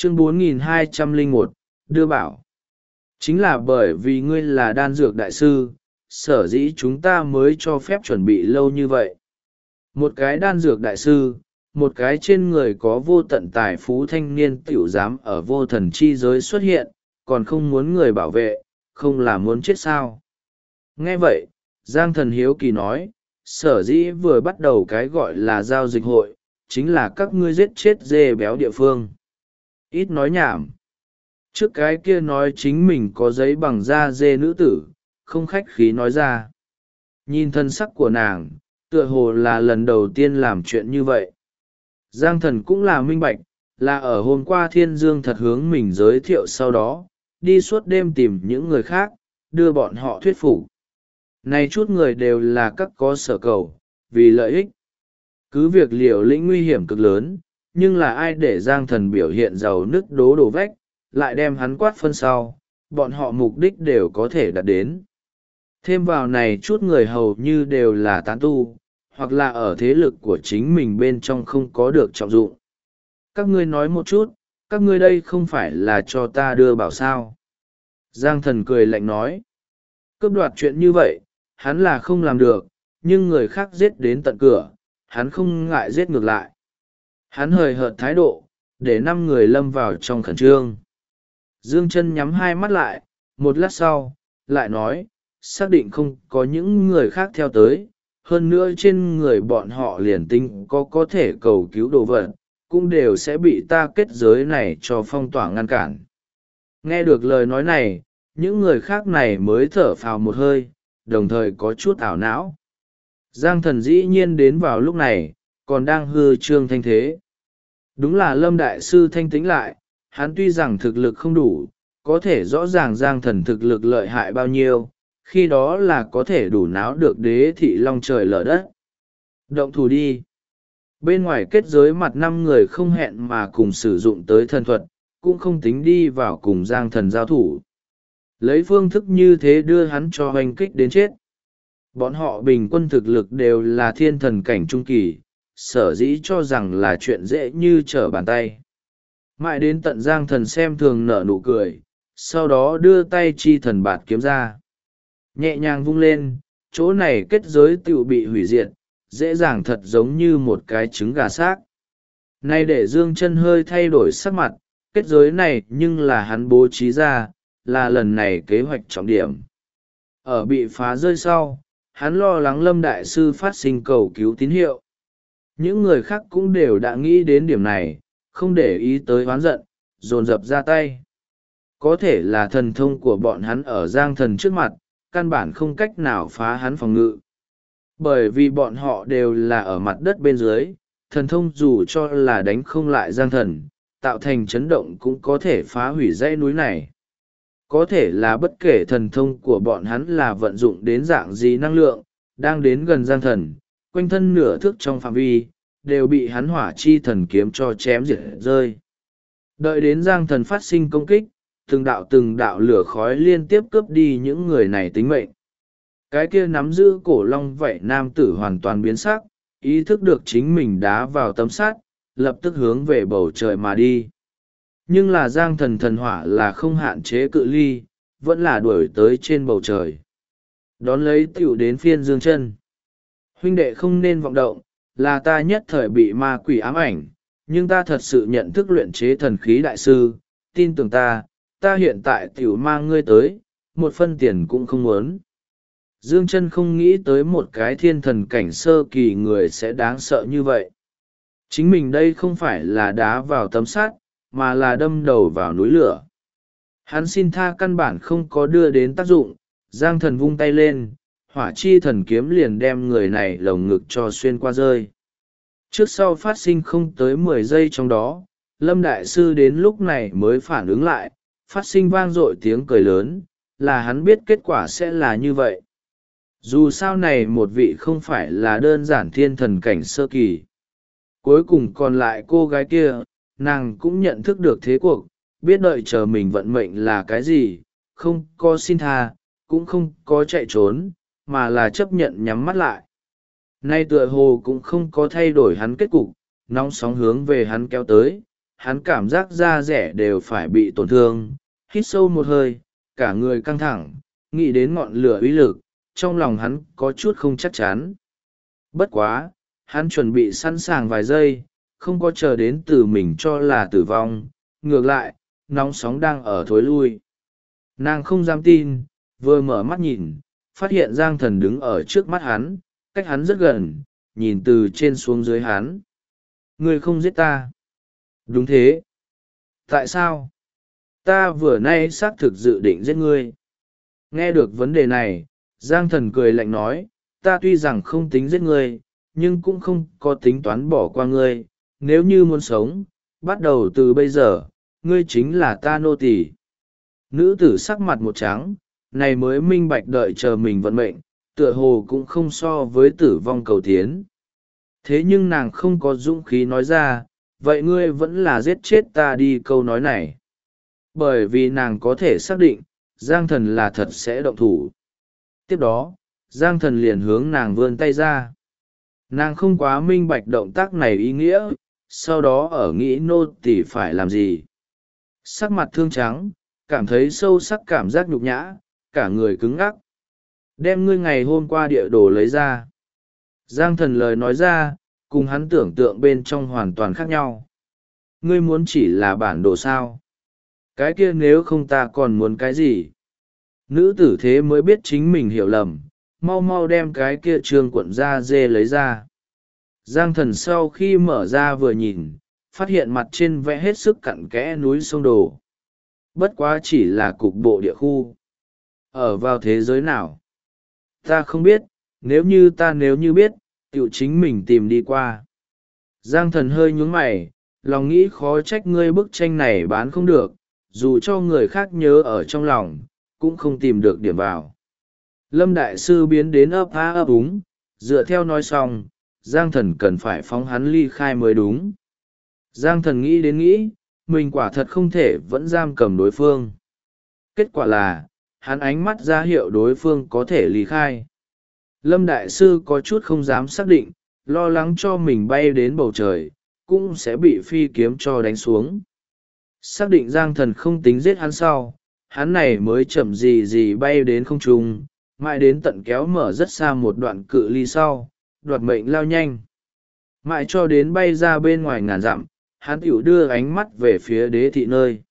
Chương 4201, đưa bảo. Chính là bởi vì ngươi là đan dược đại sư, sở dĩ chúng ta mới cho phép chuẩn bị lâu như vậy. Một cái đan dược đại sư, một cái trên người có vô tận tài phú thanh niên tiểu dám ở vô thần chi giới xuất hiện, còn không muốn người bảo vệ, không là muốn chết sao. Nghe vậy, Giang Thần hiếu kỳ nói, sở dĩ vừa bắt đầu cái gọi là giao dịch hội, chính là các ngươi giết chết dê béo địa phương. Ít nói nhảm. Trước cái kia nói chính mình có giấy bằng da dê nữ tử, không khách khí nói ra. Nhìn thân sắc của nàng, tựa hồ là lần đầu tiên làm chuyện như vậy. Giang Thần cũng là minh bạch, là ở hôm qua Thiên Dương thật hướng mình giới thiệu sau đó, đi suốt đêm tìm những người khác, đưa bọn họ thuyết phục. Này chút người đều là các có sở cầu, vì lợi ích. Cứ việc liều lĩnh nguy hiểm cực lớn, nhưng là ai để Giang Thần biểu hiện giàu nứt đố đổ vách, lại đem hắn quát phân sau, bọn họ mục đích đều có thể đạt đến. Thêm vào này chút người hầu như đều là tán tu, hoặc là ở thế lực của chính mình bên trong không có được trọng dụng. Các ngươi nói một chút, các ngươi đây không phải là cho ta đưa bảo sao. Giang Thần cười lạnh nói, cướp đoạt chuyện như vậy, hắn là không làm được, nhưng người khác giết đến tận cửa, hắn không ngại giết ngược lại. Hắn hời hợt thái độ, để 5 người lâm vào trong khẩn trương. Dương Chân nhắm hai mắt lại, một lát sau, lại nói, xác định không có những người khác theo tới, hơn nữa trên người bọn họ liền tinh có thể cầu cứu đồ vật, cũng đều sẽ bị ta kết giới này cho phong tỏa ngăn cản. Nghe được lời nói này, những người khác này mới thở phào một hơi, đồng thời có chút ảo não. Giang Thần dĩ nhiên đến vào lúc này, còn đang hư trương thanh thế. Đúng là Lâm Đại Sư thanh tĩnh lại, hắn tuy rằng thực lực không đủ, có thể rõ ràng Giang Thần thực lực lợi hại bao nhiêu, khi đó là có thể đủ náo được đế thị long trời lở đất. Động thủ đi. Bên ngoài kết giới mặt 5 người không hẹn mà cùng sử dụng tới thần thuật, cũng không tính đi vào cùng Giang Thần giao thủ. Lấy phương thức như thế đưa hắn cho hoành kích đến chết. Bọn họ bình quân thực lực đều là thiên thần cảnh trung kỳ, sở dĩ cho rằng là chuyện dễ như trở bàn tay. Mãi đến tận Giang Thần xem thường nở nụ cười, sau đó đưa tay chi thần bạt kiếm ra. Nhẹ nhàng vung lên, chỗ này kết giới tựu bị hủy diệt, dễ dàng thật giống như một cái trứng gà xác. Nay để Dương Chân hơi thay đổi sắc mặt, kết giới này nhưng là hắn bố trí ra, là lần này kế hoạch trọng điểm. Ở bị phá rơi sau, hắn lo lắng Lâm Đại Sư phát sinh cầu cứu tín hiệu. Những người khác cũng đều đã nghĩ đến điểm này, không để ý tới oán giận, dồn dập ra tay. Có thể là thần thông của bọn hắn ở Giang Thần trước mặt, căn bản không cách nào phá hắn phòng ngự. Bởi vì bọn họ đều là ở mặt đất bên dưới, thần thông dù cho là đánh không lại Giang Thần, tạo thành chấn động cũng có thể phá hủy dãy núi này. Có thể là bất kể thần thông của bọn hắn là vận dụng đến dạng gì năng lượng, đang đến gần Giang Thần, quanh thân nửa thước trong phạm vi, đều bị hắn hỏa chi thần kiếm cho chém diệt rơi. Đợi đến Giang Thần phát sinh công kích, từng đạo lửa khói liên tiếp cướp đi những người này tính mệnh. Cái kia nắm giữ cổ long vậy nam tử hoàn toàn biến sắc, ý thức được chính mình đá vào tấm sắt, lập tức hướng về bầu trời mà đi. Nhưng là Giang Thần thần hỏa là không hạn chế cự ly, vẫn là đuổi tới trên bầu trời. Đón lấy tiểu đến phiên Dương Chân. Huynh đệ không nên vọng động, là ta nhất thời bị ma quỷ ám ảnh, nhưng ta thật sự nhận thức luyện chế thần khí đại sư, tin tưởng ta hiện tại tiểu mang ngươi tới, một phân tiền cũng không muốn. Dương Chân không nghĩ tới một cái thiên thần cảnh sơ kỳ người sẽ đáng sợ như vậy. Chính mình đây không phải là đá vào tấm sắt, mà là đâm đầu vào núi lửa. Hắn xin tha căn bản không có đưa đến tác dụng, Giang Thần vung tay lên, hỏa chi thần kiếm liền đem người này lồng ngực cho xuyên qua rơi. Trước sau phát sinh không tới 10 giây trong đó, Lâm Đại Sư đến lúc này mới phản ứng lại, phát sinh vang dội tiếng cười lớn, là hắn biết kết quả sẽ là như vậy. Dù sao này một vị không phải là đơn giản thiên thần cảnh sơ kỳ. Cuối cùng còn lại cô gái kia, nàng cũng nhận thức được thế cuộc, biết đợi chờ mình vận mệnh là cái gì, không có xin tha, cũng không có chạy trốn, mà là chấp nhận nhắm mắt lại. Nay tựa hồ cũng không có thay đổi hắn kết cục, nóng sóng hướng về hắn kéo tới, hắn cảm giác da rẻ đều phải bị tổn thương, hít sâu một hơi, cả người căng thẳng, nghĩ đến ngọn lửa uy lực, trong lòng hắn có chút không chắc chắn. Bất quá, hắn chuẩn bị sẵn sàng vài giây, không có chờ đến từ mình cho là tử vong, ngược lại, nóng sóng đang ở thối lui. Nàng không dám tin, vừa mở mắt nhìn, phát hiện Giang Thần đứng ở trước mắt hắn, cách hắn rất gần, nhìn từ trên xuống dưới hắn. Ngươi không giết ta. Đúng thế. Tại sao? Ta vừa nay xác thực dự định giết ngươi. Nghe được vấn đề này, Giang Thần cười lạnh nói, ta tuy rằng không tính giết ngươi, nhưng cũng không có tính toán bỏ qua ngươi. Nếu như muốn sống, bắt đầu từ bây giờ, ngươi chính là ta nô tỳ. Nữ tử sắc mặt một trắng, này mới minh bạch đợi chờ mình vận mệnh, tựa hồ cũng không so với tử vong cầu tiến. Thế nhưng nàng không có dũng khí nói ra, vậy ngươi vẫn là giết chết ta đi câu nói này. Bởi vì nàng có thể xác định, Giang Thần là thật sẽ động thủ. Tiếp đó, Giang Thần liền hướng nàng vươn tay ra. Nàng không quá minh bạch động tác này ý nghĩa, sau đó ở nghĩ nô tỳ phải làm gì. Sắc mặt thương trắng, cảm thấy sâu sắc cảm giác nhục nhã, cả người cứng ngắc. Đem ngươi ngày hôm qua địa đồ lấy ra. Giang Thần lời nói ra, cùng hắn tưởng tượng bên trong hoàn toàn khác nhau. Ngươi muốn chỉ là bản đồ sao? Cái kia nếu không ta còn muốn cái gì? Nữ tử thế mới biết chính mình hiểu lầm, mau mau đem cái kia trương cuộn da dê lấy ra. Giang Thần sau khi mở ra vừa nhìn, phát hiện mặt trên vẽ hết sức cặn kẽ núi sông đồ. Bất quá chỉ là cục bộ địa khu. Ở vào thế giới nào? Ta không biết, nếu như biết, tiểu chính mình tìm đi qua. Giang Thần hơi nhún mày, lòng nghĩ khó trách ngươi bức tranh này bán không được, dù cho người khác nhớ ở trong lòng, cũng không tìm được điểm vào. Lâm Đại Sư biến đến ấp á ấp úng, dựa theo nói xong, Giang Thần cần phải phóng hắn ly khai mới đúng. Giang Thần nghĩ đến nghĩ, mình quả thật không thể vẫn giam cầm đối phương. Kết quả là, hắn ánh mắt ra hiệu đối phương có thể ly khai. Lâm Đại Sư có chút không dám xác định, lo lắng cho mình bay đến bầu trời, cũng sẽ bị phi kiếm cho đánh xuống. Xác định Giang Thần không tính giết hắn sau, hắn này mới chậm gì bay đến không trung, mãi đến tận kéo mở rất xa một đoạn cự ly sau, đoạt mệnh lao nhanh. Mãi cho đến bay ra bên ngoài ngàn dặm, hắn tiểu đưa ánh mắt về phía đế thị nơi.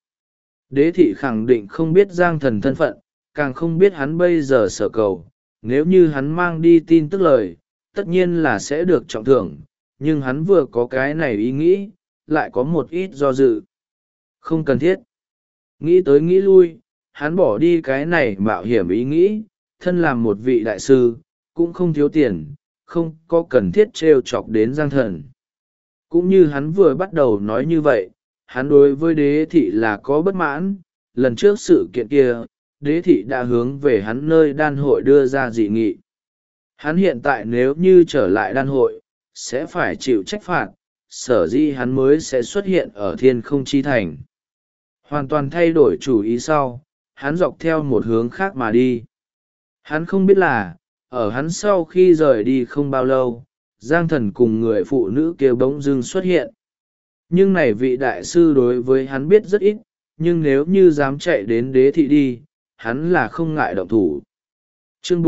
Đế thị khẳng định không biết Giang Thần thân phận, càng không biết hắn bây giờ sở cầu. Nếu như hắn mang đi tin tức lời, tất nhiên là sẽ được trọng thưởng, nhưng hắn vừa có cái này ý nghĩ, lại có một ít do dự. Không cần thiết. Nghĩ tới nghĩ lui, hắn bỏ đi cái này mạo hiểm ý nghĩ, thân làm một vị đại sư, cũng không thiếu tiền, không có cần thiết trêu chọc đến Giang Thần. Cũng như hắn vừa bắt đầu nói như vậy, hắn đối với đế thị là có bất mãn, lần trước sự kiện kia, đế thị đã hướng về hắn nơi đan hội đưa ra dị nghị. Hắn hiện tại nếu như trở lại đan hội, sẽ phải chịu trách phạt, sở dĩ hắn mới sẽ xuất hiện ở thiên không chi thành. Hoàn toàn thay đổi chủ ý sau, hắn dọc theo một hướng khác mà đi. Hắn không biết là, ở hắn sau khi rời đi không bao lâu, Giang Thần cùng người phụ nữ kia bỗng dưng xuất hiện. Nhưng này vị đại sư đối với hắn biết rất ít, nhưng nếu như dám chạy đến đế thị đi, hắn là không ngại động thủ. Chương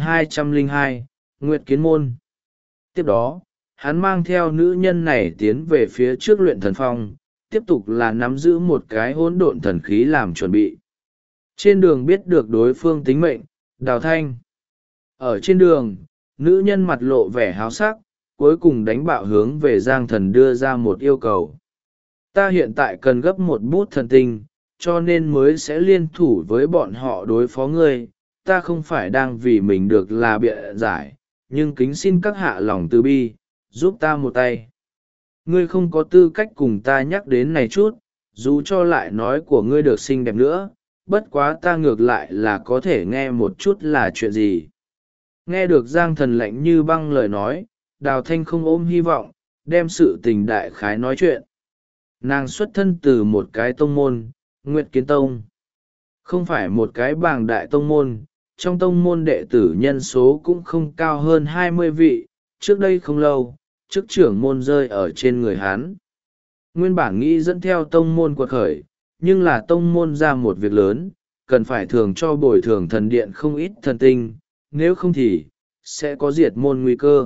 4202, Nguyệt Kiến Môn. Tiếp đó, hắn mang theo nữ nhân này tiến về phía trước luyện thần phong, tiếp tục là nắm giữ một cái hỗn độn thần khí làm chuẩn bị. Trên đường biết được đối phương tính mệnh, Đào Thanh. Ở trên đường, nữ nhân mặt lộ vẻ háo sắc, cuối cùng đánh bạo hướng về Giang Thần đưa ra một yêu cầu. Ta hiện tại cần gấp một bút thần tinh, cho nên mới sẽ liên thủ với bọn họ đối phó ngươi. Ta không phải đang vì mình được là bịa giải, nhưng kính xin các hạ lòng từ bi, giúp ta một tay. Ngươi không có tư cách cùng ta nhắc đến này chút, dù cho lại nói của ngươi được xinh đẹp nữa, bất quá ta ngược lại là có thể nghe một chút là chuyện gì. Nghe được Giang Thần lạnh như băng lời nói, Đào Thanh không ôm hy vọng, đem sự tình đại khái nói chuyện. Nàng xuất thân từ một cái tông môn, Nguyệt Kiến Tông. Không phải một cái bảng đại tông môn, trong tông môn đệ tử nhân số cũng không cao hơn 20 vị, trước đây không lâu, chức trưởng môn rơi ở trên người hắn. Nguyên bản nghĩ dẫn theo tông môn quật khởi, nhưng là tông môn ra một việc lớn, cần phải thường cho bồi thường thần điện không ít thần tinh, nếu không thì sẽ có diệt môn nguy cơ.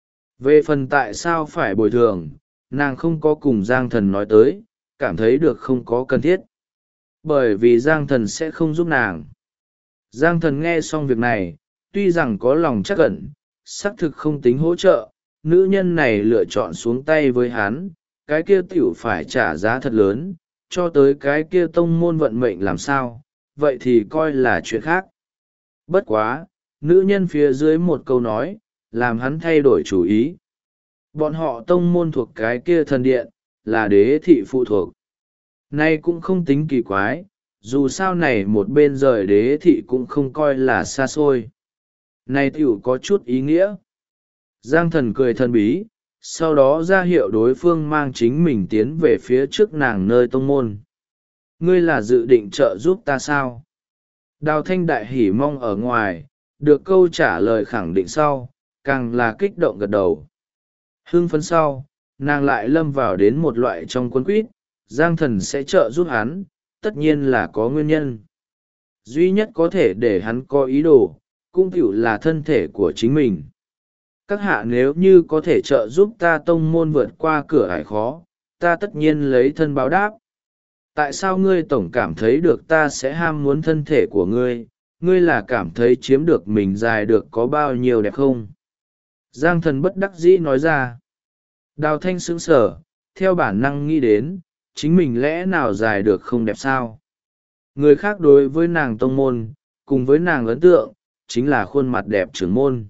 Về phần tại sao phải bồi thường, nàng không có cùng Giang Thần nói tới, cảm thấy được không có cần thiết. Bởi vì Giang Thần sẽ không giúp nàng. Giang Thần nghe xong việc này, tuy rằng có lòng chắc ẩn, xác thực không tính hỗ trợ, nữ nhân này lựa chọn xuống tay với hắn, cái kia tiểu phải trả giá thật lớn, cho tới cái kia tông môn vận mệnh làm sao, vậy thì coi là chuyện khác. Bất quá, nữ nhân phía dưới một câu nói, làm hắn thay đổi chủ ý. Bọn họ tông môn thuộc cái kia thần điện, là đế thị phụ thuộc. Nay cũng không tính kỳ quái, dù sao này một bên rời đế thị cũng không coi là xa xôi. Này tiểu có chút ý nghĩa. Giang Thần cười thần bí, sau đó ra hiệu đối phương mang chính mình tiến về phía trước nàng nơi tông môn. Ngươi là dự định trợ giúp ta sao? Đào Thanh đại hỉ mong ở ngoài, được câu trả lời khẳng định sau, càng là kích động gật đầu. Hưng phấn sau, nàng lại lâm vào đến một loại trong cuốn quýt, Giang Thần sẽ trợ giúp hắn, tất nhiên là có nguyên nhân. Duy nhất có thể để hắn có ý đồ, cũng tiểu là thân thể của chính mình. Các hạ nếu như có thể trợ giúp ta tông môn vượt qua cửa ải khó, ta tất nhiên lấy thân báo đáp. Tại sao ngươi tổng cảm thấy được ta sẽ ham muốn thân thể của ngươi, ngươi là cảm thấy chiếm được mình dài được có bao nhiêu đẹp không? Giang Thần bất đắc dĩ nói ra. Đào Thanh sững sờ, theo bản năng nghĩ đến, chính mình lẽ nào dài được không đẹp sao? Người khác đối với nàng tông môn, cùng với nàng ấn tượng, chính là khuôn mặt đẹp trưởng môn.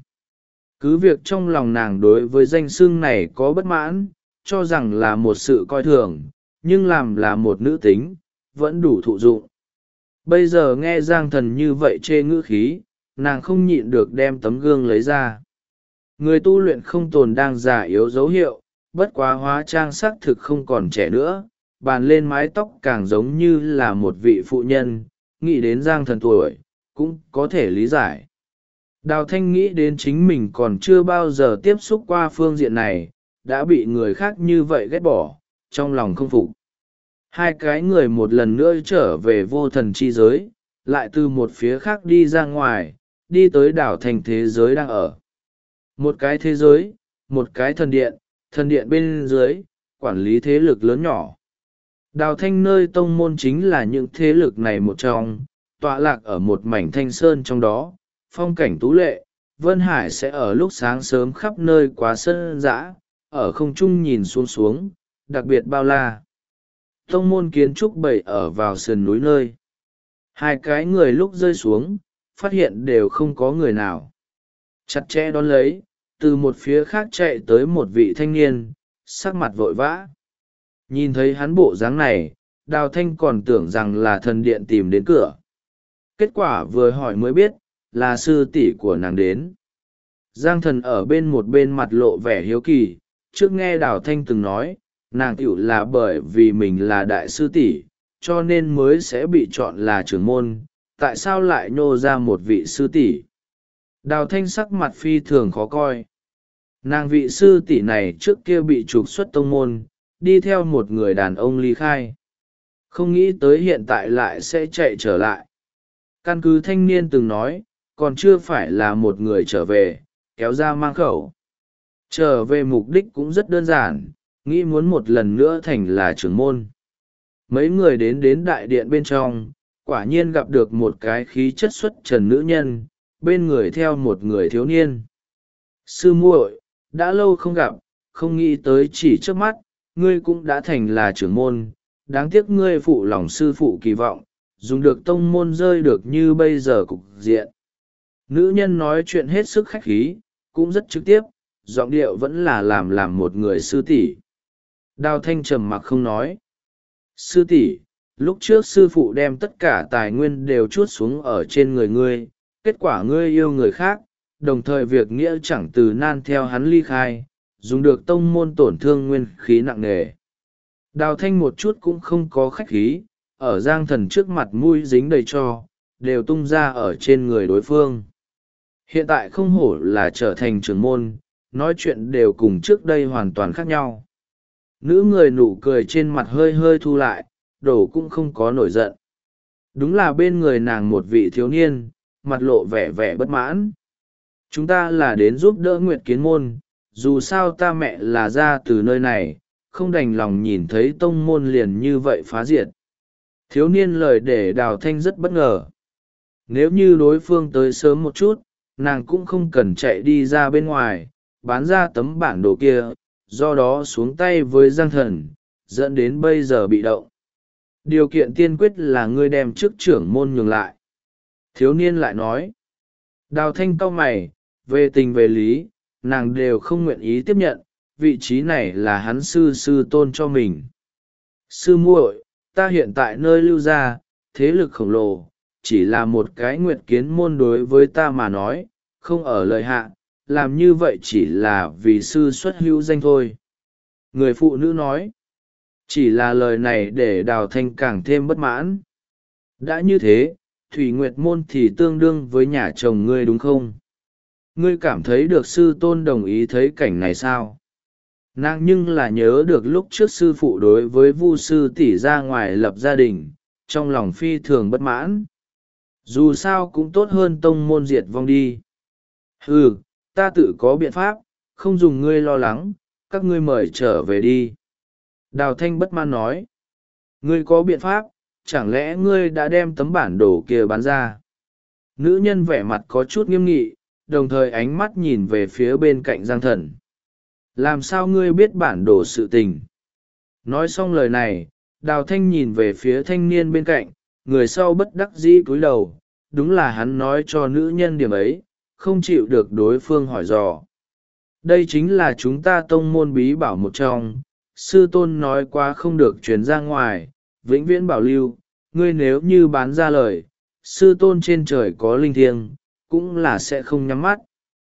Cứ việc trong lòng nàng đối với danh xưng này có bất mãn, cho rằng là một sự coi thường, nhưng làm là một nữ tính, vẫn đủ thụ dụng. Bây giờ nghe Giang Thần như vậy chê ngữ khí, nàng không nhịn được đem tấm gương lấy ra. Người tu luyện không tồn đang già yếu dấu hiệu, bất quá hóa trang sắc thực không còn trẻ nữa, bàn lên mái tóc càng giống như là một vị phụ nhân, nghĩ đến Giang Thần tuổi, cũng có thể lý giải. Đào Thanh nghĩ đến chính mình còn chưa bao giờ tiếp xúc qua phương diện này, đã bị người khác như vậy ghét bỏ, trong lòng không phục. Hai cái người một lần nữa trở về vô thần chi giới, lại từ một phía khác đi ra ngoài, đi tới đảo thành thế giới đang ở. Một cái thế giới, một cái thần điện bên dưới, quản lý thế lực lớn nhỏ. Đào Thanh nơi tông môn chính là những thế lực này một trong, tọa lạc ở một mảnh thanh sơn trong đó, phong cảnh tú lệ, Vân Hải sẽ ở lúc sáng sớm khắp nơi quá sân dã, ở không trung nhìn xuống, đặc biệt bao la. Tông môn kiến trúc bày ở vào sườn núi nơi. Hai cái người lúc rơi xuống, phát hiện đều không có người nào. Chặt chẽ đón lấy, từ một phía khác chạy tới một vị thanh niên, sắc mặt vội vã. Nhìn thấy hắn bộ dáng này, Đào Thanh còn tưởng rằng là thần điện tìm đến cửa. Kết quả vừa hỏi mới biết, là sư tỷ của nàng đến. Giang Thần ở một bên mặt lộ vẻ hiếu kỳ, trước nghe Đào Thanh từng nói, nàng tiểu là bởi vì mình là đại sư tỷ, cho nên mới sẽ bị chọn là trưởng môn, tại sao lại nhô ra một vị sư tỷ? Đào Thanh sắc mặt phi thường khó coi. Nàng vị sư tỷ này trước kia bị trục xuất tông môn, đi theo một người đàn ông ly khai. Không nghĩ tới hiện tại lại sẽ chạy trở lại. Căn cứ thanh niên từng nói, còn chưa phải là một người trở về, kéo ra mang khẩu. Trở về mục đích cũng rất đơn giản, nghĩ muốn một lần nữa thành là trưởng môn. Mấy người đến đại điện bên trong, quả nhiên gặp được một cái khí chất xuất trần nữ nhân, bên người theo một người thiếu niên. Sư muội, đã lâu không gặp, không nghĩ tới chỉ trước mắt, ngươi cũng đã thành là trưởng môn, đáng tiếc ngươi phụ lòng sư phụ kỳ vọng, dùng được tông môn rơi được như bây giờ cục diện. Nữ nhân nói chuyện hết sức khách khí, cũng rất trực tiếp, giọng điệu vẫn là làm một người sư tỷ. Đào Thanh trầm mặc không nói. Sư tỷ, lúc trước sư phụ đem tất cả tài nguyên đều chuốt xuống ở trên người ngươi, kết quả ngươi yêu người khác, đồng thời việc nghĩa chẳng từ nan theo hắn ly khai, dùng được tông môn tổn thương nguyên khí nặng nề. Đào Thanh một chút cũng không có khách khí, ở Giang Thần trước mặt mũi dính đầy tro, đều tung ra ở trên người đối phương. Hiện tại không hổ là trở thành trưởng môn, nói chuyện đều cùng trước đây hoàn toàn khác nhau. Nữ người nụ cười trên mặt hơi hơi thu lại, đổ cũng không có nổi giận. Đúng là bên người nàng một vị thiếu niên, mặt lộ vẻ vẻ bất mãn. Chúng ta là đến giúp đỡ Nguyệt Kiến môn, dù sao ta mẹ là ra từ nơi này, không đành lòng nhìn thấy tông môn liền như vậy phá diệt. Thiếu niên lời để Đào Thanh rất bất ngờ. Nếu như đối phương tới sớm một chút, nàng cũng không cần chạy đi ra bên ngoài, bán ra tấm bản đồ kia, do đó xuống tay với Giang Thần, dẫn đến bây giờ bị động. Điều kiện tiên quyết là ngươi đem chức trưởng môn nhường lại. Thiếu niên lại nói. Đào Thanh cau mày, về tình về lý, nàng đều không nguyện ý tiếp nhận, vị trí này là hắn sư tôn cho mình. Sư muội, ta hiện tại nơi lưu gia, thế lực khổng lồ, chỉ là một cái Nguyệt Kiến môn đối với ta mà nói, không ở lời hạ, làm như vậy chỉ là vì sư xuất hữu danh thôi. Người phụ nữ nói. Chỉ là lời này để Đào Thanh càng thêm bất mãn. Đã như thế, Thủy Nguyệt môn thì tương đương với nhà chồng ngươi đúng không? Ngươi cảm thấy được sư tôn đồng ý thấy cảnh này sao? Nàng nhưng là nhớ được lúc trước sư phụ đối với Vu sư tỷ ra ngoài lập gia đình, trong lòng phi thường bất mãn. Dù sao cũng tốt hơn tông môn diệt vong đi. Ừ, ta tự có biện pháp, không dùng ngươi lo lắng, các ngươi mời trở về đi. Đào Thanh bất mãn nói. Ngươi có biện pháp, chẳng lẽ ngươi đã đem tấm bản đồ kia bán ra? Nữ nhân vẻ mặt có chút nghiêm nghị, đồng thời ánh mắt nhìn về phía bên cạnh Giang Thần. Làm sao ngươi biết bản đồ sự tình? Nói xong lời này, Đào Thanh nhìn về phía thanh niên bên cạnh, người sau bất đắc dĩ cúi đầu. Đúng là hắn nói cho nữ nhân điểm ấy, không chịu được đối phương hỏi dò. Đây chính là chúng ta tông môn bí bảo một trong, sư tôn nói quá không được truyền ra ngoài, vĩnh viễn bảo lưu, ngươi nếu như bán ra lời, sư tôn trên trời có linh thiêng, cũng là sẽ không nhắm mắt.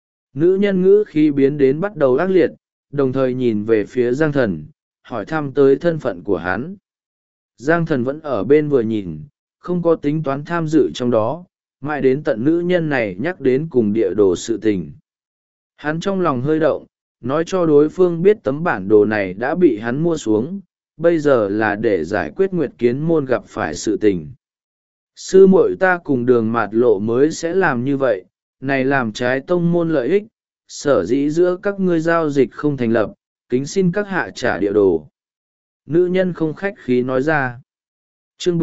Nữ nhân ngữ khi biến đến bắt đầu ác liệt, đồng thời nhìn về phía Giang Thần, hỏi thăm tới thân phận của hắn. Giang Thần vẫn ở bên vừa nhìn, không có tính toán tham dự trong đó, mãi đến tận nữ nhân này nhắc đến cùng địa đồ sự tình. Hắn trong lòng hơi động, nói cho đối phương biết tấm bản đồ này đã bị hắn mua xuống, bây giờ là để giải quyết Nguyệt Kiến môn gặp phải sự tình. Sư muội ta cùng Đường Mạt Lộ mới sẽ làm như vậy, này làm trái tông môn lợi ích, sở dĩ giữa các ngươi giao dịch không thành lập, kính xin các hạ trả địa đồ. Nữ nhân không khách khí nói ra. Chương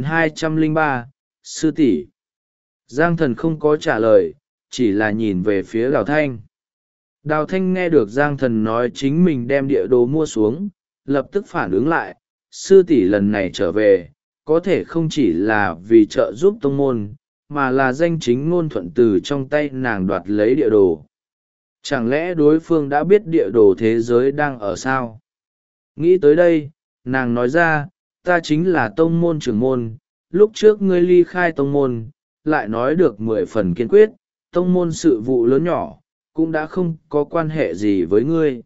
4203, Sư tỷ. Giang Thần không có trả lời, chỉ là nhìn về phía Đào Thanh. Đào Thanh nghe được Giang Thần nói chính mình đem địa đồ mua xuống, lập tức phản ứng lại, sư tỷ lần này trở về, có thể không chỉ là vì trợ giúp tông môn, mà là danh chính ngôn thuận từ trong tay nàng đoạt lấy địa đồ. Chẳng lẽ đối phương đã biết địa đồ thế giới đang ở sao? Nghĩ tới đây, nàng nói ra, ta chính là tông môn trưởng môn, lúc trước ngươi ly khai tông môn, lại nói được 10 phần kiên quyết, tông môn sự vụ lớn nhỏ, cũng đã không có quan hệ gì với ngươi.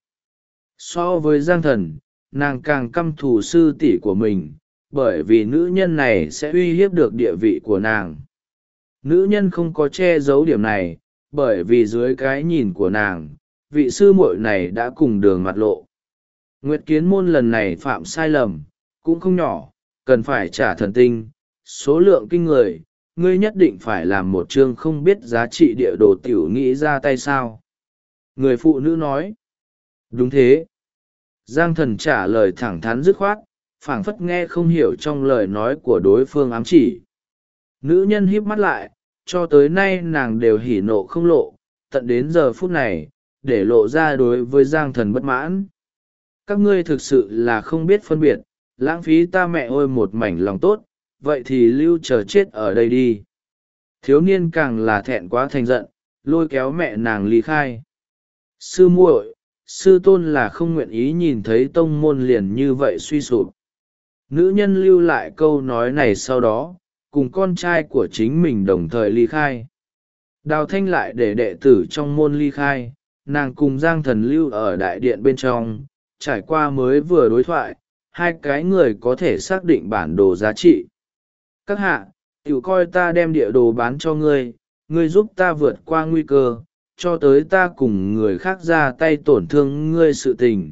So với Giang Thần, nàng càng căm thù sư tỷ của mình, bởi vì nữ nhân này sẽ uy hiếp được địa vị của nàng. Nữ nhân không có che giấu điểm này, bởi vì dưới cái nhìn của nàng, vị sư muội này đã cùng Đường Mạt Lộ. Nguyệt Kiến môn lần này phạm sai lầm, cũng không nhỏ, cần phải trả thần tinh, số lượng kinh người, ngươi nhất định phải làm một chương không biết giá trị địa đồ tiểu nghĩ ra tay sao. Người phụ nữ nói. Đúng thế. Giang Thần trả lời thẳng thắn dứt khoát, phảng phất nghe không hiểu trong lời nói của đối phương ám chỉ. Nữ nhân híp mắt lại, cho tới nay nàng đều hỉ nộ không lộ, tận đến giờ phút này, để lộ ra đối với Giang Thần bất mãn. Các ngươi thực sự là không biết phân biệt, lãng phí ta mẹ ôi một mảnh lòng tốt, vậy thì lưu chờ chết ở đây đi. Thiếu niên càng là thẹn quá thành giận, lôi kéo mẹ nàng ly khai. Sư muội, sư tôn là không nguyện ý nhìn thấy tông môn liền như vậy suy sụp. Nữ nhân lưu lại câu nói này sau đó, cùng con trai của chính mình đồng thời ly khai. Đào Thanh lại để đệ tử trong môn ly khai, nàng cùng Giang Thần lưu ở đại điện bên trong, trải qua mới vừa đối thoại, hai cái người có thể xác định bản đồ giá trị. Các hạ, tiểu coi ta đem địa đồ bán cho ngươi, ngươi giúp ta vượt qua nguy cơ, cho tới ta cùng người khác ra tay tổn thương ngươi sự tình,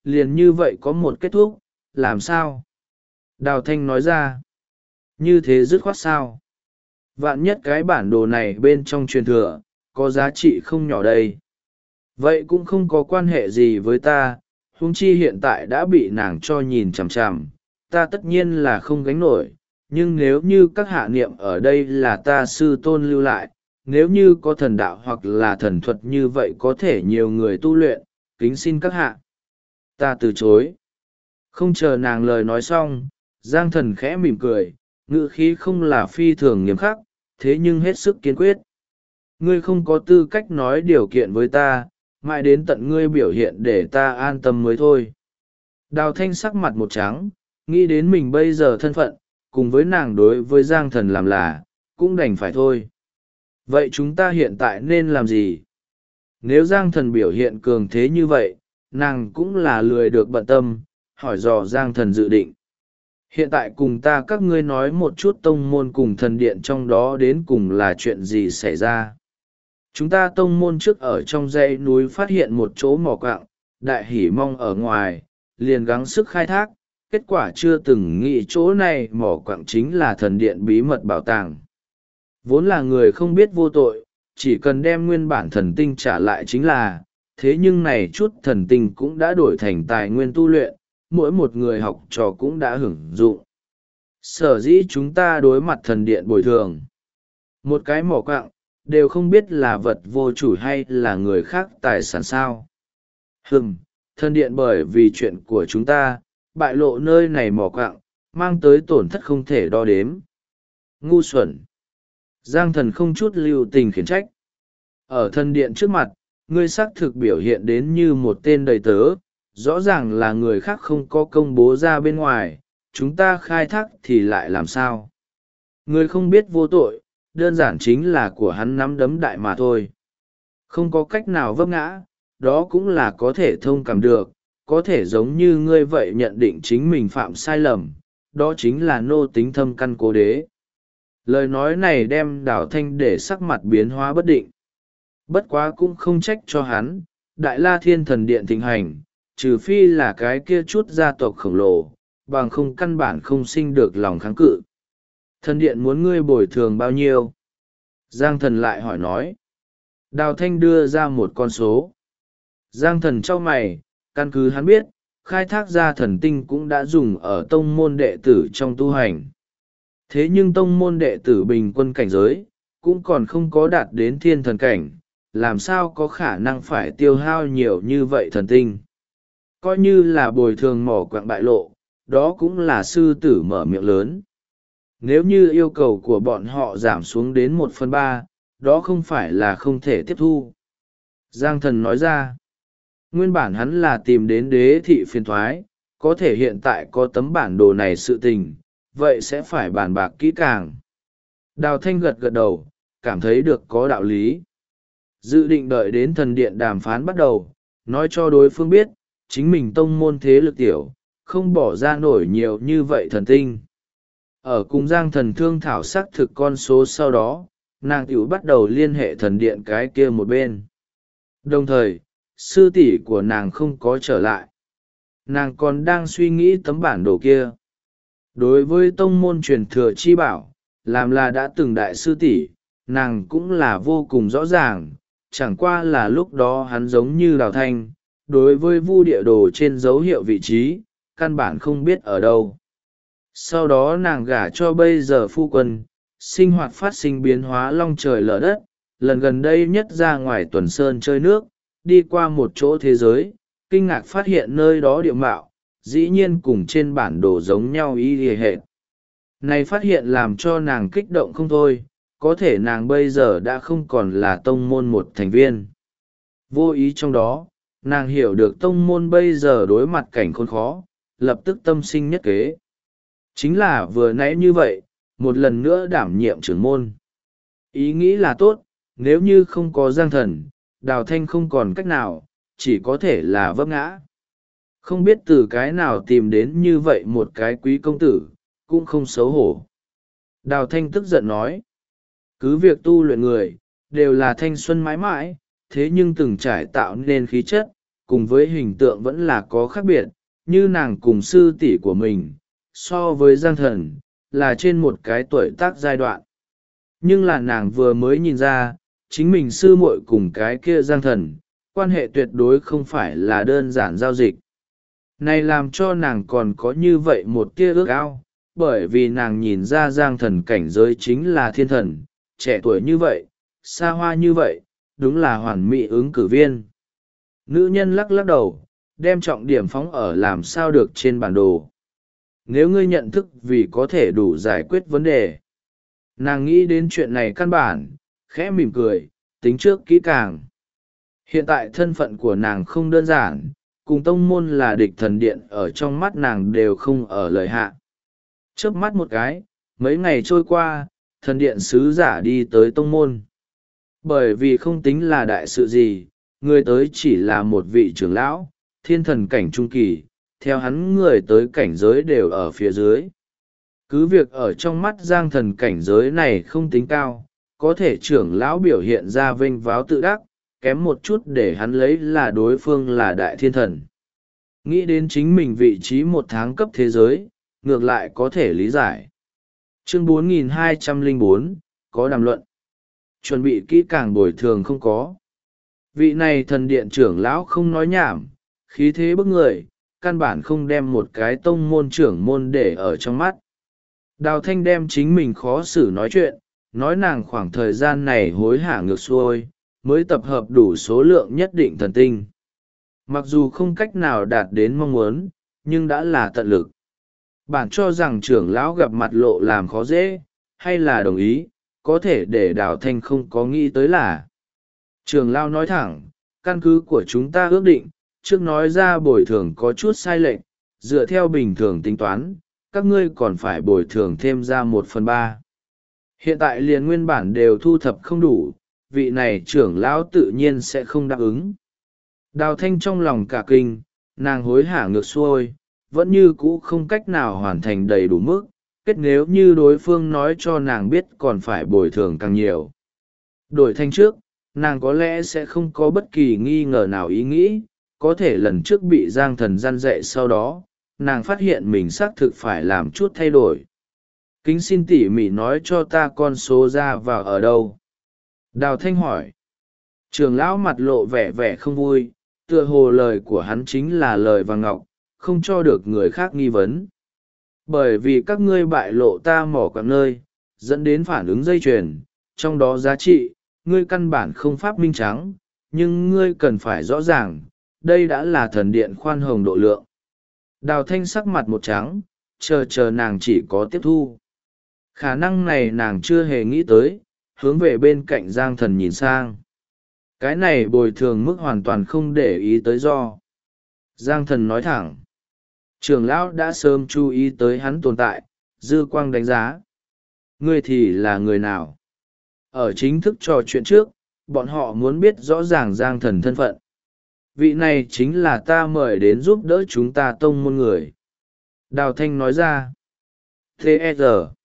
liền như vậy có một kết thúc, làm sao? Đào Thanh nói ra. Như thế dứt khoát sao? Vạn nhất cái bản đồ này bên trong truyền thừa, có giá trị không nhỏ đây. Vậy cũng không có quan hệ gì với ta, huống chi hiện tại đã bị nàng cho nhìn chằm chằm, ta tất nhiên là không gánh nổi. Nhưng nếu như các hạ niệm ở đây là ta sư tôn lưu lại, nếu như có thần đạo hoặc là thần thuật như vậy có thể nhiều người tu luyện, kính xin các hạ. Ta từ chối. Không chờ nàng lời nói xong, Giang Thần khẽ mỉm cười, ngữ khí không là phi thường nghiêm khắc, thế nhưng hết sức kiên quyết. Ngươi không có tư cách nói điều kiện với ta, mãi đến tận ngươi biểu hiện để ta an tâm mới thôi. Đào Thanh sắc mặt một trắng, nghĩ đến mình bây giờ thân phận, cùng với nàng đối với Giang Thần làm là, cũng đành phải thôi. Vậy chúng ta hiện tại nên làm gì? Nếu Giang Thần biểu hiện cường thế như vậy, nàng cũng là lười được bận tâm, hỏi dò Giang Thần dự định. Hiện tại cùng ta các ngươi nói một chút tông môn cùng thần điện trong đó đến cùng là chuyện gì xảy ra. Chúng ta tông môn trước ở trong dãy núi phát hiện một chỗ mỏ quặng, đại hỉ mong ở ngoài, liền gắng sức khai thác, kết quả chưa từng nghĩ chỗ này mỏ quặng chính là thần điện bí mật bảo tàng. Vốn là người không biết vô tội, chỉ cần đem nguyên bản thần tinh trả lại chính là, thế nhưng này chút thần tinh cũng đã đổi thành tài nguyên tu luyện, mỗi một người học trò cũng đã hưởng dụng. Sở dĩ chúng ta đối mặt thần điện bồi thường. Một cái mỏ quặng, đều không biết là vật vô chủ hay là người khác tài sản sao. Thần điện bởi vì chuyện của chúng ta, bại lộ nơi này mỏ quặng, mang tới tổn thất không thể đo đếm. Ngu xuẩn. Giang Thần không chút lưu tình khiển trách. Ở thần điện trước mặt, ngươi xác thực biểu hiện đến như một tên đầy tớ, rõ ràng là người khác không có công bố ra bên ngoài, chúng ta khai thác thì lại làm sao? Người không biết vô tội, đơn giản chính là của hắn nắm đấm đại mà thôi. Không có cách nào vấp ngã, đó cũng là có thể thông cảm được, có thể giống như ngươi vậy nhận định chính mình phạm sai lầm, đó chính là nô tính thâm căn cố đế. Lời nói này đem Đào Thanh để sắc mặt biến hóa bất định. Bất quá cũng không trách cho hắn, Đại La Thiên Thần Điện thịnh hành, trừ phi là cái kia chút gia tộc khổng lồ, bằng không căn bản không sinh được lòng kháng cự. Thần Điện muốn ngươi bồi thường bao nhiêu? Giang Thần lại hỏi nói. Đào Thanh đưa ra một con số. Giang Thần trao mày, căn cứ hắn biết, khai thác ra thần tinh cũng đã dùng ở tông môn đệ tử trong tu hành. Thế nhưng tông môn đệ tử bình quân cảnh giới, cũng còn không có đạt đến thiên thần cảnh, làm sao có khả năng phải tiêu hao nhiều như vậy thần tinh. Coi như là bồi thường mỏ quặng bại lộ, đó cũng là sư tử mở miệng lớn. Nếu như yêu cầu của bọn họ giảm xuống đến 1/3, đó không phải là không thể tiếp thu. Giang Thần nói ra, nguyên bản hắn là tìm đến đế thị phiền thoái, có thể hiện tại có tấm bản đồ này sự tình, vậy sẽ phải bàn bạc kỹ càng. Đào Thanh gật gật đầu, cảm thấy được có đạo lý. Dự định đợi đến thần điện đàm phán bắt đầu, nói cho đối phương biết, chính mình tông môn thế lực tiểu, không bỏ ra nổi nhiều như vậy thần tinh. Ở cùng Giang Thần thương thảo xác thực con số sau đó, nàng tiểu bắt đầu liên hệ thần điện cái kia một bên. Đồng thời, sư tỷ của nàng không có trở lại. Nàng còn đang suy nghĩ tấm bản đồ kia. Đối với tông môn truyền thừa chi bảo, làm là đã từng đại sư tỷ, nàng cũng là vô cùng rõ ràng, chẳng qua là lúc đó hắn giống như Đào Thanh, đối với vu địa đồ trên dấu hiệu vị trí, căn bản không biết ở đâu. Sau đó nàng gả cho bây giờ phu quân, sinh hoạt phát sinh biến hóa long trời lở đất, lần gần đây nhất ra ngoài tuần sơn chơi nước, đi qua một chỗ thế giới, kinh ngạc phát hiện nơi đó địa mạo, dĩ nhiên cùng trên bản đồ giống nhau y hệt. Này phát hiện làm cho nàng kích động không thôi, có thể nàng bây giờ đã không còn là tông môn một thành viên. Vô ý trong đó, nàng hiểu được tông môn bây giờ đối mặt cảnh khốn khó, lập tức tâm sinh nhất kế. Chính là vừa nãy như vậy, một lần nữa đảm nhiệm trưởng môn. Ý nghĩ là tốt, nếu như không có Giang Thần, Đào Thanh không còn cách nào, chỉ có thể là vấp ngã. Không biết từ cái nào tìm đến như vậy một cái quý công tử, cũng không xấu hổ. Đào Thanh tức giận nói, cứ việc tu luyện người, đều là thanh xuân mãi mãi, thế nhưng từng trải tạo nên khí chất, cùng với hình tượng vẫn là có khác biệt, như nàng cùng sư tỷ của mình so với Giang Thần là trên một cái tuổi tác giai đoạn. Nhưng là nàng vừa mới nhìn ra chính mình sư muội cùng cái kia Giang Thần quan hệ tuyệt đối không phải là đơn giản giao dịch. Này làm cho nàng còn có như vậy một tia ước ao, bởi vì nàng nhìn ra Giang Thần cảnh giới chính là thiên thần, trẻ tuổi như vậy, xa hoa như vậy, đúng là hoàn mỹ ứng cử viên. Nữ nhân lắc lắc đầu, đem trọng điểm phóng ở làm sao được trên bản đồ. Nếu ngươi nhận thức vì có thể đủ giải quyết vấn đề. Nàng nghĩ đến chuyện này căn bản, khẽ mỉm cười, tính trước kỹ càng. Hiện tại thân phận của nàng không đơn giản, cùng tông môn là địch thần điện ở trong mắt nàng đều không ở lời hạ. Chớp mắt một cái, mấy ngày trôi qua, thần điện sứ giả đi tới tông môn. Bởi vì không tính là đại sự gì, người tới chỉ là một vị trưởng lão, thiên thần cảnh trung kỳ, theo hắn người tới cảnh giới đều ở phía dưới. Cứ việc ở trong mắt Giang Thần cảnh giới này không tính cao, có thể trưởng lão biểu hiện ra vênh váo tự đắc, kém một chút để hắn lấy là đối phương là đại thiên thần. Nghĩ đến chính mình vị trí một tháng cấp thế giới, ngược lại có thể lý giải. Chương 4204, có đàm luận. Chuẩn bị kỹ càng bồi thường không có. Vị này thần điện trưởng lão không nói nhảm, khí thế bức người, căn bản không đem một cái tông môn trưởng môn để ở trong mắt. Đào Thanh đem chính mình khó xử nói chuyện, nói nàng khoảng thời gian này hối hả ngược xuôi, mới tập hợp đủ số lượng nhất định thần tinh. Mặc dù không cách nào đạt đến mong muốn, nhưng đã là tận lực. Bản cho rằng trưởng lão gặp mặt lộ làm khó dễ, hay là đồng ý, có thể để Đào Thanh không có nghĩ tới là. Trưởng lão nói thẳng, căn cứ của chúng ta ước định, trước nói ra bồi thường có chút sai lệch, dựa theo bình thường tính toán, các ngươi còn phải bồi thường thêm ra 1/3. Hiện tại liền nguyên bản đều thu thập không đủ, vị này trưởng lão tự nhiên sẽ không đáp ứng. Đào Thanh trong lòng cả kinh, nàng hối hả ngược xuôi, vẫn như cũ không cách nào hoàn thành đầy đủ mức, kết nếu như đối phương nói cho nàng biết còn phải bồi thường càng nhiều. Đổi thành trước, nàng có lẽ sẽ không có bất kỳ nghi ngờ nào ý nghĩ, có thể lần trước bị Giang Thần răn dạy sau đó, nàng phát hiện mình xác thực phải làm chút thay đổi. Kính xin tỉ mỉ nói cho ta con số ra vào ở đâu. Đào Thanh hỏi. Trưởng lão mặt lộ vẻ vẻ không vui, tựa hồ lời của hắn chính là lời vàng ngọc, không cho được người khác nghi vấn. Bởi vì các ngươi bại lộ ta mỏ quặng nơi, dẫn đến phản ứng dây chuyền, trong đó giá trị, ngươi căn bản không pháp minh trắng, nhưng ngươi cần phải rõ ràng, đây đã là thần điện khoan hồng độ lượng. Đào Thanh sắc mặt một trắng, chờ nàng chỉ có tiếp thu. Khả năng này nàng chưa hề nghĩ tới, hướng về bên cạnh Giang Thần nhìn sang. Cái này bồi thường mức hoàn toàn không để ý tới do. Giang Thần nói thẳng. Trưởng lão đã sớm chú ý tới hắn tồn tại, dư quang đánh giá. Ngươi thì là người nào? Ở chính thức trò chuyện trước, bọn họ muốn biết rõ ràng Giang Thần thân phận. Vị này chính là ta mời đến giúp đỡ chúng ta tông môn người. Đào Thanh nói ra. T.E.R.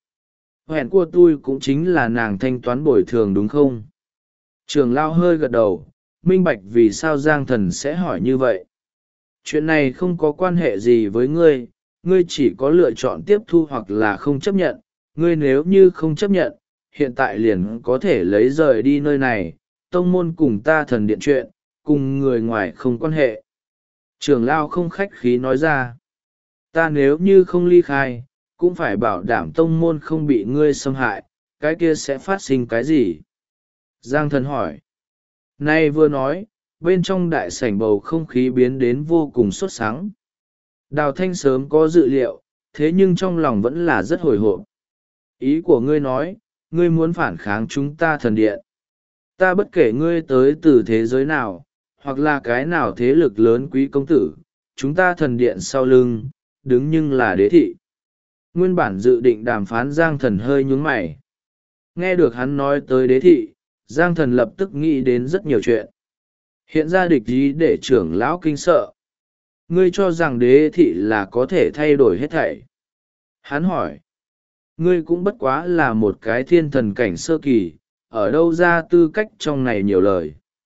Hẹn của tôi cũng chính là nàng thanh toán bồi thường đúng không? Trưởng lão hơi gật đầu, minh bạch vì sao Giang Thần sẽ hỏi như vậy. Chuyện này không có quan hệ gì với ngươi, ngươi chỉ có lựa chọn tiếp thu hoặc là không chấp nhận. Ngươi nếu như không chấp nhận, hiện tại liền có thể lấy rời đi nơi này, tông môn cùng ta thần điện chuyện, cùng người ngoài không quan hệ. Trưởng lão không khách khí nói ra. Ta nếu như không ly khai, cũng phải bảo đảm tông môn không bị ngươi xâm hại, cái kia sẽ phát sinh cái gì? Giang Thần hỏi. Nay vừa nói, bên trong đại sảnh bầu không khí biến đến vô cùng sốt sắng. Đào Thanh sớm có dự liệu, thế nhưng trong lòng vẫn là rất hồi hộp. Ý của ngươi nói, ngươi muốn phản kháng chúng ta thần điện. Ta bất kể ngươi tới từ thế giới nào, hoặc là cái nào thế lực lớn quý công tử, chúng ta thần điện sau lưng, đứng nhưng là đế thị. Nguyên bản dự định đàm phán Giang Thần hơi nhướng mày. Nghe được hắn nói tới đế thị, Giang Thần lập tức nghĩ đến rất nhiều chuyện. Hiện ra địch ý để trưởng lão kinh sợ. Ngươi cho rằng đế thị là có thể thay đổi hết thảy. Hắn hỏi. Ngươi cũng bất quá là một cái thiên thần cảnh sơ kỳ, ở đâu ra tư cách trong này nhiều lời.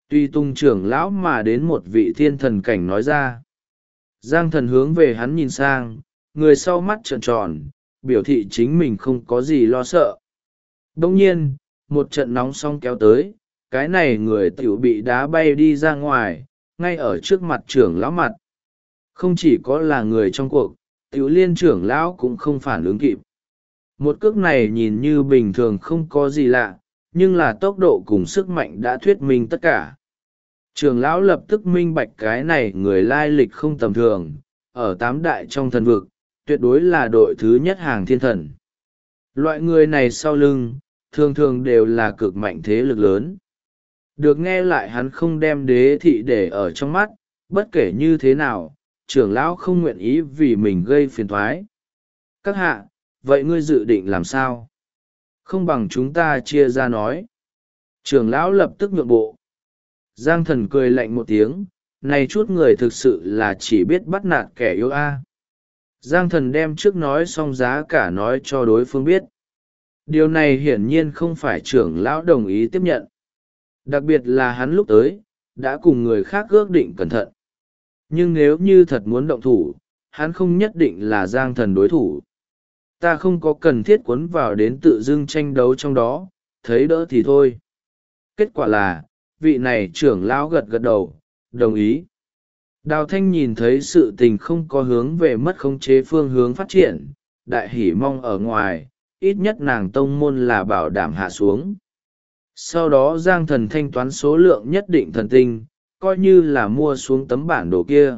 Tùy tùng trưởng lão mà đến một vị thiên thần cảnh nói ra. Giang Thần hướng về hắn nhìn sang, người sau mắt trợn tròn, biểu thị chính mình không có gì lo sợ. Đông nhiên, một trận nóng xong kéo tới, cái này người tiểu bị đá bay đi ra ngoài, ngay ở trước mặt trưởng lão mặt. Không chỉ có là người trong cuộc, tiểu liên trưởng lão cũng không phản ứng kịp. Một cước này nhìn như bình thường không có gì lạ, nhưng là tốc độ cùng sức mạnh đã thuyết minh tất cả. Trưởng lão lập tức minh bạch cái này người lai lịch không tầm thường, ở tám đại trong thần vực, tuyệt đối là đội thứ nhất hàng thiên thần. Loại người này sau lưng, thường thường đều là cực mạnh thế lực lớn. Được nghe lại hắn không đem đế thị để ở trong mắt, bất kể như thế nào, trưởng lão không nguyện ý vì mình gây phiền thoái. Các hạ, vậy ngươi dự định làm sao? Không bằng chúng ta chia ra nói. Trưởng lão lập tức nhượng bộ. Giang Thần cười lạnh một tiếng, này chút người thực sự là chỉ biết bắt nạt kẻ yếu a. Giang Thần đem trước nói xong giá cả nói cho đối phương biết. Điều này hiển nhiên không phải trưởng lão đồng ý tiếp nhận. Đặc biệt là hắn lúc tới, đã cùng người khác ước định cẩn thận. Nhưng nếu như thật muốn động thủ, hắn không nhất định là Giang Thần đối thủ. Ta không có cần thiết cuốn vào đến tự dưng tranh đấu trong đó, thấy đỡ thì thôi. Kết quả là, vị này trưởng lão gật gật đầu, đồng ý. Đào Thanh nhìn thấy sự tình không có hướng về mất khống chế phương hướng phát triển, đại hỉ mong ở ngoài, ít nhất nàng tông môn là bảo đảm hạ xuống. Sau đó Giang Thần thanh toán số lượng nhất định thần tinh, coi như là mua xuống tấm bản đồ kia.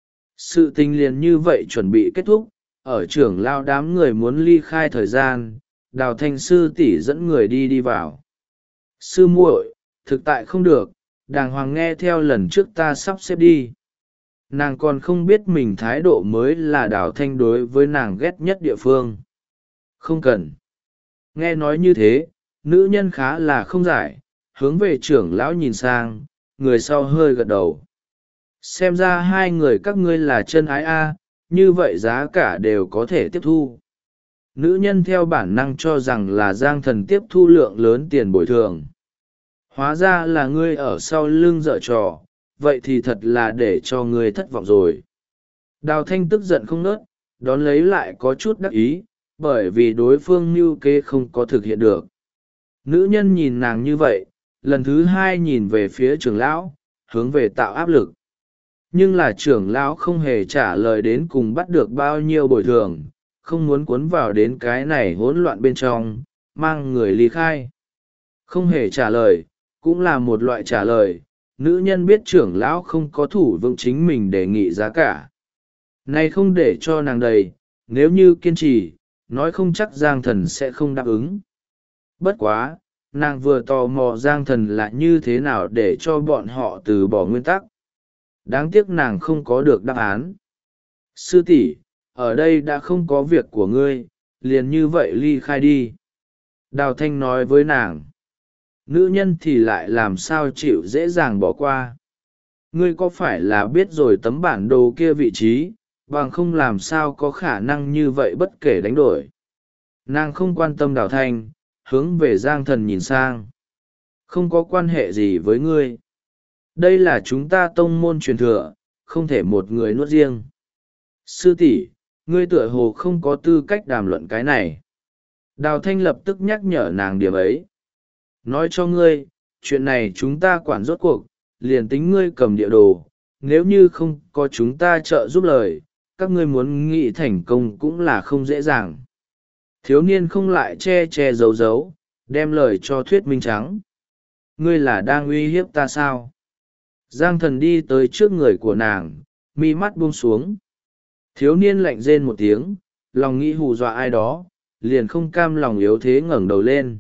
Sự tình liền như vậy chuẩn bị kết thúc, ở trưởng lao đám người muốn ly khai thời gian, Đào Thanh sư tỷ dẫn người đi vào. Sư muội, thực tại không được, đàng hoàng nghe theo lần trước ta sắp xếp đi. Nàng còn không biết mình thái độ mới là Đào Thanh đối với nàng ghét nhất địa phương. Không cần. Nghe nói như thế, nữ nhân khá là không giải, hướng về trưởng lão nhìn sang, người sau hơi gật đầu. Xem ra hai người các ngươi là chân ái a, như vậy giá cả đều có thể tiếp thu. Nữ nhân theo bản năng cho rằng là Giang Thần tiếp thu lượng lớn tiền bồi thường. Hóa ra là ngươi ở sau lưng dở trò, vậy thì thật là để cho ngươi thất vọng rồi. Đào Thanh tức giận không nớt, đón lấy lại có chút đắc ý, bởi vì đối phương mưu kế không có thực hiện được. Nữ nhân nhìn nàng như vậy, lần thứ hai nhìn về phía trưởng lão, hướng về tạo áp lực. Nhưng là trưởng lão không hề trả lời đến cùng bắt được bao nhiêu bồi thường, không muốn cuốn vào đến cái này hỗn loạn bên trong, mang người ly khai. Không hề trả lời, cũng là một loại trả lời, nữ nhân biết trưởng lão không có thủ vững chính mình đề nghị giá cả. Này không để cho nàng đầy, nếu như kiên trì, nói không chắc Giang Thần sẽ không đáp ứng. Bất quá, nàng vừa tò mò Giang Thần là như thế nào để cho bọn họ từ bỏ nguyên tắc. Đáng tiếc nàng không có được đáp án. Sư tỷ, ở đây đã không có việc của ngươi, liền như vậy ly khai đi. Đào Thanh nói với nàng. Nữ nhân thì lại làm sao chịu dễ dàng bỏ qua. Ngươi có phải là biết rồi tấm bản đồ kia vị trí, bằng không làm sao có khả năng như vậy bất kể đánh đổi. Nàng không quan tâm Đào Thanh, hướng về Giang Thần nhìn sang. Không có quan hệ gì với ngươi. Đây là chúng ta tông môn truyền thừa, không thể một người nuốt riêng. Sư tỷ, ngươi tựa hồ không có tư cách đàm luận cái này. Đào Thanh lập tức nhắc nhở nàng điểm ấy. Nói cho ngươi, chuyện này chúng ta quản rốt cuộc, liền tính ngươi cầm địa đồ, nếu như không có chúng ta trợ giúp lời, các ngươi muốn nghĩ thành công cũng là không dễ dàng. Thiếu niên không lại che che giấu giấu, đem lời cho thuyết minh trắng. Ngươi là đang uy hiếp ta sao? Giang Thần đi tới trước người của nàng, mi mắt buông xuống. Thiếu niên lạnh rên một tiếng, lòng nghĩ hù dọa ai đó, liền không cam lòng yếu thế ngẩng đầu lên.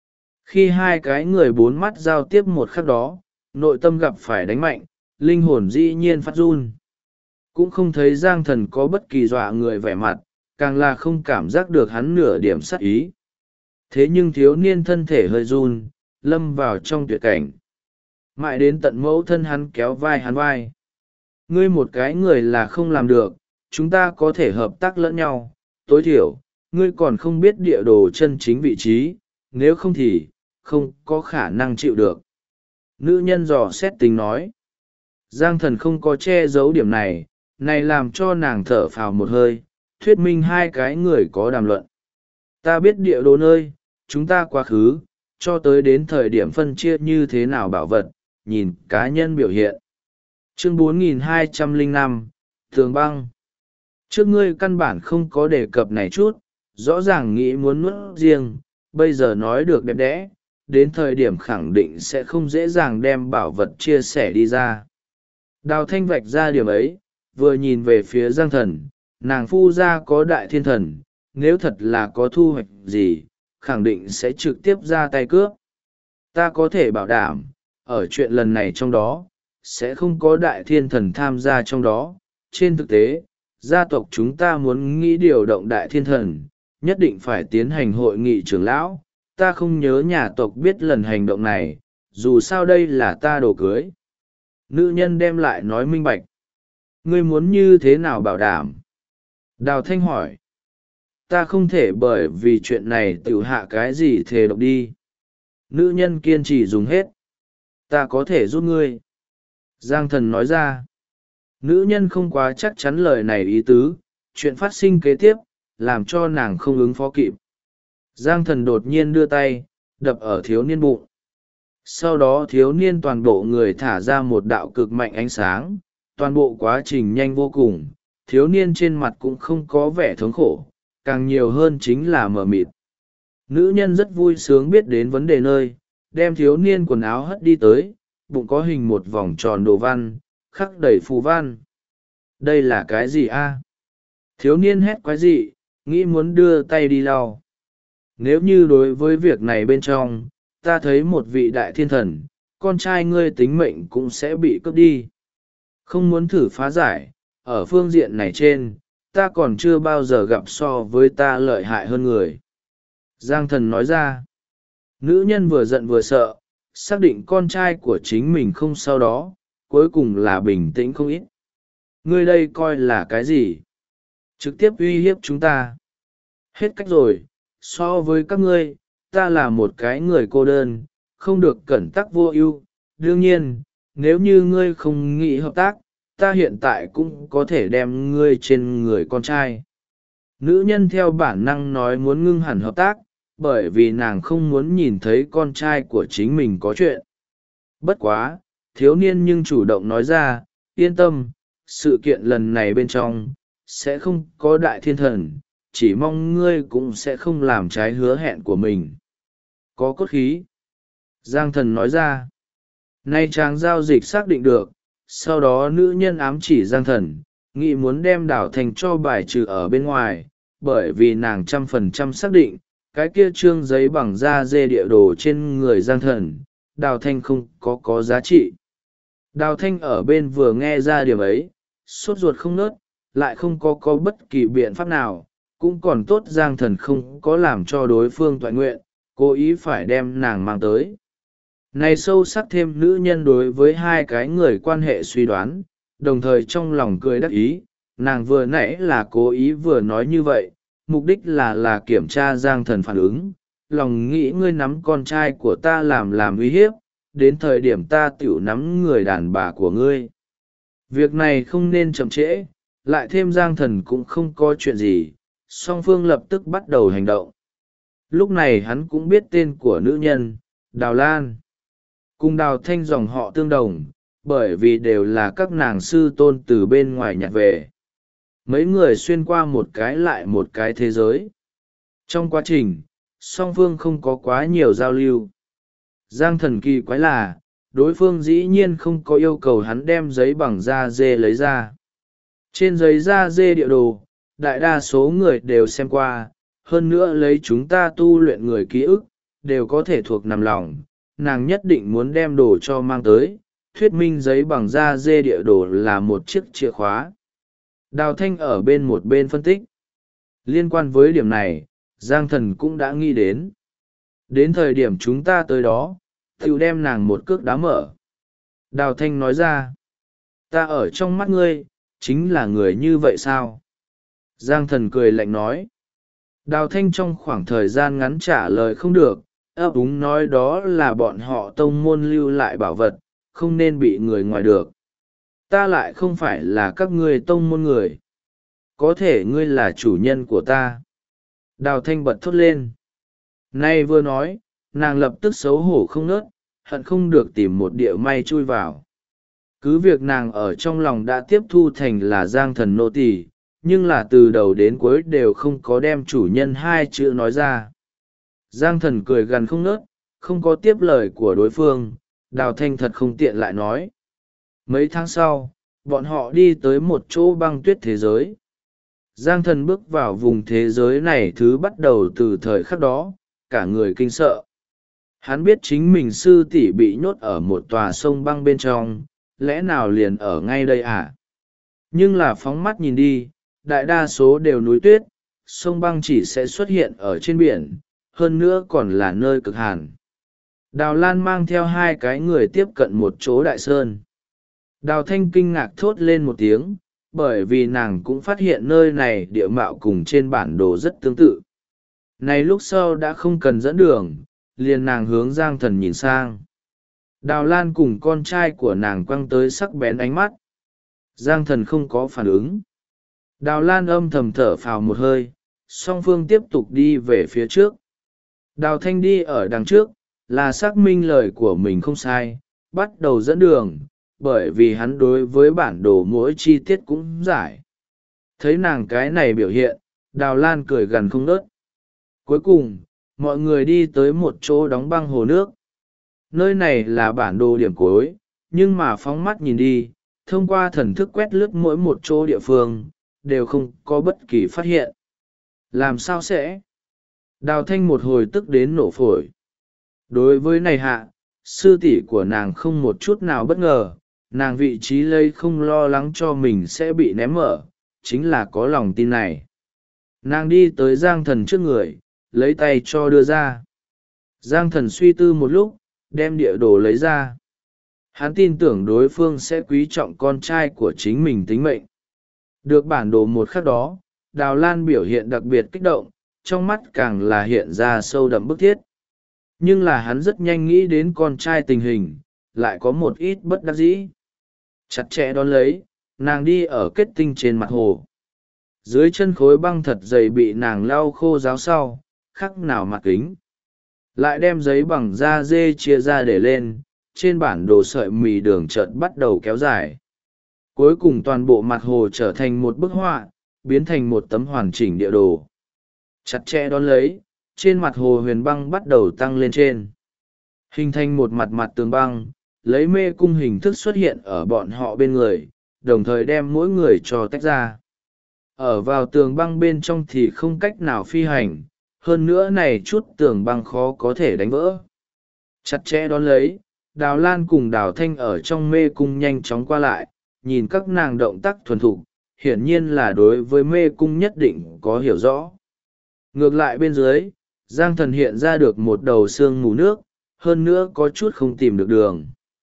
Khi hai cái người bốn mắt giao tiếp một khắc đó, nội tâm gặp phải đánh mạnh, linh hồn dĩ nhiên phát run. Cũng không thấy Giang Thần có bất kỳ dọa người vẻ mặt, càng là không cảm giác được hắn nửa điểm sát ý. Thế nhưng thiếu niên thân thể hơi run, lâm vào trong tuyệt cảnh. Mãi đến tận mẫu thân hắn kéo vai hắn vai. Ngươi một cái người là không làm được, chúng ta có thể hợp tác lẫn nhau, tối thiểu, ngươi còn không biết địa đồ chân chính vị trí, nếu không thì, không có khả năng chịu được. Nữ nhân dò xét tính nói. Giang thần không có che giấu điểm này, này làm cho nàng thở phào một hơi, thuyết minh hai cái người có đàm luận. Ta biết địa đồ nơi, chúng ta quá khứ, cho tới đến thời điểm phân chia như thế nào bảo vật, nhìn cá nhân biểu hiện. Chương 4205, Tường băng. Trước ngươi căn bản không có đề cập này chút, rõ ràng nghĩ muốn nuốt riêng, bây giờ nói được đẹp đẽ, đến thời điểm khẳng định sẽ không dễ dàng đem bảo vật chia sẻ đi ra. Đào Thanh vạch ra điểm ấy, vừa nhìn về phía Giang Thần, nàng phu gia có đại thiên thần, nếu thật là có thu hoạch gì, khẳng định sẽ trực tiếp ra tay cướp. Ta có thể bảo đảm, ở chuyện lần này trong đó, sẽ không có đại thiên thần tham gia trong đó. Trên thực tế, gia tộc chúng ta muốn nghĩ điều động đại thiên thần, nhất định phải tiến hành hội nghị trưởng lão. Ta không nhớ nhà tộc biết lần hành động này, dù sao đây là ta đồ cưới. Nữ nhân đem lại nói minh bạch. Ngươi muốn như thế nào bảo đảm? Đào Thanh hỏi. Ta không thể bởi vì chuyện này tự hạ cái gì thề độc đi. Nữ nhân kiên trì dùng hết. Ta có thể giúp ngươi. Giang Thần nói ra. Nữ nhân không quá chắc chắn lời này ý tứ, chuyện phát sinh kế tiếp, làm cho nàng không ứng phó kịp. Giang Thần đột nhiên đưa tay, đập ở thiếu niên bụng. Sau đó thiếu niên toàn bộ người thả ra một đạo cực mạnh ánh sáng, toàn bộ quá trình nhanh vô cùng, thiếu niên trên mặt cũng không có vẻ thống khổ, càng nhiều hơn chính là mờ mịt. Nữ nhân rất vui sướng biết đến vấn đề nơi, đem thiếu niên quần áo hất đi tới, bụng có hình một vòng tròn đồ văn, khắc đầy phù văn. Đây là cái gì a? Thiếu niên hét quái dị, nghĩ muốn đưa tay đi lau. Nếu như đối với việc này bên trong, ta thấy một vị đại thiên thần, con trai ngươi tính mệnh cũng sẽ bị cướp đi. Không muốn thử phá giải, ở phương diện này trên, ta còn chưa bao giờ gặp so với ta lợi hại hơn người. Giang Thần nói ra. Nữ nhân vừa giận vừa sợ, xác định con trai của chính mình không sau đó, cuối cùng là bình tĩnh không ít. Ngươi đây coi là cái gì? Trực tiếp uy hiếp chúng ta. Hết cách rồi, so với các ngươi, ta là một cái người cô đơn, không được cẩn tắc vô ưu. Đương nhiên, nếu như ngươi không nghĩ hợp tác, ta hiện tại cũng có thể đem ngươi trên người con trai. Nữ nhân theo bản năng nói muốn ngưng hẳn hợp tác, bởi vì nàng không muốn nhìn thấy con trai của chính mình có chuyện. Bất quá, thiếu niên nhưng chủ động nói ra, yên tâm, sự kiện lần này bên trong, sẽ không có đại thiên thần, chỉ mong ngươi cũng sẽ không làm trái hứa hẹn của mình. Có cốt khí. Giang Thần nói ra. Nay chàng giao dịch xác định được, sau đó nữ nhân ám chỉ Giang Thần, nghĩ muốn đem Đào Thanh cho bài trừ ở bên ngoài, bởi vì nàng 100% xác định, cái kia trương giấy bằng da dê địa đồ trên người Giang Thần, Đào Thanh không có giá trị. Đào Thanh ở bên vừa nghe ra điểm ấy, sốt ruột không nớt, lại không có bất kỳ biện pháp nào, cũng còn tốt Giang Thần không có làm cho đối phương toại nguyện, cố ý phải đem nàng mang tới. Này sâu sắc thêm nữ nhân đối với hai cái người quan hệ suy đoán, đồng thời trong lòng cười đắc ý, nàng vừa nãy là cố ý vừa nói như vậy, mục đích là kiểm tra Giang Thần phản ứng, lòng nghĩ ngươi nắm con trai của ta làm uy hiếp, đến thời điểm ta tiểu nắm người đàn bà của ngươi. Việc này không nên chậm trễ, lại thêm Giang Thần cũng không có chuyện gì, song phương lập tức bắt đầu hành động. Lúc này hắn cũng biết tên của nữ nhân, Đào Lan. Cùng Đào Thanh dòng họ tương đồng, bởi vì đều là các nàng sư tôn từ bên ngoài nhặt về. Mấy người xuyên qua một cái lại một cái thế giới. Trong quá trình, song phương không có quá nhiều giao lưu. Giang Thần kỳ quái là, đối phương dĩ nhiên không có yêu cầu hắn đem giấy bằng da dê lấy ra. Trên giấy da dê địa đồ, đại đa số người đều xem qua, hơn nữa lấy chúng ta tu luyện người ký ức, đều có thể thuộc nằm lòng, nàng nhất định muốn đem đồ cho mang tới, thuyết minh giấy bằng da dê địa đồ là một chiếc chìa khóa. Đào Thanh ở bên một bên phân tích. Liên quan với điểm này, Giang Thần cũng đã nghĩ đến. Đến thời điểm chúng ta tới đó, tiểu đem nàng một cước đá mở. Đào Thanh nói ra, ta ở trong mắt ngươi, chính là người như vậy sao? Giang Thần cười lạnh nói. Đào Thanh trong khoảng thời gian ngắn trả lời không được, ấp úng nói đó là bọn họ tông môn lưu lại bảo vật, không nên bị người ngoài được. Ta lại không phải là các ngươi tông môn người. Có thể ngươi là chủ nhân của ta. Đào Thanh bật thốt lên. Nay vừa nói, nàng lập tức xấu hổ không nớt, hận không được tìm một địa may chui vào. Cứ việc nàng ở trong lòng đã tiếp thu thành là Giang Thần nô tỳ, nhưng là từ đầu đến cuối đều không có đem chủ nhân hai chữ nói ra. Giang Thần cười gằn không nớt, không có tiếp lời của đối phương. Đào Thanh thật không tiện lại nói. Mấy tháng sau, bọn họ đi tới một chỗ băng tuyết thế giới. Giang Thần bước vào vùng thế giới này thứ bắt đầu từ thời khắc đó, cả người kinh sợ. Hắn biết chính mình sư tỷ bị nhốt ở một tòa sông băng bên trong, lẽ nào liền ở ngay đây à? Nhưng là phóng mắt nhìn đi, đại đa số đều núi tuyết, sông băng chỉ sẽ xuất hiện ở trên biển, hơn nữa còn là nơi cực hàn. Đào Lan mang theo hai cái người tiếp cận một chỗ đại sơn. Đào Thanh kinh ngạc thốt lên một tiếng, bởi vì nàng cũng phát hiện nơi này địa mạo cùng trên bản đồ rất tương tự. Này lúc sau đã không cần dẫn đường, liền nàng hướng Giang Thần nhìn sang. Đào Lan cùng con trai của nàng quăng tới sắc bén ánh mắt. Giang Thần không có phản ứng. Đào Lan âm thầm thở phào một hơi, song phương tiếp tục đi về phía trước. Đào Thanh đi ở đằng trước, là xác minh lời của mình không sai, bắt đầu dẫn đường, bởi vì hắn đối với bản đồ mỗi chi tiết cũng giải. Thấy nàng cái này biểu hiện, Đào Lan cười gằn không nớt. Cuối cùng, mọi người đi tới một chỗ đóng băng hồ nước. Nơi này là bản đồ điểm cuối, nhưng mà phóng mắt nhìn đi, thông qua thần thức quét lướt mỗi một chỗ địa phương, đều không có bất kỳ phát hiện. Làm sao sẽ? Đào Thanh một hồi tức đến nổ phổi. Đối với này hạ, sư tỷ của nàng không một chút nào bất ngờ, nàng vị trí lây không lo lắng cho mình sẽ bị ném mở, chính là có lòng tin này. Nàng đi tới Giang Thần trước người, lấy tay cho đưa ra. Giang Thần suy tư một lúc, đem địa đồ lấy ra. Hắn tin tưởng đối phương sẽ quý trọng con trai của chính mình tính mệnh. Được bản đồ một khắc đó, Đào Lan biểu hiện đặc biệt kích động, trong mắt càng là hiện ra sâu đậm bức thiết. Nhưng là hắn rất nhanh nghĩ đến con trai tình hình, lại có một ít bất đắc dĩ. Chặt chẽ đón lấy, nàng đi ở kết tinh trên mặt hồ. Dưới chân khối băng thật dày bị nàng lau khô ráo sau, khắc nào mặt kính. Lại đem giấy bằng da dê chia ra để lên, trên bản đồ sợi mì đường chợt bắt đầu kéo dài. Cuối cùng toàn bộ mặt hồ trở thành một bức họa, biến thành một tấm hoàn chỉnh địa đồ. Chặt chẽ đón lấy, trên mặt hồ huyền băng bắt đầu tăng lên trên. Hình thành một mặt mặt tường băng, lấy mê cung hình thức xuất hiện ở bọn họ bên người, đồng thời đem mỗi người cho tách ra. Ở vào tường băng bên trong thì không cách nào phi hành, hơn nữa này chút tường băng khó có thể đánh vỡ. Chặt chẽ đón lấy, Đào Lan cùng Đào Thanh ở trong mê cung nhanh chóng qua lại, nhìn các nàng động tác thuần thục, hiển nhiên là đối với mê cung nhất định có hiểu rõ. Ngược lại bên dưới, Giang Thần hiện ra được một đầu xương mù nước, hơn nữa có chút không tìm được đường.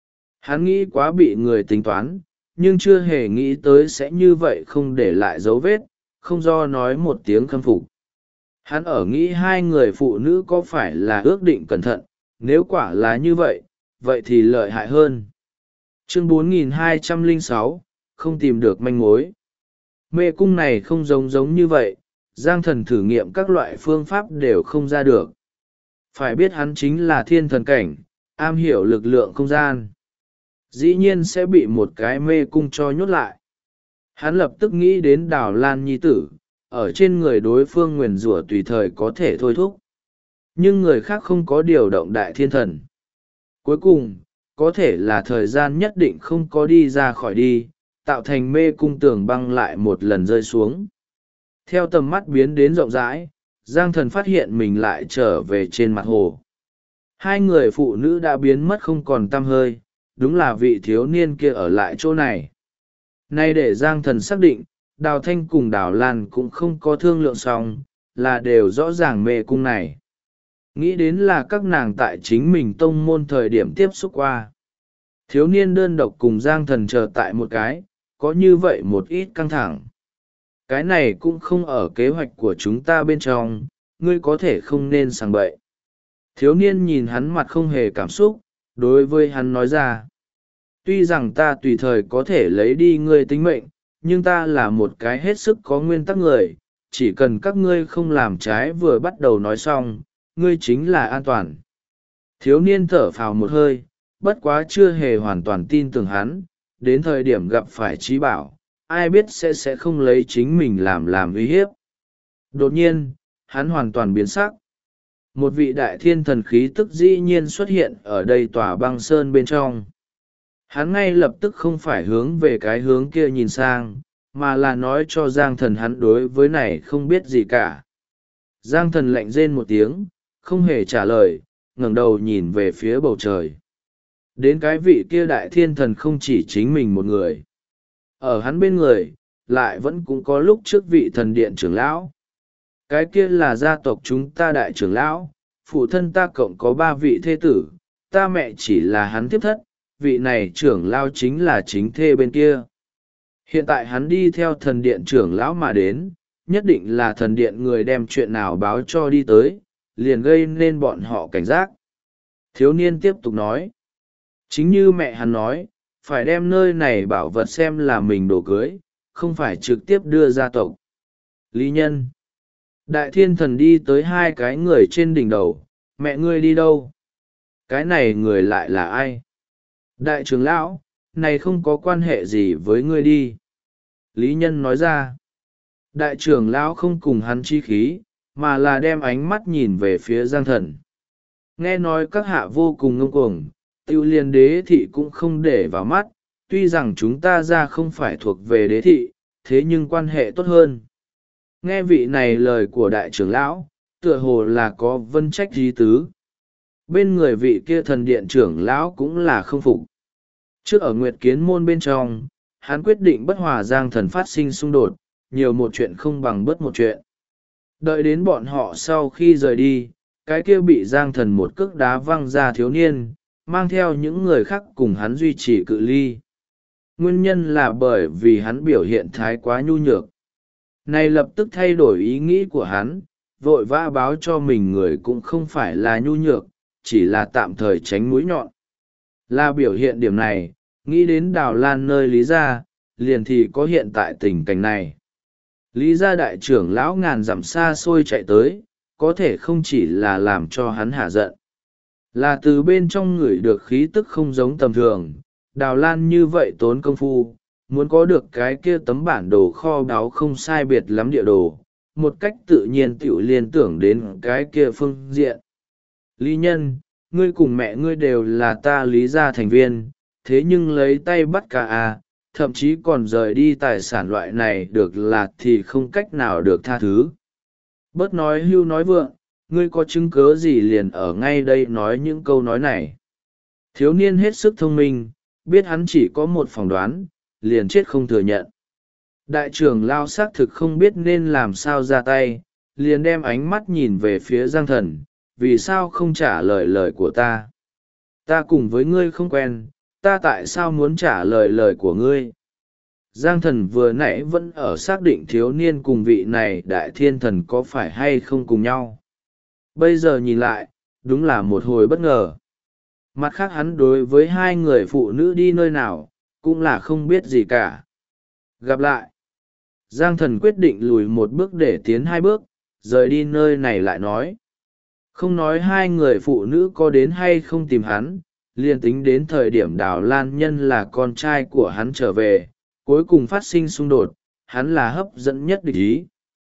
Hắn nghĩ quá bị người tính toán, nhưng chưa hề nghĩ tới sẽ như vậy không để lại dấu vết, không do nói một tiếng khâm phục. Hắn ở nghĩ hai người phụ nữ có phải là ước định cẩn thận, nếu quả là như vậy, vậy thì lợi hại hơn. Chương 4206, không tìm được manh mối. Mê cung này không giống như vậy, Giang Thần thử nghiệm các loại phương pháp đều không ra được. Phải biết hắn chính là thiên thần cảnh, am hiểu lực lượng không gian. Dĩ nhiên sẽ bị một cái mê cung cho nhốt lại. Hắn lập tức nghĩ đến Đào Lan nhi tử, ở trên người đối phương nguyền rủa tùy thời có thể thôi thúc. Nhưng người khác không có điều động đại thiên thần. Cuối cùng, có thể là thời gian nhất định không có đi ra khỏi đi, tạo thành mê cung tường băng lại một lần rơi xuống. Theo tầm mắt biến đến rộng rãi, Giang Thần phát hiện mình lại trở về trên mặt hồ. Hai người phụ nữ đã biến mất không còn tăm hơi, đúng là vị thiếu niên kia ở lại chỗ này. Nay để Giang Thần xác định, Đào Thanh cùng Đào Lan cũng không có thương lượng xong, là đều rõ ràng mê cung này. Nghĩ đến là các nàng tại chính mình tông môn thời điểm tiếp xúc qua. Thiếu niên đơn độc cùng Giang Thần chờ tại một cái, có như vậy một ít căng thẳng. Cái này cũng không ở kế hoạch của chúng ta bên trong, ngươi có thể không nên sàng bậy. Thiếu niên nhìn hắn mặt không hề cảm xúc, đối với hắn nói ra: tuy rằng ta tùy thời có thể lấy đi ngươi tính mệnh, nhưng ta là một cái hết sức có nguyên tắc người, chỉ cần các ngươi không làm trái vừa bắt đầu nói xong, ngươi chính là an toàn. Thiếu niên thở phào một hơi, bất quá chưa hề hoàn toàn tin tưởng hắn, đến thời điểm gặp phải trí bảo, ai biết sẽ không lấy chính mình làm uy hiếp. Đột nhiên, hắn hoàn toàn biến sắc. Một vị đại thiên thần khí tức dĩ nhiên xuất hiện ở đây tòa băng sơn bên trong. Hắn ngay lập tức không phải hướng về cái hướng kia nhìn sang, mà là nói cho Giang Thần hắn đối với này không biết gì cả. Giang Thần lạnh rên một tiếng, không hề trả lời, ngẩng đầu nhìn về phía bầu trời. Đến cái vị kia đại thiên thần không chỉ chính mình một người. Ở hắn bên người, lại vẫn cũng có lúc trước vị thần điện trưởng lão. Cái kia là gia tộc chúng ta đại trưởng lão, phụ thân ta cộng có 3 vị thê tử, ta mẹ chỉ là hắn tiếp thất, vị này trưởng lão chính là chính thê bên kia. Hiện tại hắn đi theo thần điện trưởng lão mà đến, nhất định là thần điện người đem chuyện nào báo cho đi tới, liền gây nên bọn họ cảnh giác. Thiếu niên tiếp tục nói, chính như mẹ hắn nói, phải đem nơi này bảo vật xem là mình đồ cưới, không phải trực tiếp đưa gia tộc. Lý Nhân. Đại thiên thần đi tới 2 cái người trên đỉnh đầu, mẹ ngươi đi đâu? Cái này người lại là ai? Đại trưởng lão, này không có quan hệ gì với ngươi đi. Lý Nhân nói ra. Đại trưởng lão không cùng hắn chi khí, mà là đem ánh mắt nhìn về phía Giang Thần. Nghe nói các hạ vô cùng ngông cuồng, tiêu liên đế thị cũng không để vào mắt, tuy rằng chúng ta ra không phải thuộc về đế thị, thế nhưng quan hệ tốt hơn. Nghe vị này lời của đại trưởng lão, tựa hồ là có vân trách ý tứ. Bên người vị kia thần điện trưởng lão cũng là không phục. Trước ở Nguyệt Kiến môn bên trong, hắn quyết định bất hòa Giang Thần phát sinh xung đột, nhiều một chuyện không bằng bất một chuyện. Đợi đến bọn họ sau khi rời đi, cái kia bị Giang Thần một cước đá văng ra thiếu niên, mang theo những người khác cùng hắn duy trì cự ly. Nguyên nhân là bởi vì hắn biểu hiện thái quá nhu nhược. Này lập tức thay đổi ý nghĩ của hắn, vội vã báo cho mình người cũng không phải là nhu nhược, chỉ là tạm thời tránh mũi nhọn. Là biểu hiện điểm này, nghĩ đến Đào Lan nơi Lý gia, liền thì có hiện tại tình cảnh này. Lý gia đại trưởng lão ngàn dặm xa xôi chạy tới, có thể không chỉ là làm cho hắn hả giận. Là từ bên trong người được khí tức không giống tầm thường, Đào Lan như vậy tốn công phu, muốn có được cái kia tấm bản đồ kho báu không sai biệt lắm địa đồ, một cách tự nhiên tiểu liên tưởng đến cái kia phương diện. Lý Nhân, ngươi cùng mẹ ngươi đều là ta Lý gia thành viên, thế nhưng lấy tay bắt cả thậm chí còn rời đi tài sản loại này được là thì không cách nào được tha thứ. Bớt nói hưu nói vượng, ngươi có chứng cớ gì liền ở ngay đây nói những câu nói này. Thiếu niên hết sức thông minh, biết hắn chỉ có một phỏng đoán, liền chết không thừa nhận. Đại trưởng lao xác thực không biết nên làm sao ra tay, liền đem ánh mắt nhìn về phía Giang Thần, vì sao không trả lời lời của ta? Ta cùng với ngươi không quen, ta tại sao muốn trả lời lời của ngươi? Giang Thần vừa nãy vẫn ở xác định thiếu niên cùng vị này đại thiên thần có phải hay không cùng nhau. Bây giờ nhìn lại, đúng là một hồi bất ngờ. Mặt khác hắn đối với 2 người phụ nữ đi nơi nào, cũng là không biết gì cả. Gặp lại. Giang Thần quyết định lùi một bước để tiến 2 bước, rời đi nơi này lại nói. Không nói 2 người phụ nữ có đến hay không tìm hắn, liền tính đến thời điểm Đào Lan Nhân là con trai của hắn trở về, cuối cùng phát sinh xung đột, hắn là hấp dẫn nhất địch ý.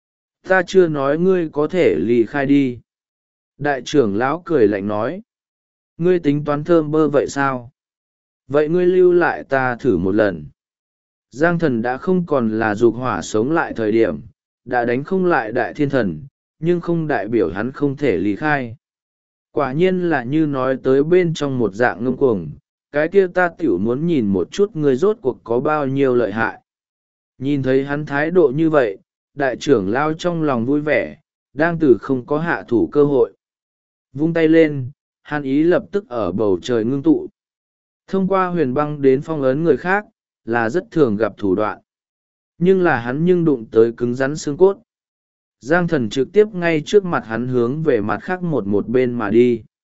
Ta chưa nói ngươi có thể lì khai đi. Đại trưởng lão cười lạnh nói. Ngươi tính toán thơm bơ vậy sao? Vậy ngươi lưu lại ta thử một lần. Giang Thần đã không còn là dục hỏa sống lại thời điểm, đã đánh không lại đại thiên thần, nhưng không đại biểu hắn không thể lý khai. Quả nhiên là như nói tới bên trong một dạng ngông cuồng, cái kia ta tiểu muốn nhìn một chút ngươi rốt cuộc có bao nhiêu lợi hại. Nhìn thấy hắn thái độ như vậy, đại trưởng lao trong lòng vui vẻ, đang từ không có hạ thủ cơ hội. Vung tay lên, hắn ý lập tức ở bầu trời ngưng tụ. Thông qua huyền băng đến phong ấn người khác, là rất thường gặp thủ đoạn. Nhưng là hắn nhưng đụng tới cứng rắn xương cốt. Giang Thần trực tiếp ngay trước mặt hắn hướng về mặt khác một bên mà đi.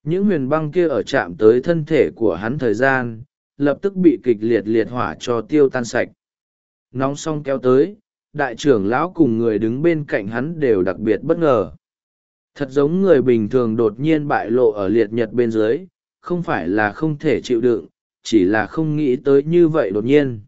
những huyền băng kia ở chạm tới thân thể của hắn thời gian lập tức bị kịch liệt liệt hỏa cho tiêu tan sạch. Nóng xong kéo tới, đại trưởng lão cùng người đứng bên cạnh hắn đều đặc biệt bất ngờ. Thật giống người bình thường đột nhiên bại lộ ở liệt nhật bên dưới, không phải là không thể chịu đựng, chỉ là không nghĩ tới như vậy đột nhiên.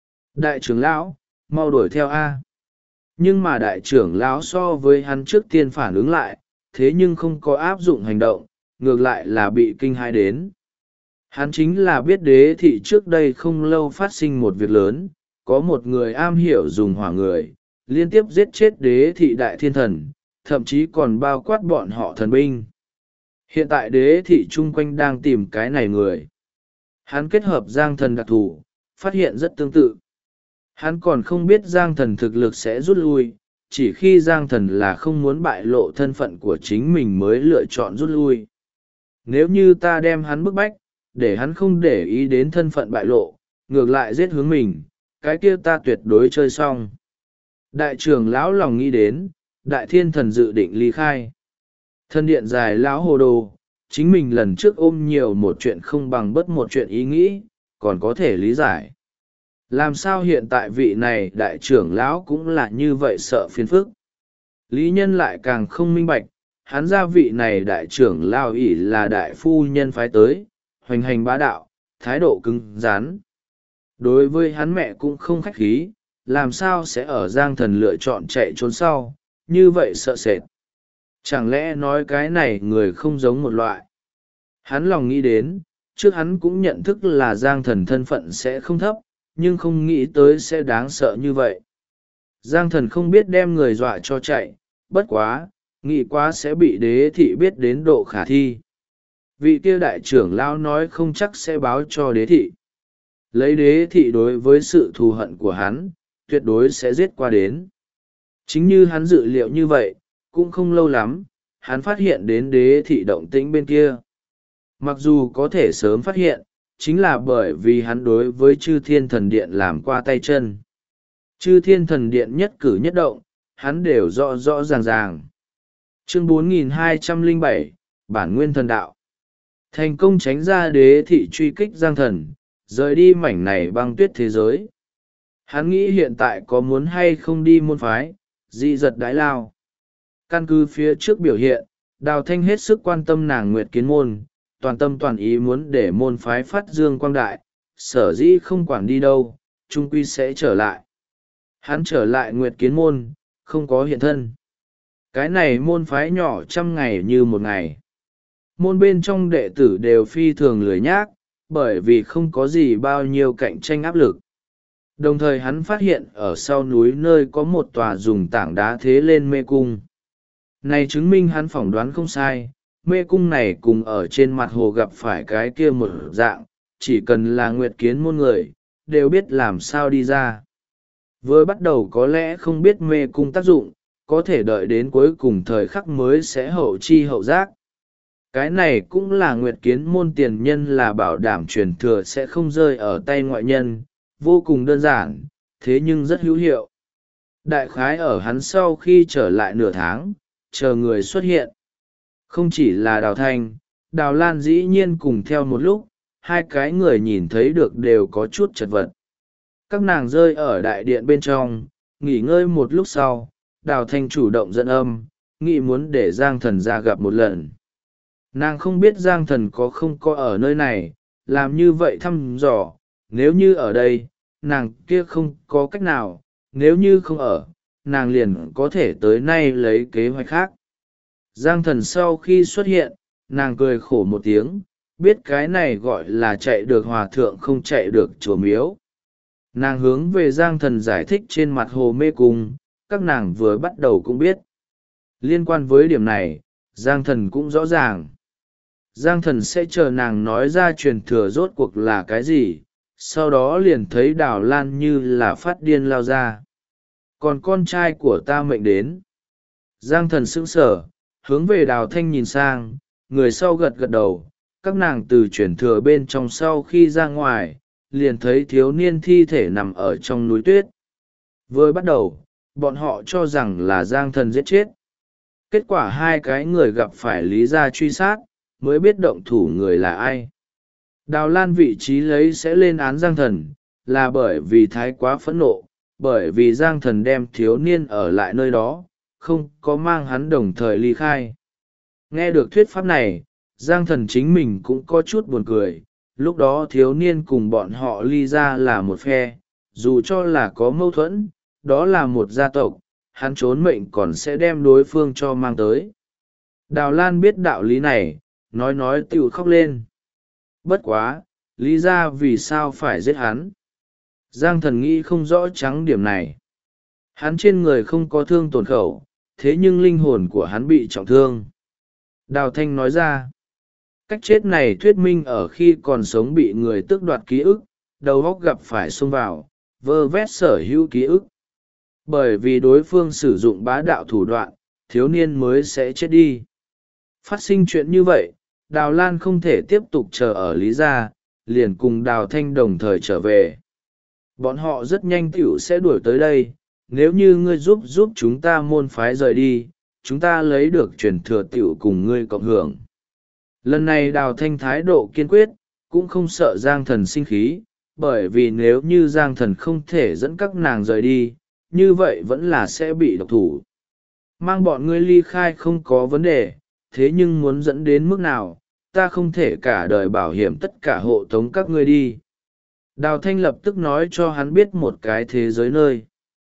Đại trưởng lão, mau đuổi theo A. Nhưng mà đại trưởng lão so với hắn trước tiên phản ứng lại, thế nhưng không có áp dụng hành động, ngược lại là bị kinh hãi đến. Hắn chính là biết đế thị trước đây không lâu phát sinh một việc lớn, có một người am hiểu dùng hỏa người, liên tiếp giết chết đế thị đại thiên thần, thậm chí còn bao quát bọn họ thần binh. Hiện tại đế thị chung quanh đang tìm cái này người. Hắn kết hợp giang thần đặc thù, phát hiện rất tương tự. Hắn còn không biết giang thần thực lực sẽ rút lui, chỉ khi giang thần là không muốn bại lộ thân phận của chính mình mới lựa chọn rút lui. Nếu như ta đem hắn bức bách, để hắn không để ý đến thân phận bại lộ, ngược lại giết hướng mình, cái kia ta tuyệt đối chơi xong. Đại trưởng lão lòng nghĩ đến, đại thiên thần dự định ly khai. Thân điện dài lão hồ đồ, chính mình lần trước ôm nhiều một chuyện không bằng bất một chuyện ý nghĩ, còn có thể lý giải. Làm sao hiện tại vị này đại trưởng lão cũng là như vậy sợ phiền phức. Lý nhân lại càng không minh bạch, hắn ra vị này đại trưởng lão ỷ là đại phu nhân phái tới, hoành hành bá đạo, thái độ cứng rắn. Đối với hắn mẹ cũng không khách khí, làm sao sẽ ở giang thần lựa chọn chạy trốn sau, như vậy sợ sệt. Chẳng lẽ nói cái này người không giống một loại. Hắn lòng nghĩ đến, trước hắn cũng nhận thức là giang thần thân phận sẽ không thấp, nhưng không nghĩ tới sẽ đáng sợ như vậy. Giang thần không biết đem người dọa cho chạy, bất quá, nghĩ quá sẽ bị đế thị biết đến độ khả thi. Vị kia đại trưởng lão nói không chắc sẽ báo cho đế thị. Lấy đế thị đối với sự thù hận của hắn, tuyệt đối sẽ giết qua đến. Chính như hắn dự liệu như vậy, cũng không lâu lắm, hắn phát hiện đến đế thị động tĩnh bên kia. Mặc dù có thể sớm phát hiện, chính là bởi vì hắn đối với chư thiên thần điện làm qua tay chân. Chư thiên thần điện nhất cử nhất động, hắn đều rõ rõ ràng ràng. Chương 4207, Bản Nguyên Thần Đạo. Thành công tránh ra đế thị truy kích giang thần, rời đi mảnh này băng tuyết thế giới. Hắn nghĩ hiện tại có muốn hay không đi môn phái, dị giật đái lao. Căn cứ phía trước biểu hiện, Đào Thanh hết sức quan tâm nàng Nguyệt Kiến Môn, toàn tâm toàn ý muốn để môn phái phát dương quang đại, sở dĩ không quản đi đâu, trung quy sẽ trở lại. Hắn trở lại Nguyệt Kiến Môn, không có hiện thân. Cái này môn phái nhỏ trăm ngày như một ngày. Môn bên trong đệ tử đều phi thường lười nhác, bởi vì không có gì bao nhiêu cạnh tranh áp lực. Đồng thời hắn phát hiện ở sau núi nơi có một tòa dùng tảng đá thế lên mê cung. Này chứng minh hắn phỏng đoán không sai, mê cung này cùng ở trên mặt hồ gặp phải cái kia một dạng, chỉ cần là Nguyệt Kiến Môn người, đều biết làm sao đi ra. Vừa bắt đầu có lẽ không biết mê cung tác dụng, có thể đợi đến cuối cùng thời khắc mới sẽ hậu chi hậu giác. Cái này cũng là Nguyệt Kiến Môn tiền nhân là bảo đảm truyền thừa sẽ không rơi ở tay ngoại nhân, vô cùng đơn giản, thế nhưng rất hữu hiệu. Đại khái ở hắn sau khi trở lại nửa tháng, chờ người xuất hiện. Không chỉ là Đào Thanh, Đào Lan dĩ nhiên cùng theo một lúc, hai cái người nhìn thấy được đều có chút chật vật. Các nàng rơi ở đại điện bên trong, nghỉ ngơi một lúc sau, Đào Thanh chủ động dẫn âm, nghĩ muốn để Giang Thần ra gặp một lần. Nàng không biết Giang Thần có không có ở nơi này, làm như vậy thăm dò, nếu như ở đây, nàng kia không có cách nào, nếu như không ở, nàng liền có thể tới nay lấy kế hoạch khác. Giang Thần sau khi xuất hiện, nàng cười khổ một tiếng, biết cái này gọi là chạy được hòa thượng không chạy được chùa miếu. Nàng hướng về Giang Thần giải thích trên mặt hồ mê cung, các nàng vừa bắt đầu cũng biết. Liên quan với điểm này, Giang Thần cũng rõ ràng. Giang Thần sẽ chờ nàng nói ra truyền thừa rốt cuộc là cái gì, sau đó liền thấy Đào Lan như là phát điên lao ra. Còn con trai của ta mệnh đến. Giang Thần sững sờ, hướng về Đào Thanh nhìn sang, người sau gật gật đầu, các nàng từ truyền thừa bên trong sau khi ra ngoài, liền thấy thiếu niên thi thể nằm ở trong núi tuyết. Vừa bắt đầu, bọn họ cho rằng là Giang Thần giết chết. Kết quả hai cái người gặp phải lý gia truy sát, mới biết động thủ người là ai. Đào Lan vị trí lấy sẽ lên án Giang Thần, là bởi vì thái quá phẫn nộ, bởi vì Giang Thần đem thiếu niên ở lại nơi đó, không có mang hắn đồng thời ly khai. Nghe được thuyết pháp này, Giang Thần chính mình cũng có chút buồn cười, lúc đó thiếu niên cùng bọn họ ly ra là một phe, dù cho là có mâu thuẫn, đó là một gia tộc, hắn trốn mệnh còn sẽ đem đối phương cho mang tới. Đào Lan biết đạo lý này, nói tựu khóc lên. Bất quá, lý ra vì sao phải giết hắn? Giang Thần nghĩ không rõ trắng điểm này. Hắn trên người không có thương tổn khẩu, thế nhưng linh hồn của hắn bị trọng thương. Đào Thanh nói ra, cách chết này thuyết minh ở khi còn sống bị người tước đoạt ký ức, đầu óc gặp phải xông vào, vơ vét sở hữu ký ức. Bởi vì đối phương sử dụng bá đạo thủ đoạn, thiếu niên mới sẽ chết đi. Phát sinh chuyện như vậy, Đào Lan không thể tiếp tục chờ ở Lý Gia, liền cùng Đào Thanh đồng thời trở về. Bọn họ rất nhanh tiểu sẽ đuổi tới đây, nếu như ngươi giúp chúng ta môn phái rời đi, chúng ta lấy được truyền thừa tiểu cùng ngươi cộng hưởng. Lần này Đào Thanh thái độ kiên quyết, cũng không sợ Giang Thần sinh khí, bởi vì nếu như Giang Thần không thể dẫn các nàng rời đi, như vậy vẫn là sẽ bị độc thủ. Mang bọn ngươi ly khai không có vấn đề, thế nhưng muốn dẫn đến mức nào, ta không thể cả đời bảo hiểm tất cả hộ tống các ngươi đi. Đào Thanh lập tức nói cho hắn biết một cái thế giới nơi.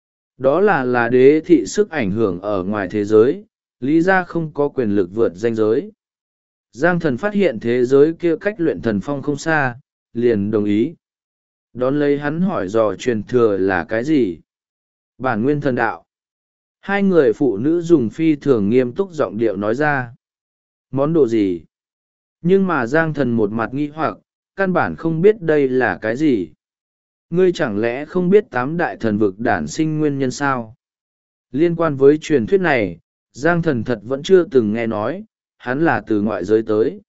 Đó là đế thị sức ảnh hưởng ở ngoài thế giới, lý ra không có quyền lực vượt ranh giới. Giang Thần phát hiện thế giới kia cách luyện thần phong không xa, liền đồng ý. Đón lấy hắn hỏi dò truyền thừa là cái gì? Bản nguyên thần đạo. Hai người phụ nữ dùng phi thường nghiêm túc giọng điệu nói ra. Món đồ gì? Nhưng mà Giang Thần một mặt nghi hoặc, căn bản không biết đây là cái gì. Ngươi chẳng lẽ không biết tám đại thần vực đản sinh nguyên nhân sao? Liên quan với truyền thuyết này, Giang Thần thật vẫn chưa từng nghe nói, hắn là từ ngoại giới tới.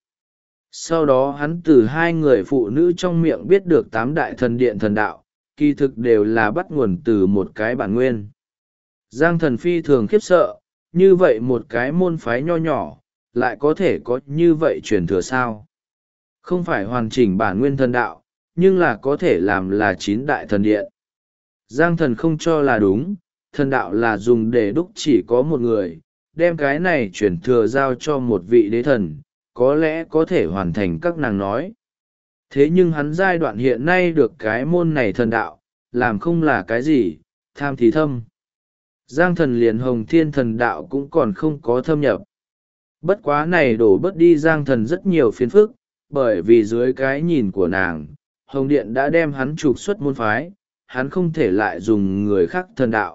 Sau đó hắn từ hai người phụ nữ trong miệng biết được tám đại thần điện thần đạo, kỳ thực đều là bắt nguồn từ một cái bản nguyên. Giang Thần phi thường khiếp sợ, như vậy một cái môn phái nho nhỏ, lại có thể có như vậy truyền thừa sao? Không phải hoàn chỉnh bản nguyên thần đạo, nhưng là có thể làm là 9 đại thần điện. Giang Thần không cho là đúng, thần đạo là dùng để đúc chỉ có một người, đem cái này truyền thừa giao cho một vị đế thần, có lẽ có thể hoàn thành các nàng nói. Thế nhưng hắn giai đoạn hiện nay được cái môn này thần đạo, làm không là cái gì, tham thì thâm. Giang Thần liền Hồng Thiên thần đạo cũng còn không có thâm nhập. Bất quá này đổ bớt đi Giang Thần rất nhiều phiền phức, bởi vì dưới cái nhìn của nàng, Hồng Điện đã đem hắn trục xuất môn phái, hắn không thể lại dùng người khác thần đạo.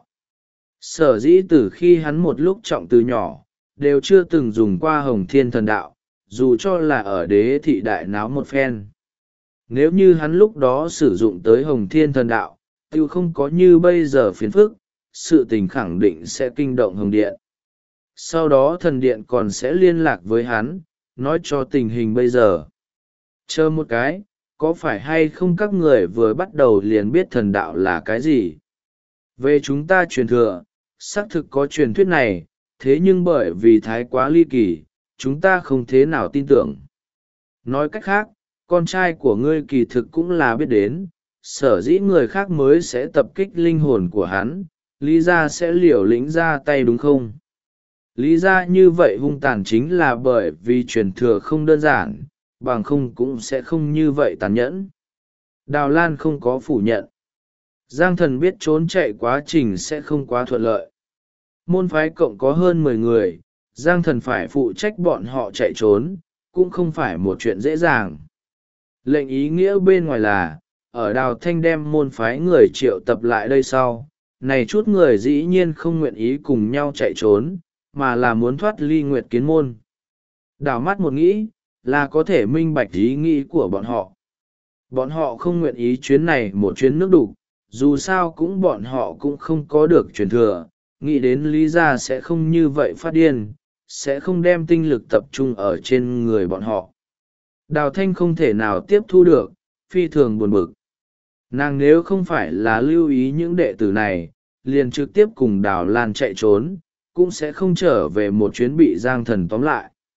Sở dĩ từ khi hắn một lúc trọng từ nhỏ, đều chưa từng dùng qua Hồng Thiên thần đạo, dù cho là ở đế thị đại náo một phen. Nếu như hắn lúc đó sử dụng tới Hồng Thiên thần đạo, tiêu không có như bây giờ phiền phức, sự tình khẳng định sẽ kinh động Hồng Điện. Sau đó thần điện còn sẽ liên lạc với hắn, nói cho tình hình bây giờ. Chờ một cái, có phải hay không các người vừa bắt đầu liền biết thần đạo là cái gì? Về chúng ta truyền thừa, xác thực có truyền thuyết này, thế nhưng bởi vì thái quá ly kỳ, chúng ta không thế nào tin tưởng. Nói cách khác, con trai của ngươi kỳ thực cũng là biết đến, sở dĩ người khác mới sẽ tập kích linh hồn của hắn, lý ra sẽ liều lĩnh ra tay đúng không? Lý ra như vậy hung tàn chính là bởi vì truyền thừa không đơn giản, bằng không cũng sẽ không như vậy tàn nhẫn. Đào Lan không có phủ nhận. Giang Thần biết trốn chạy quá trình sẽ không quá thuận lợi. Môn phái cộng có hơn 10 người, Giang Thần phải phụ trách bọn họ chạy trốn, cũng không phải một chuyện dễ dàng. Lệnh ý nghĩa bên ngoài là, ở Đào Thanh đem môn phái người triệu tập lại đây sau, này chút người dĩ nhiên không nguyện ý cùng nhau chạy trốn, mà là muốn thoát ly Nguyệt Kiến môn. Đào mắt một nghĩ, là có thể minh bạch ý nghĩ của bọn họ. Bọn họ không nguyện ý chuyến này một chuyến nước đục, dù sao cũng bọn họ cũng không có được truyền thừa, nghĩ đến lý ra sẽ không như vậy phát điên, sẽ không đem tinh lực tập trung ở trên người bọn họ. Đào Thanh không thể nào tiếp thu được, phi thường buồn bực. Nàng nếu không phải là lưu ý những đệ tử này, liền trực tiếp cùng Đào Lan chạy trốn, cũng sẽ không trở về một chuyến bị Giang Thần tóm lại.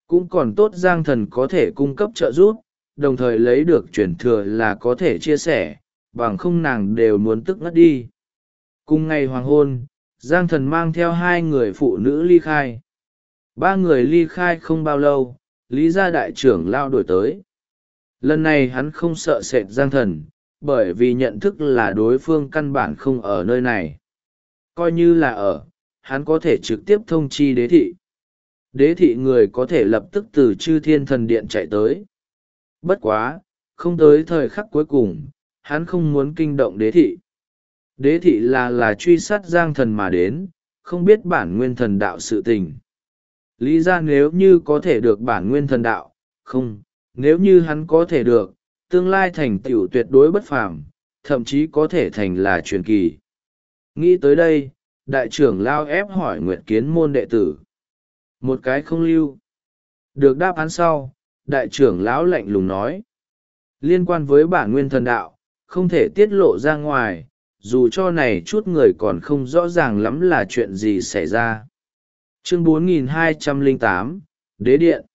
Cũng còn tốt Giang Thần có thể cung cấp trợ giúp, đồng thời lấy được truyền thừa là có thể chia sẻ, bằng không nàng đều muốn tức ngất đi. Cùng ngày hoàng hôn, Giang Thần mang theo 2 người phụ nữ ly khai. 3 người ly khai không bao lâu, Lý gia đại trưởng lao đổi tới. Lần này hắn không sợ sệt Giang Thần, bởi vì nhận thức là đối phương căn bản không ở nơi này. Coi như là ở, hắn có thể trực tiếp thông chi đế thị. Đế thị người có thể lập tức từ Chư Thiên Thần Điện chạy tới. Bất quá, không tới thời khắc cuối cùng, hắn không muốn kinh động đế thị. Đế thị là truy sát Giang Thần mà đến, không biết bản nguyên thần đạo sự tình. Lý ra nếu như có thể được bản nguyên thần đạo, không, nếu như hắn có thể được, tương lai thành tựu tuyệt đối bất phàm, thậm chí có thể thành là truyền kỳ. Nghĩ tới đây, đại trưởng lao ép hỏi Nguyệt Kiến môn đệ tử. Một cái không lưu. Được đáp án sau, đại trưởng lão lạnh lùng nói. Liên quan với bản nguyên thần đạo, không thể tiết lộ ra ngoài, dù cho này chút người còn không rõ ràng lắm là chuyện gì xảy ra. Chương 4208, Đế Điện.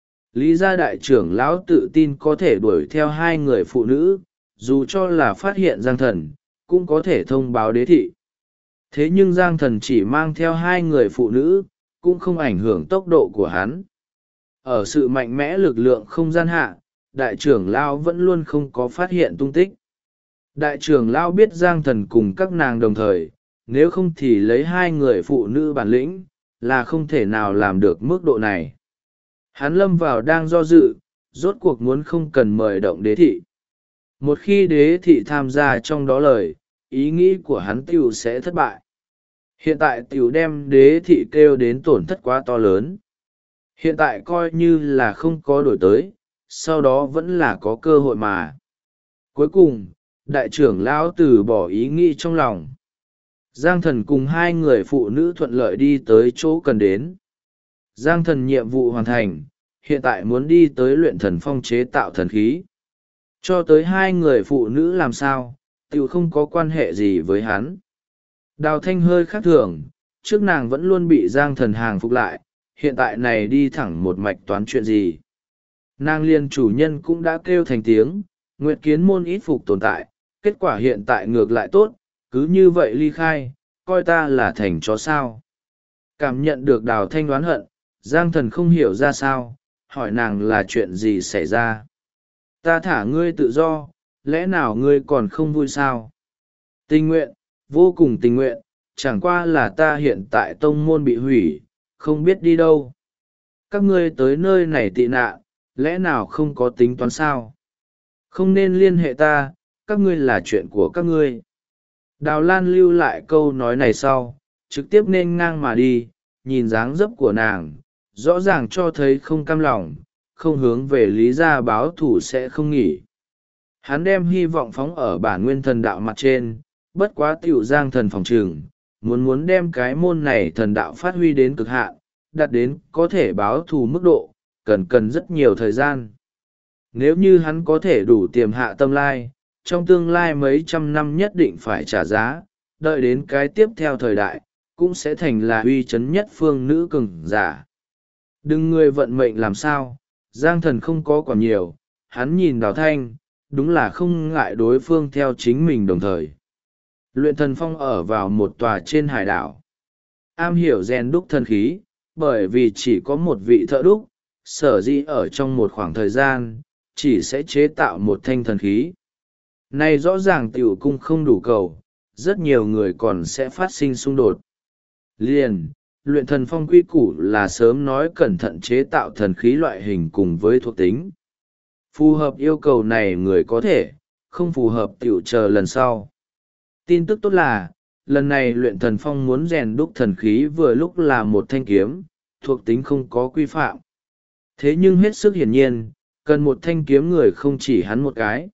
Lý gia đại trưởng lão tự tin có thể đuổi theo 2 người phụ nữ, dù cho là phát hiện Giang Thần, cũng có thể thông báo đế thị. Thế nhưng Giang Thần chỉ mang theo 2 người phụ nữ, cũng không ảnh hưởng tốc độ của hắn. Ở sự mạnh mẽ lực lượng không gian hạ, đại trưởng lão vẫn luôn không có phát hiện tung tích. Đại trưởng lão biết Giang Thần cùng các nàng đồng thời, nếu không thì lấy 2 người phụ nữ bản lĩnh, là không thể nào làm được mức độ này. Hắn lâm vào đang do dự, rốt cuộc muốn không cần mời động đế thị. Một khi đế thị tham gia trong đó lời, ý nghĩ của hắn tiểu sẽ thất bại. Hiện tại tiểu đem đế thị kêu đến tổn thất quá to lớn. Hiện tại coi như là không có đổi tới, sau đó vẫn là có cơ hội mà. Cuối cùng, đại trưởng lão từ bỏ ý nghĩ trong lòng. Giang Thần cùng 2 người phụ nữ thuận lợi đi tới chỗ cần đến. Giang Thần nhiệm vụ hoàn thành, hiện tại muốn đi tới luyện thần phong chế tạo thần khí. Cho tới 2 người phụ nữ làm sao, tiểu không có quan hệ gì với hắn. Đào Thanh hơi khác thường, trước nàng vẫn luôn bị Giang Thần hàng phục lại, hiện tại này đi thẳng một mạch toán chuyện gì. Nàng liên chủ nhân cũng đã kêu thành tiếng, Nguyệt Kiến môn ít phục tồn tại, kết quả hiện tại ngược lại tốt, cứ như vậy ly khai, coi ta là thành chó sao. Cảm nhận được Đào Thanh đoán hận, Giang Thần không hiểu ra sao, hỏi nàng là chuyện gì xảy ra. Ta thả ngươi tự do, lẽ nào ngươi còn không vui sao? Tình nguyện, vô cùng tình nguyện, chẳng qua là ta hiện tại tông môn bị hủy, không biết đi đâu. Các ngươi tới nơi này tị nạn, lẽ nào không có tính toán sao? Không nên liên hệ ta, các ngươi là chuyện của các ngươi. Đào Lan lưu lại câu nói này sau, trực tiếp nên ngang mà đi, nhìn dáng dấp của nàng, rõ ràng cho thấy không cam lòng, không hướng về Lý gia báo thủ sẽ không nghỉ. Hắn đem hy vọng phóng ở bản nguyên thần đạo mặt trên, bất quá tiểu Giang Thần phòng trường, muốn đem cái môn này thần đạo phát huy đến cực hạn, đạt đến có thể báo thù mức độ, cần rất nhiều thời gian. Nếu như hắn có thể đủ tiềm hạ tâm lai, trong tương lai mấy trăm năm nhất định phải trả giá, đợi đến cái tiếp theo thời đại, cũng sẽ thành là uy chấn nhất phương nữ cường giả. Đừng người vận mệnh làm sao, Giang Thần không có còn nhiều, hắn nhìn Đào Thanh, đúng là không ngại đối phương theo chính mình đồng thời. Luyện thần phong ở vào một tòa trên hải đảo. Am hiểu rèn đúc thần khí, bởi vì chỉ có một vị thợ đúc, sở dĩ ở trong một khoảng thời gian, chỉ sẽ chế tạo một thanh thần khí. Này rõ ràng tiểu cung không đủ cầu, rất nhiều người còn sẽ phát sinh xung đột. Liền, luyện thần phong quy củ là sớm nói cẩn thận chế tạo thần khí loại hình cùng với thuộc tính. Phù hợp yêu cầu này người có thể, không phù hợp tiểu chờ lần sau. Tin tức tốt là, lần này luyện thần phong muốn rèn đúc thần khí vừa lúc là một thanh kiếm, thuộc tính không có quy phạm. Thế nhưng hết sức hiển nhiên, cần một thanh kiếm người không chỉ hắn một cái.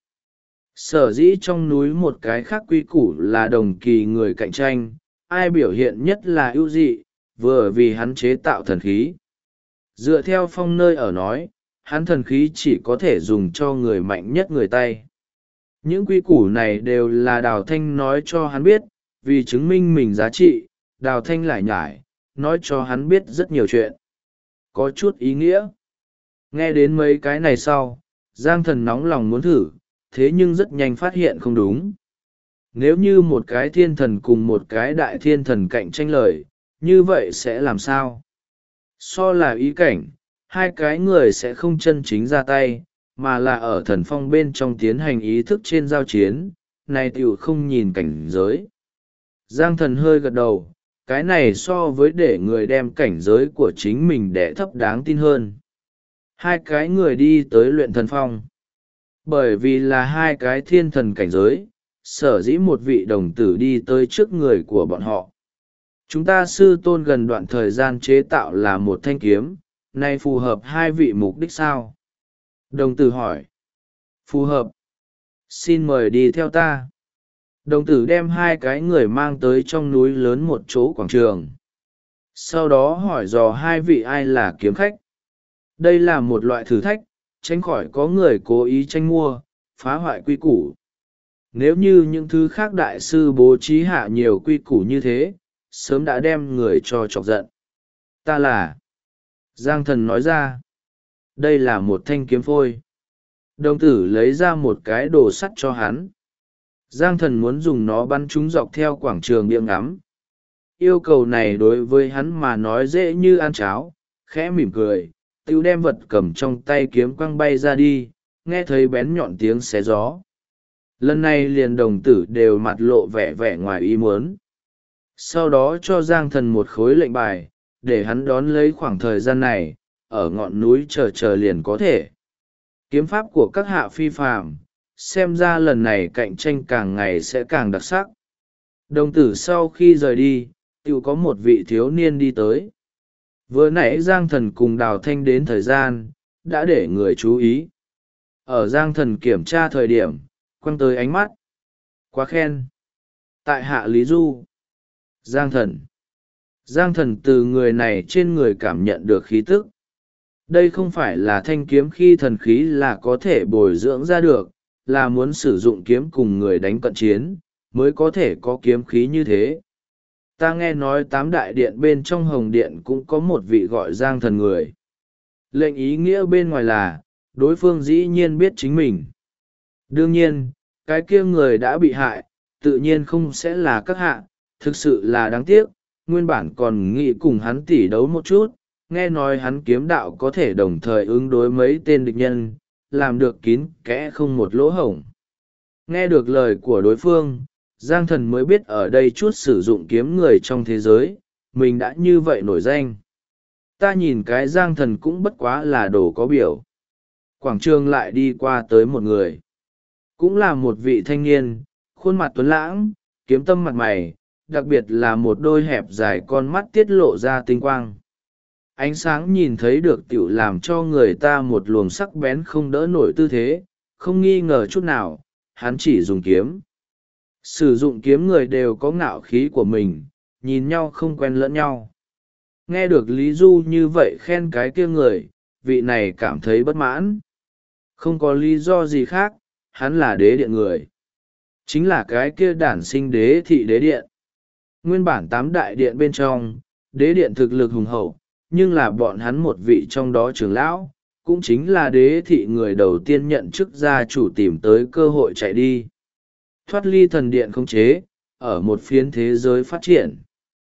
Sở dĩ trong núi một cái khác quy củ là đồng kỳ người cạnh tranh, ai biểu hiện nhất là ưu dị, vừa vì hắn chế tạo thần khí. Dựa theo phong nơi ở nói, hắn thần khí chỉ có thể dùng cho người mạnh nhất người tay. Những quy củ này đều là Đào Thanh nói cho hắn biết, vì chứng minh mình giá trị, Đào Thanh lải nhải, nói cho hắn biết rất nhiều chuyện. Có chút ý nghĩa. Nghe đến mấy cái này sau, Giang Thần nóng lòng muốn thử, thế nhưng rất nhanh phát hiện không đúng. Nếu như một cái thiên thần cùng một cái đại thiên thần cạnh tranh lời, như vậy sẽ làm sao? So là ý cảnh, hai cái người sẽ không chân chính ra tay, mà là ở thần phong bên trong tiến hành ý thức trên giao chiến, này tiểu không nhìn cảnh giới. Giang Thần hơi gật đầu, cái này so với để người đem cảnh giới của chính mình để thấp đáng tin hơn. Hai cái người đi tới luyện thần phong. Bởi vì là hai cái thiên thần cảnh giới, sở dĩ một vị đồng tử đi tới trước người của bọn họ. Chúng ta sư tôn gần đoạn thời gian chế tạo là một thanh kiếm, nay phù hợp hai vị mục đích sao? Đồng tử hỏi. Phù hợp. Xin mời đi theo ta. Đồng tử đem hai cái người mang tới trong núi lớn một chỗ quảng trường. Sau đó hỏi dò hai vị ai là kiếm khách. Đây là một loại thử thách, tránh khỏi có người cố ý tranh mua, phá hoại quy củ. Nếu như những thứ khác đại sư bố trí hạ nhiều quy củ như thế, sớm đã đem người cho chọc giận. Ta là... Giang Thần nói ra. Đây là một thanh kiếm phôi. Đồng tử lấy ra một cái đồ sắt cho hắn. Giang Thần muốn dùng nó bắn chúng dọc theo quảng trường điện ngắm. Yêu cầu này đối với hắn mà nói dễ như ăn cháo, khẽ mỉm cười, tiêu đem vật cầm trong tay kiếm quăng bay ra đi, nghe thấy bén nhọn tiếng xé gió. Lần này liền đồng tử đều mặt lộ vẻ vẻ ngoài ý muốn. Sau đó cho Giang Thần một khối lệnh bài, để hắn đón lấy khoảng thời gian này, ở ngọn núi chờ liền có thể. Kiếm pháp của các hạ phi phàm, xem ra lần này cạnh tranh càng ngày sẽ càng đặc sắc. Đồng tử sau khi rời đi, tự có một vị thiếu niên đi tới. Vừa nãy Giang Thần cùng Đào Thanh đến thời gian, đã để người chú ý. Ở Giang Thần kiểm tra thời điểm, quăng tới ánh mắt. Quá khen. Tại hạ Lý Du. Giang Thần từ người này trên người cảm nhận được khí tức. Đây không phải là thanh kiếm khi thần khí là có thể bồi dưỡng ra được, là muốn sử dụng kiếm cùng người đánh cận chiến, mới có thể có kiếm khí như thế. Ta nghe nói 8 đại điện bên trong Hồng Điện cũng có một vị gọi Giang Thần người. Lệnh ý nghĩa bên ngoài là, đối phương dĩ nhiên biết chính mình. Đương nhiên, cái kia người đã bị hại, tự nhiên không sẽ là các hạ, thực sự là đáng tiếc, nguyên bản còn nghĩ cùng hắn tỉ đấu một chút, nghe nói hắn kiếm đạo có thể đồng thời ứng đối mấy tên địch nhân, làm được kín kẽ không một lỗ hổng. Nghe được lời của đối phương, Giang Thần mới biết ở đây chút sử dụng kiếm người trong thế giới, mình đã như vậy nổi danh. Ta nhìn cái Giang Thần cũng bất quá là đồ có biểu. Quảng trường lại đi qua tới một người. Cũng là một vị thanh niên, khuôn mặt tuấn lãng, kiếm tâm mặt mày, đặc biệt là một đôi hẹp dài con mắt tiết lộ ra tinh quang. Ánh sáng nhìn thấy được tiểu làm cho người ta một luồng sắc bén không đỡ nổi tư thế, không nghi ngờ chút nào, hắn chỉ dùng kiếm. Sử dụng kiếm người đều có ngạo khí của mình, nhìn nhau không quen lẫn nhau. Nghe được Lý Du như vậy khen cái kia người, vị này cảm thấy bất mãn. Không có lý do gì khác, hắn là đế điện người. Chính là cái kia đản sinh đế thị đế điện. Nguyên bản 8 đại điện bên trong, đế điện thực lực hùng hậu, nhưng là bọn hắn một vị trong đó trưởng lão, cũng chính là đế thị người đầu tiên nhận chức gia chủ tìm tới cơ hội chạy đi. Thoát ly thần điện khống chế, ở một phiến thế giới phát triển.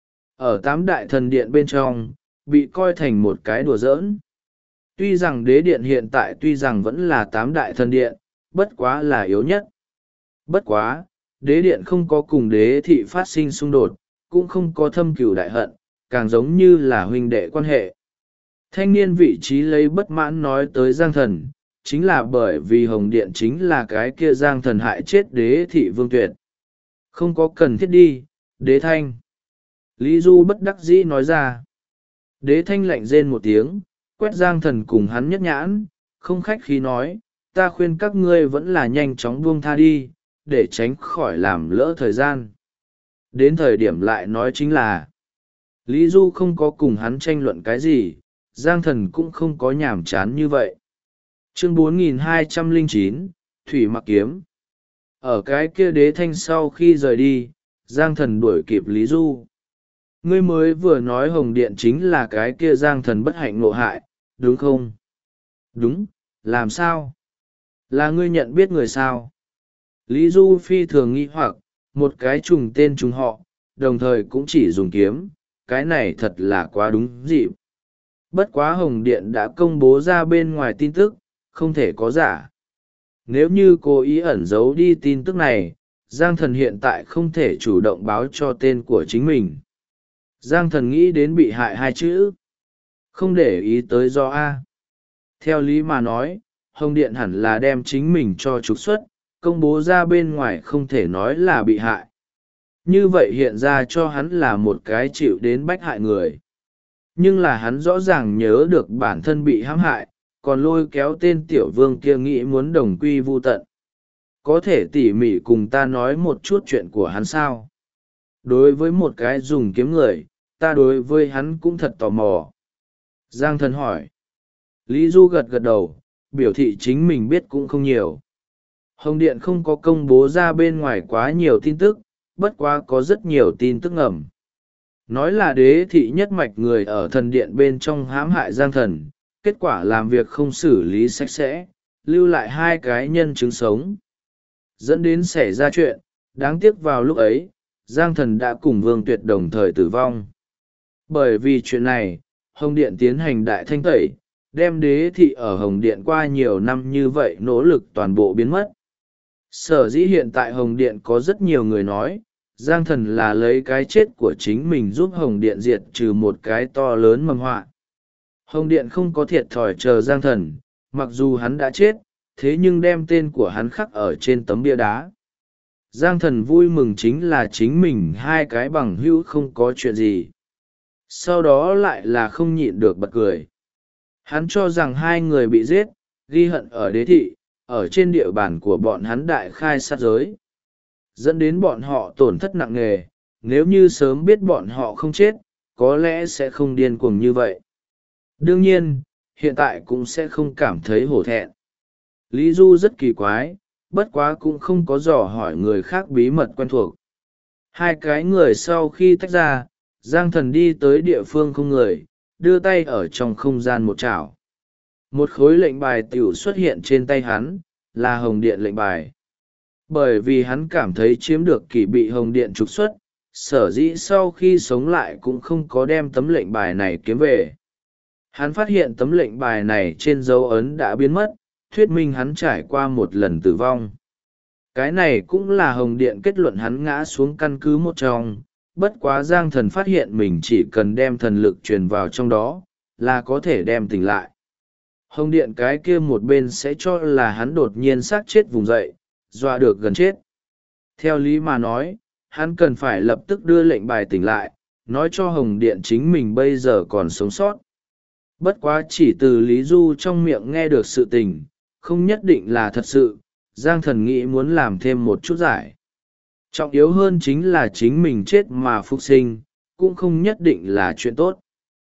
Ở 8 đại thần điện bên trong, bị coi thành một cái đùa giỡn. Tuy rằng đế điện hiện tại tuy rằng vẫn là 8 đại thần điện, bất quá là yếu nhất. Bất quá, đế điện không có cùng đế thị phát sinh xung đột, cũng không có thâm cừu đại hận, càng giống như là huynh đệ quan hệ. Thanh niên vị trí lấy bất mãn nói tới Giang Thần, chính là bởi vì Hồng Điện chính là cái kia Giang Thần hại chết đế thị Vương Tuyệt. Không có cần thiết đi, đế thanh. Lý Du bất đắc dĩ nói ra. Đế thanh lạnh rên một tiếng, quét Giang Thần cùng hắn nhất nhãn, không khách khí nói, ta khuyên các ngươi vẫn là nhanh chóng buông tha đi, để tránh khỏi làm lỡ thời gian. Đến thời điểm lại nói chính là, Lý Du không có cùng hắn tranh luận cái gì, Giang Thần cũng không có nhàm chán như vậy. Chương 4209, Thủy Mặc Kiếm. Ở cái kia đế thanh sau khi rời đi, Giang Thần đuổi kịp Lý Du. Ngươi mới vừa nói Hồng Điện chính là cái kia Giang Thần bất hạnh ngộ hại, đúng không? Đúng, làm sao? Là ngươi nhận biết người sao? Lý Du phi thường nghi hoặc, một cái trùng tên trùng họ, đồng thời cũng chỉ dùng kiếm, cái này thật là quá đúng dịp. Bất quá Hồng Điện đã công bố ra bên ngoài tin tức, không thể có giả. Nếu như cố ý ẩn giấu đi tin tức này, Giang Thần hiện tại không thể chủ động báo cho tên của chính mình. Giang Thần nghĩ đến bị hại hai chữ. Không để ý tới do A. Theo lý mà nói, Hồng Điện hẳn là đem chính mình cho trục xuất, công bố ra bên ngoài không thể nói là bị hại. Như vậy hiện ra cho hắn là một cái chịu đến bách hại người. Nhưng là hắn rõ ràng nhớ được bản thân bị hãm hại, còn lôi kéo tên tiểu vương kia nghĩ muốn đồng quy vu tận. Có thể tỉ mỉ cùng ta nói một chút chuyện của hắn sao? Đối với một cái dùng kiếm người, ta đối với hắn cũng thật tò mò. Giang Thần hỏi. Lý Du gật gật đầu, biểu thị chính mình biết cũng không nhiều. Hồng Điện không có công bố ra bên ngoài quá nhiều tin tức, bất quá có rất nhiều tin tức ngầm. Nói là đế thị nhất mạch người ở thần điện bên trong hãm hại Giang Thần, kết quả làm việc không xử lý sạch sẽ, lưu lại hai cái nhân chứng sống. Dẫn đến xảy ra chuyện, đáng tiếc vào lúc ấy, Giang Thần đã cùng Vương Tuyệt đồng thời tử vong. Bởi vì chuyện này, Hồng Điện tiến hành đại thanh tẩy, đem đế thị ở Hồng Điện qua nhiều năm như vậy nỗ lực toàn bộ biến mất. Sở dĩ hiện tại Hồng Điện có rất nhiều người nói, Giang Thần là lấy cái chết của chính mình giúp Hồng Điện diệt trừ một cái to lớn mầm họa. Hồng Điện không có thiệt thòi chờ Giang Thần, mặc dù hắn đã chết, thế nhưng đem tên của hắn khắc ở trên tấm bia đá. Giang Thần vui mừng chính là chính mình hai cái bằng hữu không có chuyện gì. Sau đó lại là không nhịn được bật cười. Hắn cho rằng hai người bị giết, ghi hận ở đế thị, ở trên địa bàn của bọn hắn đại khai sát giới. Dẫn đến bọn họ tổn thất nặng nề, nếu như sớm biết bọn họ không chết, có lẽ sẽ không điên cuồng như vậy. Đương nhiên, hiện tại cũng sẽ không cảm thấy hổ thẹn. Lý Du rất kỳ quái, bất quá cũng không có dò hỏi người khác bí mật quen thuộc. Hai cái người sau khi tách ra, Giang Thần đi tới địa phương không người, đưa tay ở trong không gian một chảo. Một khối lệnh bài tiểu xuất hiện trên tay hắn, là Hồng Điện lệnh bài. Bởi vì hắn cảm thấy chiếm được kỷ bị Hồng Điện trục xuất, sở dĩ sau khi sống lại cũng không có đem tấm lệnh bài này kiếm về. Hắn phát hiện tấm lệnh bài này trên dấu ấn đã biến mất, thuyết minh hắn trải qua một lần tử vong. Cái này cũng là Hồng Điện kết luận hắn ngã xuống căn cứ một trong, bất quá Giang Thần phát hiện mình chỉ cần đem thần lực truyền vào trong đó, là có thể đem tỉnh lại. Hồng Điện cái kia một bên sẽ cho là hắn đột nhiên xác chết vùng dậy, dọa được gần chết. Theo lý mà nói, hắn cần phải lập tức đưa lệnh bài tỉnh lại, nói cho Hồng Điện chính mình bây giờ còn sống sót. Bất quá chỉ từ Lý Du trong miệng nghe được sự tình, không nhất định là thật sự, Giang Thần nghĩ muốn làm thêm một chút giải. Trọng yếu hơn chính là chính mình chết mà phục sinh, cũng không nhất định là chuyện tốt.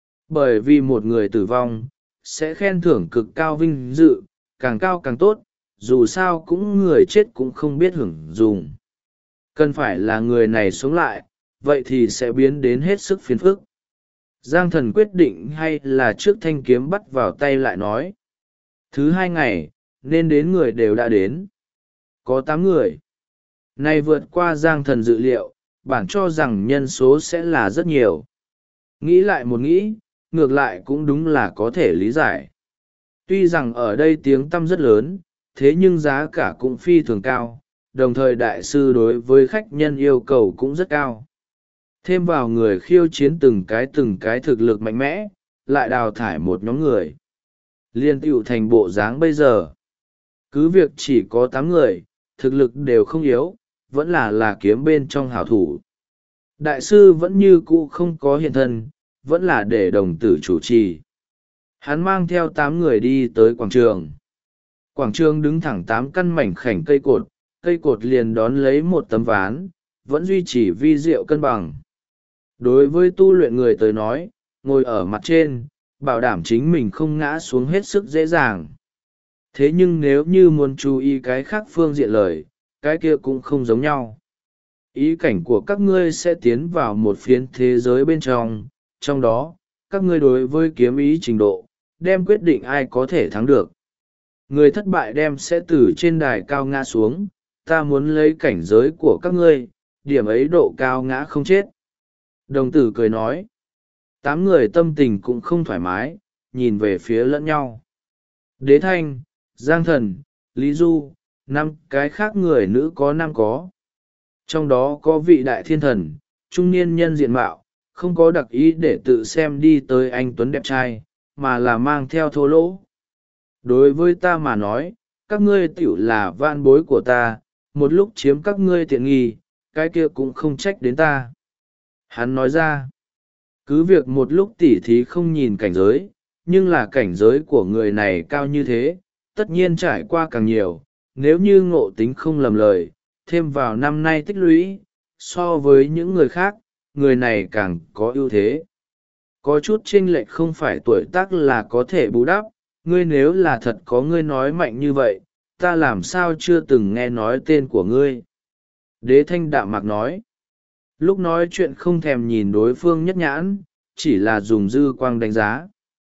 Bởi vì một người tử vong, sẽ khen thưởng cực cao vinh dự, càng cao càng tốt, dù sao cũng người chết cũng không biết hưởng dùng. Cần phải là người này sống lại, vậy thì sẽ biến đến hết sức phiền phức. Giang Thần quyết định hay là trước thanh kiếm bắt vào tay lại nói. Thứ 2 ngày, nên đến người đều đã đến. Có 8 người. Này vượt qua Giang Thần dự liệu, bản cho rằng nhân số sẽ là rất nhiều. Nghĩ lại một nghĩ, ngược lại cũng đúng là có thể lý giải. Tuy rằng ở đây tiếng tăm rất lớn, thế nhưng giá cả cũng phi thường cao, đồng thời đại sư đối với khách nhân yêu cầu cũng rất cao. Thêm vào người khiêu chiến từng cái thực lực mạnh mẽ, lại đào thải một nhóm người. Liên tựu thành bộ dáng bây giờ. Cứ việc chỉ có 8 người, thực lực đều không yếu, vẫn là kiếm bên trong hảo thủ. Đại sư vẫn như cũ không có hiện thân, vẫn là để đồng tử chủ trì. Hắn mang theo 8 người đi tới quảng trường. Quảng trường đứng thẳng 8 căn mảnh khảnh cây cột liền đón lấy một tấm ván, vẫn duy trì vi diệu cân bằng. Đối với tu luyện người tới nói, ngồi ở mặt trên, bảo đảm chính mình không ngã xuống hết sức dễ dàng. Thế nhưng nếu như muốn chú ý cái khác phương diện lời, cái kia cũng không giống nhau. Ý cảnh của các ngươi sẽ tiến vào một phiến thế giới bên trong, trong đó, các ngươi đối với kiếm ý trình độ, đem quyết định ai có thể thắng được. người thất bại đem sẽ từ trên đài cao ngã xuống. Ta muốn lấy cảnh giới của các ngươi, điểm ấy độ cao ngã không chết. Đồng tử cười nói. 8 người tâm tình cũng không thoải mái, nhìn về phía lẫn nhau. Đế Thanh, Giang Thần, Lý Du, 5 cái khác người nữ có 5 có. Trong đó có vị đại thiên thần, trung niên nhân diện mạo, không có đặc ý để tự xem đi tới anh tuấn đẹp trai, mà là mang theo thô lỗ. Đối với ta mà nói, các ngươi tiểu là van bối của ta, một lúc chiếm các ngươi tiện nghi, cái kia cũng không trách đến ta. Hắn nói ra, cứ việc một lúc tỉ thí không nhìn cảnh giới, nhưng là cảnh giới của người này cao như thế, tất nhiên trải qua càng nhiều, nếu như ngộ tính không lầm lời, thêm vào năm nay tích lũy, so với những người khác, người này càng có ưu thế. Có chút chênh lệch không phải tuổi tác là có thể bù đắp, ngươi nếu là thật có ngươi nói mạnh như vậy, ta làm sao chưa từng nghe nói tên của ngươi. Đế Thanh đạm mạc nói. Lúc nói chuyện không thèm nhìn đối phương nhất nhãn, chỉ là dùng dư quang đánh giá.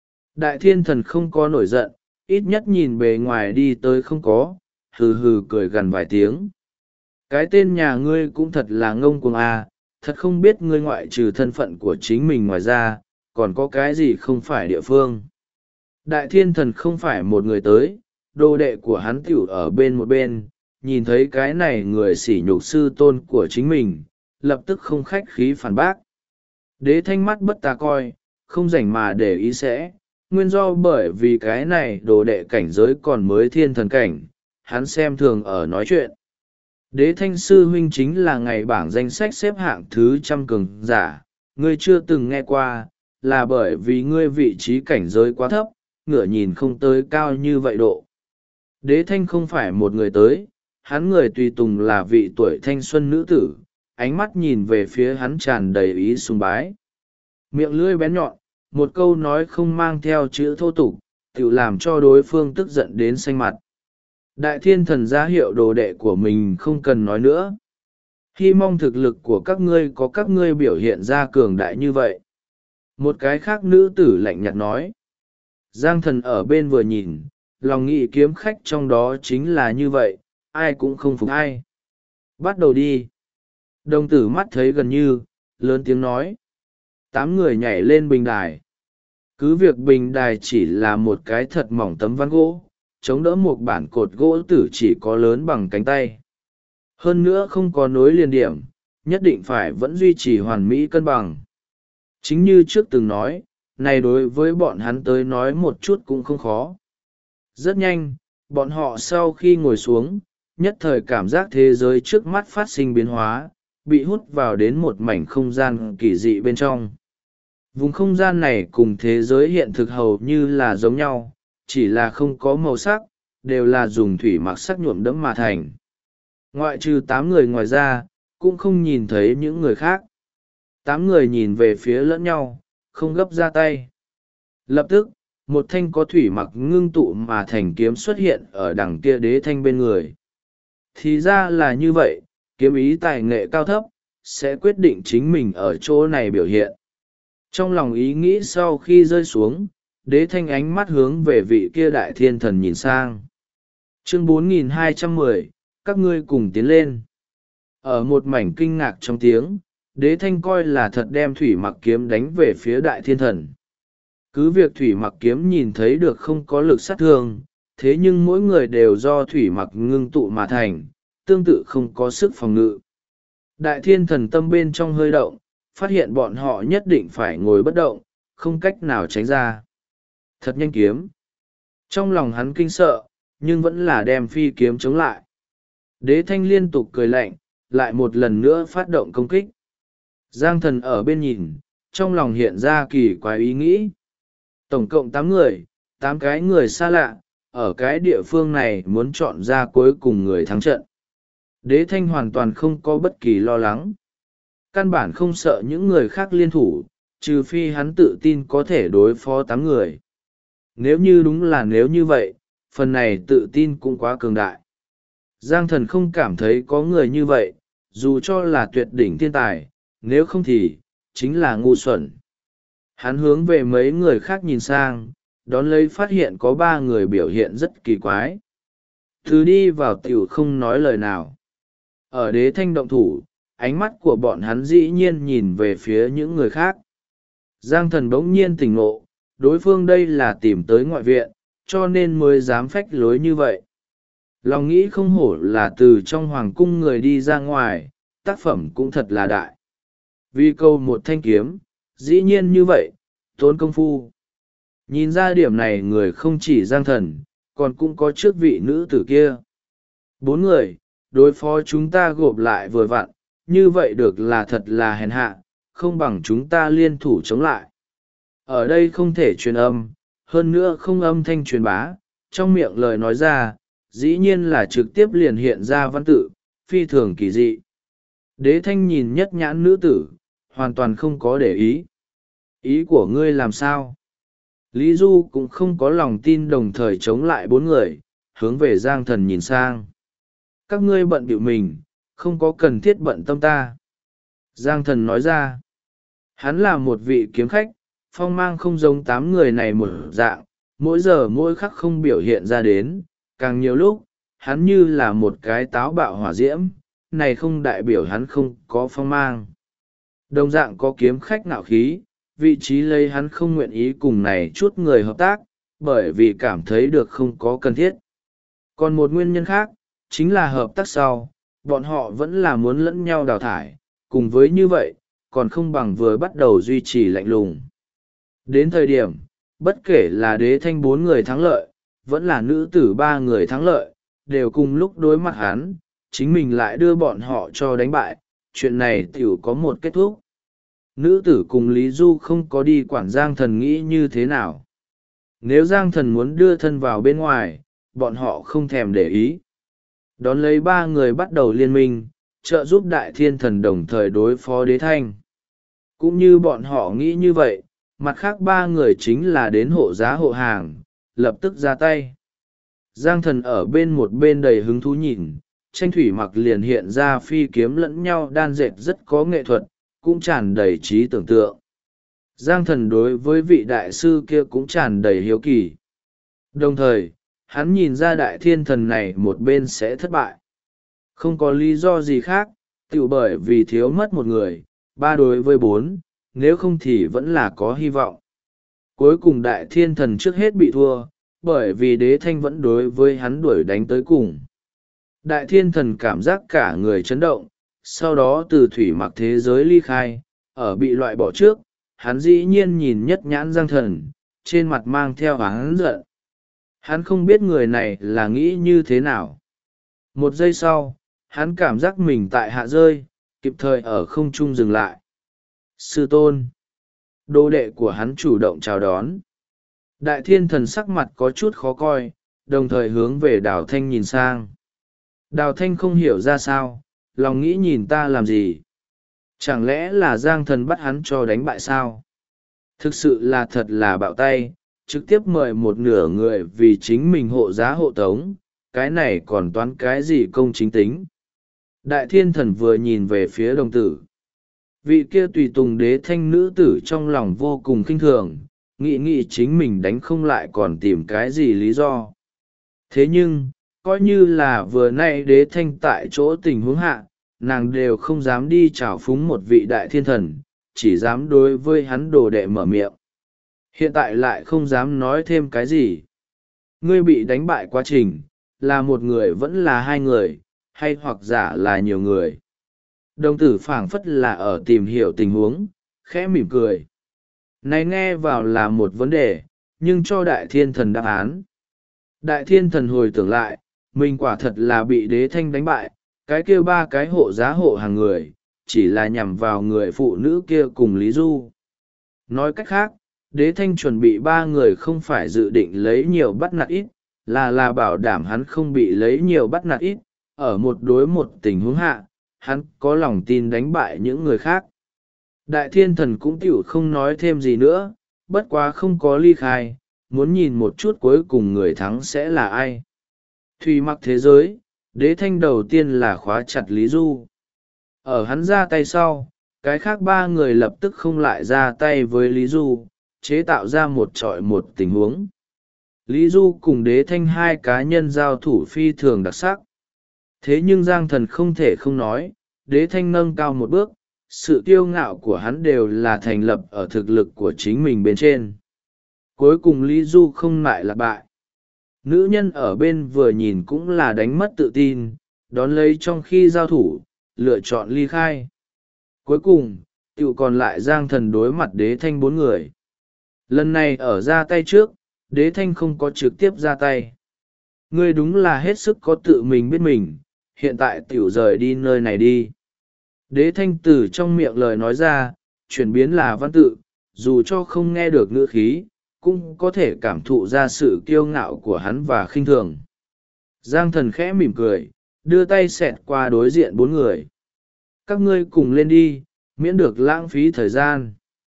Đại thiên thần không có nổi giận, ít nhất nhìn bề ngoài đi tới không có, hừ hừ cười gần vài tiếng. Cái tên nhà ngươi cũng thật là ngông cuồng à, thật không biết ngươi ngoại trừ thân phận của chính mình ngoài ra, còn có cái gì không phải địa phương. Đại thiên thần không phải một người tới, đồ đệ của hắn tiểu ở bên một bên, nhìn thấy cái này người sỉ nhục sư tôn của chính mình, lập tức không khách khí phản bác. Đế Thanh mắt bất tà coi, không rảnh mà để ý sẽ, nguyên do bởi vì cái này đồ đệ cảnh giới còn mới thiên thần cảnh, hắn xem thường ở nói chuyện. Đế Thanh sư huynh chính là ngày bảng danh sách xếp hạng thứ 100 cường giả, ngươi chưa từng nghe qua, là bởi vì ngươi vị trí cảnh giới quá thấp, ngửa nhìn không tới cao như vậy độ. Đế Thanh không phải một người tới, hắn người tùy tùng là vị tuổi thanh xuân nữ tử, ánh mắt nhìn về phía hắn tràn đầy ý sùng bái. Miệng lưỡi bén nhọn, một câu nói không mang theo chữ thô tục, tự làm cho đối phương tức giận đến xanh mặt. Đại thiên thần ra hiệu đồ đệ của mình không cần nói nữa. Hy mong thực lực của các ngươi có các ngươi biểu hiện ra cường đại như vậy. Một cái khác nữ tử lạnh nhạt nói. Giang Thần ở bên vừa nhìn, lòng nghĩ kiếm khách trong đó chính là như vậy, ai cũng không phục ai. Bắt đầu đi. Đồng tử mắt thấy gần như, lớn tiếng nói. 8 người nhảy lên bình đài. Cứ việc bình đài chỉ là một cái thật mỏng tấm ván gỗ, chống đỡ một bản cột gỗ tử chỉ có lớn bằng cánh tay. Hơn nữa không có nối liền điểm, nhất định phải vẫn duy trì hoàn mỹ cân bằng. Chính như trước từng nói, này đối với bọn hắn tới nói một chút cũng không khó. Rất nhanh, bọn họ sau khi ngồi xuống, nhất thời cảm giác thế giới trước mắt phát sinh biến hóa, bị hút vào đến một mảnh không gian kỳ dị bên trong. Vùng không gian này cùng thế giới hiện thực hầu như là giống nhau, chỉ là không có màu sắc, đều là dùng thủy mặc sắc nhuộm đẫm mà thành. Ngoại trừ 8 người ngoài ra, cũng không nhìn thấy những người khác. 8 người nhìn về phía lẫn nhau, không gấp ra tay. Lập tức, một thanh có thủy mặc ngưng tụ mà thành kiếm xuất hiện ở đằng kia Đế Thanh bên người. Thì ra là như vậy, kiếm ý tài nghệ cao thấp, sẽ quyết định chính mình ở chỗ này biểu hiện. Trong lòng ý nghĩ sau khi rơi xuống, Đế Thanh ánh mắt hướng về vị kia đại thiên thần nhìn sang. Chương 4210, các ngươi cùng tiến lên. Ở một mảnh kinh ngạc trong tiếng, Đế Thanh coi là thật đem thủy mặc kiếm đánh về phía đại thiên thần. Cứ việc thủy mặc kiếm nhìn thấy được không có lực sát thương, thế nhưng mỗi người đều do thủy mặc ngưng tụ mà thành, tương tự không có sức phòng ngự. Đại thiên thần tâm bên trong hơi động, phát hiện bọn họ nhất định phải ngồi bất động, không cách nào tránh ra. Thật nhanh kiếm. Trong lòng hắn kinh sợ, nhưng vẫn là đem phi kiếm chống lại. Đế Thanh liên tục cười lạnh, lại một lần nữa phát động công kích. Giang Thần ở bên nhìn, trong lòng hiện ra kỳ quái ý nghĩ. Tổng cộng 8 người, 8 cái người xa lạ, ở cái địa phương này muốn chọn ra cuối cùng người thắng trận. Đế Thanh hoàn toàn không có bất kỳ lo lắng. Căn bản không sợ những người khác liên thủ, trừ phi hắn tự tin có thể đối phó 8 người. Nếu như đúng là nếu như vậy, phần này tự tin cũng quá cường đại. Giang Thần không cảm thấy có người như vậy, dù cho là tuyệt đỉnh thiên tài, nếu không thì, chính là ngu xuẩn. Hắn hướng về mấy người khác nhìn sang, đón lấy phát hiện có ba người biểu hiện rất kỳ quái. Thứ đi vào tiểu không nói lời nào. Ở Đế Thanh động thủ, ánh mắt của bọn hắn dĩ nhiên nhìn về phía những người khác. Giang Thần bỗng nhiên tỉnh ngộ, đối phương đây là tìm tới ngoại viện, cho nên mới dám phách lối như vậy. Lòng nghĩ không hổ là từ trong hoàng cung người đi ra ngoài, tác phẩm cũng thật là đại. Vì câu một thanh kiếm, dĩ nhiên như vậy, tốn công phu. Nhìn ra điểm này người không chỉ Giang Thần, còn cũng có trước vị nữ tử kia. 4 người, đối phó chúng ta gộp lại vừa vặn, như vậy được là thật là hèn hạ, không bằng chúng ta liên thủ chống lại. Ở đây không thể truyền âm, hơn nữa không âm thanh truyền bá, trong miệng lời nói ra, dĩ nhiên là trực tiếp liền hiện ra văn tự, phi thường kỳ dị. Đế Thanh nhìn nhất nhãn nữ tử, hoàn toàn không có để ý. Ý của ngươi làm sao? Lý Du cũng không có lòng tin đồng thời chống lại 4 người, hướng về Giang Thần nhìn sang. Các ngươi bận bịu mình, không có cần thiết bận tâm ta. Giang Thần nói ra. Hắn là một vị kiếm khách, phong mang không giống 8 người này một dạng, mỗi giờ mỗi khắc không biểu hiện ra đến, càng nhiều lúc, hắn như là một cái táo bạo hỏa diễm, này không đại biểu hắn không có phong mang. Đồng dạng có kiếm khách nạo khí, vị trí lấy hắn không nguyện ý cùng này chút người hợp tác, bởi vì cảm thấy được không có cần thiết. Còn một nguyên nhân khác, chính là hợp tác sau, bọn họ vẫn là muốn lẫn nhau đào thải, cùng với như vậy, còn không bằng vừa bắt đầu duy trì lạnh lùng. Đến thời điểm, bất kể là Đế Thanh 4 người thắng lợi, vẫn là nữ tử 3 người thắng lợi, đều cùng lúc đối mặt hắn, chính mình lại đưa bọn họ cho đánh bại, chuyện này tiểu có một kết thúc. Nữ tử cùng Lý Du không có đi quản Giang Thần nghĩ như thế nào. Nếu Giang Thần muốn đưa thân vào bên ngoài, bọn họ không thèm để ý. Đón lấy 3 người bắt đầu liên minh, trợ giúp Đại Thiên Thần đồng thời đối phó Đế Thanh. Cũng như bọn họ nghĩ như vậy, mặt khác 3 người chính là đến hộ giá hộ hàng, lập tức ra tay. Giang Thần ở bên một bên đầy hứng thú nhìn, tranh thủy mặc liền hiện ra phi kiếm lẫn nhau đan dệt rất có nghệ thuật, cũng tràn đầy trí tưởng tượng. Giang Thần đối với vị đại sư kia cũng tràn đầy hiếu kỳ. Đồng thời, hắn nhìn ra Đại Thiên Thần này một bên sẽ thất bại. Không có lý do gì khác, tự bởi vì thiếu mất một người, 3 đối với 4, nếu không thì vẫn là có hy vọng. Cuối cùng Đại Thiên Thần trước hết bị thua, bởi vì Đế Thanh vẫn đối với hắn đuổi đánh tới cùng. Đại Thiên Thần cảm giác cả người chấn động, sau đó từ thủy mặc thế giới ly khai, ở bị loại bỏ trước, hắn dĩ nhiên nhìn nhất nhãn Giang Thần, trên mặt mang theo hắn giận. Hắn không biết người này là nghĩ như thế nào. Một giây sau, hắn cảm giác mình tại hạ rơi, kịp thời ở không trung dừng lại. Sư tôn. Đô đệ của hắn chủ động chào đón. Đại Thiên Thần sắc mặt có chút khó coi, đồng thời hướng về Đào Thanh nhìn sang. Đào Thanh không hiểu ra sao, lòng nghĩ nhìn ta làm gì. Chẳng lẽ là Giang Thần bắt hắn cho đánh bại sao? Thực sự là thật là bạo tay, trực tiếp mời một nửa người vì chính mình hộ giá hộ tống, cái này còn toán cái gì công chính tính. Đại Thiên Thần vừa nhìn về phía đồng tử. Vị kia tùy tùng Đế Thanh nữ tử trong lòng vô cùng khinh thường, nghĩ chính mình đánh không lại còn tìm cái gì lý do. Thế nhưng, coi như là vừa nay Đế Thanh tại chỗ tình huống hạ, nàng đều không dám đi chào phúng một vị Đại Thiên Thần, chỉ dám đối với hắn đồ đệ mở miệng. Hiện tại lại không dám nói thêm cái gì. Ngươi bị đánh bại quá trình, là một người vẫn là 2 người, hay hoặc giả là nhiều người. Đồng tử phảng phất là ở tìm hiểu tình huống, khẽ mỉm cười. Này nghe vào là một vấn đề, nhưng cho Đại Thiên Thần đáp án. Đại Thiên Thần hồi tưởng lại, mình quả thật là bị Đế Thanh đánh bại, cái kia 3 cái hộ giá hộ hàng người, chỉ là nhằm vào người phụ nữ kia cùng Lý Du. Nói cách khác, Đế Thanh chuẩn bị 3 người không phải dự định lấy nhiều bắt nạt ít, là bảo đảm hắn không bị lấy nhiều bắt nạt ít, ở một đối một tình huống hạ, hắn có lòng tin đánh bại những người khác. Đại Thiên Thần cũng tiểu không nói thêm gì nữa, bất quá không có ly khai, muốn nhìn một chút cuối cùng người thắng sẽ là ai. Thùy mặc thế giới, Đế Thanh đầu tiên là khóa chặt Lý Du. Ở hắn ra tay sau, cái khác 3 người lập tức không lại ra tay với Lý Du, chế tạo ra một trọi một tình huống. Lý Du cùng Đế Thanh hai cá nhân giao thủ phi thường đặc sắc. Thế nhưng Giang Thần không thể không nói, Đế Thanh nâng cao một bước, sự kiêu ngạo của hắn đều là thành lập ở thực lực của chính mình bên trên. Cuối cùng Lý Du không lại là bại. Nữ nhân ở bên vừa nhìn cũng là đánh mất tự tin, đón lấy trong khi giao thủ, lựa chọn ly khai. Cuối cùng, tựu còn lại Giang Thần đối mặt Đế Thanh 4 người. Lần này ở ra tay trước, Đế Thanh không có trực tiếp ra tay. Ngươi đúng là hết sức có tự mình biết mình, hiện tại tựu rời đi nơi này đi. Đế Thanh từ trong miệng lời nói ra, chuyển biến là văn tự, dù cho không nghe được ngữ khí, cũng có thể cảm thụ ra sự kiêu ngạo của hắn và khinh thường. Giang Thần khẽ mỉm cười, đưa tay xẹt qua đối diện 4 người. Các ngươi cùng lên đi, miễn được lãng phí thời gian.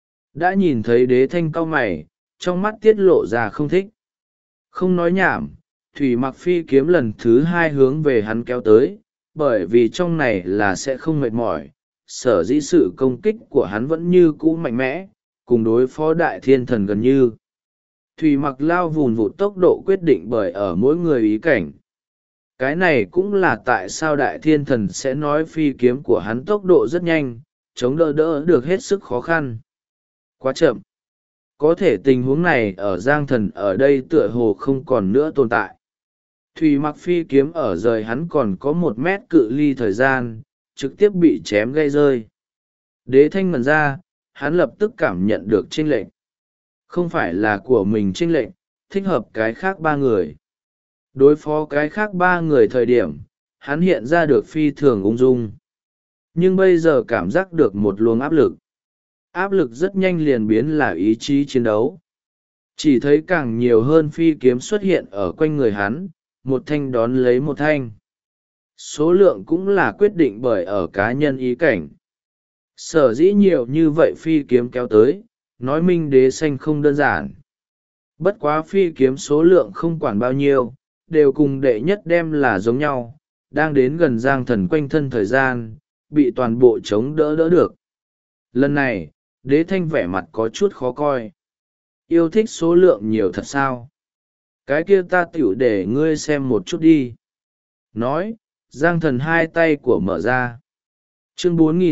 Đã nhìn thấy Đế Thanh cau mày, trong mắt tiết lộ ra không thích. Không nói nhảm, Thủy Mặc phi kiếm lần thứ 2 hướng về hắn kéo tới, bởi vì trong này là sẽ không mệt mỏi, sở dĩ sự công kích của hắn vẫn như cũ mạnh mẽ, cùng đối phó Đại Thiên Thần gần như. Thủy Mặc lao vùn vụt tốc độ quyết định bởi ở mỗi người ý cảnh. Cái này cũng là tại sao Đại Thiên Thần sẽ nói phi kiếm của hắn tốc độ rất nhanh, chống đỡ được hết sức khó khăn. Quá chậm. Có thể tình huống này ở Giang Thần ở đây tựa hồ không còn nữa tồn tại. Thủy Mặc phi kiếm ở rời hắn còn có 1 mét cự ly thời gian, trực tiếp bị chém gây rơi. Đế Thanh ngẩn ra, hắn lập tức cảm nhận được chênh lệch. Không phải là của mình chênh lệch, thích hợp cái khác 3 người. Đối phó cái khác 3 người thời điểm, hắn hiện ra được phi thường ung dung. Nhưng bây giờ cảm giác được một luồng áp lực. Áp lực rất nhanh liền biến là ý chí chiến đấu. Chỉ thấy càng nhiều hơn phi kiếm xuất hiện ở quanh người hắn, một thanh đón lấy một thanh. Số lượng cũng là quyết định bởi ở cá nhân ý cảnh. Sở dĩ nhiều như vậy phi kiếm kéo tới, nói minh Đế Xanh không đơn giản. Bất quá phi kiếm số lượng không quản bao nhiêu, đều cùng đệ nhất đem là giống nhau, đang đến gần Giang Thần quanh thân thời gian, bị toàn bộ chống đỡ được. Lần này, Đế Thanh vẻ mặt có chút khó coi. Yêu thích số lượng nhiều thật sao? Cái kia ta tiểu để ngươi xem một chút đi. Nói, Giang Thần 2 tay của mở ra. Chương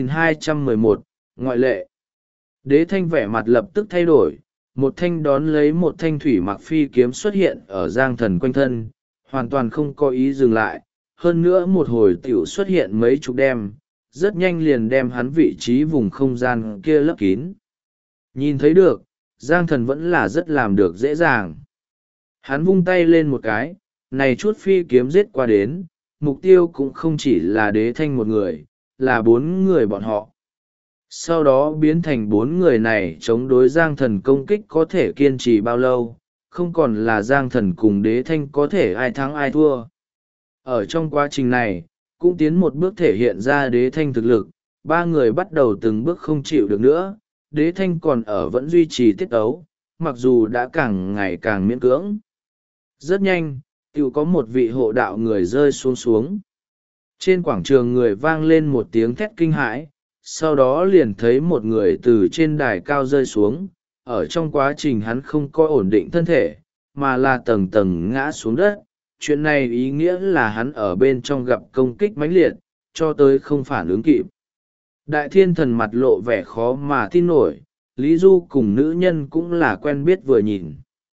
4211, ngoại lệ. Đế Thanh vẻ mặt lập tức thay đổi, một thanh đón lấy một thanh Thủy Mặc phi kiếm xuất hiện ở Giang Thần quanh thân, hoàn toàn không có ý dừng lại, hơn nữa một hồi tiểu xuất hiện mấy chục đem, rất nhanh liền đem hắn vị trí vùng không gian kia lấp kín. Nhìn thấy được, Giang Thần vẫn là rất làm được dễ dàng. Hắn vung tay lên một cái, này chút phi kiếm giết qua đến, mục tiêu cũng không chỉ là Đế Thanh một người, là 4 người bọn họ. Sau đó biến thành 4 người này chống đối Giang Thần công kích có thể kiên trì bao lâu, không còn là Giang Thần cùng Đế Thanh có thể ai thắng ai thua. Ở trong quá trình này, cũng tiến một bước thể hiện ra Đế Thanh thực lực, 3 người bắt đầu từng bước không chịu được nữa, Đế Thanh còn ở vẫn duy trì tiết ấu, mặc dù đã càng ngày càng miễn cưỡng. Rất nhanh, tiểu có một vị hộ đạo người rơi xuống. Trên quảng trường người vang lên một tiếng thét kinh hãi, sau đó liền thấy một người từ trên đài cao rơi xuống, ở trong quá trình hắn không có ổn định thân thể, mà là tầng tầng ngã xuống đất. Chuyện này ý nghĩa là hắn ở bên trong gặp công kích mãnh liệt, cho tới không phản ứng kịp. Đại Thiên Thần mặt lộ vẻ khó mà tin nổi, Lý Du cùng nữ nhân cũng là quen biết vừa nhìn.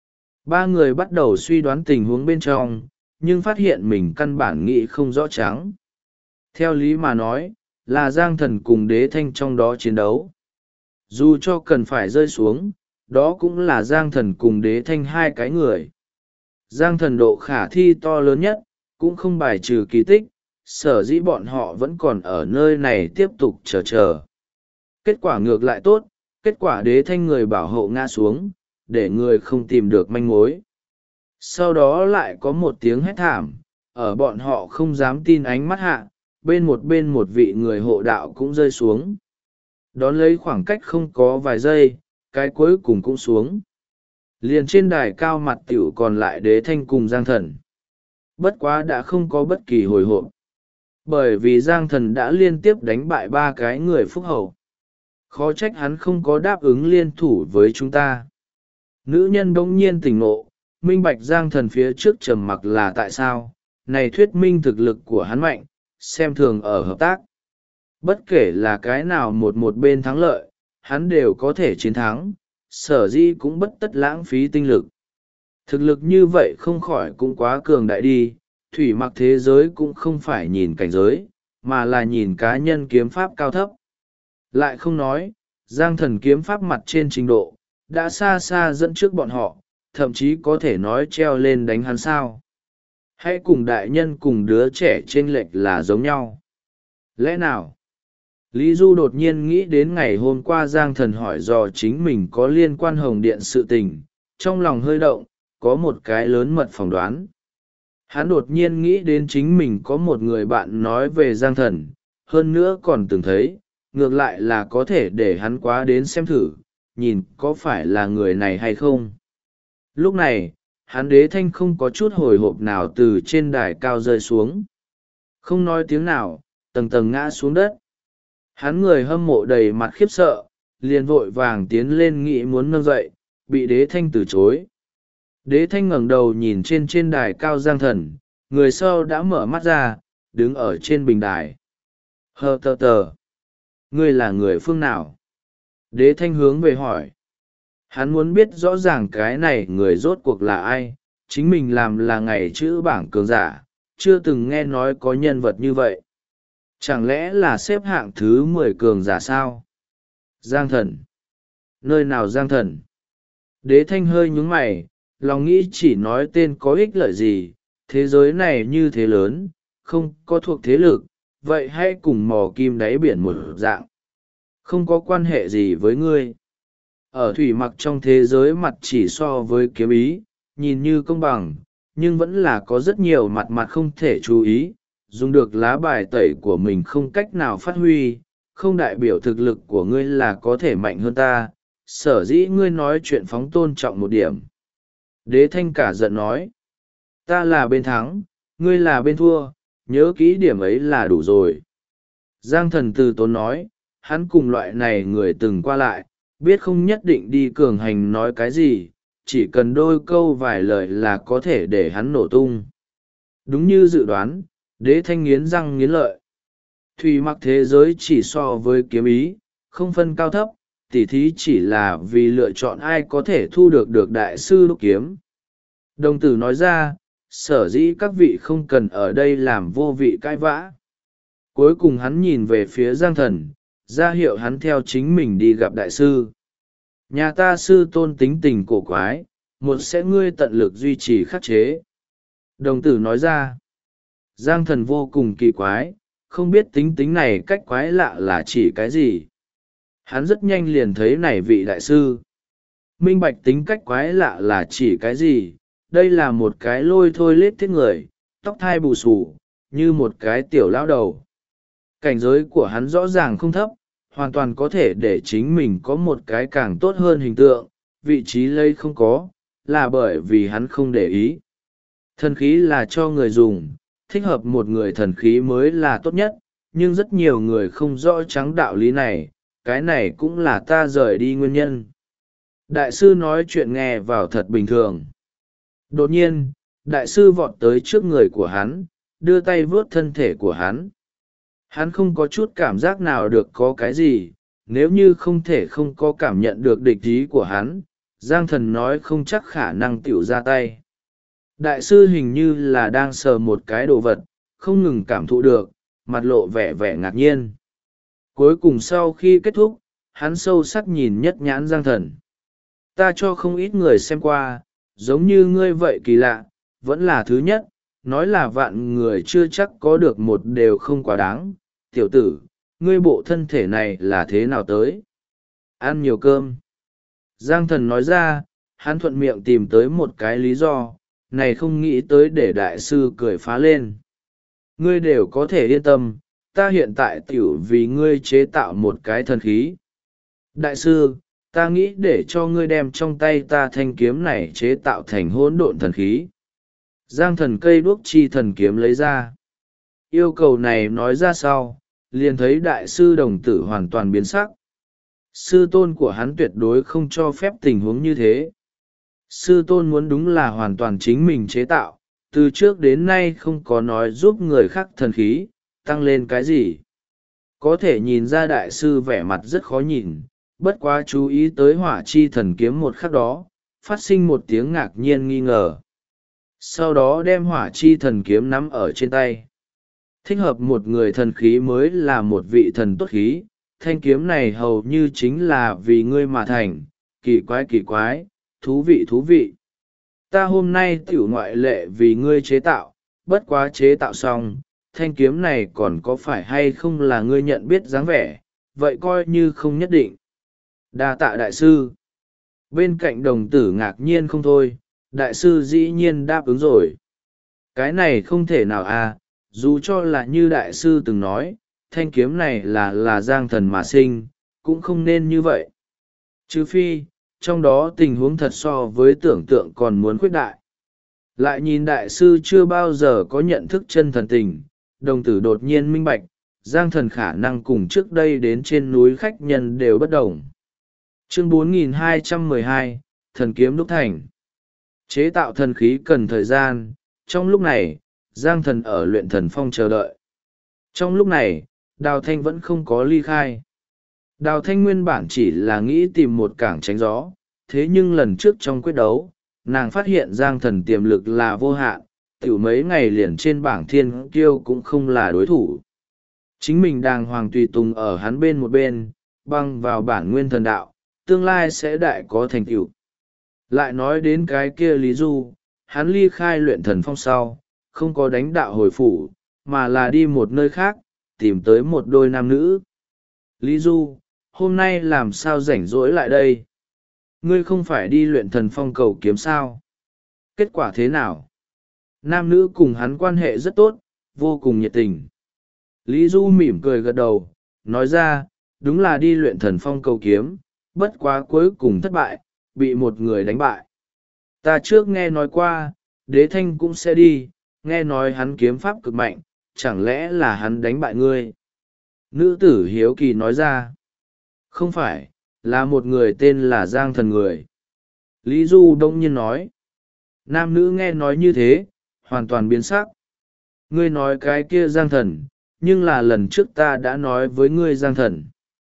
3 người bắt đầu suy đoán tình huống bên trong, nhưng phát hiện mình căn bản nghĩ không rõ trắng. Theo lý mà nói, là Giang Thần cùng Đế Thanh trong đó chiến đấu. Dù cho cần phải rơi xuống, đó cũng là Giang Thần cùng Đế Thanh 2 cái người. Giang Thần độ khả thi to lớn nhất, cũng không bài trừ kỳ tích, sở dĩ bọn họ vẫn còn ở nơi này tiếp tục chờ. Kết quả ngược lại tốt, kết quả Đế Thanh người bảo hộ ngã xuống, để người không tìm được manh mối. Sau đó lại có một tiếng hét thảm, ở bọn họ không dám tin ánh mắt hạ, bên một vị người hộ đạo cũng rơi xuống. Đón lấy khoảng cách không có vài giây, cái cuối cùng cũng xuống. Liền trên đài cao mặt tiểu còn lại Đế Thanh cùng Giang Thần. Bất quá đã không có bất kỳ hồi hộp. Bởi vì Giang Thần đã liên tiếp đánh bại 3 cái người phúc hậu. Khó trách hắn không có đáp ứng liên thủ với chúng ta. Nữ nhân bỗng nhiên tỉnh ngộ, minh bạch Giang Thần phía trước trầm mặc là tại sao, này thuyết minh thực lực của hắn mạnh, xem thường ở hợp tác. Bất kể là cái nào một bên thắng lợi, hắn đều có thể chiến thắng, sở dĩ cũng bất tất lãng phí tinh lực. Thực lực như vậy không khỏi cũng quá cường đại đi, thủy mặc thế giới cũng không phải nhìn cảnh giới, mà là nhìn cá nhân kiếm pháp cao thấp. Lại không nói, Giang Thần kiếm pháp mặt trên trình độ, đã xa xa dẫn trước bọn họ, thậm chí có thể nói treo lên đánh hắn sao. Hãy cùng đại nhân cùng đứa trẻ chênh lệch là giống nhau. Lẽ nào? Lý Du đột nhiên nghĩ đến ngày hôm qua Giang Thần hỏi dò chính mình có liên quan Hồng Điện sự tình, trong lòng hơi động, có một cái lớn mật phỏng đoán. Hắn đột nhiên nghĩ đến chính mình có một người bạn nói về Giang Thần, hơn nữa còn từng thấy, ngược lại là có thể để hắn quá đến xem thử, nhìn có phải là người này hay không. Lúc này, hắn Đế Thanh không có chút hồi hộp nào từ trên đài cao rơi xuống. Không nói tiếng nào, tầng tầng ngã xuống đất. Hắn người hâm mộ đầy mặt khiếp sợ, liền vội vàng tiến lên nghĩ muốn nâng dậy, bị Đế Thanh từ chối. Đế Thanh ngẩng đầu nhìn trên đài cao Giang Thần, người sau đã mở mắt ra, đứng ở trên bình đài. Hờ tờ tờ. Ngươi là người phương nào? Đế Thanh hướng về hỏi. Hắn muốn biết rõ ràng cái này người rốt cuộc là ai, chính mình làm là ngày chữ bảng cường giả, chưa từng nghe nói có nhân vật như vậy. Chẳng lẽ là xếp hạng thứ 10 cường giả sao? Giang Thần. Nơi nào Giang Thần? Đế Thanh hơi nhúng mày, lòng nghĩ chỉ nói tên có ích lợi gì, thế giới này như thế lớn, không có thuộc thế lực, vậy hãy cùng mò kim đáy biển một dạng. Không có quan hệ gì với ngươi. Ở thủy mặc trong thế giới mặt chỉ so với kiếm ý, nhìn như công bằng, nhưng vẫn là có rất nhiều mặt mặt không thể chú ý, dùng được lá bài tẩy của mình không cách nào phát huy, không đại biểu thực lực của ngươi là có thể mạnh hơn ta, sở dĩ ngươi nói chuyện phóng tôn trọng một điểm. Đế Thanh cả giận nói, ta là bên thắng, ngươi là bên thua, nhớ kỹ điểm ấy là đủ rồi. Giang Thần từ tốn nói, hắn cùng loại này người từng qua lại, biết không nhất định đi cường hành nói cái gì, chỉ cần đôi câu vài lời là có thể để hắn nổ tung. Đúng như dự đoán, Đế Thanh nghiến răng nghiến lợi. Thủy mặc thế giới chỉ so với kiếm ý, không phân cao thấp, tỉ thí chỉ là vì lựa chọn ai có thể thu được đại sư đúc kiếm. Đồng tử nói ra, sở dĩ các vị không cần ở đây làm vô vị cãi vã. Cuối cùng hắn nhìn về phía Giang Thần, ra hiệu hắn theo chính mình đi gặp đại sư. Nhà ta sư tôn tính tình cổ quái, một sẽ ngươi tận lực duy trì khắc chế. Đồng tử nói ra, Giang Thần vô cùng kỳ quái, không biết tính này cách quái lạ là chỉ cái gì. Hắn rất nhanh liền thấy này vị đại sư. Minh bạch tính cách quái lạ là chỉ cái gì, đây là một cái lôi thôi lết thiết người, tóc thai bù xù, như một cái tiểu lão đầu. Cảnh giới của hắn rõ ràng không thấp, hoàn toàn có thể để chính mình có một cái càng tốt hơn hình tượng, vị trí lấy không có, là bởi vì hắn không để ý. Thần khí là cho người dùng, thích hợp một người thần khí mới là tốt nhất, nhưng rất nhiều người không rõ trắng đạo lý này, cái này cũng là ta rời đi nguyên nhân. Đại sư nói chuyện nghe vào thật bình thường. Đột nhiên, đại sư vọt tới trước người của hắn, đưa tay vuốt thân thể của hắn. Hắn không có chút cảm giác nào được có cái gì, nếu như không thể không có cảm nhận được địch ý của hắn, Giang Thần nói không chắc khả năng tiểu ra tay. Đại sư hình như là đang sờ một cái đồ vật, không ngừng cảm thụ được, mặt lộ vẻ vẻ ngạc nhiên. Cuối cùng sau khi kết thúc, hắn sâu sắc nhìn nhất nhãn Giang Thần. Ta cho không ít người xem qua, giống như ngươi vậy kỳ lạ, vẫn là thứ nhất, nói là vạn người chưa chắc có được một đều không quá đáng. Tiểu tử, ngươi bộ thân thể này là thế nào tới? Ăn nhiều cơm. Giang Thần nói ra, hắn thuận miệng tìm tới một cái lý do, này không nghĩ tới để đại sư cười phá lên. Ngươi đều có thể yên tâm, ta hiện tại tiểu vì ngươi chế tạo một cái thần khí. Đại sư, ta nghĩ để cho ngươi đem trong tay ta thanh kiếm này chế tạo thành hỗn độn thần khí. Giang Thần cây đuốc chi thần kiếm lấy ra. Yêu cầu này nói ra sau, liền thấy đại sư đồng tử hoàn toàn biến sắc. Sư tôn của hắn tuyệt đối không cho phép tình huống như thế. Sư tôn muốn đúng là hoàn toàn chính mình chế tạo, từ trước đến nay không có nói giúp người khác thần khí tăng lên cái gì. Có thể nhìn ra đại sư vẻ mặt rất khó nhìn, bất quá chú ý tới hỏa chi thần kiếm một khắc đó, phát sinh một tiếng ngạc nhiên nghi ngờ. Sau đó đem hỏa chi thần kiếm nắm ở trên tay. Thích hợp một người thần khí mới là một vị thần tốt khí, thanh kiếm này hầu như chính là vì ngươi mà thành, kỳ quái, thú vị. Ta hôm nay tiểu ngoại lệ vì ngươi chế tạo, bất quá chế tạo xong, thanh kiếm này còn có phải hay không là ngươi nhận biết dáng vẻ, vậy coi như không nhất định. Đa tạ đại sư. Bên cạnh đồng tử ngạc nhiên không thôi, đại sư dĩ nhiên đáp ứng rồi. Cái này không thể nào à, dù cho là như đại sư từng nói, thanh kiếm này là giang thần mà sinh, cũng không nên như vậy. Trừ phi, trong đó tình huống thật so với tưởng tượng còn muốn khuyết đại. Lại nhìn đại sư chưa bao giờ có nhận thức chân thần tình, đồng tử đột nhiên minh bạch, giang thần khả năng cùng trước đây đến trên núi khách nhân đều bất đồng. Chương 4212, Thần kiếm đúc thành. Chế tạo thần khí cần thời gian, trong lúc này, giang thần ở luyện thần phong chờ đợi. Trong lúc này, Đào Thanh vẫn không có ly khai. Đào Thanh nguyên bản chỉ là nghĩ tìm một cảng tránh gió, thế nhưng lần trước trong quyết đấu, nàng phát hiện giang thần tiềm lực là vô hạn, tiểu mấy ngày liền trên bảng thiên kiêu cũng không là đối thủ. Chính mình đàng hoàng tùy tùng ở hắn bên một bên, băng vào bản nguyên thần đạo, tương lai sẽ đại có thành tựu. Lại nói đến cái kia Lý Du, hắn ly khai luyện thần phong sau, không có đánh đạo hồi phủ, mà là đi một nơi khác, tìm tới một đôi nam nữ. Lý Du, hôm nay làm sao rảnh rỗi lại đây? Ngươi không phải đi luyện thần phong cầu kiếm sao? Kết quả thế nào? Nam nữ cùng hắn quan hệ rất tốt, vô cùng nhiệt tình. Lý Du mỉm cười gật đầu, nói ra, đúng là đi luyện thần phong cầu kiếm, bất quá cuối cùng thất bại, bị một người đánh bại. Ta trước nghe nói qua, Đế Thanh cũng sẽ đi, nghe nói hắn kiếm pháp cực mạnh, chẳng lẽ là hắn đánh bại ngươi? Nữ tử hiếu kỳ nói ra. Không phải, là một người tên là Giang Thần người. Lý Du đông nhiên nói. Nam nữ nghe nói như thế, hoàn toàn biến sắc. Ngươi nói cái kia Giang Thần, nhưng là lần trước ta đã nói với ngươi Giang Thần.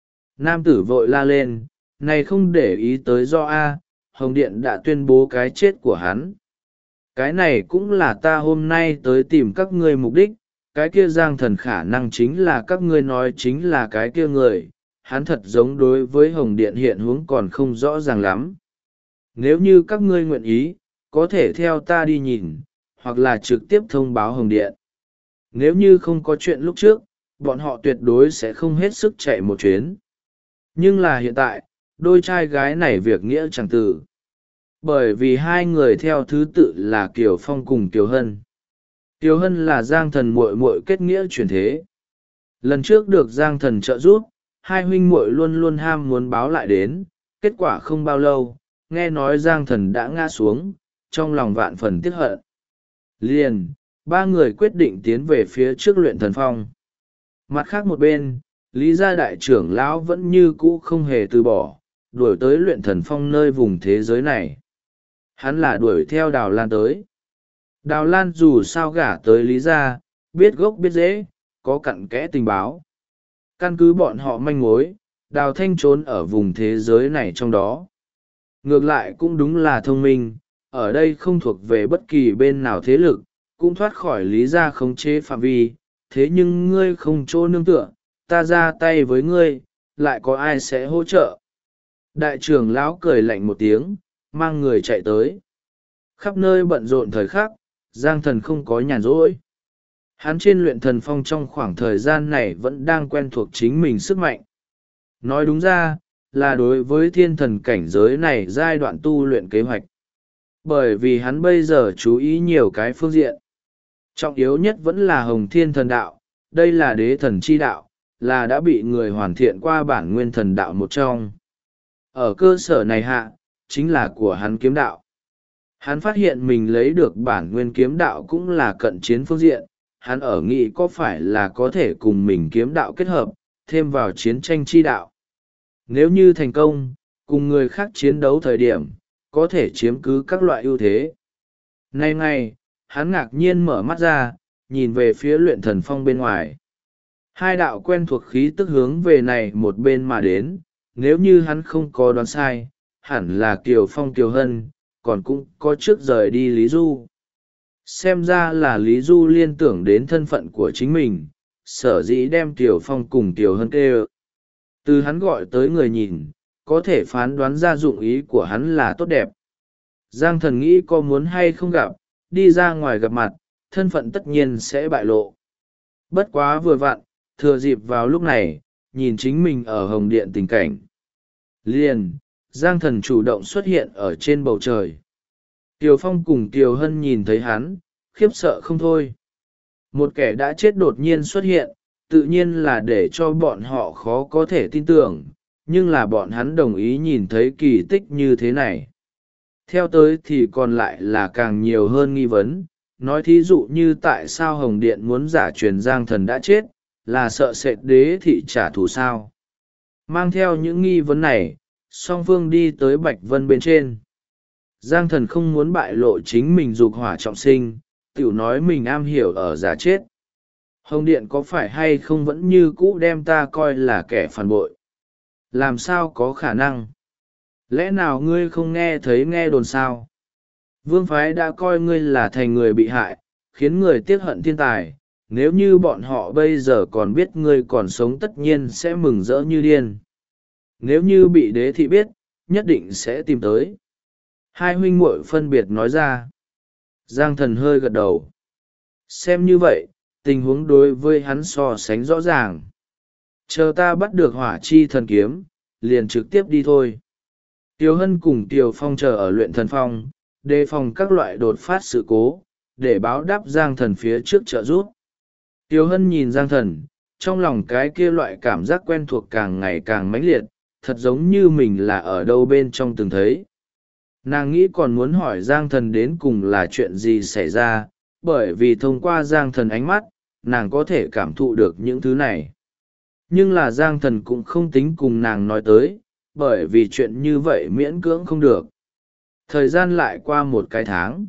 Nam tử vội la lên, này không để ý tới do A, Hồng Điện đã tuyên bố cái chết của hắn. Cái này cũng là ta hôm nay tới tìm các ngươi mục đích, cái kia Giang Thần khả năng chính là các ngươi nói chính là cái kia người, hắn thật giống đối với Hồng Điện hiện huống còn không rõ ràng lắm. Nếu như các ngươi nguyện ý, có thể theo ta đi nhìn, hoặc là trực tiếp thông báo Hồng Điện. Nếu như không có chuyện lúc trước, bọn họ tuyệt đối sẽ không hết sức chạy một chuyến. Nhưng là hiện tại, đôi trai gái này việc nghĩa chẳng từ. Bởi vì hai người theo thứ tự là Kiều Phong cùng Kiều Hân. Kiều Hân là Giang Thần muội muội kết nghĩa chuyển thế. Lần trước được Giang Thần trợ giúp, hai huynh muội luôn luôn ham muốn báo lại đến, kết quả không bao lâu, nghe nói Giang Thần đã ngã xuống, trong lòng vạn phần tiếc hận. Liền, ba người quyết định tiến về phía trước luyện thần phong. Mặt khác một bên, Lý gia đại trưởng lão vẫn như cũ không hề từ bỏ, đuổi tới luyện thần phong nơi vùng thế giới này. Hắn là đuổi theo Đào Lan tới. Đào Lan dù sao gả tới Lý gia, biết gốc biết rễ, có cặn kẽ tình báo. Căn cứ bọn họ manh mối, Đào Thanh trốn ở vùng thế giới này trong đó. Ngược lại cũng đúng là thông minh, ở đây không thuộc về bất kỳ bên nào thế lực, cũng thoát khỏi Lý gia khống chế phạm vi, thế nhưng ngươi không chỗ nương tựa, ta ra tay với ngươi, lại có ai sẽ hỗ trợ? Đại trưởng lão cười lạnh một tiếng, mang người chạy tới. Khắp nơi bận rộn thời khắc, Giang Thần không có nhàn rỗi. Hắn trên luyện thần phong trong khoảng thời gian này vẫn đang quen thuộc chính mình sức mạnh. Nói đúng ra, là đối với thiên thần cảnh giới này giai đoạn tu luyện kế hoạch. Bởi vì hắn bây giờ chú ý nhiều cái phương diện. Trọng yếu nhất vẫn là Hồng Thiên Thần Đạo, đây là đế thần chi đạo, là đã bị người hoàn thiện qua bản nguyên thần đạo một trong. Ở cơ sở này hạ, chính là của hắn kiếm đạo. Hắn phát hiện mình lấy được bản nguyên kiếm đạo cũng là cận chiến phương diện, hắn ở nghĩ có phải là có thể cùng mình kiếm đạo kết hợp, thêm vào chiến tranh chi đạo. Nếu như thành công, cùng người khác chiến đấu thời điểm, có thể chiếm cứ các loại ưu thế. Nay ngày, hắn ngạc nhiên mở mắt ra, nhìn về phía luyện thần phong bên ngoài. Hai đạo quen thuộc khí tức hướng về này một bên mà đến, nếu như hắn không có đoán sai, hẳn là Kiều Phong Kiều Hân, còn cũng có trước rời đi Lý Du. Xem ra là Lý Du liên tưởng đến thân phận của chính mình, sở dĩ đem Kiều Phong cùng Kiều Hân kêu. Từ hắn gọi tới người nhìn, có thể phán đoán ra dụng ý của hắn là tốt đẹp. Giang Thần nghĩ có muốn hay không gặp, đi ra ngoài gặp mặt, thân phận tất nhiên sẽ bại lộ. Bất quá vừa vặn, thừa dịp vào lúc này, nhìn chính mình ở Hồng Điện tình cảnh. Liền, Giang Thần chủ động xuất hiện ở trên bầu trời. Kiều Phong cùng Kiều Hân nhìn thấy hắn, khiếp sợ không thôi. Một kẻ đã chết đột nhiên xuất hiện, tự nhiên là để cho bọn họ khó có thể tin tưởng, nhưng là bọn hắn đồng ý nhìn thấy kỳ tích như thế này. Theo tới thì còn lại là càng nhiều hơn nghi vấn, nói thí dụ như tại sao Hồng Điện muốn giả truyền Giang Thần đã chết, là sợ sệt đế thị trả thù sao. Mang theo những nghi vấn này, song phương đi tới Bạch Vân bên trên. Giang Thần không muốn bại lộ chính mình dục hỏa trọng sinh, tiểu nói mình am hiểu ở giả chết. Hồng Điện có phải hay không vẫn như cũ đem ta coi là kẻ phản bội? Làm sao có khả năng? Lẽ nào ngươi không nghe thấy nghe đồn sao? Vương phái đã coi ngươi là thành người bị hại, khiến người tiếc hận thiên tài. Nếu như bọn họ bây giờ còn biết ngươi còn sống tất nhiên sẽ mừng rỡ như điên. Nếu như bị đế thị biết, nhất định sẽ tìm tới. Hai huynh muội phân biệt nói ra. Giang Thần hơi gật đầu. Xem như vậy, tình huống đối với hắn so sánh rõ ràng. Chờ ta bắt được hỏa chi thần kiếm, liền trực tiếp đi thôi. Tiêu Hân cùng Tiêu Phong chờ ở luyện thần phong, đề phòng các loại đột phát sự cố, để báo đáp Giang Thần phía trước trợ giúp. Tiêu Hân nhìn Giang Thần, trong lòng cái kia loại cảm giác quen thuộc càng ngày càng mãnh liệt, thật giống như mình là ở đâu bên trong từng thấy. Nàng nghĩ còn muốn hỏi Giang Thần đến cùng là chuyện gì xảy ra, bởi vì thông qua Giang Thần ánh mắt, nàng có thể cảm thụ được những thứ này. Nhưng là Giang Thần cũng không tính cùng nàng nói tới, bởi vì chuyện như vậy miễn cưỡng không được. Thời gian lại qua một cái tháng.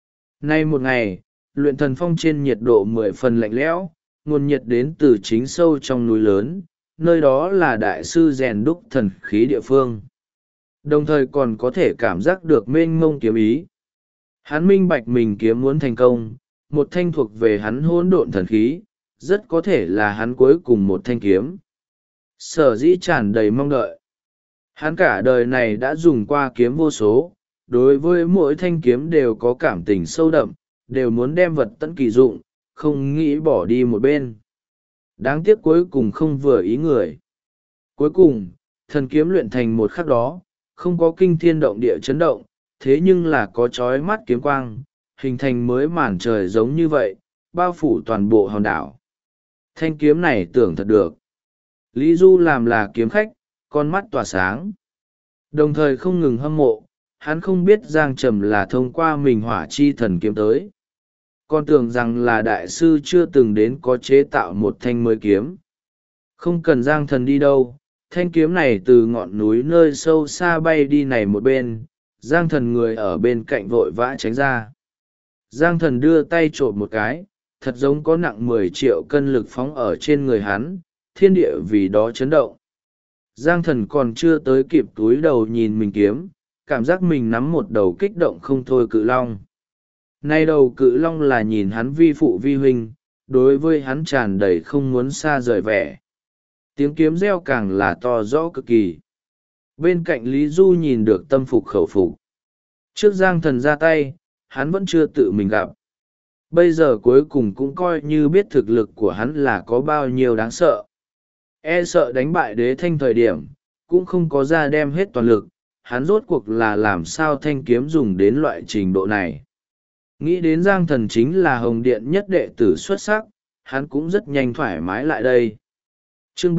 Nay một ngày, luyện thần phong trên nhiệt độ 10 phần lạnh lẽo, nguồn nhiệt đến từ chính sâu trong núi lớn, nơi đó là đại sư rèn đúc thần khí địa phương. Đồng thời còn có thể cảm giác được mênh mông kiếm ý. Hắn minh bạch mình kiếm muốn thành công, một thanh thuộc về hắn hỗn độn thần khí, rất có thể là hắn cuối cùng một thanh kiếm. Sở dĩ tràn đầy mong đợi. Hắn cả đời này đã dùng qua kiếm vô số, đối với mỗi thanh kiếm đều có cảm tình sâu đậm, đều muốn đem vật tận kỳ dụng, không nghĩ bỏ đi một bên. Đáng tiếc cuối cùng không vừa ý người. Cuối cùng, thần kiếm luyện thành một khắc đó, không có kinh thiên động địa chấn động, thế nhưng là có chói mắt kiếm quang, hình thành mới màn trời giống như vậy, bao phủ toàn bộ hòn đảo. Thanh kiếm này tưởng thật được. Lý Du làm là kiếm khách, con mắt tỏa sáng. Đồng thời không ngừng hâm mộ, hắn không biết Giang Trầm là thông qua mình hỏa chi thần kiếm tới. Con tưởng rằng là đại sư chưa từng đến có chế tạo một thanh mới kiếm. Không cần Giang Thần đi đâu, thanh kiếm này từ ngọn núi nơi sâu xa bay đi này một bên, Giang Thần người ở bên cạnh vội vã tránh ra. Giang Thần đưa tay trộm một cái, thật giống có nặng 10 triệu cân lực phóng ở trên người hắn, thiên địa vì đó chấn động. Giang Thần còn chưa tới kịp túi đầu nhìn mình kiếm, cảm giác mình nắm một đầu kích động không thôi cự long. Nay đầu cự long là nhìn hắn vi phụ vi huynh, đối với hắn tràn đầy không muốn xa rời vẻ. Tiếng kiếm reo càng là to rõ cực kỳ. Bên cạnh Lý Du nhìn được tâm phục khẩu phục. Trước Giang Thần ra tay, hắn vẫn chưa tự mình gặp. Bây giờ cuối cùng cũng coi như biết thực lực của hắn là có bao nhiêu đáng sợ. E sợ đánh bại đế thanh thời điểm, cũng không có ra đem hết toàn lực, hắn rốt cuộc là làm sao thanh kiếm dùng đến loại trình độ này. Nghĩ đến Giang Thần chính là Hồng Điện nhất đệ tử xuất sắc, hắn cũng rất nhanh thoải mái lại đây. Chương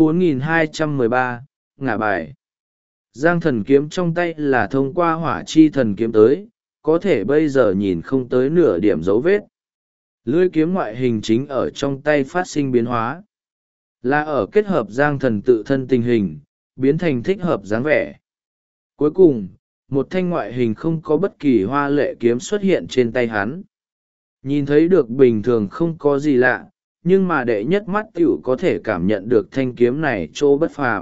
4213, ngả bài. Giang Thần kiếm trong tay là thông qua hỏa chi thần kiếm tới, có thể bây giờ nhìn không tới nửa điểm dấu vết. Lưỡi kiếm ngoại hình chính ở trong tay phát sinh biến hóa. Là ở kết hợp Giang Thần tự thân tình hình, biến thành thích hợp dáng vẻ. Cuối cùng, một thanh ngoại hình không có bất kỳ hoa lệ kiếm xuất hiện trên tay hắn. Nhìn thấy được bình thường không có gì lạ, nhưng mà đệ nhất mắt t i ể u có thể cảm nhận được thanh kiếm này chỗ bất phàm.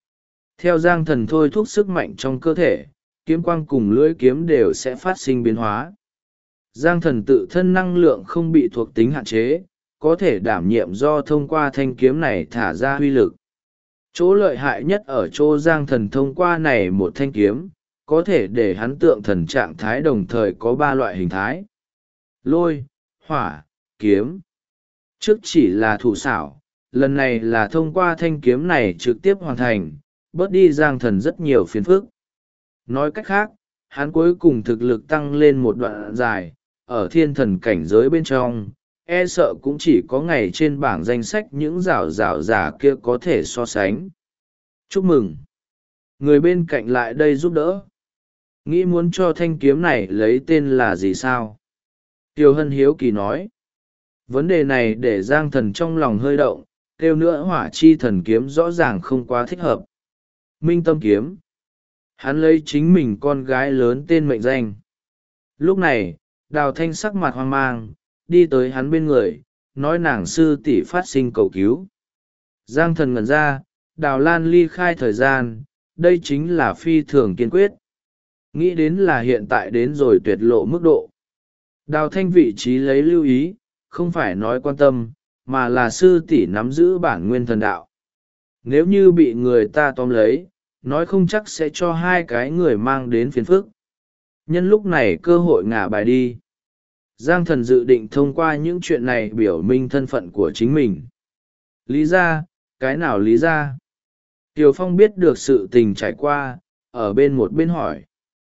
Theo Giang Thần thôi thúc sức mạnh trong cơ thể, kiếm quang cùng lưỡi kiếm đều sẽ phát sinh biến hóa. Giang Thần tự thân năng lượng không bị thuộc tính hạn chế, có thể đảm nhiệm do thông qua thanh kiếm này thả ra uy lực. Chỗ lợi hại nhất ở chỗ Giang Thần thông qua này một thanh kiếm, có thể để hắn tượng thần trạng thái đồng thời có ba loại hình thái: lôi, hỏa, kiếm. Trước chỉ là thủ xảo, lần này là thông qua thanh kiếm này trực tiếp hoàn thành, bớt đi Giang Thần rất nhiều phiền phức. Nói cách khác, hắn cuối cùng thực lực tăng lên một đoạn dài, ở thiên thần cảnh giới bên trong, e sợ cũng chỉ có ngày trên bảng danh sách những rảo giả kia có thể so sánh. Chúc mừng! Người bên cạnh lại đây giúp đỡ. Nghĩ muốn cho thanh kiếm này lấy tên là gì sao? Tiêu Hân hiếu kỳ nói. Vấn đề này để Giang Thần trong lòng hơi động, kêu nữa hỏa chi thần kiếm rõ ràng không quá thích hợp. Minh tâm kiếm. Hắn lấy chính mình con gái lớn tên mệnh danh. Lúc này, Đào Thanh sắc mặt hoang mang, đi tới hắn bên người, nói nàng sư tỷ phát sinh cầu cứu. Giang Thần ngẩn ra, Đào Lan ly khai thời gian, đây chính là phi thường kiên quyết. Nghĩ đến là hiện tại đến rồi tuyệt lộ mức độ. Đào Thanh vị trí lấy lưu ý, không phải nói quan tâm, mà là sư tỷ nắm giữ bản nguyên thần đạo. Nếu như bị người ta tóm lấy, nói không chắc sẽ cho hai cái người mang đến phiền phức. Nhân lúc này cơ hội ngả bài đi. Giang Thần dự định thông qua những chuyện này biểu minh thân phận của chính mình. Lý ra, cái nào lý ra? Kiều Phong biết được sự tình trải qua, ở bên một bên hỏi.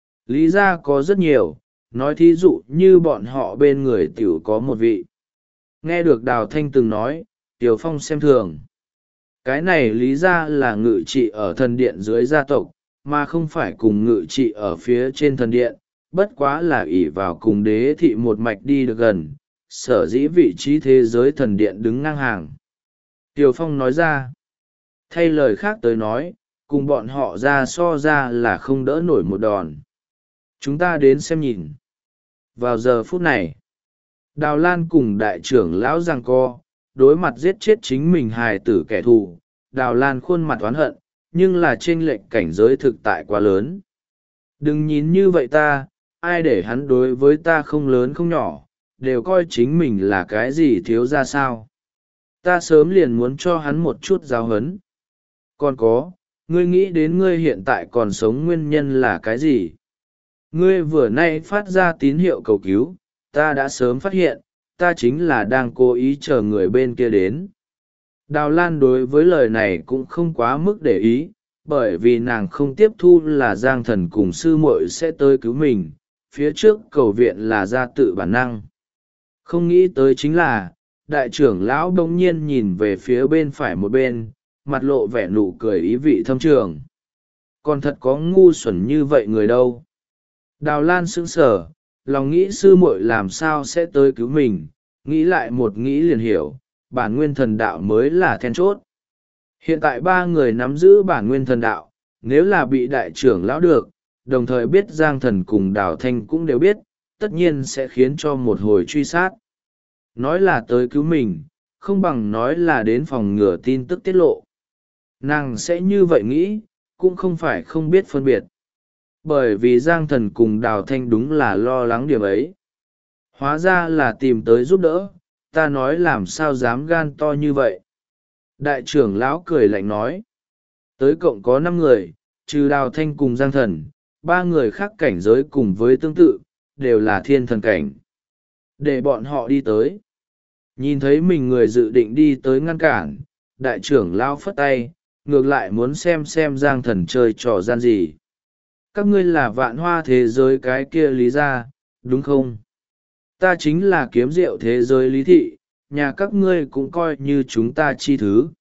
Lý ra có rất nhiều, nói thí dụ như bọn họ bên người tiểu có một vị. Nghe được Đào Thanh từng nói, Kiều Phong xem thường. Cái này lý ra là ngự trị ở thần điện dưới gia tộc, mà không phải cùng ngự trị ở phía trên thần điện, bất quá là ỷ vào cùng đế thị một mạch đi được gần, sở dĩ vị trí thế giới thần điện đứng ngang hàng. Kiều Phong nói ra, thay lời khác tới nói, cùng bọn họ ra so ra là không đỡ nổi một đòn. Chúng ta đến xem nhìn. Vào giờ phút này, Đào Lan cùng đại trưởng lão giằng co, đối mặt giết chết chính mình hài tử kẻ thù. Đào Lan khuôn mặt oán hận, nhưng là chênh lệch cảnh giới thực tại quá lớn. Đừng nhìn như vậy ta, ai để hắn đối với ta không lớn không nhỏ, đều coi chính mình là cái gì thiếu ra sao. Ta sớm liền muốn cho hắn một chút giáo huấn. Còn có, ngươi nghĩ đến ngươi hiện tại còn sống nguyên nhân là cái gì? Ngươi vừa nay phát ra tín hiệu cầu cứu, ta đã sớm phát hiện, ta chính là đang cố ý chờ người bên kia đến. Đào Lan đối với lời này cũng không quá mức để ý, bởi vì nàng không tiếp thu là Giang Thần cùng sư muội sẽ tới cứu mình, phía trước cầu viện là ra tự bản năng. Không nghĩ tới chính là, đại trưởng lão đông nhiên nhìn về phía bên phải một bên, mặt lộ vẻ nụ cười ý vị thâm trường. Còn thật có ngu xuẩn như vậy người đâu. Đào Lan sững sờ, lòng nghĩ sư muội làm sao sẽ tới cứu mình, nghĩ lại một nghĩ liền hiểu, bản nguyên thần đạo mới là then chốt. Hiện tại ba người nắm giữ bản nguyên thần đạo, nếu là bị đại trưởng lão được, đồng thời biết Giang Thần cùng Đào Thanh cũng đều biết, tất nhiên sẽ khiến cho một hồi truy sát. Nói là tới cứu mình, không bằng nói là đến phòng ngừa tin tức tiết lộ. Nàng sẽ như vậy nghĩ, cũng không phải không biết phân biệt. Bởi vì Giang Thần cùng Đào Thanh đúng là lo lắng điểm ấy. Hóa ra là tìm tới giúp đỡ, ta nói làm sao dám gan to như vậy. Đại trưởng lão cười lạnh nói. Tới cộng có 5 người, trừ Đào Thanh cùng Giang Thần, 3 người khác cảnh giới cùng với tương tự, đều là thiên thần cảnh. Để bọn họ đi tới. Nhìn thấy mình người dự định đi tới ngăn cản, đại trưởng lão phất tay, ngược lại muốn xem Giang Thần chơi trò gian gì. Các ngươi là Vạn Hoa thế giới cái kia lý ra, đúng không? Ta chính là Kiếm Diệu thế giới lý thị, nhà các ngươi cũng coi như chúng ta chi thứ.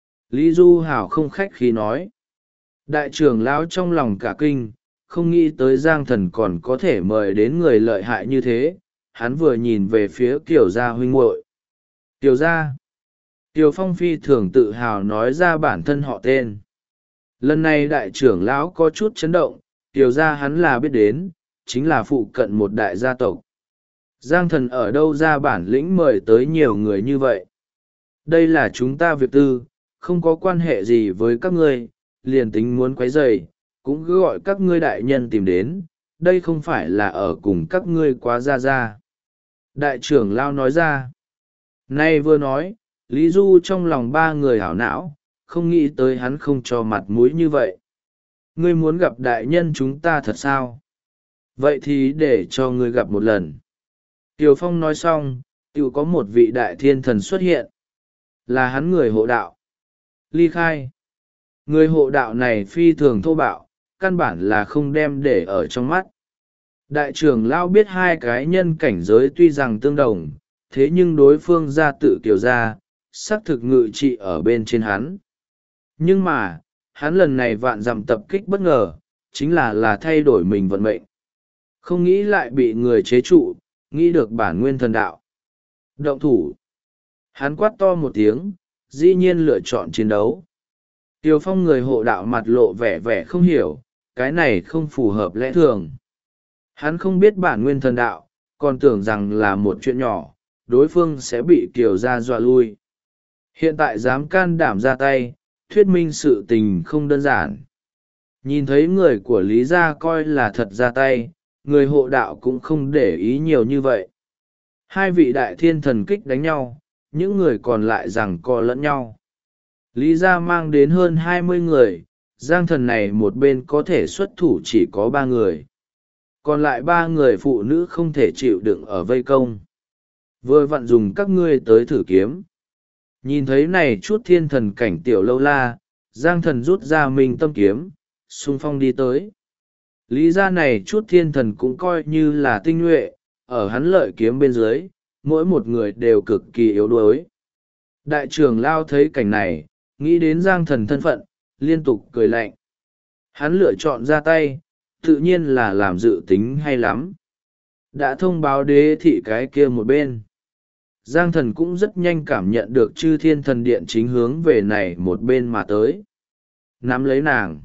Lý Du Hảo không khách khí nói. Đại trưởng lão trong lòng cả kinh, không nghĩ tới Giang Thần còn có thể mời đến người lợi hại như thế. Hắn vừa nhìn về phía Kiều gia huynh muội. Kiều gia. Kiều Phong phi thường tự hào nói ra bản thân họ tên. Lần này đại trưởng lão có chút chấn động, Tiểu gia hắn là biết đến, chính là phụ cận một đại gia tộc. Giang thần ở đâu ra bản lĩnh mời tới nhiều người như vậy? Đây là chúng ta việc tư, không có quan hệ gì với các ngươi, liền tính muốn quấy rầy, cũng cứ gọi các ngươi đại nhân tìm đến, đây không phải là ở cùng các ngươi quá ra. Đại trưởng lao nói ra. Nay vừa nói, Lý Du trong lòng ba người hảo não, không nghĩ tới hắn không cho mặt mũi như vậy. Ngươi muốn gặp đại nhân chúng ta thật sao? Vậy thì để cho ngươi gặp một lần. Tiều Phong nói xong, tự có một vị đại thiên thần xuất hiện. Là hắn người hộ đạo. Ly Khai. Người hộ đạo này phi thường thô bạo, căn bản là không đem để ở trong mắt. Đại trưởng lao biết hai cái nhân cảnh giới tuy rằng tương đồng, thế nhưng đối phương ra tự kiểu ra, xác thực ngự trị ở bên trên hắn. Nhưng mà, hắn lần này vạn dặm tập kích bất ngờ, chính là thay đổi mình vận mệnh. Không nghĩ lại bị người chế trụ, nghĩ được bản nguyên thần đạo. Động thủ. Hắn quát to một tiếng, dĩ nhiên lựa chọn chiến đấu. Tiều Phong người hộ đạo mặt lộ vẻ vẻ không hiểu, cái này không phù hợp lẽ thường. Hắn không biết bản nguyên thần đạo, còn tưởng rằng là một chuyện nhỏ, đối phương sẽ bị Kiều gia dọa lui. Hiện tại dám can đảm ra tay, thuyết minh sự tình không đơn giản. Nhìn thấy người của Lý gia coi là thật ra tay, người hộ đạo cũng không để ý nhiều như vậy. Hai vị đại thiên thần kích đánh nhau, những người còn lại giằng co lẫn nhau. Lý gia mang đến hơn 20 người, Giang thần này một bên có thể xuất thủ chỉ có 3 người. Còn lại 3 người phụ nữ không thể chịu đựng ở vây công. Vừa vặn dùng các ngươi tới thử kiếm. Nhìn thấy này chút thiên thần cảnh tiểu lâu la, Giang thần rút ra mình tâm kiếm, xung phong đi tới. Lý gia này chút thiên thần cũng coi như là tinh nhuệ, ở hắn lợi kiếm bên dưới, mỗi một người đều cực kỳ yếu đuối. Đại trưởng lao thấy cảnh này, nghĩ đến Giang thần thân phận, liên tục cười lạnh. Hắn lựa chọn ra tay, tự nhiên là làm dự tính hay lắm. Đã thông báo đế thị cái kia một bên. Giang thần cũng rất nhanh cảm nhận được chư thiên thần điện chính hướng về này một bên mà tới. Nắm lấy nàng.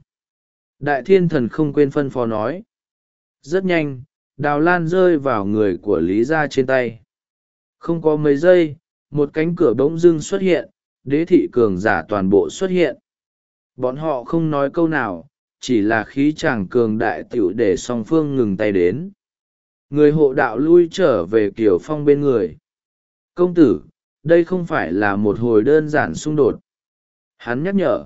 Đại thiên thần không quên phân phó nói. Rất nhanh, đào lan rơi vào người của Lý gia trên tay. Không có mấy giây, một cánh cửa bỗng dưng xuất hiện, đế thị cường giả toàn bộ xuất hiện. Bọn họ không nói câu nào, chỉ là khí chàng cường đại tiểu để song phương ngừng tay đến. Người hộ đạo lui trở về Kiều Phong bên người. Công tử, đây không phải là một hồi đơn giản xung đột. Hắn nhắc nhở.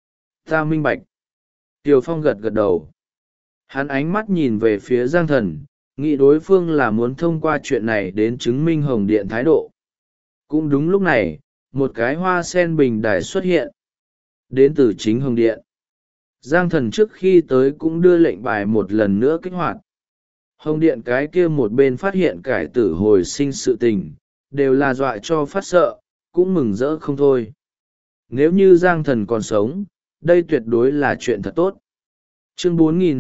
Ta minh bạch. Kiều Phong gật gật đầu. Hắn ánh mắt nhìn về phía Giang thần, nghĩ đối phương là muốn thông qua chuyện này đến chứng minh Hồng Điện thái độ. Cũng đúng lúc này, một cái hoa sen bình đài xuất hiện. Đến từ chính Hồng Điện. Giang thần trước khi tới cũng đưa lệnh bài một lần nữa kích hoạt. Hồng Điện cái kia một bên phát hiện cải tử hồi sinh sự tình, đều là dọa cho phát sợ, cũng mừng rỡ không thôi. Nếu như Giang thần còn sống, đây tuyệt đối là chuyện thật tốt. Chương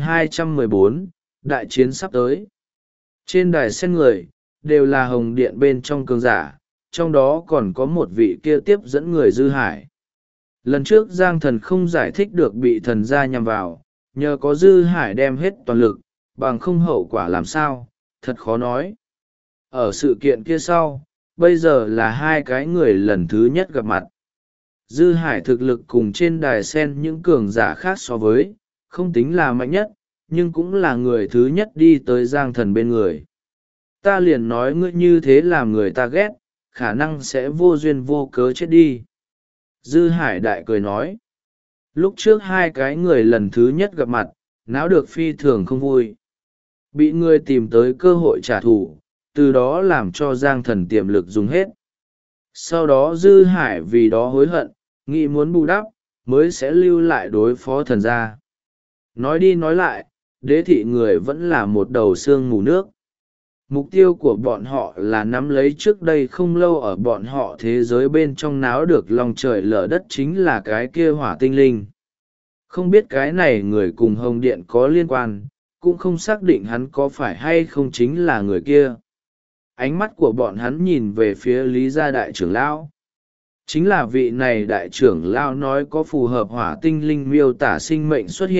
4214, Đại chiến sắp tới. Trên đài sen người, đều là Hồng Điện bên trong cường giả, trong đó còn có một vị kia tiếp dẫn người Dư Hải. Lần trước Giang thần không giải thích được bị thần gia nhằm vào, nhờ có Dư Hải đem hết toàn lực, bằng không hậu quả làm sao, thật khó nói. Ở sự kiện kia sau, bây giờ là hai cái người lần thứ nhất gặp mặt. Dư Hải thực lực cùng trên đài sen những cường giả khác so với, không tính là mạnh nhất, nhưng cũng là người thứ nhất đi tới Giang thần bên người. Ta liền nói ngươi như thế làm người ta ghét, khả năng sẽ vô duyên vô cớ chết đi. Dư Hải đại cười nói. Lúc trước hai cái người lần thứ nhất gặp mặt, náo được phi thường không vui. Bị người tìm tới cơ hội trả thù, từ đó làm cho Giang thần tiềm lực dùng hết. Sau đó Dư Hải vì đó hối hận, nghĩ muốn bù đắp, mới sẽ lưu lại đối phó thần gia. Nói đi nói lại, đế thị người vẫn là một đầu xương mù nước. Mục tiêu của bọn họ là nắm lấy trước đây không lâu ở bọn họ thế giới bên trong náo được lòng trời lở đất chính là cái kia hỏa tinh linh. Không biết cái này người cùng Hồng Điện có liên quan, cũng không xác định hắn có phải hay không chính là người kia. Ánh mắt của bọn hắn nhìn về phía Lý gia đại trưởng lão. Chính là vị này đại trưởng lão nói có phù hợp hỏa tinh linh miêu tả sinh mệnh xuất hiện,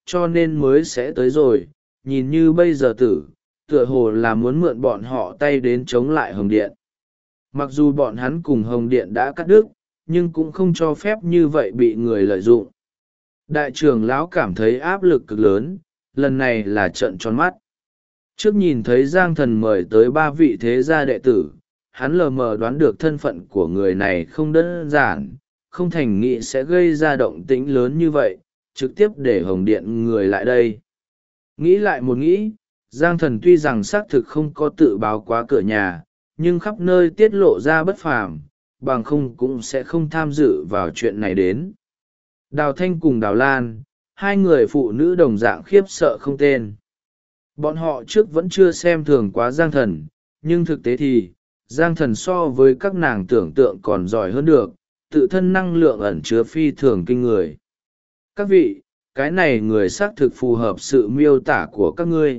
cho nên mới sẽ tới rồi. Nhìn như bây giờ tựa hồ là muốn mượn bọn họ tay đến chống lại Hồng Điện. Mặc dù bọn hắn cùng Hồng Điện đã cắt đứt, nhưng cũng không cho phép như vậy bị người lợi dụng. Đại trưởng lão cảm thấy áp lực cực lớn, lần này là trợn tròn mắt. Trước nhìn thấy Giang Thần mời tới 3 vị thế gia đệ tử, hắn lờ mờ đoán được thân phận của người này không đơn giản, không thành nghĩ sẽ gây ra động tĩnh lớn như vậy, trực tiếp để Hồng Điện người lại đây. Nghĩ lại một nghĩ, Giang Thần tuy rằng xác thực không có tự báo quá cửa nhà, nhưng khắp nơi tiết lộ ra bất phàm, bằng không cũng sẽ không tham dự vào chuyện này đến. Đào Thanh cùng Đào Lan, hai người phụ nữ đồng dạng khiếp sợ không tên. Bọn họ trước vẫn chưa xem thường quá Giang Thần, nhưng thực tế thì, Giang Thần so với các nàng tưởng tượng còn giỏi hơn được, tự thân năng lượng ẩn chứa phi thường kinh người. Các vị, cái này người xác thực phù hợp sự miêu tả của các ngươi.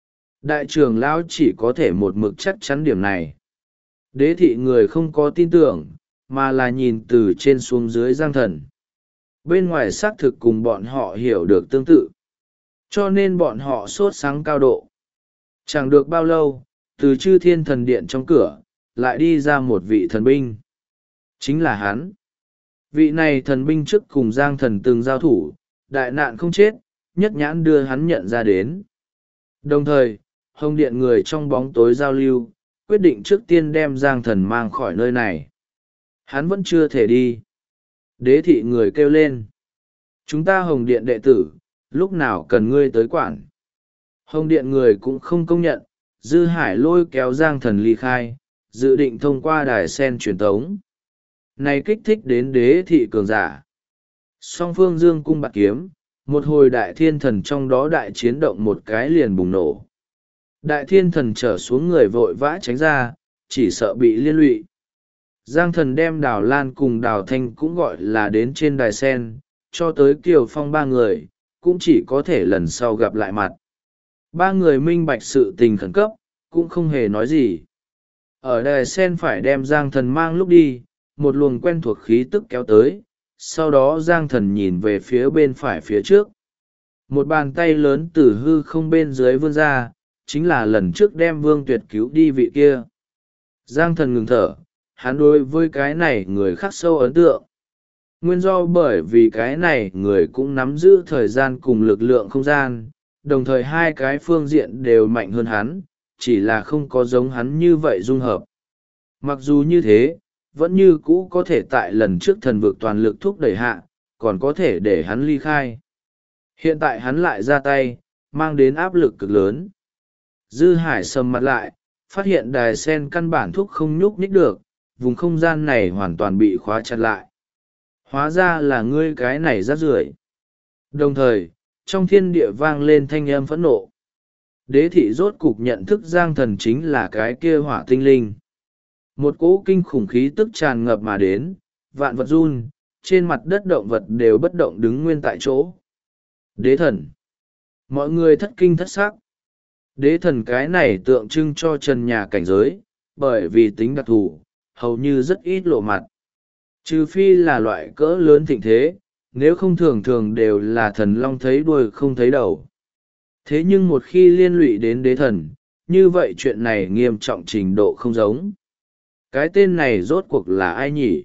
Đại trưởng lão chỉ có thể một mực chắc chắn điểm này. Đế thị người không có tin tưởng, mà là nhìn từ trên xuống dưới Giang Thần. Bên ngoài xác thực cùng bọn họ hiểu được tương tự. Cho nên bọn họ sốt sáng cao độ. Chẳng được bao lâu, từ Chư Thiên Thần Điện trong cửa, lại đi ra một vị thần binh. Chính là hắn. Vị này thần binh trước cùng Giang Thần từng giao thủ, đại nạn không chết, nhất nhãn đưa hắn nhận ra đến. Đồng thời, Hồng Điện người trong bóng tối giao lưu, quyết định trước tiên đem Giang Thần mang khỏi nơi này. Hắn vẫn chưa thể đi. Đế thị người kêu lên. Chúng ta Hồng Điện đệ tử, lúc nào cần ngươi tới quản. Hồng Điện người cũng không công nhận, Dư Hải lôi kéo Giang Thần ly khai, dự định thông qua đài sen truyền tống. Này kích thích đến đế thị cường giả. Song phương dương cung bạc kiếm, một hồi đại thiên thần trong đó đại chiến động một cái liền bùng nổ. Đại thiên thần trở xuống người vội vã tránh ra, chỉ sợ bị liên lụy. Giang Thần đem Đào Lan cùng Đào Thanh cũng gọi là đến trên đài sen, cho tới Kiều Phong 3 người, cũng chỉ có thể lần sau gặp lại mặt. 3 người minh bạch sự tình khẩn cấp, cũng không hề nói gì. Ở đài sen phải đem Giang Thần mang lúc đi, một luồng quen thuộc khí tức kéo tới, sau đó Giang Thần nhìn về phía bên phải phía trước. Một bàn tay lớn từ hư không bên dưới vươn ra, chính là lần trước đem Vương Tuyệt cứu đi vị kia. Giang Thần ngừng thở, hắn đối với cái này người khắc sâu ấn tượng. Nguyên do bởi vì cái này người cũng nắm giữ thời gian cùng lực lượng không gian, đồng thời hai cái phương diện đều mạnh hơn hắn, chỉ là không có giống hắn như vậy dung hợp. Mặc dù như thế, vẫn như cũ có thể tại lần trước thần vực toàn lực thúc đẩy hạ, còn có thể để hắn ly khai. Hiện tại hắn lại ra tay, mang đến áp lực cực lớn. Dư Hải sầm mặt lại, phát hiện đài sen căn bản thúc không nhúc nhích được, vùng không gian này hoàn toàn bị khóa chặt lại. Hóa ra là ngươi cái này rác rưởi. Đồng thời, trong thiên địa vang lên thanh âm phẫn nộ. Đế thị rốt cục nhận thức Giang Thần chính là cái kia hỏa tinh linh. Một cỗ kinh khủng khí tức tràn ngập mà đến, vạn vật run, trên mặt đất động vật đều bất động đứng nguyên tại chỗ. Đế thần. Mọi người thất kinh thất sắc. Đế thần cái này tượng trưng cho trần nhà cảnh giới, bởi vì tính đặc thù, hầu như rất ít lộ mặt. Trừ phi là loại cỡ lớn thịnh thế, nếu không thường thường đều là thần long thấy đuôi không thấy đầu. Thế nhưng một khi liên lụy đến đế thần, như vậy chuyện này nghiêm trọng trình độ không giống. Cái tên này rốt cuộc là ai nhỉ?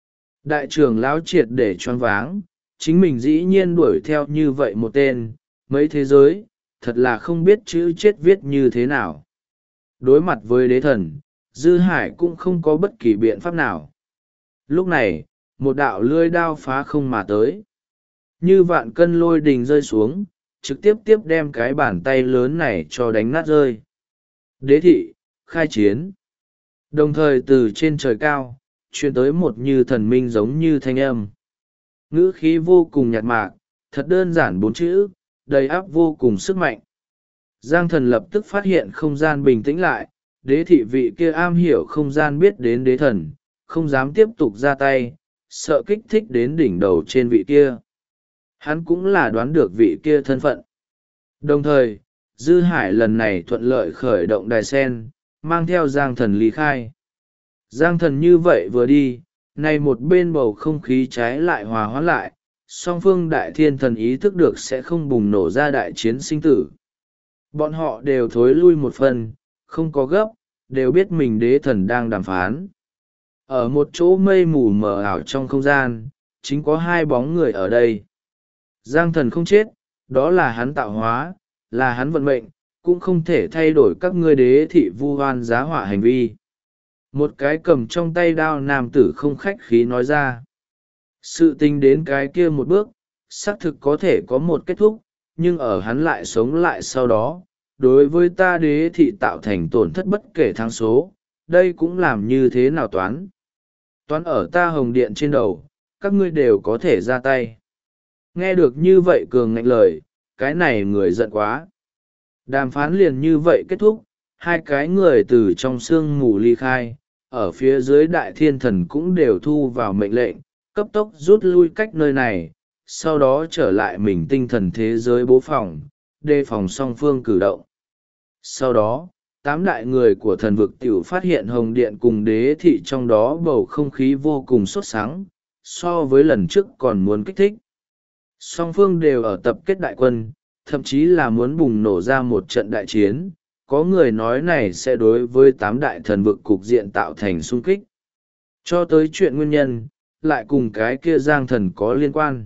Đại trưởng lão triệt để choáng váng, chính mình dĩ nhiên đuổi theo như vậy một tên, mấy thế giới, thật là không biết chữ chết viết như thế nào. Đối mặt với đế thần, Dư Hải cũng không có bất kỳ biện pháp nào. Lúc này, một đạo lưỡi đao phá không mà tới. Như vạn cân lôi đình rơi xuống, trực tiếp đem cái bàn tay lớn này cho đánh nát rơi. Đế thị, khai chiến. Đồng thời từ trên trời cao, truyền tới một như thần minh giống như thanh âm. Ngữ khí vô cùng nhạt mạc, thật đơn giản 4 chữ, đầy áp vô cùng sức mạnh. Giang Thần lập tức phát hiện không gian bình tĩnh lại, đế thị vị kia am hiểu không gian biết đến đế thần, không dám tiếp tục ra tay, sợ kích thích đến đỉnh đầu trên vị kia. Hắn cũng là đoán được vị kia thân phận. Đồng thời, Dư Hải lần này thuận lợi khởi động đài sen, mang theo Giang Thần ly khai. Giang Thần như vậy vừa đi, nay một bên bầu không khí trái lại hòa hoãn lại, song phương đại thiên thần ý thức được sẽ không bùng nổ ra đại chiến sinh tử. Bọn họ đều thối lui một phần, không có gấp, đều biết mình đế thần đang đàm phán. Ở một chỗ mây mù mờ ảo trong không gian, chính có hai bóng người ở đây. Giang thần không chết, đó là hắn tạo hóa, là hắn vận mệnh, cũng không thể thay đổi các ngươi đế thị vu oan giá họa hành vi. Một cái cầm trong tay đao nam tử không khách khí nói ra. Sự tình đến cái kia một bước, xác thực có thể có một kết thúc, nhưng ở hắn lại sống lại sau đó, đối với ta đế thị tạo thành tổn thất bất kể thắng số, đây cũng làm như thế nào toán. Toán ở ta hồng điện trên đầu, các ngươi đều có thể ra tay. Nghe được như vậy cường ngạnh lời, cái này người giận quá. Đàm phán liền như vậy kết thúc, hai cái người từ trong sương mù ly khai, ở phía dưới đại thiên thần cũng đều thu vào mệnh lệnh, cấp tốc rút lui cách nơi này, sau đó trở lại mình tinh thần thế giới bố phòng, đề phòng song phương cử động. Sau đó, 8 đại người của thần vực tiểu phát hiện hồng điện cùng đế thị trong đó bầu không khí vô cùng sốt sắng, so với lần trước còn muốn kích thích. Song phương đều ở tập kết đại quân, thậm chí là muốn bùng nổ ra một trận đại chiến, có người nói này sẽ đối với 8 đại thần vực cục diện tạo thành xung kích. Cho tới chuyện nguyên nhân, lại cùng cái kia giang thần có liên quan.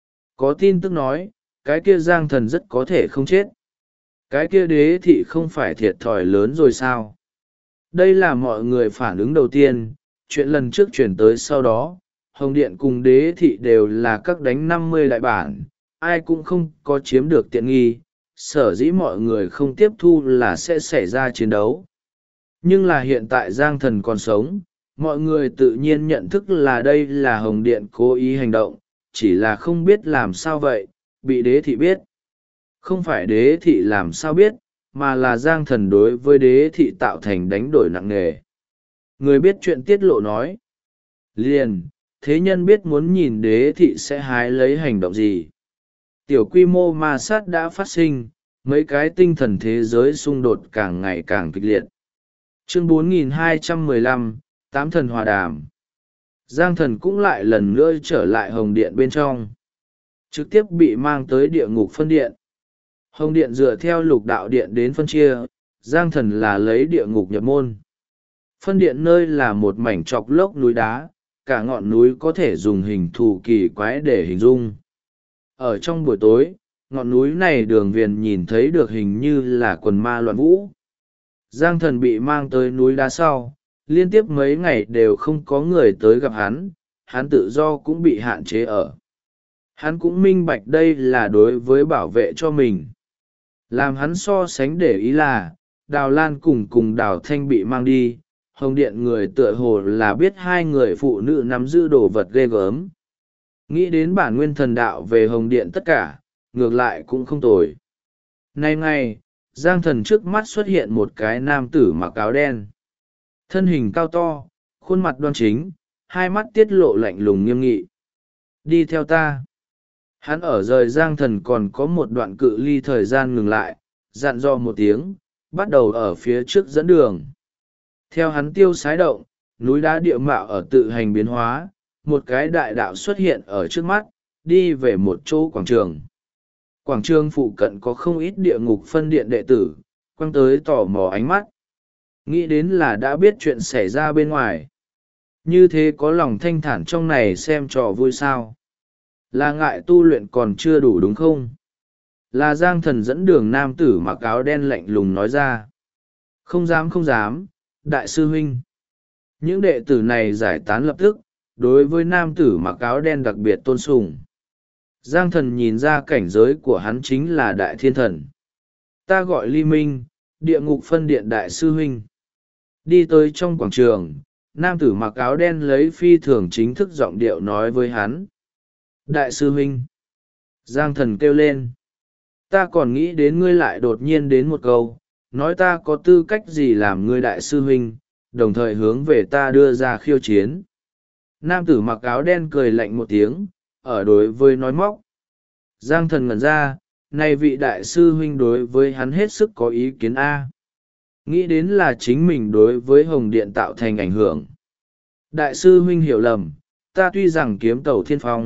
Có tin tức nói, cái kia giang thần rất có thể không chết. Cái kia đế thị không phải thiệt thòi lớn rồi sao? Đây là mọi người phản ứng đầu tiên, chuyện lần trước chuyển tới sau đó, hồng điện cùng đế thị đều là các đánh 50 đại bản, ai cũng không có chiếm được tiện nghi, sở dĩ mọi người không tiếp thu là sẽ xảy ra chiến đấu. Nhưng là hiện tại giang thần còn sống, mọi người tự nhiên nhận thức là đây là hồng điện cố ý hành động, chỉ là không biết làm sao vậy, bị đế thị biết. Không phải đế thị làm sao biết, mà là giang thần đối với đế thị tạo thành đánh đổi nặng nề. Người biết chuyện tiết lộ nói. Liền, thế nhân biết muốn nhìn đế thị sẽ hái lấy hành động gì. Tiểu quy mô ma sát đã phát sinh, mấy cái tinh thần thế giới xung đột càng ngày càng kịch liệt. Chương 4215, Tám thần hòa đàm. Giang thần cũng lại lần nữa trở lại hồng điện bên trong. Trực tiếp bị mang tới địa ngục phân điện. Hồng điện dựa theo lục đạo điện đến phân chia, giang thần là lấy địa ngục nhập môn. Phân điện nơi là một mảnh chọc lốc núi đá, cả ngọn núi có thể dùng hình thù kỳ quái để hình dung. Ở trong buổi tối, ngọn núi này đường viền nhìn thấy được hình như là quần ma loạn vũ. Giang thần bị mang tới núi đá sau, liên tiếp mấy ngày đều không có người tới gặp hắn, hắn tự do cũng bị hạn chế ở. Hắn cũng minh bạch đây là đối với bảo vệ cho mình. Làm hắn so sánh để ý là, Đào Lan cùng Đào Thanh bị mang đi, hồng điện người tựa hồ là biết hai người phụ nữ nắm giữ đồ vật ghê gớm. Nghĩ đến bản nguyên thần đạo về hồng điện tất cả, ngược lại cũng không tồi. Nay ngày, giang thần trước mắt xuất hiện một cái nam tử mặc áo đen. Thân hình cao to, khuôn mặt đoan chính, hai mắt tiết lộ lạnh lùng nghiêm nghị. Đi theo ta. Hắn ở rời giang thần còn có một đoạn cự ly thời gian ngừng lại, dặn dò một tiếng, bắt đầu ở phía trước dẫn đường. Theo hắn tiêu sái động, núi đá địa mạo ở tự hành biến hóa, một cái đại đạo xuất hiện ở trước mắt, đi về một chỗ quảng trường. Quảng trường phụ cận có không ít địa ngục phân điện đệ tử, quăng tới tò mò ánh mắt. Nghĩ đến là đã biết chuyện xảy ra bên ngoài. Như thế có lòng thanh thản trong này xem trò vui sao. Là ngại tu luyện còn chưa đủ đúng không? Là giang thần dẫn đường nam tử mặc áo đen lạnh lùng nói ra. Không dám không dám, đại sư huynh. Những đệ tử này giải tán lập tức, đối với nam tử mặc áo đen đặc biệt tôn sùng. Giang thần nhìn ra cảnh giới của hắn chính là đại thiên thần. Ta gọi Ly Minh, địa ngục phân điện đại sư huynh. Đi tới trong quảng trường, nam tử mặc áo đen lấy phi thường chính thức giọng điệu nói với hắn. Đại sư huynh. Giang thần kêu lên. Ta còn nghĩ đến ngươi lại đột nhiên đến một câu, nói ta có tư cách gì làm ngươi đại sư huynh, đồng thời hướng về ta đưa ra khiêu chiến. Nam tử mặc áo đen cười lạnh một tiếng, ở đối với nói móc. Giang thần ngẩn ra, này vị đại sư huynh đối với hắn hết sức có ý kiến A. Nghĩ đến là chính mình đối với hồng điện tạo thành ảnh hưởng. Đại sư huynh hiểu lầm, ta tuy rằng kiếm tẩu thiên phong,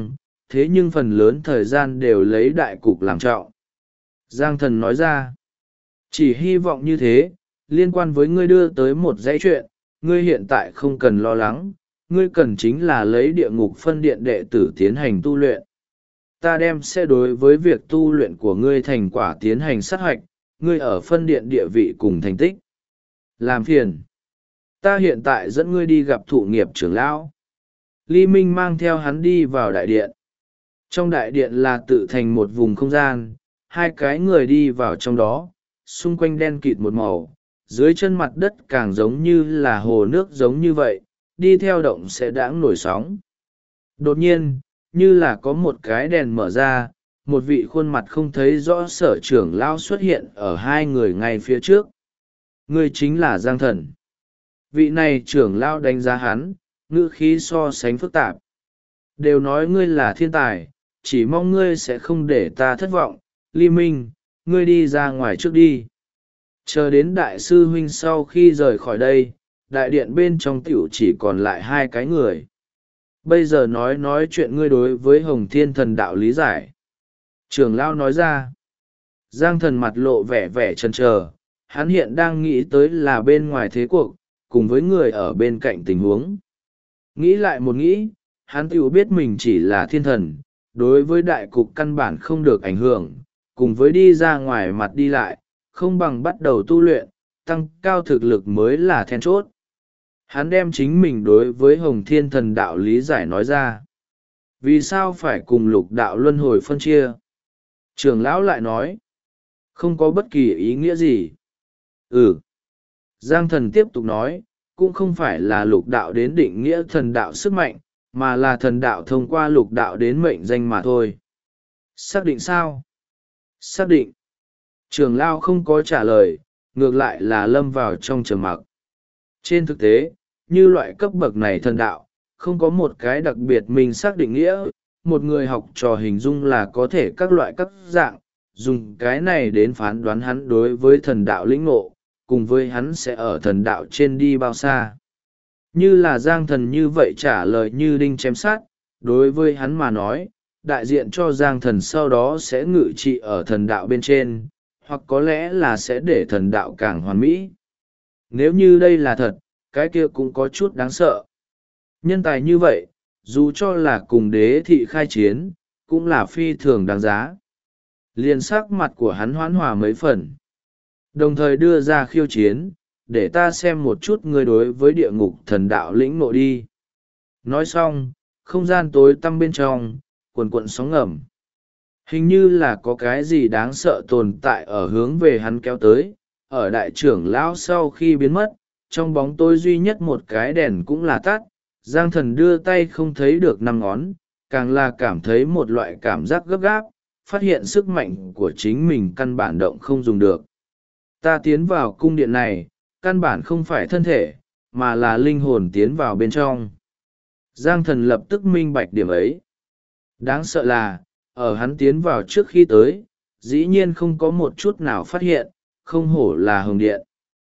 thế nhưng phần lớn thời gian đều lấy đại cục làm trọng. Giang Thần nói ra, chỉ hy vọng như thế. Liên quan với ngươi đưa tới một dãy chuyện, ngươi hiện tại không cần lo lắng, ngươi cần chính là lấy địa ngục phân điện đệ tử tiến hành tu luyện. Ta đem sẽ đối với việc tu luyện của ngươi thành quả tiến hành sát hoạch, ngươi ở phân điện địa vị cùng thành tích. Làm phiền. Ta hiện tại dẫn ngươi đi gặp thụ nghiệp trưởng lão. Ly Minh mang theo hắn đi vào đại điện. Trong đại điện là tự thành một vùng không gian, hai cái người đi vào trong đó, xung quanh đen kịt một màu, dưới chân mặt đất càng giống như là hồ nước giống như vậy, đi theo động sẽ đãng nổi sóng. Đột nhiên, như là có một cái đèn mở ra, một vị khuôn mặt không thấy rõ sở trưởng lão xuất hiện ở hai người ngay phía trước. Người chính là Giang Thần. Vị này trưởng lão đánh giá hắn, ngữ khí so sánh phức tạp. Đều nói ngươi là thiên tài, chỉ mong ngươi sẽ không để ta thất vọng. Ly Minh, ngươi đi ra ngoài trước đi. Chờ đến đại sư huynh sau khi rời khỏi đây, đại điện bên trong tiểu chỉ còn lại hai cái người. Bây giờ nói chuyện ngươi đối với Hồng Thiên Thần đạo lý giải. Trưởng lão nói ra. Giang Thần mặt lộ vẻ chần chờ, hắn hiện đang nghĩ tới là bên ngoài thế cuộc, cùng với người ở bên cạnh tình huống. Nghĩ lại một nghĩ, hắn tiểu biết mình chỉ là thiên thần, đối với đại cục căn bản không được ảnh hưởng, cùng với đi ra ngoài mặt đi lại, không bằng bắt đầu tu luyện, tăng cao thực lực mới là then chốt. Hắn đem chính mình đối với Hồng Thiên Thần đạo lý giải nói ra. Vì sao phải cùng lục đạo luân hồi phân chia? Trưởng lão lại nói, không có bất kỳ ý nghĩa gì. Giang Thần tiếp tục nói, cũng không phải là lục đạo đến định nghĩa thần đạo sức mạnh, mà là thần đạo thông qua lục đạo đến mệnh danh mà thôi. Xác định sao? Xác định. Trưởng lão không có trả lời, ngược lại là lâm vào trong trầm mặc. Trên thực tế, như loại cấp bậc này thần đạo, không có một cái đặc biệt mình xác định nghĩa, một người học trò hình dung là có thể các loại các dạng, dùng cái này đến phán đoán hắn đối với thần đạo lĩnh ngộ, cùng với hắn sẽ ở thần đạo trên đi bao xa. Như là Giang Thần như vậy trả lời như đinh chém sát, đối với hắn mà nói, đại diện cho Giang Thần sau đó sẽ ngự trị ở thần đạo bên trên, hoặc có lẽ là sẽ để thần đạo càng hoàn mỹ. Nếu như đây là thật, cái kia cũng có chút đáng sợ. Nhân tài như vậy, dù cho là cùng đế thị khai chiến, cũng là phi thường đáng giá. Liền sắc mặt của hắn hoán hòa mấy phần. Đồng thời đưa ra khiêu chiến, để ta xem một chút ngươi đối với địa ngục thần đạo lĩnh ngộ đi. Nói xong, không gian tối tăm bên trong, cuồn cuộn sóng ngầm. Hình như là có cái gì đáng sợ tồn tại ở hướng về hắn kéo tới, ở đại trưởng lão sau khi biến mất, trong bóng tối duy nhất một cái đèn cũng là tắt, Giang Thần đưa tay không thấy được năm ngón, càng là cảm thấy một loại cảm giác gấp gáp, phát hiện sức mạnh của chính mình căn bản động không dùng được. Ta tiến vào cung điện này, căn bản không phải thân thể, mà là linh hồn tiến vào bên trong. Giang Thần lập tức minh bạch điểm ấy. Đáng sợ là, ở hắn tiến vào trước khi tới, dĩ nhiên không có một chút nào phát hiện, không hổ là hồng điện.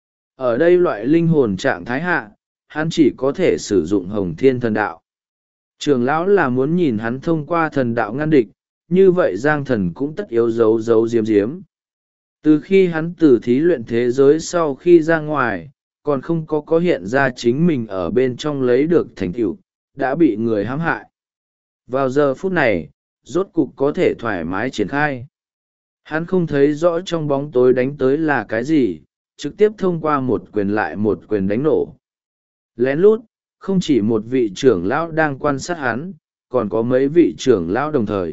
Ở đây loại linh hồn trạng thái hạ, hắn chỉ có thể sử dụng Hồng Thiên Thần đạo. Trường lão là muốn nhìn hắn thông qua thần đạo ngăn địch, như vậy Giang Thần cũng tất yếu giấu diếm. Từ khi hắn từ thí luyện thế giới sau khi ra ngoài, còn không có hiện ra chính mình ở bên trong lấy được thành tựu, đã bị người hãm hại. Vào giờ phút này, rốt cục có thể thoải mái triển khai. Hắn không thấy rõ trong bóng tối đánh tới là cái gì, trực tiếp thông qua một quyền lại một quyền đánh nổ. Lén lút, không chỉ một vị trưởng lão đang quan sát hắn, còn có mấy vị trưởng lão đồng thời.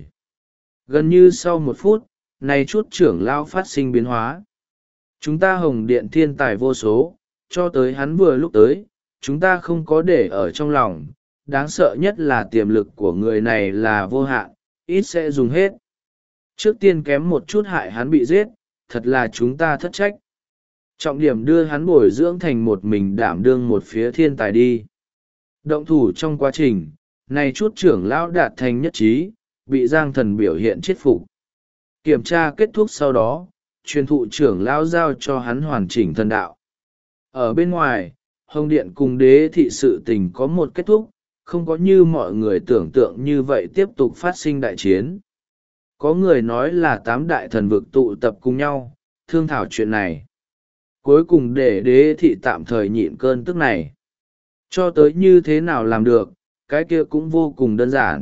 Gần như sau một phút, này chút trưởng lão phát sinh biến hóa. Chúng ta Hồng Điện thiên tài vô số, cho tới hắn vừa lúc tới, chúng ta không có để ở trong lòng. Đáng sợ nhất là tiềm lực của người này là vô hạn, ít sẽ dùng hết. Trước tiên kém một chút hại hắn bị giết, thật là chúng ta thất trách. Trọng điểm đưa hắn bồi dưỡng thành một mình đảm đương một phía thiên tài đi. Động thủ trong quá trình, này chút trưởng lão đạt thành nhất trí, bị Giang Thần biểu hiện chết phục. Kiểm tra kết thúc sau đó, truyền thụ trưởng lão giao cho hắn hoàn chỉnh thần đạo. Ở bên ngoài, Hồng Điện cùng đế thị sự tình có một kết thúc, không có như mọi người tưởng tượng như vậy tiếp tục phát sinh đại chiến. Có người nói là 8 đại thần vực tụ tập cùng nhau, thương thảo chuyện này. Cuối cùng để đế thị tạm thời nhịn cơn tức này. Cho tới như thế nào làm được, cái kia cũng vô cùng đơn giản.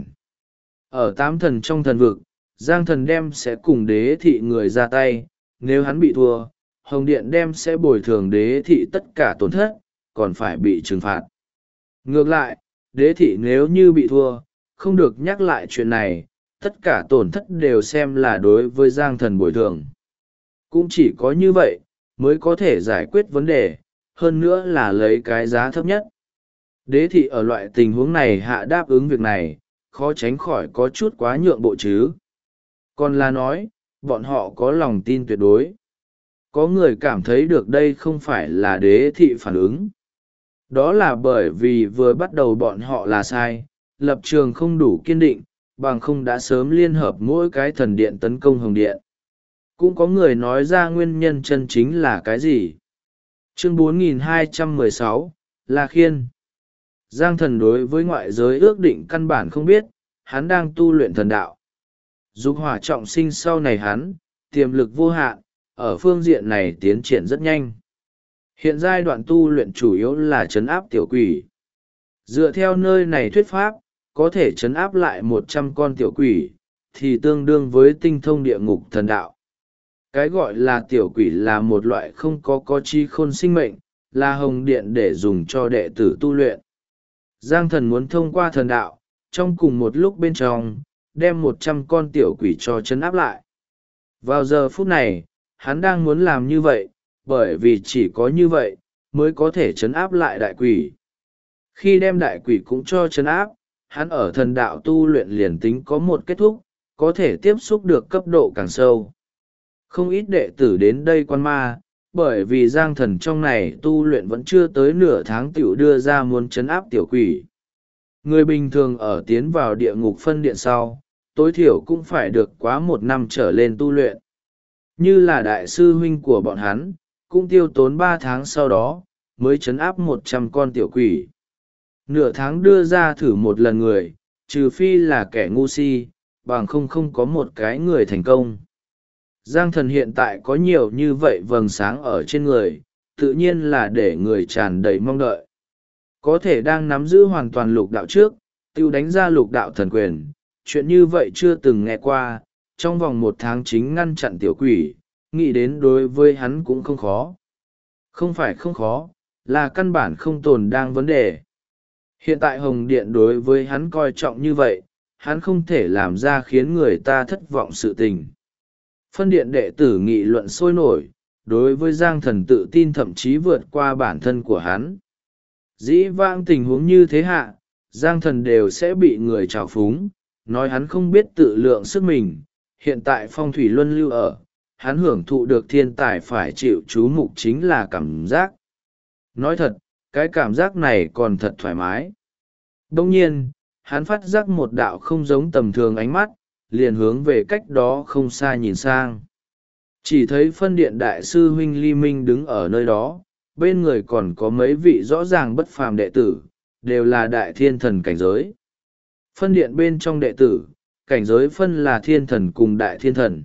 Ở 8 thần trong thần vực, Giang thần đem sẽ cùng đế thị người ra tay, nếu hắn bị thua, Hồng Điện đem sẽ bồi thường đế thị tất cả tổn thất, còn phải bị trừng phạt. Ngược lại, đế thị nếu như bị thua, không được nhắc lại chuyện này, tất cả tổn thất đều xem là đối với Giang thần bồi thường. Cũng chỉ có như vậy, mới có thể giải quyết vấn đề, hơn nữa là lấy cái giá thấp nhất. Đế thị ở loại tình huống này hạ đáp ứng việc này, khó tránh khỏi có chút quá nhượng bộ chứ. Còn là nói, bọn họ có lòng tin tuyệt đối. Có người cảm thấy được đây không phải là đế thị phản ứng. Đó là bởi vì vừa bắt đầu bọn họ là sai, lập trường không đủ kiên định, bằng không đã sớm liên hợp mỗi cái thần điện tấn công Hồng Điện. Cũng có người nói ra nguyên nhân chân chính là cái gì. Chương 4216, La Khiên. Giang thần đối với ngoại giới ước định căn bản không biết, hắn đang tu luyện thần đạo. Dục hỏa trọng sinh sau này hắn, tiềm lực vô hạn, ở phương diện này tiến triển rất nhanh. Hiện giai đoạn tu luyện chủ yếu là trấn áp tiểu quỷ. Dựa theo nơi này thuyết pháp, có thể trấn áp lại 100 con tiểu quỷ, thì tương đương với tinh thông địa ngục thần đạo. Cái gọi là tiểu quỷ là một loại không có chi khôn sinh mệnh, là hồng điện để dùng cho đệ tử tu luyện. Giang thần muốn thông qua thần đạo, trong cùng một lúc bên trong, đem 100 con tiểu quỷ cho trấn áp lại. Vào giờ phút này, hắn đang muốn làm như vậy, bởi vì chỉ có như vậy, mới có thể trấn áp lại đại quỷ. Khi đem đại quỷ cũng cho trấn áp, hắn ở thần đạo tu luyện liền tính có một kết thúc, có thể tiếp xúc được cấp độ càng sâu. Không ít đệ tử đến đây quan ma, bởi vì Giang thần trong này tu luyện vẫn chưa tới nửa tháng tiểu đưa ra muốn trấn áp tiểu quỷ. Người bình thường ở tiến vào địa ngục phân điện sau, tối thiểu cũng phải được quá 1 năm trở lên tu luyện. Như là đại sư huynh của bọn hắn, cũng tiêu tốn 3 tháng sau đó, mới trấn áp 100 con tiểu quỷ. Nửa tháng đưa ra thử một lần người, trừ phi là kẻ ngu si, bằng không có một cái người thành công. Giang thần hiện tại có nhiều như vậy vầng sáng ở trên người, tự nhiên là để người tràn đầy mong đợi. Có thể đang nắm giữ hoàn toàn lục đạo trước, tiêu đánh ra lục đạo thần quyền, chuyện như vậy chưa từng nghe qua, trong vòng 1 tháng chính ngăn chặn tiểu quỷ, nghĩ đến đối với hắn cũng không khó. Không phải không khó, là căn bản không tồn đang vấn đề. Hiện tại Hồng Điện đối với hắn coi trọng như vậy, hắn không thể làm ra khiến người ta thất vọng sự tình. Phân điện đệ tử nghị luận sôi nổi, đối với Giang thần tự tin thậm chí vượt qua bản thân của hắn. Dĩ vãng tình huống như thế hạ, Giang thần đều sẽ bị người trào phúng, nói hắn không biết tự lượng sức mình. Hiện tại phong thủy luân lưu ở, hắn hưởng thụ được thiên tài phải chịu chú mục chính là cảm giác. Nói thật, cái cảm giác này còn thật thoải mái. Đông nhiên, hắn phát giác một đạo không giống tầm thường ánh mắt, liền hướng về cách đó không xa nhìn sang. Chỉ thấy phân điện đại sư huynh Ly Minh đứng ở nơi đó, bên người còn có mấy vị rõ ràng bất phàm đệ tử, đều là đại thiên thần cảnh giới. Phân điện bên trong đệ tử, cảnh giới phân là thiên thần cùng đại thiên thần.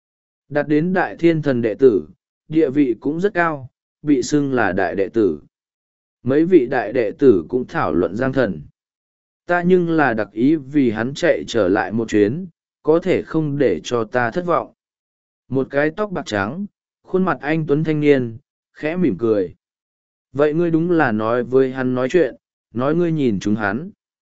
Đạt đến đại thiên thần đệ tử, địa vị cũng rất cao, bị xưng là đại đệ tử. Mấy vị đại đệ tử cũng thảo luận Giang thần. Ta nhưng là đặc ý vì hắn chạy trở lại một chuyến, có thể không để cho ta thất vọng. Một cái tóc bạc trắng, khuôn mặt anh tuấn thanh niên, khẽ mỉm cười. Vậy ngươi đúng là nói với hắn nói chuyện, nói ngươi nhìn chúng hắn.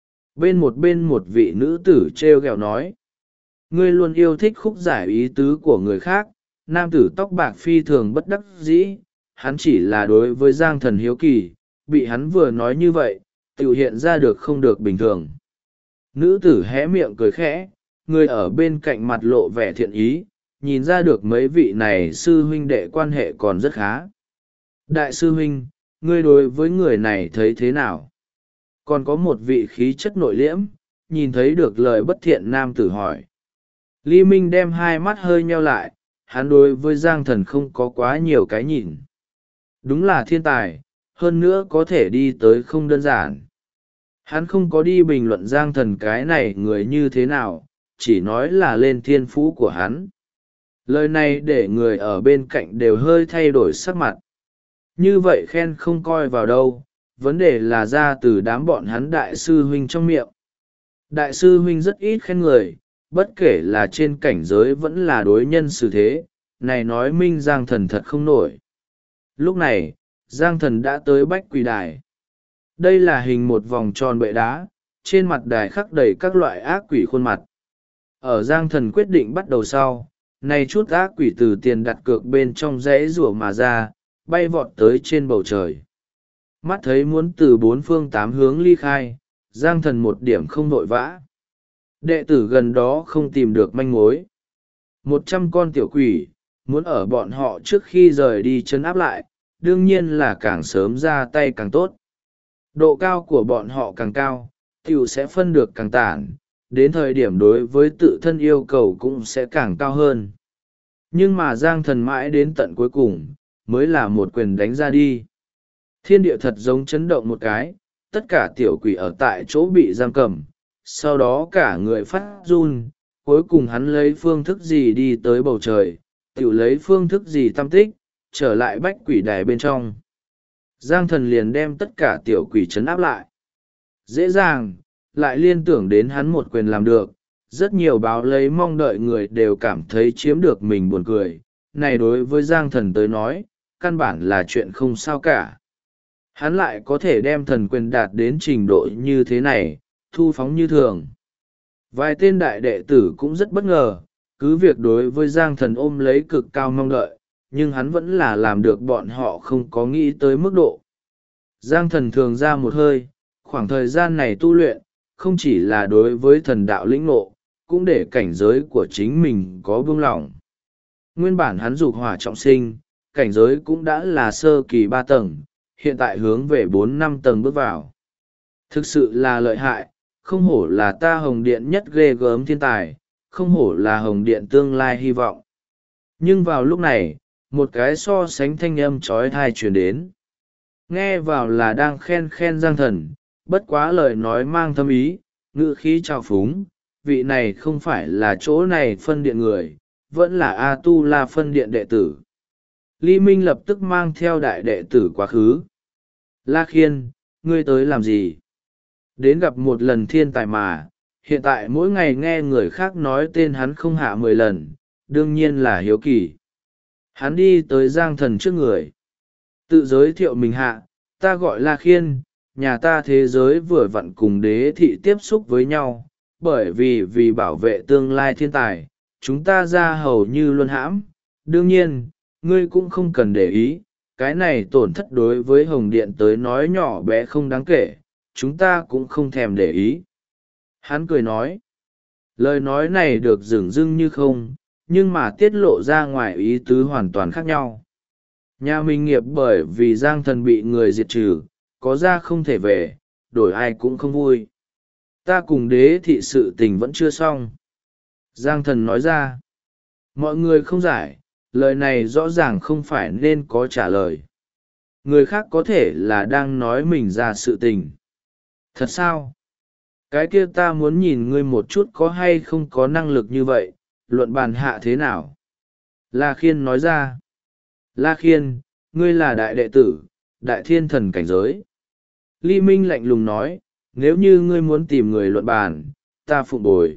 Bên một vị nữ tử treo gẹo nói. Ngươi luôn yêu thích khúc giải ý tứ của người khác, nam tử tóc bạc phi thường bất đắc dĩ, hắn chỉ là đối với Giang thần hiếu kỳ, bị hắn vừa nói như vậy, tự hiện ra được không được bình thường. Nữ tử hé miệng cười khẽ, người ở bên cạnh mặt lộ vẻ thiện ý, nhìn ra được mấy vị này sư huynh đệ quan hệ còn rất khá. Đại sư huynh, ngươi đối với người này thấy thế nào? Còn có một vị khí chất nội liễm, nhìn thấy được lời bất thiện nam tử hỏi. Lý Minh đem hai mắt hơi nheo lại, hắn đối với Giang thần không có quá nhiều cái nhìn. Đúng là thiên tài, hơn nữa có thể đi tới không đơn giản. Hắn không có đi bình luận Giang Thần cái này người như thế nào, chỉ nói là lên thiên phú của hắn. Lời này để người ở bên cạnh đều hơi thay đổi sắc mặt. Như vậy khen không coi vào đâu, vấn đề là ra từ đám bọn hắn đại sư huynh trong miệng. Đại sư huynh rất ít khen người, bất kể là trên cảnh giới vẫn là đối nhân xử thế, này nói minh Giang Thần thật không nổi. Lúc này, Giang Thần đã tới Bách Quỷ Đài. Đây là hình một vòng tròn bệ đá, trên mặt đài khắc đầy các loại ác quỷ khuôn mặt. Ở Giang Thần quyết định bắt đầu sau, này chút ác quỷ từ tiền đặt cược bên trong rẽ rủa mà ra, bay vọt tới trên bầu trời. Mắt thấy muốn từ bốn phương tám hướng ly khai, Giang Thần một điểm không vội vã. Đệ tử gần đó không tìm được manh mối. 100 con tiểu quỷ, muốn ở bọn họ trước khi rời đi trấn áp lại, đương nhiên là càng sớm ra tay càng tốt. Độ cao của bọn họ càng cao, tiểu sẽ phân được càng tản, đến thời điểm đối với tự thân yêu cầu cũng sẽ càng cao hơn. Nhưng mà Giang Thần mãi đến tận cuối cùng, mới là một quyền đánh ra đi. Thiên địa thật giống chấn động một cái, tất cả tiểu quỷ ở tại chỗ bị giam cầm, sau đó cả người phát run, cuối cùng hắn lấy phương thức gì đi tới bầu trời, tiểu lấy phương thức gì tâm tích, trở lại Bách Quỷ Đài bên trong. Giang Thần liền đem tất cả tiểu quỷ trấn áp lại. Dễ dàng, lại liên tưởng đến hắn một quyền làm được, rất nhiều báo lấy mong đợi người đều cảm thấy chiếm được mình buồn cười. Này đối với Giang Thần tới nói, căn bản là chuyện không sao cả. Hắn lại có thể đem thần quyền đạt đến trình độ như thế này, thu phóng như thường. Vài tên đại đệ tử cũng rất bất ngờ, cứ việc đối với Giang Thần ôm lấy cực cao mong đợi, nhưng hắn vẫn là làm được bọn họ không có nghĩ tới mức độ. Giang Thần thường ra một hơi, khoảng thời gian này tu luyện, không chỉ là đối với thần đạo lĩnh ngộ, cũng để cảnh giới của chính mình có buông lỏng. Nguyên bản hắn dục hỏa trọng sinh, cảnh giới cũng đã là sơ kỳ 3 tầng, hiện tại hướng về 4-5 tầng bước vào. Thực sự là lợi hại, không hổ là ta Hồng Điện nhất ghê gớm thiên tài, không hổ là Hồng Điện tương lai hy vọng. Nhưng vào lúc này, một cái so sánh thanh âm trói thai truyền đến. Nghe vào là đang khen Giang Thần, bất quá lời nói mang thâm ý, ngữ khí trào phúng, vị này không phải là chỗ này phân điện người, vẫn là A-tu-la phân điện đệ tử. Lý Minh lập tức mang theo đại đệ tử quá khứ. La Khiên, ngươi tới làm gì? Đến gặp một lần thiên tài mà, hiện tại mỗi ngày nghe người khác nói tên hắn không hạ 10 lần, đương nhiên là hiếu kỳ. Hắn đi tới Giang Thần trước người. Tự giới thiệu mình hạ, ta gọi La Khiên, nhà ta thế giới vừa vặn cùng đế thị tiếp xúc với nhau, bởi vì bảo vệ tương lai thiên tài, chúng ta ra hầu như luân hãm. Đương nhiên, ngươi cũng không cần để ý, cái này tổn thất đối với Hồng Điện tới nói nhỏ bé không đáng kể, chúng ta cũng không thèm để ý. Hắn cười nói, lời nói này được dửng dưng như không, nhưng mà tiết lộ ra ngoài ý tứ hoàn toàn khác nhau. Nhà mình nghiệp bởi vì Giang Thần bị người diệt trừ, có ra không thể về, đổi ai cũng không vui. Ta cùng đế thị sự tình vẫn chưa xong. Giang Thần nói ra, mọi người không giải, lời này rõ ràng không phải nên có trả lời. Người khác có thể là đang nói mình ra sự tình. Thật sao? Cái kia ta muốn nhìn ngươi một chút có hay không có năng lực như vậy, luận bàn hạ thế nào? La Khiên nói ra. La Khiên, ngươi là đại đệ tử, đại thiên thần cảnh giới. Lý Minh lạnh lùng nói, nếu như ngươi muốn tìm người luận bàn, ta phụng bồi.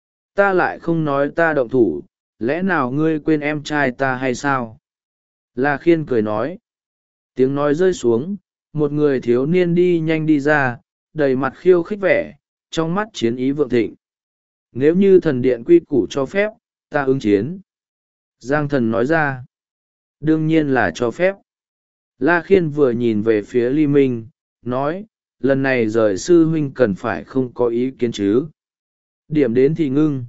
Ta lại không nói ta động thủ, lẽ nào ngươi quên em trai ta hay sao? La Khiên cười nói. Tiếng nói rơi xuống, một người thiếu niên đi nhanh đi ra, đầy mặt khiêu khích vẻ, trong mắt chiến ý vượng thịnh. Nếu như thần điện quy củ cho phép, ta ứng chiến. Giang Thần nói ra. Đương nhiên là cho phép. La Khiên vừa nhìn về phía Lý Minh, nói, lần này rời sư huynh cần phải không có ý kiến chứ. Điểm đến thì ngưng.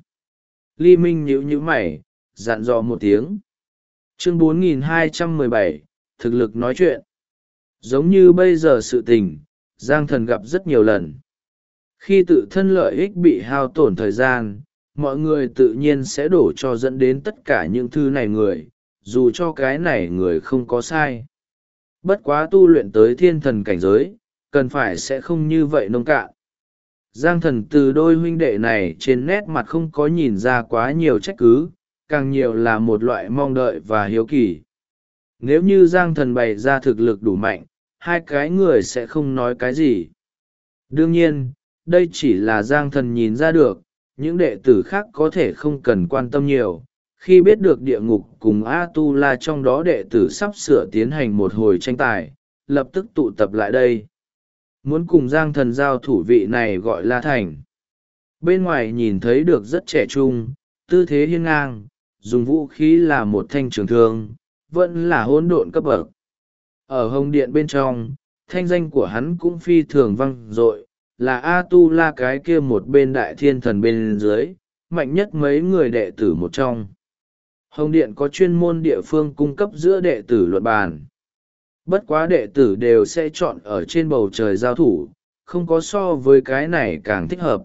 Lý Minh nhíu mày, dặn dò một tiếng. Chương 4217, thực lực nói chuyện. Giống như bây giờ sự tình, Giang Thần gặp rất nhiều lần. Khi tự thân lợi ích bị hao tổn thời gian, mọi người tự nhiên sẽ đổ cho dẫn đến tất cả những thứ này người, dù cho cái này người không có sai. Bất quá tu luyện tới thiên thần cảnh giới, cần phải sẽ không như vậy nông cạn. Giang Thần từ đôi huynh đệ này trên nét mặt không có nhìn ra quá nhiều trách cứ, càng nhiều là một loại mong đợi và hiếu kỳ. Nếu như Giang Thần bày ra thực lực đủ mạnh, hai cái người sẽ không nói cái gì. Đương nhiên, đây chỉ là Giang Thần nhìn ra được, những đệ tử khác có thể không cần quan tâm nhiều. Khi biết được địa ngục cùng A-tu-la trong đó đệ tử sắp sửa tiến hành một hồi tranh tài, lập tức tụ tập lại đây. Muốn cùng Giang Thần giao thủ vị này gọi La Thành. Bên ngoài nhìn thấy được rất trẻ trung, tư thế hiên ngang, dùng vũ khí là một thanh trường thương, vẫn là hỗn độn cấp bậc. Ở Hồng Điện bên trong, thanh danh của hắn cũng phi thường vang dội, là A-tu-la cái kia một bên đại thiên thần bên dưới, mạnh nhất mấy người đệ tử một trong. Hồng Điện có chuyên môn địa phương cung cấp giữa đệ tử luận bàn. Bất quá đệ tử đều sẽ chọn ở trên bầu trời giao thủ, không có so với cái này càng thích hợp.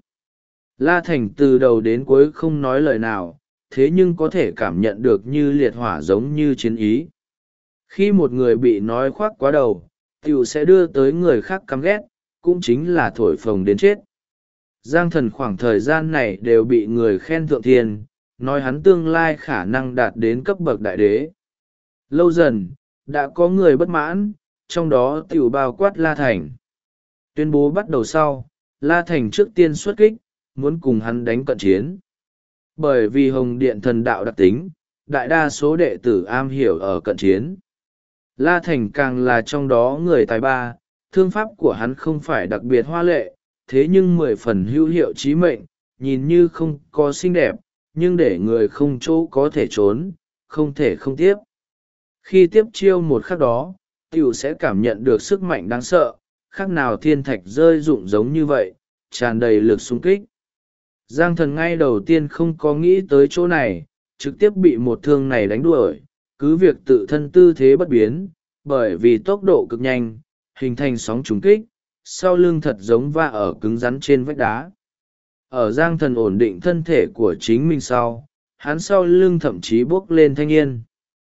La Thành từ đầu đến cuối không nói lời nào, thế nhưng có thể cảm nhận được như liệt hỏa giống như chiến ý. Khi một người bị nói khoác quá đầu, tiểu sẽ đưa tới người khác căm ghét, cũng chính là thổi phồng đến chết. Giang Thần khoảng thời gian này đều bị người khen thượng thiên, nói hắn tương lai khả năng đạt đến cấp bậc đại đế. Lâu dần, đã có người bất mãn, trong đó tiểu bao quát La Thành. Tuyên bố bắt đầu sau, La Thành trước tiên xuất kích, muốn cùng hắn đánh cận chiến. Bởi vì Hồng Điện thần đạo đặc tính, đại đa số đệ tử am hiểu ở cận chiến. La Thành càng là trong đó người tài ba, thương pháp của hắn không phải đặc biệt hoa lệ, thế nhưng 10 phần hữu hiệu chí mệnh, nhìn như không có xinh đẹp, nhưng để người không chỗ có thể trốn, không thể không tiếp. Khi tiếp chiêu một khắc đó, tiểu sẽ cảm nhận được sức mạnh đáng sợ, khác nào thiên thạch rơi rụng giống như vậy, tràn đầy lực xung kích. Giang Thần ngay đầu tiên không có nghĩ tới chỗ này, trực tiếp bị một thương này đánh đuổi, cứ việc tự thân tư thế bất biến, bởi vì tốc độ cực nhanh, hình thành sóng trùng kích, sau lưng thật giống va ở cứng rắn trên vách đá. Ở Giang Thần ổn định thân thể của chính mình sau, hắn sau lưng thậm chí bốc lên thanh yên.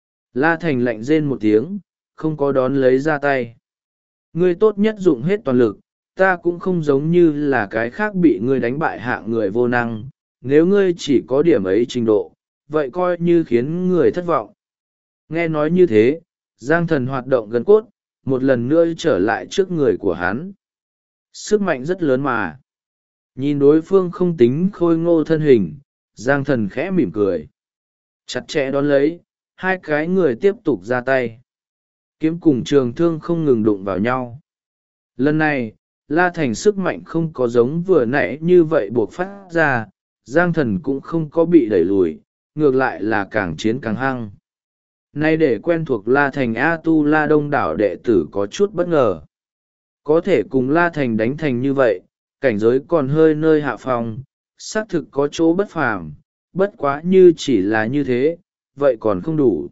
La Thành lạnh rên một tiếng, không có đón lấy ra tay. Ngươi tốt nhất dụng hết toàn lực, ta cũng không giống như là cái khác bị ngươi đánh bại hạng người vô năng, nếu ngươi chỉ có điểm ấy trình độ, vậy coi như khiến người thất vọng. Nghe nói như thế, Giang Thần hoạt động gần cốt, một lần nữa trở lại trước người của hắn. Sức mạnh rất lớn mà. Nhìn đối phương không tính khôi ngô thân hình, Giang Thần khẽ mỉm cười. Chặt chẽ đón lấy, hai cái người tiếp tục ra tay. Kiếm cùng trường thương không ngừng đụng vào nhau. Lần này, La Thành sức mạnh không có giống vừa nãy như vậy buộc phát ra, Giang Thần cũng không có bị đẩy lùi, ngược lại là càng chiến càng hăng. Nay để quen thuộc La Thành A-tu-la đông đảo đệ tử có chút bất ngờ. Có thể cùng La Thành đánh thành như vậy, cảnh giới còn hơi nơi hạ phòng, xác thực có chỗ bất phàm, bất quá như chỉ là như thế, vậy còn không đủ.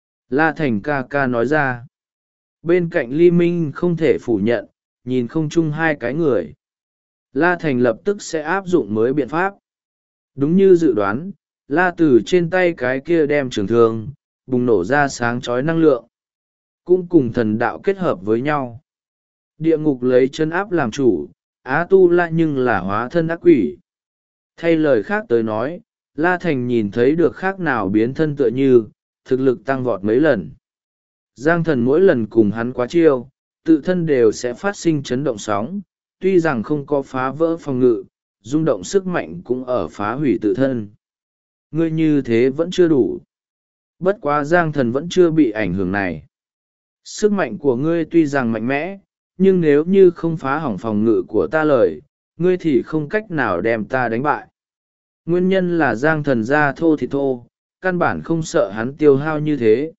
La Thành ca ca nói ra. Bên cạnh Ly Minh không thể phủ nhận, nhìn không chung hai cái người. La Thành lập tức sẽ áp dụng mới biện pháp. Đúng như dự đoán, La từ trên tay cái kia đem trường thương, bùng nổ ra sáng chói năng lượng. Cũng cùng thần đạo kết hợp với nhau. Địa ngục lấy chân áp làm chủ, A-tu-la nhưng là hóa thân ác quỷ. Thay lời khác tới nói, La Thành nhìn thấy được khác nào biến thân tựa như, thực lực tăng vọt mấy lần. Giang Thần mỗi lần cùng hắn quá chiêu, tự thân đều sẽ phát sinh chấn động sóng, tuy rằng không có phá vỡ phòng ngự, rung động sức mạnh cũng ở phá hủy tự thân. Ngươi như thế vẫn chưa đủ. Bất quá Giang Thần vẫn chưa bị ảnh hưởng này. Sức mạnh của ngươi tuy rằng mạnh mẽ, nhưng nếu như không phá hỏng phòng ngự của ta lời, ngươi thì không cách nào đem ta đánh bại. Nguyên nhân là Giang Thần da thô thì thô, căn bản không sợ hắn tiêu hao như thế.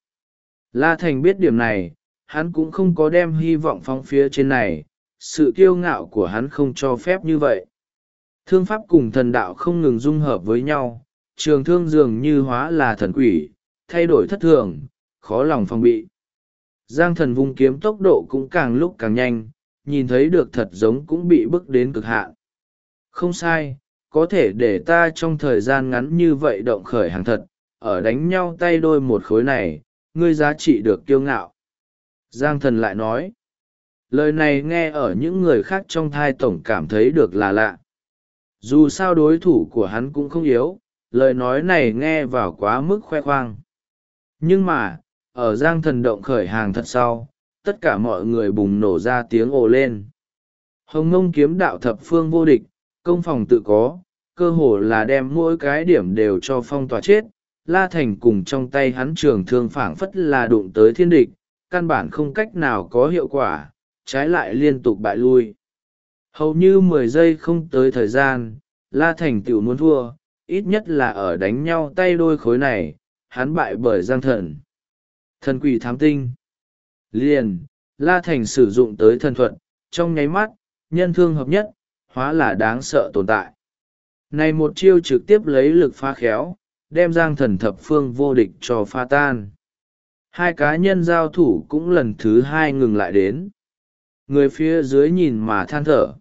La Thành biết điểm này, hắn cũng không có đem hy vọng phóng phía trên này, sự kiêu ngạo của hắn không cho phép như vậy. Thương pháp cùng thần đạo không ngừng dung hợp với nhau, trường thương dường như hóa là thần quỷ, thay đổi thất thường, khó lòng phòng bị. Giang Thần vung kiếm tốc độ cũng càng lúc càng nhanh, nhìn thấy được thật giống cũng bị bức đến cực hạn. Không sai, có thể để ta trong thời gian ngắn như vậy động khởi hàng thật, ở đánh nhau tay đôi một khối này, ngươi giá trị được kiêu ngạo. Giang Thần lại nói, lời này nghe ở những người khác trong thai tổng cảm thấy được là lạ. Dù sao đối thủ của hắn cũng không yếu, lời nói này nghe vào quá mức khoe khoang. Nhưng mà, ở Giang Thần động khởi hàng thật sau, tất cả mọi người bùng nổ ra tiếng ồ lên. Hồng Mông kiếm đạo thập phương vô địch, công phòng tự có, cơ hồ là đem mỗi cái điểm đều cho phong tỏa chết. La Thành cùng trong tay hắn trường thương phảng phất là đụng tới thiên địch, căn bản không cách nào có hiệu quả, trái lại liên tục bại lui. Hầu như 10 giây không tới thời gian, La Thành tiểu muốn thua, ít nhất là ở đánh nhau tay đôi khối này, hắn bại bởi Giang Thần. Thần quỷ thám tinh. Liền, La Thành sử dụng tới thần thuật, trong nháy mắt, nhân thương hợp nhất, hóa là đáng sợ tồn tại. Này một chiêu trực tiếp lấy lực phá khéo, đem Giang Thần thập phương vô địch cho pha tan. Hai cá nhân giao thủ cũng lần thứ hai ngừng lại đến. Người phía dưới nhìn mà than thở.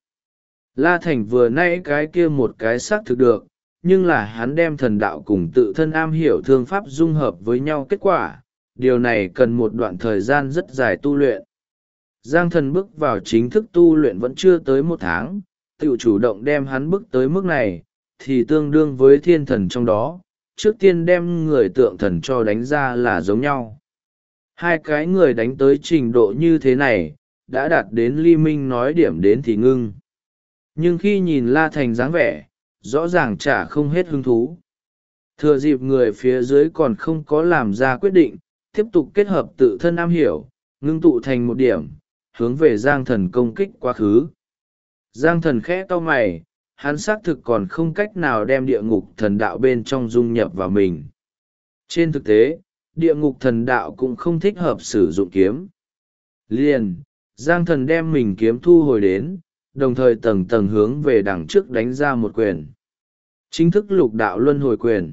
La Thành vừa nãy cái kia một cái xác thực được, nhưng là hắn đem thần đạo cùng tự thân am hiểu thương pháp dung hợp với nhau kết quả, điều này cần một đoạn thời gian rất dài tu luyện. Giang Thần bước vào chính thức tu luyện vẫn chưa tới 1 tháng, tự chủ động đem hắn bước tới mức này, thì tương đương với thiên thần trong đó, trước tiên đem người tượng thần cho đánh ra là giống nhau. Hai cái người đánh tới trình độ như thế này, đã đạt đến Ly Minh nói điểm đến thì ngưng. Nhưng khi nhìn La Thành dáng vẻ, rõ ràng chả không hết hứng thú. Thừa dịp người phía dưới còn không có làm ra quyết định, tiếp tục kết hợp tự thân am hiểu, ngưng tụ thành một điểm, hướng về Giang Thần công kích quá khứ. Giang Thần khẽ cau mày, hắn xác thực còn không cách nào đem địa ngục thần đạo bên trong dung nhập vào mình. Trên thực tế, địa ngục thần đạo cũng không thích hợp sử dụng kiếm. Liền, Giang Thần đem mình kiếm thu hồi đến, đồng thời tầng tầng hướng về đằng trước đánh ra một quyền. Chính thức lục đạo luân hồi quyền.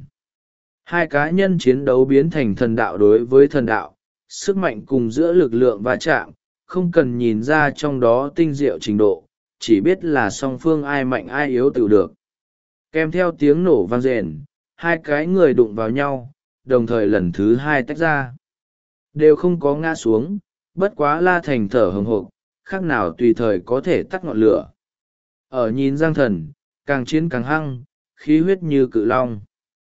Hai cá nhân chiến đấu biến thành thần đạo đối với thần đạo, sức mạnh cùng giữa lực lượng va chạm, không cần nhìn ra trong đó tinh diệu trình độ, chỉ biết là song phương ai mạnh ai yếu tự được. Kèm theo tiếng nổ vang rền, hai cái người đụng vào nhau, đồng thời lần thứ hai tách ra. Đều không có ngã xuống, bất quá La Thành thở hừng hộp, khác nào tùy thời có thể tắt ngọn lửa. Ở nhìn Giang Thần, càng chiến càng hăng, khí huyết như cự long.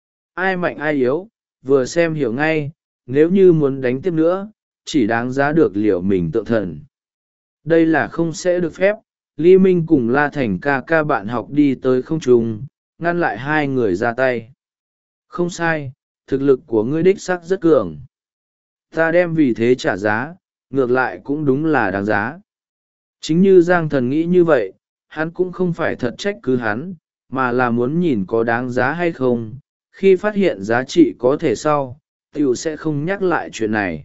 Ai mạnh ai yếu, vừa xem hiểu ngay, nếu như muốn đánh tiếp nữa, chỉ đáng giá được liệu mình tượng thần. Đây là không sẽ được phép. Ly Minh cùng La Thành ca ca bạn học đi tới không trung, ngăn lại hai người ra tay. Không sai, thực lực của ngươi đích xác rất cường. Ta đem vì thế trả giá, ngược lại cũng đúng là đáng giá. Chính như Giang Thần nghĩ như vậy, hắn cũng không phải thật trách cứ hắn, mà là muốn nhìn có đáng giá hay không. Khi phát hiện giá trị có thể sau, tiểu sẽ không nhắc lại chuyện này.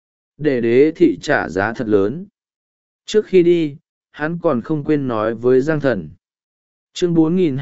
Để đế thị trả giá thật lớn. Trước khi đi, hắn còn không quên nói với Giang Thần. Chương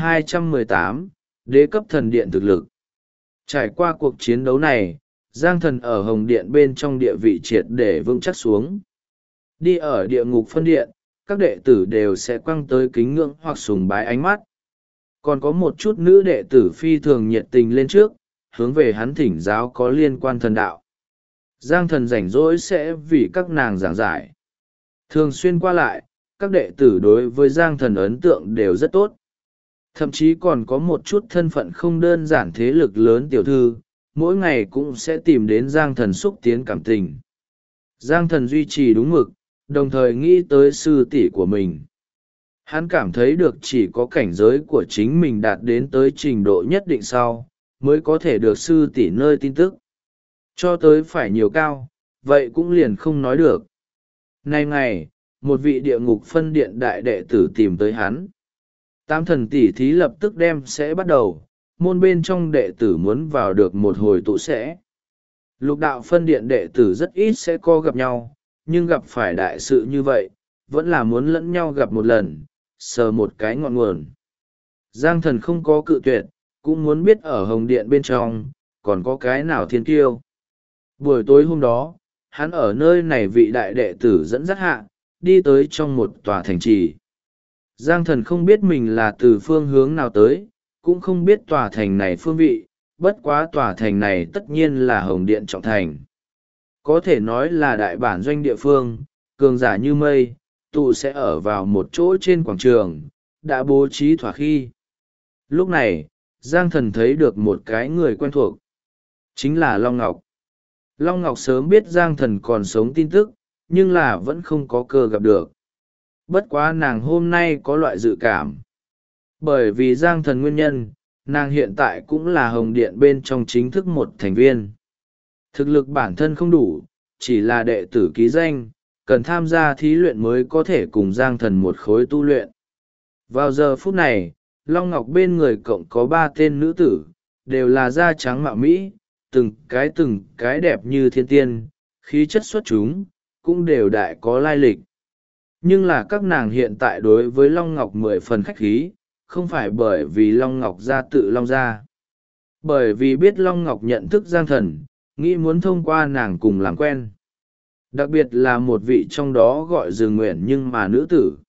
4218, Đế cấp thần điện thực lực. Trải qua cuộc chiến đấu này, Giang Thần ở Hồng Điện bên trong địa vị triệt để vững chắc xuống. Đi ở địa ngục phân điện, các đệ tử đều sẽ quăng tới kính ngưỡng hoặc sùng bái ánh mắt. Còn có một chút nữ đệ tử phi thường nhiệt tình lên trước, hướng về hắn thỉnh giáo có liên quan thần đạo. Giang Thần rảnh rỗi sẽ vì các nàng giảng giải. Thường xuyên qua lại, các đệ tử đối với Giang Thần ấn tượng đều rất tốt. Thậm chí còn có một chút thân phận không đơn giản thế lực lớn tiểu thư, mỗi ngày cũng sẽ tìm đến Giang Thần xúc tiến cảm tình. Giang Thần duy trì đúng mực, đồng thời nghĩ tới sư tỷ của mình. Hắn cảm thấy được chỉ có cảnh giới của chính mình đạt đến tới trình độ nhất định sau, mới có thể được sư tỷ nơi tin tức. Cho tới phải nhiều cao, vậy cũng liền không nói được. Nay ngày, một vị địa ngục phân điện đại đệ tử tìm tới hắn. Tam thần tỷ thí lập tức đem sẽ bắt đầu, môn bên trong đệ tử muốn vào được một hồi tụ sẽ. Lục đạo phân điện đệ tử rất ít sẽ co gặp nhau, nhưng gặp phải đại sự như vậy, vẫn là muốn lẫn nhau gặp một lần, sờ một cái ngọn nguồn. Giang Thần không có cự tuyệt, cũng muốn biết ở Hồng Điện bên trong, còn có cái nào thiên kiêu. Buổi tối hôm đó, hắn ở nơi này vị đại đệ tử dẫn dắt hạ, đi tới trong một tòa thành trì. Giang Thần không biết mình là từ phương hướng nào tới, cũng không biết tòa thành này phương vị, bất quá tòa thành này tất nhiên là Hồng Điện trọng thành. Có thể nói là đại bản doanh địa phương, cường giả như mây, tụ sẽ ở vào một chỗ trên quảng trường, đã bố trí thỏa khi. lúc này Giang Thần thấy được một cái người quen thuộc, chính là Long Ngọc. Long Ngọc sớm biết Giang Thần còn sống tin tức, nhưng là vẫn không có cơ gặp được. Bất quá nàng hôm nay có loại dự cảm. Bởi vì Giang Thần nguyên nhân, nàng hiện tại cũng là Hồng Điện bên trong chính thức một thành viên. Thực lực bản thân không đủ, chỉ là đệ tử ký danh, cần tham gia thí luyện mới có thể cùng Giang Thần một khối tu luyện. Vào giờ phút này, Long Ngọc bên người cộng có 3 tên nữ tử, đều là da trắng mạo mỹ, từng cái đẹp như thiên tiên, khí chất xuất chúng, cũng đều đại có lai lịch. Nhưng là các nàng hiện tại đối với Long Ngọc 10 phần khách khí, không phải bởi vì Long Ngọc ra tự Long ra. Bởi vì biết Long Ngọc nhận thức Giang Thần, nghĩ muốn thông qua nàng cùng làm quen. Đặc biệt là một vị trong đó gọi Dương Nguyện nhưng mà nữ tử.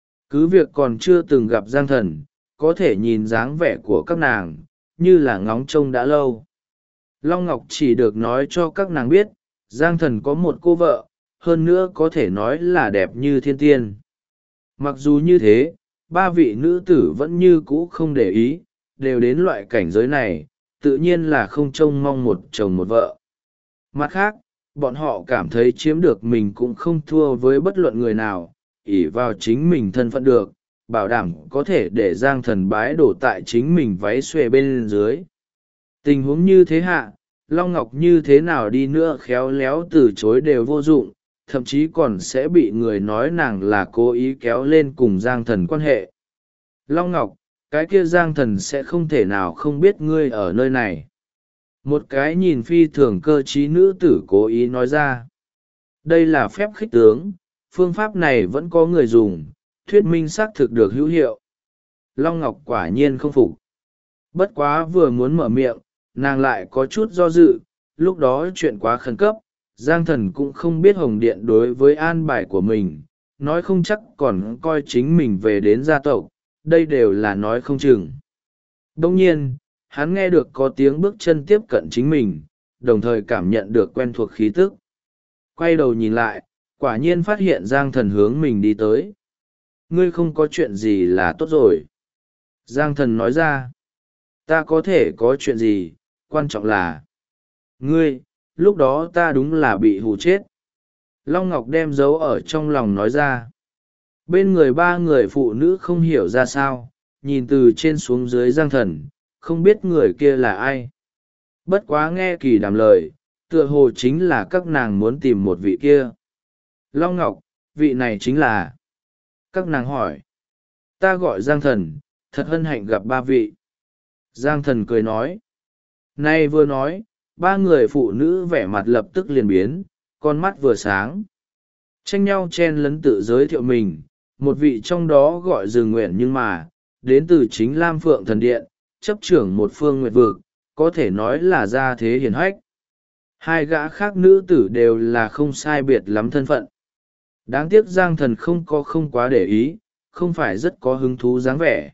Cứ việc còn chưa từng gặp Giang Thần, có thể nhìn dáng vẻ của các nàng, như là ngóng trông đã lâu. Long Ngọc chỉ được nói cho các nàng biết, Giang Thần có một cô vợ, hơn nữa có thể nói là đẹp như thiên tiên. Mặc dù như thế, 3 vị nữ tử vẫn như cũ không để ý, đều đến loại cảnh giới này, tự nhiên là không trông mong một chồng một vợ. Mặt khác, bọn họ cảm thấy chiếm được mình cũng không thua với bất luận người nào, ỷ vào chính mình thân phận được, bảo đảm có thể để Giang Thần bái đổ tại chính mình váy xuề bên dưới. Tình huống như thế hạ, Long Ngọc như thế nào đi nữa khéo léo từ chối đều vô dụng, thậm chí còn sẽ bị người nói nàng là cố ý kéo lên cùng Giang Thần quan hệ. Long Ngọc, cái kia Giang Thần sẽ không thể nào không biết ngươi ở nơi này. Một cái nhìn phi thường cơ trí nữ tử cố ý nói ra. Đây là phép khích tướng, phương pháp này vẫn có người dùng, thuyết minh xác thực được hữu hiệu. Long Ngọc quả nhiên không phục. Bất quá vừa muốn mở miệng, nàng lại có chút do dự, lúc đó chuyện quá khẩn cấp, Giang Thần cũng không biết Hồng Điện đối với an bài của mình, nói không chắc còn coi chính mình về đến gia tộc, đây đều là nói không chừng. Đồng nhiên, hắn nghe được có tiếng bước chân tiếp cận chính mình, đồng thời cảm nhận được quen thuộc khí tức. Quay đầu nhìn lại, quả nhiên phát hiện Giang Thần hướng mình đi tới. Ngươi không có chuyện gì là tốt rồi. Giang Thần nói ra. Ta có thể có chuyện gì, quan trọng là ngươi, lúc đó ta đúng là bị hù chết. Long Ngọc đem dấu ở trong lòng nói ra. Bên người 3 người phụ nữ không hiểu ra sao, nhìn từ trên xuống dưới Giang Thần, không biết người kia là ai. Bất quá nghe Kỳ Đàm lời, tựa hồ chính là các nàng muốn tìm một vị kia. Long Ngọc, vị này chính là. Các nàng hỏi. Ta gọi Giang Thần, thật hân hạnh gặp 3 vị. Giang Thần cười nói. Nay vừa nói, 3 người phụ nữ vẻ mặt lập tức liền biến, con mắt vừa sáng. Tranh nhau chen lấn tự giới thiệu mình, một vị trong đó gọi Dương Nguyện nhưng mà, đến từ chính Lam Phượng Thần Điện, chấp trưởng một phương nguyệt vực, có thể nói là gia thế hiển hách. 2 gã khác nữ tử đều là không sai biệt lắm thân phận. Đáng tiếc Giang Thần không quá để ý, không phải rất có hứng thú dáng vẻ.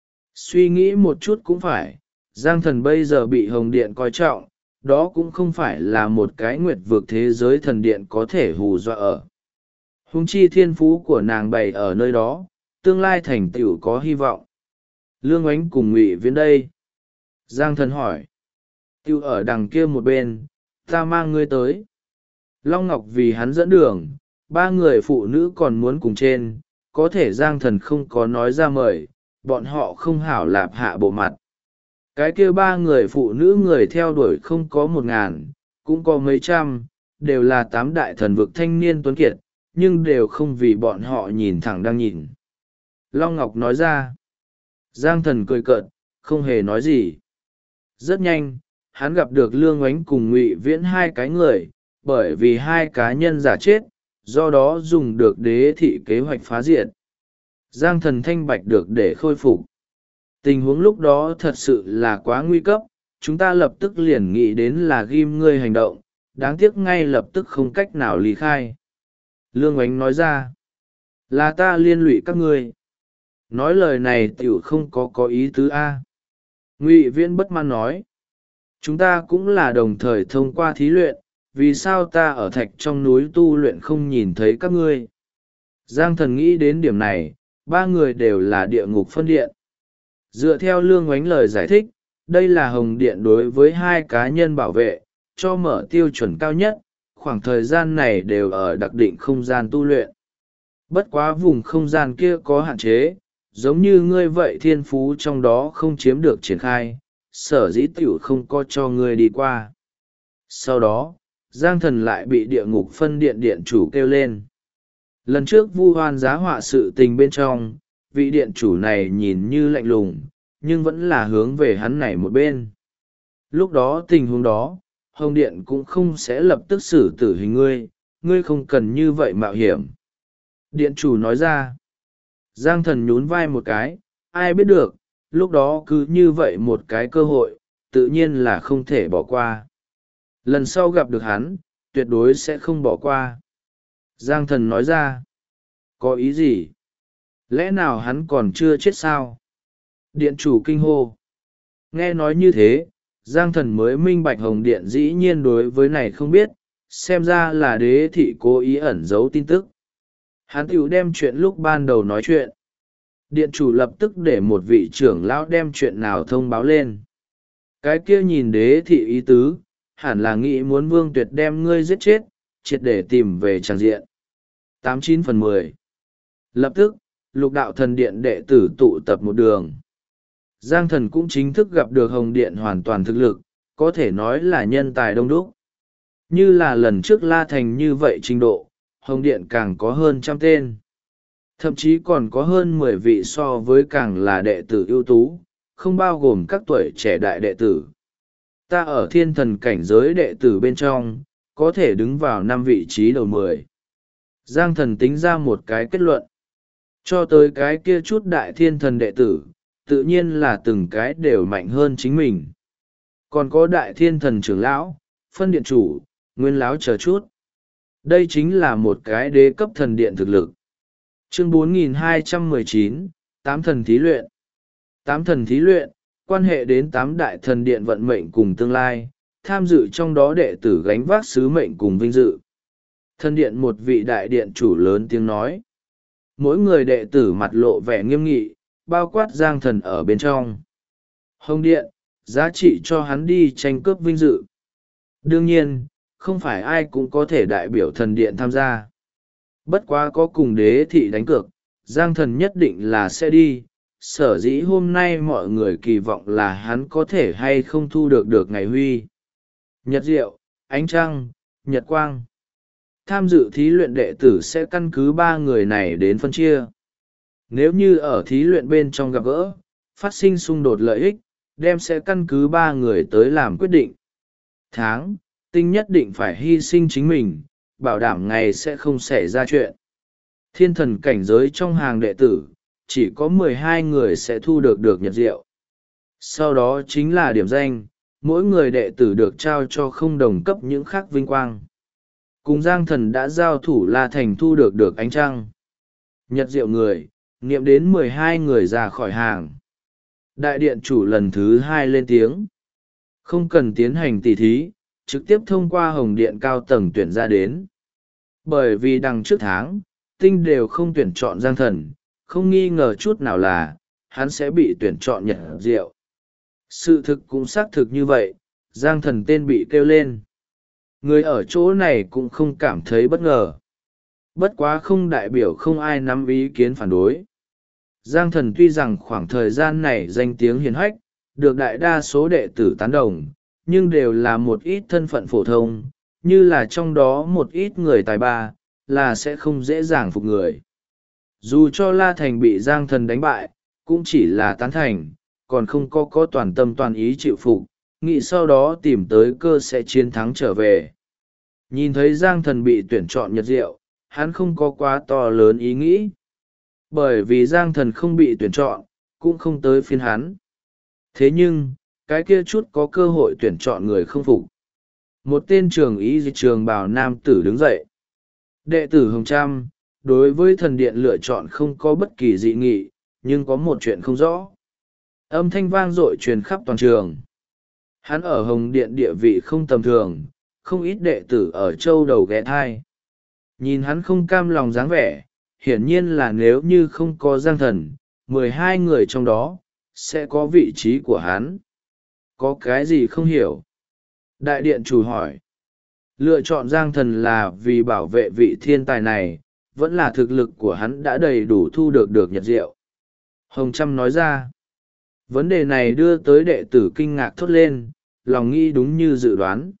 Suy nghĩ một chút cũng phải, Giang Thần bây giờ bị Hồng Điện coi trọng, đó cũng không phải là một cái nguyệt vực thế giới thần điện có thể hù dọa ở. Huống chi thiên phú của nàng bày ở nơi đó, tương lai thành tựu có hy vọng. Lương Oánh cùng Ngụy Viễn đây. Giang Thần hỏi. Tựu ở đằng kia một bên, ta mang ngươi tới. Long Ngọc vì hắn dẫn đường, 3 người phụ nữ còn muốn cùng trên, có thể Giang Thần không có nói ra mời, bọn họ không hảo lạp hạ bộ mặt. Cái kia 3 người phụ nữ người theo đuổi không có 1000, cũng có mấy trăm, đều là 8 đại thần vực thanh niên tuấn kiệt, nhưng đều không vì bọn họ nhìn thẳng đang nhìn. Long Ngọc nói ra. Giang Thần cười cợt, không hề nói gì. Rất nhanh, hắn gặp được Lương Oánh cùng Ngụy Viễn 2 cái người, bởi vì 2 cá nhân giả chết, do đó dùng được đế thị kế hoạch phá diệt. Giang Thần thanh bạch được để khôi phục. Tình huống lúc đó thật sự là quá nguy cấp, chúng ta lập tức liền nghĩ đến là ghim ngươi hành động, đáng tiếc ngay lập tức không cách nào lý khai. Lương Oánh nói ra, là ta liên lụy các ngươi. Nói lời này tiểu không có ý tứ A. Ngụy Viễn bất mãn nói, chúng ta cũng là đồng thời thông qua thí luyện, vì sao ta ở thạch trong núi tu luyện không nhìn thấy các ngươi. Giang Thần nghĩ đến điểm này, 3 người đều là địa ngục phân điện. Dựa theo Lương Oánh lời giải thích, đây là Hồng Điện đối với hai cá nhân bảo vệ, cho mở tiêu chuẩn cao nhất, khoảng thời gian này đều ở đặc định không gian tu luyện. Bất quá vùng không gian kia có hạn chế, giống như ngươi vậy thiên phú trong đó không chiếm được triển khai, sở dĩ tiểu không có cho ngươi đi qua. Sau đó, Giang Thần lại bị địa ngục phân điện điện chủ kêu lên. Lần trước vu hoan giá họa sự tình bên trong, vị điện chủ này nhìn như lạnh lùng, nhưng vẫn là hướng về hắn này một bên. Lúc đó tình huống đó, Hồng Điện cũng không sẽ lập tức xử tử hình ngươi, ngươi không cần như vậy mạo hiểm. Điện chủ nói ra. Giang Thần nhún vai một cái, ai biết được, lúc đó cứ như vậy một cái cơ hội, tự nhiên là không thể bỏ qua. Lần sau gặp được hắn, tuyệt đối sẽ không bỏ qua. Giang Thần nói ra. Có ý gì? Lẽ nào hắn còn chưa chết sao? Điện chủ kinh hô. Nghe nói như thế, Giang Thần mới minh bạch Hồng Điện dĩ nhiên đối với này không biết, xem ra là đế thị cố ý ẩn giấu tin tức. Hắn tiểu đem chuyện lúc ban đầu nói chuyện. Điện chủ lập tức để một vị trưởng lão đem chuyện nào thông báo lên. Cái kia nhìn đế thị ý tứ, hẳn là nghĩ muốn Vương Tuyệt đem ngươi giết chết, triệt để tìm về tràng diện. 89/10. Lập tức, Lục Đạo Thần Điện đệ tử tụ tập một đường. Giang Thần cũng chính thức gặp được Hồng Điện hoàn toàn thực lực, có thể nói là nhân tài đông đúc. Như là lần trước La Thành như vậy trình độ, Hồng Điện càng có hơn 100 tên. Thậm chí còn có hơn 10 vị so với càng là đệ tử ưu tú, không bao gồm các tuổi trẻ đại đệ tử. Ta ở thiên thần cảnh giới đệ tử bên trong, có thể đứng vào 5 vị trí đầu 10. Giang Thần tính ra một cái kết luận. Cho tới cái kia chút đại thiên thần đệ tử, tự nhiên là từng cái đều mạnh hơn chính mình. Còn có đại thiên thần trưởng lão, phân điện chủ, nguyên lão chờ chút. Đây chính là một cái đế cấp thần điện thực lực. Chương 4219, Tám thần thí luyện. Tám thần thí luyện, quan hệ đến 8 đại thần điện vận mệnh cùng tương lai, tham dự trong đó đệ tử gánh vác sứ mệnh cùng vinh dự. Thần điện một vị đại điện chủ lớn tiếng nói. Mỗi người đệ tử mặt lộ vẻ nghiêm nghị, bao quát Giang Thần ở bên trong. Hồng Điện, giá trị cho hắn đi tranh cướp vinh dự. Đương nhiên, không phải ai cũng có thể đại biểu thần điện tham gia. Bất quá có cùng đế thị đánh cược, Giang Thần nhất định là sẽ đi, sở dĩ hôm nay mọi người kỳ vọng là hắn có thể hay không thu được ngày huy. Nhật diệu, ánh trăng, nhật quang. Tham dự thí luyện đệ tử sẽ căn cứ 3 người này đến phân chia. Nếu như ở thí luyện bên trong gặp gỡ, phát sinh xung đột lợi ích, đem sẽ căn cứ 3 người tới làm quyết định. Tháng, tinh nhất định phải hy sinh chính mình, bảo đảm ngày sẽ không xảy ra chuyện. Thiên thần cảnh giới trong hàng đệ tử, chỉ có 12 người sẽ thu được nhật diệu. Sau đó chính là điểm danh, mỗi người đệ tử được trao cho không đồng cấp những khác vinh quang. Cùng Giang Thần đã giao thủ La Thành thu được ánh trăng. Nhật diệu người, niệm đến 12 người ra khỏi hàng. Đại điện chủ lần thứ 2 lên tiếng. Không cần tiến hành tỉ thí, trực tiếp thông qua Hồng Điện cao tầng tuyển ra đến. Bởi vì đằng trước tháng, tinh đều không tuyển chọn Giang Thần, không nghi ngờ chút nào là, hắn sẽ bị tuyển chọn nhật diệu. Sự thực cũng xác thực như vậy, Giang Thần tên bị kêu lên. Người ở chỗ này cũng không cảm thấy bất ngờ. Bất quá không đại biểu không ai nắm ý kiến phản đối. Giang Thần tuy rằng khoảng thời gian này danh tiếng hiển hách, được đại đa số đệ tử tán đồng, nhưng đều là một ít thân phận phổ thông, như là trong đó một ít người tài ba, là sẽ không dễ dàng phục người. Dù cho La Thành bị Giang Thần đánh bại, cũng chỉ là tán thành, còn không có toàn tâm toàn ý chịu phục, nghĩ sau đó tìm tới cơ sẽ chiến thắng trở về. Nhìn thấy Giang Thần bị tuyển chọn nhật diệu, hắn không có quá to lớn ý nghĩ. Bởi vì Giang Thần không bị tuyển chọn, cũng không tới phiên hắn. Thế nhưng, cái kia chút có cơ hội tuyển chọn người không phục. Một tên trường ý trường bào nam tử đứng dậy. Đệ tử Hồng Tram, đối với thần điện lựa chọn không có bất kỳ dị nghị, nhưng có một chuyện không rõ. Âm thanh vang dội truyền khắp toàn trường. Hắn ở Hồng Điện địa vị không tầm thường, không ít đệ tử ở châu đầu ghé thai. Nhìn hắn không cam lòng dáng vẻ, hiển nhiên là nếu như không có Giang Thần, 12 người trong đó, sẽ có vị trí của hắn. Có cái gì không hiểu? Đại điện chủ hỏi. Lựa chọn Giang Thần là vì bảo vệ vị thiên tài này, vẫn là thực lực của hắn đã đầy đủ thu được nhật diệu. Hồng Trâm nói ra. Vấn đề này đưa tới đệ tử kinh ngạc thốt lên, lòng nghĩ đúng như dự đoán.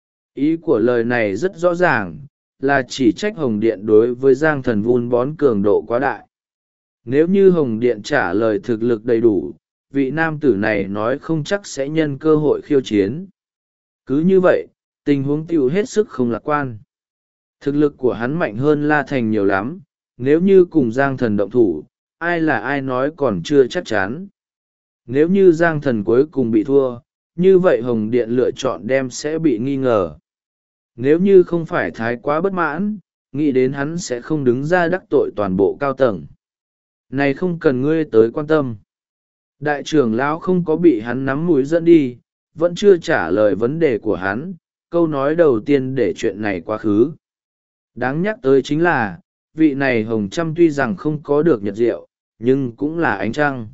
Ý của lời này rất rõ ràng, là chỉ trách Hồng Điện đối với Giang Thần vun bón cường độ quá đại. Nếu như Hồng Điện trả lời thực lực đầy đủ, vị nam tử này nói không chắc sẽ nhân cơ hội khiêu chiến. Cứ như vậy, tình huống tiêu hết sức không lạc quan. Thực lực của hắn mạnh hơn La Thành nhiều lắm, nếu như cùng Giang Thần động thủ, ai là ai nói còn chưa chắc chắn. Nếu như Giang Thần cuối cùng bị thua, như vậy Hồng Điện lựa chọn đem sẽ bị nghi ngờ. Nếu như không phải thái quá bất mãn, nghĩ đến hắn sẽ không đứng ra đắc tội toàn bộ cao tầng. Này không cần ngươi tới quan tâm. Đại trưởng lão không có bị hắn nắm mũi dẫn đi, vẫn chưa trả lời vấn đề của hắn, câu nói đầu tiên để chuyện này quá khứ. Đáng nhắc tới chính là, vị này Hồng Trâm tuy rằng không có được nhật diệu, nhưng cũng là ánh trăng.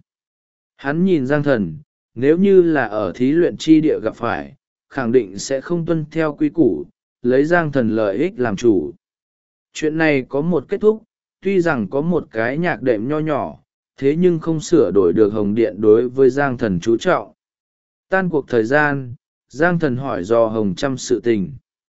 Hắn nhìn Giang Thần, nếu như là ở thí luyện chi địa gặp phải, khẳng định sẽ không tuân theo quy củ, lấy Giang Thần lợi ích làm chủ. Chuyện này có một kết thúc, tuy rằng có một cái nhạc đệm nho nhỏ, thế nhưng không sửa đổi được Hồng Điện đối với Giang Thần chú trọng. Tan cuộc thời gian, Giang Thần hỏi do Hồng Trâm sự tình.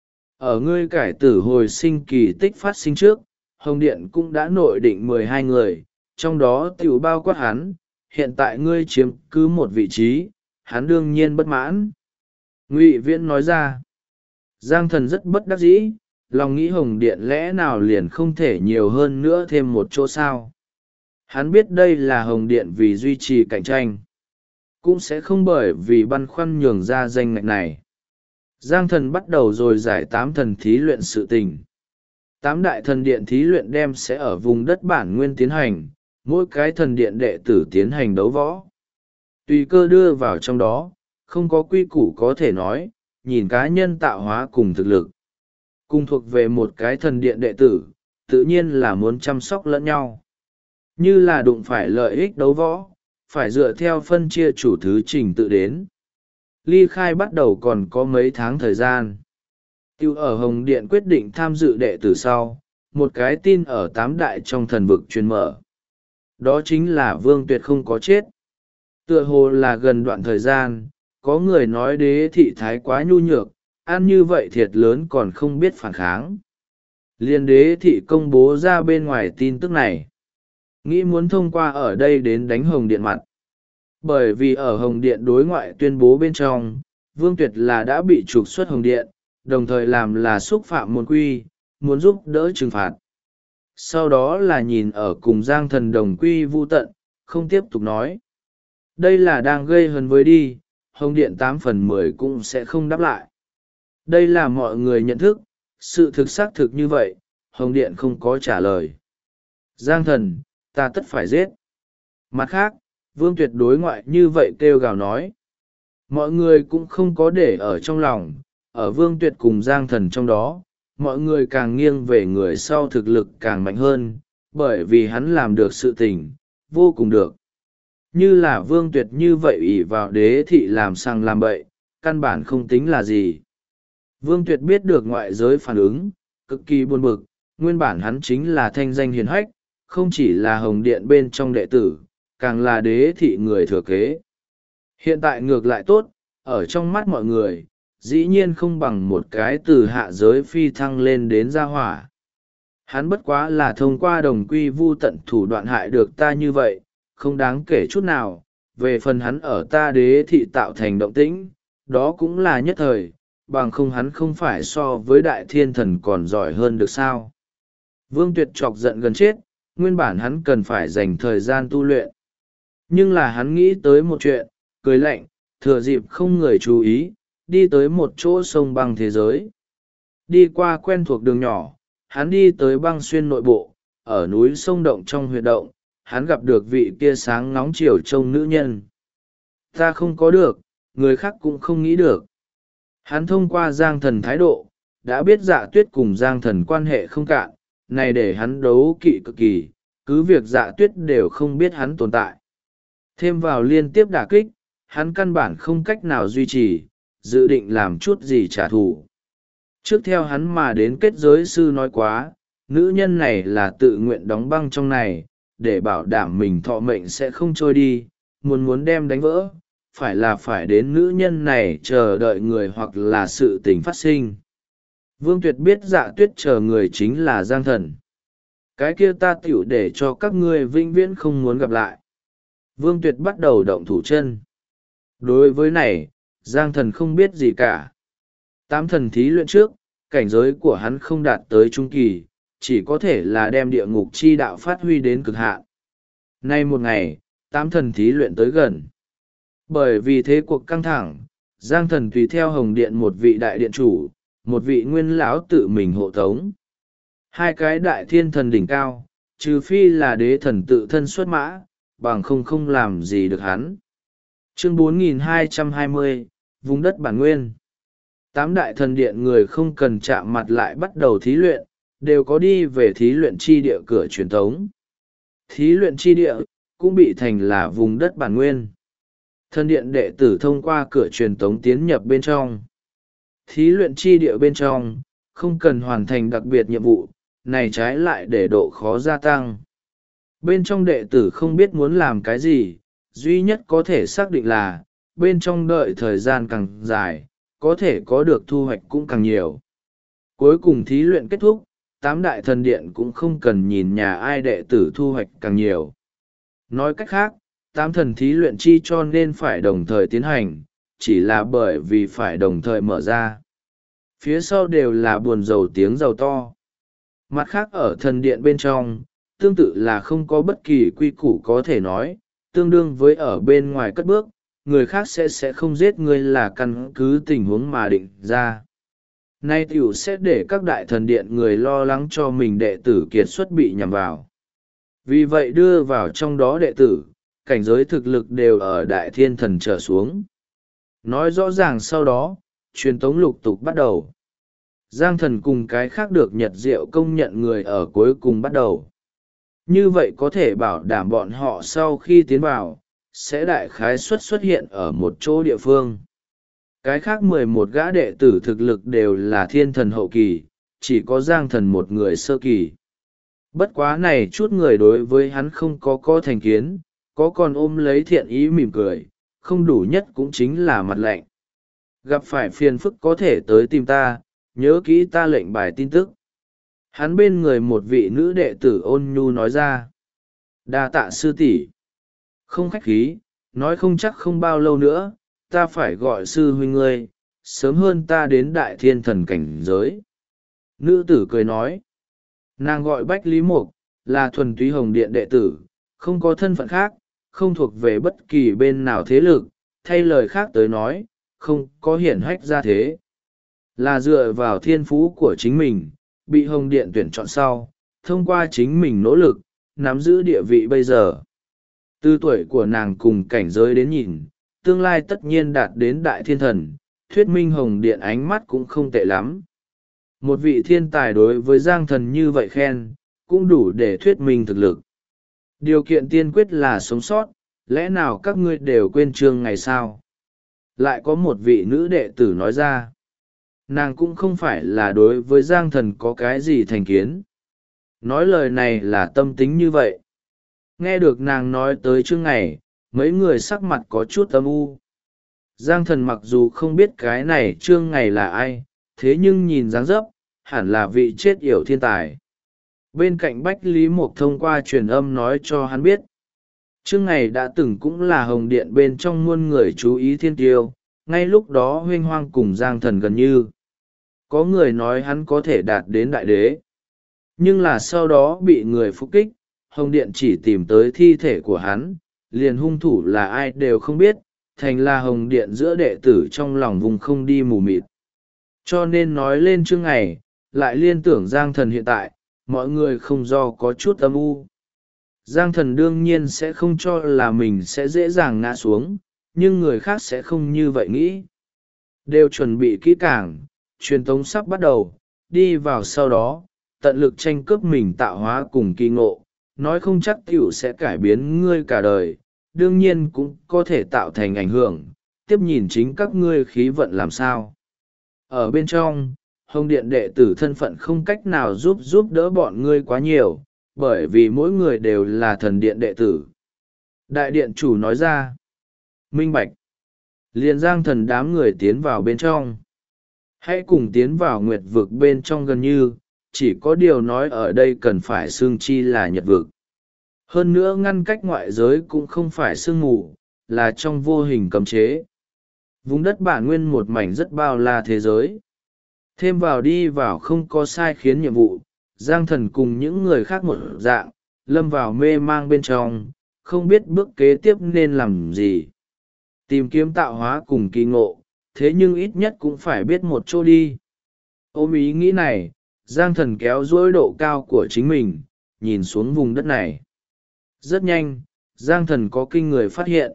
Ở ngươi cải tử hồi sinh kỳ tích phát sinh trước, Hồng Điện cũng đã nội định 12 người, trong đó tiểu bao quát hắn, hiện tại ngươi chiếm cứ một vị trí, hắn đương nhiên bất mãn. Ngụy Viễn nói ra. Giang Thần rất bất đắc dĩ, lòng nghĩ Hồng Điện lẽ nào liền không thể nhiều hơn nữa thêm một chỗ sao. Hắn biết đây là Hồng Điện vì duy trì cạnh tranh, cũng sẽ không bởi vì băn khoăn nhường ra danh ngạch này. Giang Thần bắt đầu rồi giải 8 thần thí luyện sự tình. 8 đại thần điện thí luyện đem sẽ ở vùng đất bản nguyên tiến hành, mỗi cái thần điện đệ tử tiến hành đấu võ. Tùy cơ đưa vào trong đó, không có quy củ có thể nói, nhìn cá nhân tạo hóa cùng thực lực. Cùng thuộc về một cái thần điện đệ tử, tự nhiên là muốn chăm sóc lẫn nhau. Như là đụng phải lợi ích đấu võ, phải dựa theo phân chia chủ thứ trình tự đến. Ly khai bắt đầu còn có mấy tháng thời gian. Tiêu ở Hồng Điện quyết định tham dự đệ tử sau, một cái tin ở 8 đại trong thần vực truyền mở. Đó chính là Vương Tuyệt không có chết. Tựa hồ là gần đoạn thời gian, có người nói Đế Thị thái quá nhu nhược, ăn như vậy thiệt lớn còn không biết phản kháng. Liên Đế Thị công bố ra bên ngoài tin tức này. Nghĩ muốn thông qua ở đây đến đánh Hồng Điện mặt. Bởi vì ở Hồng Điện đối ngoại tuyên bố bên trong, Vương Tuyệt là đã bị trục xuất Hồng Điện, đồng thời làm là xúc phạm môn quy, muốn giúp đỡ trừng phạt. Sau đó là nhìn ở cùng Giang Thần đồng quy vu tận, không tiếp tục nói. Đây là đang gây hấn với đi, Hồng Điện 8/10 cũng sẽ không đáp lại. Đây là mọi người nhận thức, sự thực xác thực như vậy, Hồng Điện không có trả lời. Giang Thần, ta tất phải giết. Mặt khác, Vương Tuyệt đối ngoại như vậy kêu gào nói. Mọi người cũng không có để ở trong lòng, ở Vương Tuyệt cùng Giang Thần trong đó, mọi người càng nghiêng về người sau thực lực càng mạnh hơn, bởi vì hắn làm được sự tình, vô cùng được. Như là Vương Tuyệt như vậy ỷ vào Đế Thị làm sang làm bậy, căn bản không tính là gì. Vương Tuyệt biết được ngoại giới phản ứng, cực kỳ buồn bực, nguyên bản hắn chính là thanh danh hiền hách, không chỉ là Hồng Điện bên trong đệ tử, càng là Đế Thị người thừa kế. Hiện tại ngược lại tốt, ở trong mắt mọi người, dĩ nhiên không bằng một cái từ hạ giới phi thăng lên đến gia hỏa. Hắn bất quá là thông qua đồng quy vu tận thủ đoạn hại được ta như vậy, không đáng kể chút nào. Về phần hắn ở ta Đế Thị tạo thành động tĩnh, đó cũng là nhất thời, bằng không hắn không phải so với đại thiên thần còn giỏi hơn được sao. Vương Tuyệt chọc giận gần chết, nguyên bản hắn cần phải dành thời gian tu luyện. Nhưng là hắn nghĩ tới một chuyện, cười lạnh, thừa dịp không người chú ý, đi tới một chỗ sông băng thế giới. Đi qua quen thuộc đường nhỏ, hắn đi tới băng xuyên nội bộ, ở núi sông động trong huyệt động, hắn gặp được vị kia sáng nóng chiều trông nữ nhân. Ta không có được, người khác cũng không nghĩ được. Hắn thông qua Giang Thần thái độ, đã biết Dạ Tuyết cùng Giang Thần quan hệ không cạn, này để hắn đấu kỵ cực kỳ, cứ việc Dạ Tuyết đều không biết hắn tồn tại. Thêm vào liên tiếp đả kích, hắn căn bản không cách nào duy trì, dự định làm chút gì trả thù. Trước theo hắn mà đến kết giới sư nói quá, nữ nhân này là tự nguyện đóng băng trong này, để bảo đảm mình thọ mệnh sẽ không trôi đi, muốn đem đánh vỡ, phải đến nữ nhân này chờ đợi người hoặc là sự tình phát sinh. Vương Tuyệt biết Dạ Tuyết chờ người chính là Giang Thần. Cái kia ta tiểu để cho các ngươi vĩnh viễn không muốn gặp lại. Vương Tuyệt bắt đầu động thủ chân. Đối với này, Giang Thần không biết gì cả. 8 thần thí luyện trước, cảnh giới của hắn không đạt tới trung kỳ, chỉ có thể là đem địa ngục chi đạo phát huy đến cực hạn. Nay một ngày, 8 thần thí luyện tới gần. Bởi vì thế cuộc căng thẳng, Giang Thần tùy theo Hồng Điện một vị đại điện chủ, một vị nguyên lão tự mình hộ tống. 2 cái đại thiên thần đỉnh cao, trừ phi là đế thần tự thân xuất mã, bằng không làm gì được hắn. Chương 4220, vùng đất bản nguyên. 8 đại thần điện người không cần chạm mặt lại bắt đầu thí luyện, đều có đi về thí luyện chi địa cửa truyền thống. Thí luyện chi địa, cũng bị thành là vùng đất bản nguyên. Thần điện đệ tử thông qua cửa truyền tống tiến nhập bên trong. Thí luyện chi địa bên trong, không cần hoàn thành đặc biệt nhiệm vụ, này trái lại để độ khó gia tăng. Bên trong đệ tử không biết muốn làm cái gì, duy nhất có thể xác định là, bên trong đợi thời gian càng dài, có thể có được thu hoạch cũng càng nhiều. Cuối cùng thí luyện kết thúc, 8 đại thần điện cũng không cần nhìn nhà ai đệ tử thu hoạch càng nhiều. Nói cách khác, 8 thần thí luyện chi cho nên phải đồng thời tiến hành, chỉ là bởi vì phải đồng thời mở ra. Phía sau đều là buồn rầu tiếng rầu to. Mặt khác ở thần điện bên trong, tương tự là không có bất kỳ quy củ có thể nói, tương đương với ở bên ngoài cất bước, người khác sẽ không giết người là căn cứ tình huống mà định ra. Nay tiểu sẽ để các đại thần điện người lo lắng cho mình đệ tử kiệt xuất bị nhằm vào. Vì vậy đưa vào trong đó đệ tử, cảnh giới thực lực đều ở đại thiên thần trở xuống. Nói rõ ràng sau đó, truyền tống lục tục bắt đầu. Giang Thần cùng cái khác được Nhật Diệu công nhận người ở cuối cùng bắt đầu. Như vậy có thể bảo đảm bọn họ sau khi tiến vào, sẽ đại khái suất xuất hiện ở một chỗ địa phương. Cái khác 11 gã đệ tử thực lực đều là thiên thần hậu kỳ, chỉ có Giang Thần một người sơ kỳ. Bất quá này chút người đối với hắn không có thành kiến, có còn ôm lấy thiện ý mỉm cười, không đủ nhất cũng chính là mặt lạnh. Gặp phải phiền phức có thể tới tìm ta, nhớ kỹ ta lệnh bài tin tức. Hắn bên người một vị nữ đệ tử ôn nhu nói ra. Đa tạ sư tỷ. Không khách khí, nói không chắc không bao lâu nữa, ta phải gọi sư huynh ngươi, sớm hơn ta đến đại thiên thần cảnh giới. Nữ tử cười nói. Nàng gọi Bách Lý Mục, là thuần túy Hồng Điện đệ tử, không có thân phận khác, không thuộc về bất kỳ bên nào thế lực, thay lời khác tới nói, không có hiển hách ra thế. Là dựa vào thiên phú của chính mình, bị Hồng Điện tuyển chọn sau, thông qua chính mình nỗ lực, nắm giữ địa vị bây giờ. Từ tuổi của nàng cùng cảnh giới đến nhìn, tương lai tất nhiên đạt đến đại thiên thần, thuyết minh Hồng Điện ánh mắt cũng không tệ lắm. Một vị thiên tài đối với Giang Thần như vậy khen, cũng đủ để thuyết minh thực lực. Điều kiện tiên quyết là sống sót, lẽ nào các ngươi đều quên chương ngày sao? Lại có một vị nữ đệ tử nói ra. Nàng cũng không phải là đối với Giang Thần có cái gì thành kiến. Nói lời này là tâm tính như vậy. Nghe được nàng nói tới chương ngày, mấy người sắc mặt có chút âm u. Giang Thần mặc dù không biết cái này chương ngày là ai, thế nhưng nhìn dáng dấp, hẳn là vị chết yểu thiên tài. Bên cạnh Bách Lý Mục thông qua truyền âm nói cho hắn biết. Chương ngày đã từng cũng là Hồng Điện bên trong muôn người chú ý thiên tiêu, ngay lúc đó huênh hoang cùng Giang Thần gần như. Có người nói hắn có thể đạt đến đại đế. Nhưng là sau đó bị người phục kích, Hồng Điện chỉ tìm tới thi thể của hắn, liền hung thủ là ai đều không biết, thành là Hồng Điện giữa đệ tử trong lòng vùng không đi mù mịt. Cho nên nói lên chương ngày, lại liên tưởng Giang Thần hiện tại, mọi người không do có chút âm u. Giang Thần đương nhiên sẽ không cho là mình sẽ dễ dàng ngã xuống, nhưng người khác sẽ không như vậy nghĩ. Đều chuẩn bị kỹ càng, truyền tống sắp bắt đầu, đi vào sau đó, tận lực tranh cướp mình tạo hóa cùng kỳ ngộ, nói không chắc tiểu sẽ cải biến ngươi cả đời, đương nhiên cũng có thể tạo thành ảnh hưởng, tiếp nhìn chính các ngươi khí vận làm sao. Ở bên trong, Hồng Điện đệ tử thân phận không cách nào giúp đỡ bọn ngươi quá nhiều, bởi vì mỗi người đều là thần điện đệ tử. Đại điện chủ nói ra. Minh bạch. Liền Giang Thần đám người tiến vào bên trong. Hãy cùng tiến vào nguyệt vực bên trong gần như, chỉ có điều nói ở đây cần phải xương chi là nhật vực. Hơn nữa ngăn cách ngoại giới cũng không phải sương mù, là trong vô hình cấm chế. Vùng đất bản nguyên một mảnh rất bao la thế giới. Thêm vào đi vào không có sai khiến nhiệm vụ, Giang Thần cùng những người khác một dạng, lâm vào mê mang bên trong, không biết bước kế tiếp nên làm gì. Tìm kiếm tạo hóa cùng kỳ ngộ, thế nhưng ít nhất cũng phải biết một chỗ đi. Ôm ý nghĩ này, Giang Thần kéo duỗi độ cao của chính mình, nhìn xuống vùng đất này. Rất nhanh, Giang Thần có kinh người phát hiện.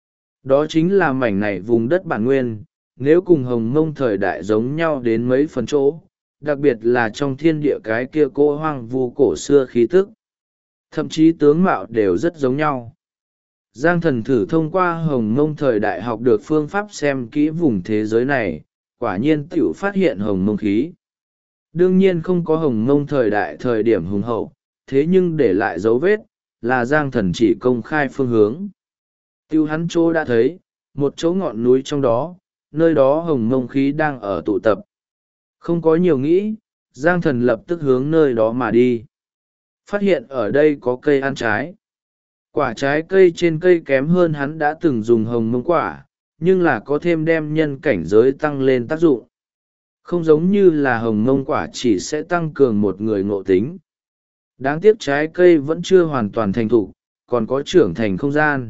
Đó chính là mảnh này vùng đất bản nguyên, nếu cùng Hồng Mông thời đại giống nhau đến mấy phần chỗ, đặc biệt là trong thiên địa cái kia cô hoang vu cổ xưa khí tức. Thậm chí tướng mạo đều rất giống nhau. Giang Thần thử thông qua Hồng Mông thời đại học được phương pháp xem kỹ vùng thế giới này, quả nhiên tiểu phát hiện Hồng Mông khí. Đương nhiên không có Hồng Mông thời đại thời điểm hùng hậu, thế nhưng để lại dấu vết, là Giang Thần chỉ công khai phương hướng. Tiêu hắn chỗ đã thấy, một chỗ ngọn núi trong đó, nơi đó Hồng Mông khí đang ở tụ tập. Không có nhiều nghĩ, Giang Thần lập tức hướng nơi đó mà đi. Phát hiện ở đây có cây ăn trái. Quả trái cây trên cây kém hơn hắn đã từng dùng hồng mông quả, nhưng là có thêm đem nhân cảnh giới tăng lên tác dụng. Không giống như là hồng mông quả chỉ sẽ tăng cường một người ngộ tính. Đáng tiếc trái cây vẫn chưa hoàn toàn thành thục, còn có trưởng thành không gian.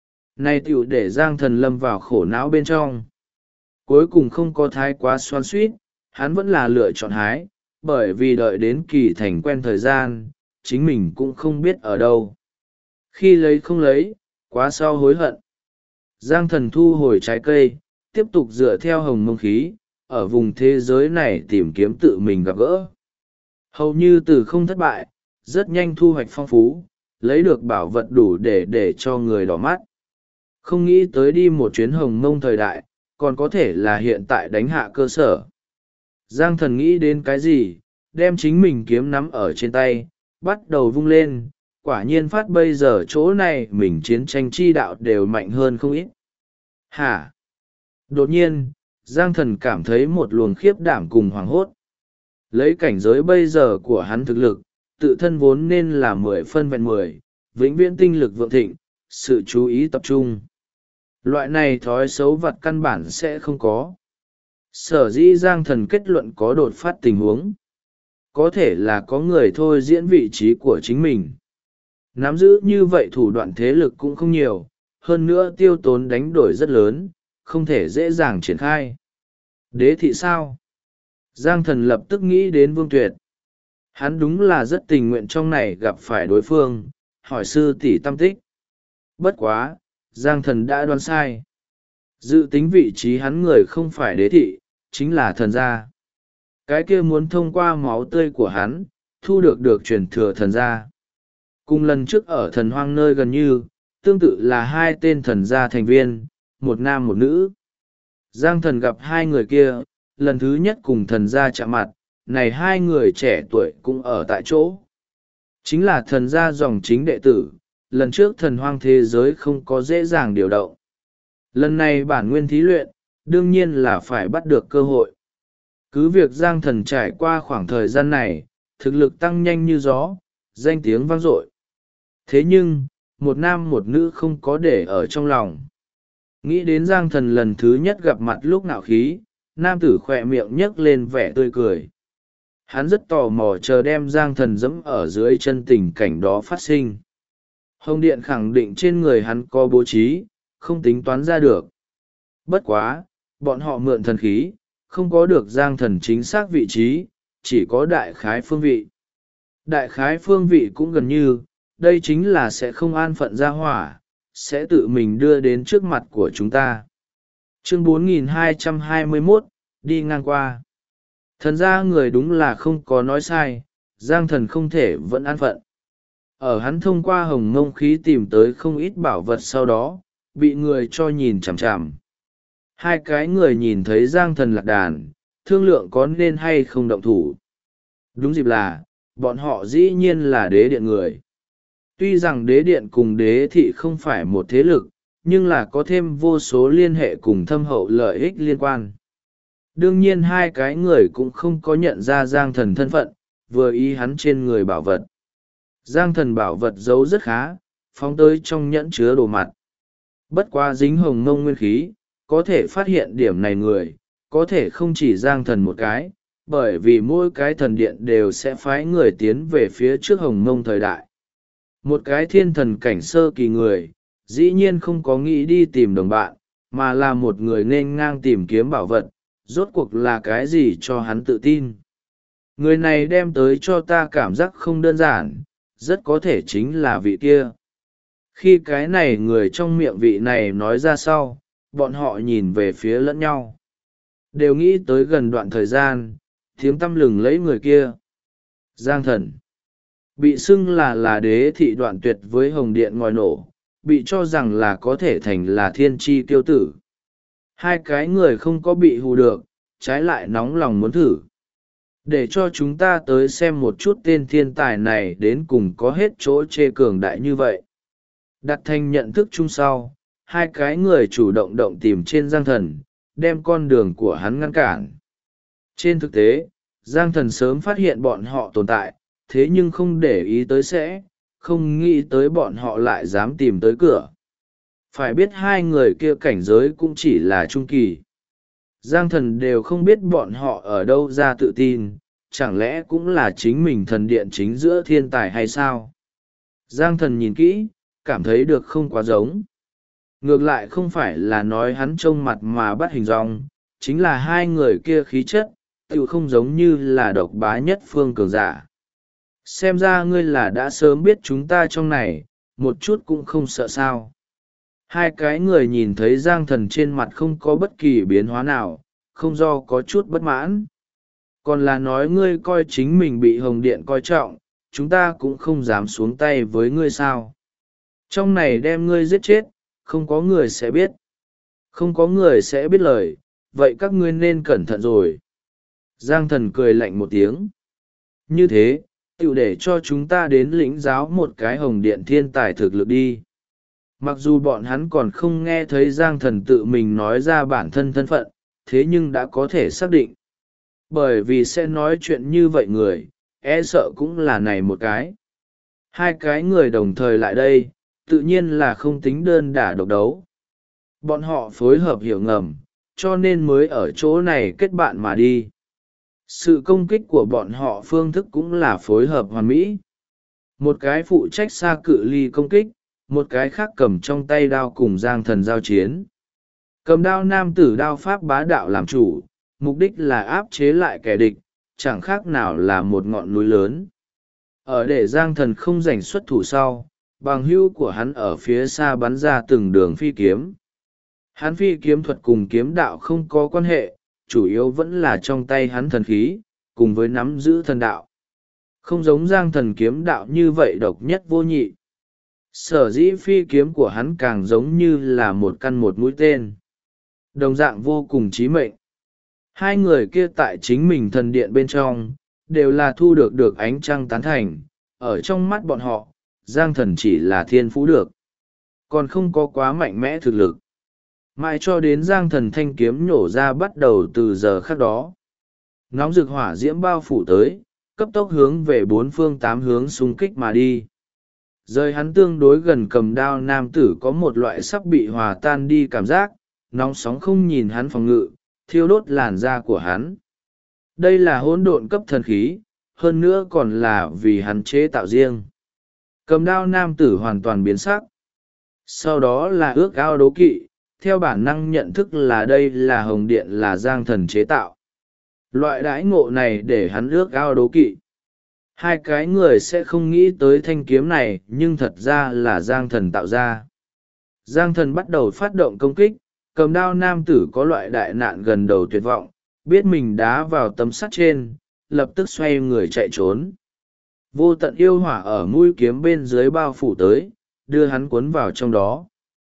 Này tiểu để Giang Thần lâm vào khổ não bên trong. Cuối cùng không có thái quá xoan suýt, hắn vẫn là lựa chọn hái, bởi vì đợi đến kỳ thành quen thời gian, chính mình cũng không biết ở đâu. Khi lấy không lấy, quá sau hối hận. Giang Thần thu hồi trái cây, tiếp tục dựa theo hồng mông khí, ở vùng thế giới này tìm kiếm tự mình gặp gỡ. Hầu như từ không thất bại, rất nhanh thu hoạch phong phú, lấy được bảo vật đủ để cho người đỏ mắt. Không nghĩ tới đi một chuyến hồng mông thời đại, còn có thể là hiện tại đánh hạ cơ sở. Giang Thần nghĩ đến cái gì, đem chính mình kiếm nắm ở trên tay, bắt đầu vung lên, quả nhiên phát bây giờ chỗ này mình chiến tranh chi đạo đều mạnh hơn không ít. Hả? Đột nhiên, Giang Thần cảm thấy một luồng khiếp đảm cùng hoảng hốt. Lấy cảnh giới bây giờ của hắn thực lực, tự thân vốn nên là 10 phân vẹn 10, vĩnh viễn tinh lực vượng thịnh, sự chú ý tập trung. Loại này thói xấu vật căn bản sẽ không có. Sở dĩ Giang Thần kết luận có đột phát tình huống. Có thể là có người thôi diễn vị trí của chính mình. Nắm giữ như vậy thủ đoạn thế lực cũng không nhiều, hơn nữa tiêu tốn đánh đổi rất lớn, không thể dễ dàng triển khai. Đế thị sao? Giang Thần lập tức nghĩ đến Vương Tuyệt. Hắn đúng là rất tình nguyện trong này gặp phải đối phương, hỏi sư tỷ tâm tích. Bất quá, Giang Thần đã đoán sai. Dự tính vị trí hắn người không phải đế thị, chính là thần gia. Cái kia muốn thông qua máu tươi của hắn, thu được truyền thừa thần gia. Cùng lần trước ở thần hoang nơi gần như, tương tự là hai tên thần gia thành viên, một nam một nữ. Giang Thần gặp hai người kia, lần thứ nhất cùng thần gia chạm mặt, này hai người trẻ tuổi cũng ở tại chỗ. Chính là thần gia dòng chính đệ tử, lần trước thần hoang thế giới không có dễ dàng điều động. Lần này bản nguyên thí luyện, đương nhiên là phải bắt được cơ hội. Cứ việc Giang Thần trải qua khoảng thời gian này, thực lực tăng nhanh như gió, danh tiếng vang dội. Thế nhưng, một nam một nữ không có để ở trong lòng. Nghĩ đến Giang Thần lần thứ nhất gặp mặt lúc nạo khí, nam tử khỏe miệng nhấc lên vẻ tươi cười. Hắn rất tò mò chờ đem Giang Thần dẫm ở dưới chân tình cảnh đó phát sinh. Hồng Điện khẳng định trên người hắn có bố trí, không tính toán ra được. Bất quá, bọn họ mượn thần khí, không có được Giang Thần chính xác vị trí, chỉ có đại khái phương vị. Đại khái phương vị cũng gần như, đây chính là sẽ không an phận ra hỏa, sẽ tự mình đưa đến trước mặt của chúng ta. Chương 4221, đi ngang qua. Thần ra người đúng là không có nói sai, Giang Thần không thể vẫn an phận. Ở hắn thông qua hồng mông khí tìm tới không ít bảo vật sau đó bị người cho nhìn chằm chằm. Hai cái người nhìn thấy giang thần lạc đàn thương lượng có nên hay không động thủ. Đúng dịp là bọn họ dĩ nhiên là đế điện người. Tuy rằng đế điện cùng đế thị không phải một thế lực, nhưng là có thêm vô số liên hệ cùng thâm hậu lợi ích liên quan. Đương nhiên hai cái người cũng không có nhận ra giang thần thân phận, vừa ý hắn trên người bảo vật. Giang thần bảo vật giấu rất khá, phóng tới trong nhẫn chứa đồ mặt. Bất quá dính hồng mông nguyên khí, có thể phát hiện điểm này người, có thể không chỉ giang thần một cái, bởi vì mỗi cái thần điện đều sẽ phái người tiến về phía trước hồng mông thời đại. Một cái thiên thần cảnh sơ kỳ người, dĩ nhiên không có nghĩ đi tìm đồng bạn, mà là một người nên ngang tìm kiếm bảo vật, rốt cuộc là cái gì cho hắn tự tin. Người này đem tới cho ta cảm giác không đơn giản, rất có thể chính là vị kia. Khi cái này người trong miệng vị này nói ra sau, bọn họ nhìn về phía lẫn nhau. Đều nghĩ tới gần đoạn thời gian, tiếng tăm lừng lấy người kia. Giang thần. Bị xưng là đế thị đoạn tuyệt với hồng điện ngòi nổ, bị cho rằng là có thể thành là thiên tri tiêu tử. Hai cái người không có bị hù được, trái lại nóng lòng muốn thử. Để cho chúng ta tới xem một chút tên thiên tài này đến cùng có hết chỗ chê cường đại như vậy. Đặt thành nhận thức chung sau, hai cái người chủ động tìm trên giang thần, đem con đường của hắn ngăn cản. Trên thực tế, giang thần sớm phát hiện bọn họ tồn tại, thế nhưng không để ý tới không nghĩ tới bọn họ lại dám tìm tới cửa. Phải biết hai người kia cảnh giới cũng chỉ là trung kỳ. Giang thần đều không biết bọn họ ở đâu ra tự tin, chẳng lẽ cũng là chính mình thần điện chính giữa thiên tài hay sao? Giang thần nhìn kỹ, cảm thấy được không quá giống. Ngược lại không phải là nói hắn trông mặt mà bắt hình dong, chính là hai người kia khí chất, tự không giống như là độc bá nhất phương cường giả. Xem ra ngươi là đã sớm biết chúng ta trong này, một chút cũng không sợ sao. Hai cái người nhìn thấy giang thần trên mặt không có bất kỳ biến hóa nào, không do có chút bất mãn. Còn là nói ngươi coi chính mình bị hồng điện coi trọng, chúng ta cũng không dám xuống tay với ngươi sao. Trong này đem ngươi giết chết, không có người sẽ biết. Không có người sẽ biết lời, vậy các ngươi nên cẩn thận rồi. Giang thần cười lạnh một tiếng. Như thế, tựu để cho chúng ta đến lĩnh giáo một cái hồng điện thiên tài thực lực đi. Mặc dù bọn hắn còn không nghe thấy giang thần tự mình nói ra bản thân thân phận, thế nhưng đã có thể xác định. Bởi vì sẽ nói chuyện như vậy người, e sợ cũng là này một cái. Hai cái người đồng thời lại đây, tự nhiên là không tính đơn đả độc đấu. Bọn họ phối hợp hiểu ngầm, cho nên mới ở chỗ này kết bạn mà đi. Sự công kích của bọn họ phương thức cũng là phối hợp hoàn mỹ. Một cái phụ trách xa cự ly công kích, một cái khác cầm trong tay đao cùng giang thần giao chiến. Cầm đao nam tử đao pháp bá đạo làm chủ, mục đích là áp chế lại kẻ địch, chẳng khác nào là một ngọn núi lớn. Ở để giang thần không giành xuất thủ sau, bằng hữu của hắn ở phía xa bắn ra từng đường phi kiếm. Hắn phi kiếm thuật cùng kiếm đạo không có quan hệ, chủ yếu vẫn là trong tay hắn thần khí, cùng với nắm giữ thần đạo. Không giống giang thần kiếm đạo như vậy độc nhất vô nhị. Sở dĩ phi kiếm của hắn càng giống như là một căn một mũi tên. Đồng dạng vô cùng chí mệnh. Hai người kia tại chính mình thần điện bên trong, đều là thu được ánh trăng tán thành. Ở trong mắt bọn họ, giang thần chỉ là thiên phú được. Còn không có quá mạnh mẽ thực lực. Mãi cho đến giang thần thanh kiếm nhổ ra bắt đầu từ giờ khắc đó. Nóng rực hỏa diễm bao phủ tới, cấp tốc hướng về bốn phương tám hướng xung kích mà đi. Rời hắn tương đối gần cầm đao nam tử có một loại sắp bị hòa tan đi cảm giác, nóng sóng không nhìn hắn phòng ngự, thiêu đốt làn da của hắn. Đây là hỗn độn cấp thần khí, hơn nữa còn là vì hắn chế tạo riêng. Cầm đao nam tử hoàn toàn biến sắc. Sau đó là ước ao đố kỵ, theo bản năng nhận thức là đây là hồng điện là giang thần chế tạo. Loại đãi ngộ này để hắn ước ao đố kỵ. Hai cái người sẽ không nghĩ tới thanh kiếm này nhưng thật ra là giang thần tạo ra. Giang thần bắt đầu phát động công kích, cầm đao nam tử có loại đại nạn gần đầu tuyệt vọng, biết mình đá vào tấm sắt trên, lập tức xoay người chạy trốn. Vô tận yêu hỏa ở mũi kiếm bên dưới bao phủ tới, đưa hắn cuốn vào trong đó.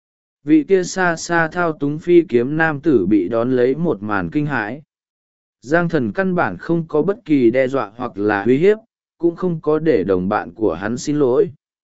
Vị kia xa xa thao túng phi kiếm nam tử bị đón lấy một màn kinh hãi. Giang thần căn bản không có bất kỳ đe dọa hoặc là uy hiếp, cũng không có để đồng bạn của hắn xin lỗi.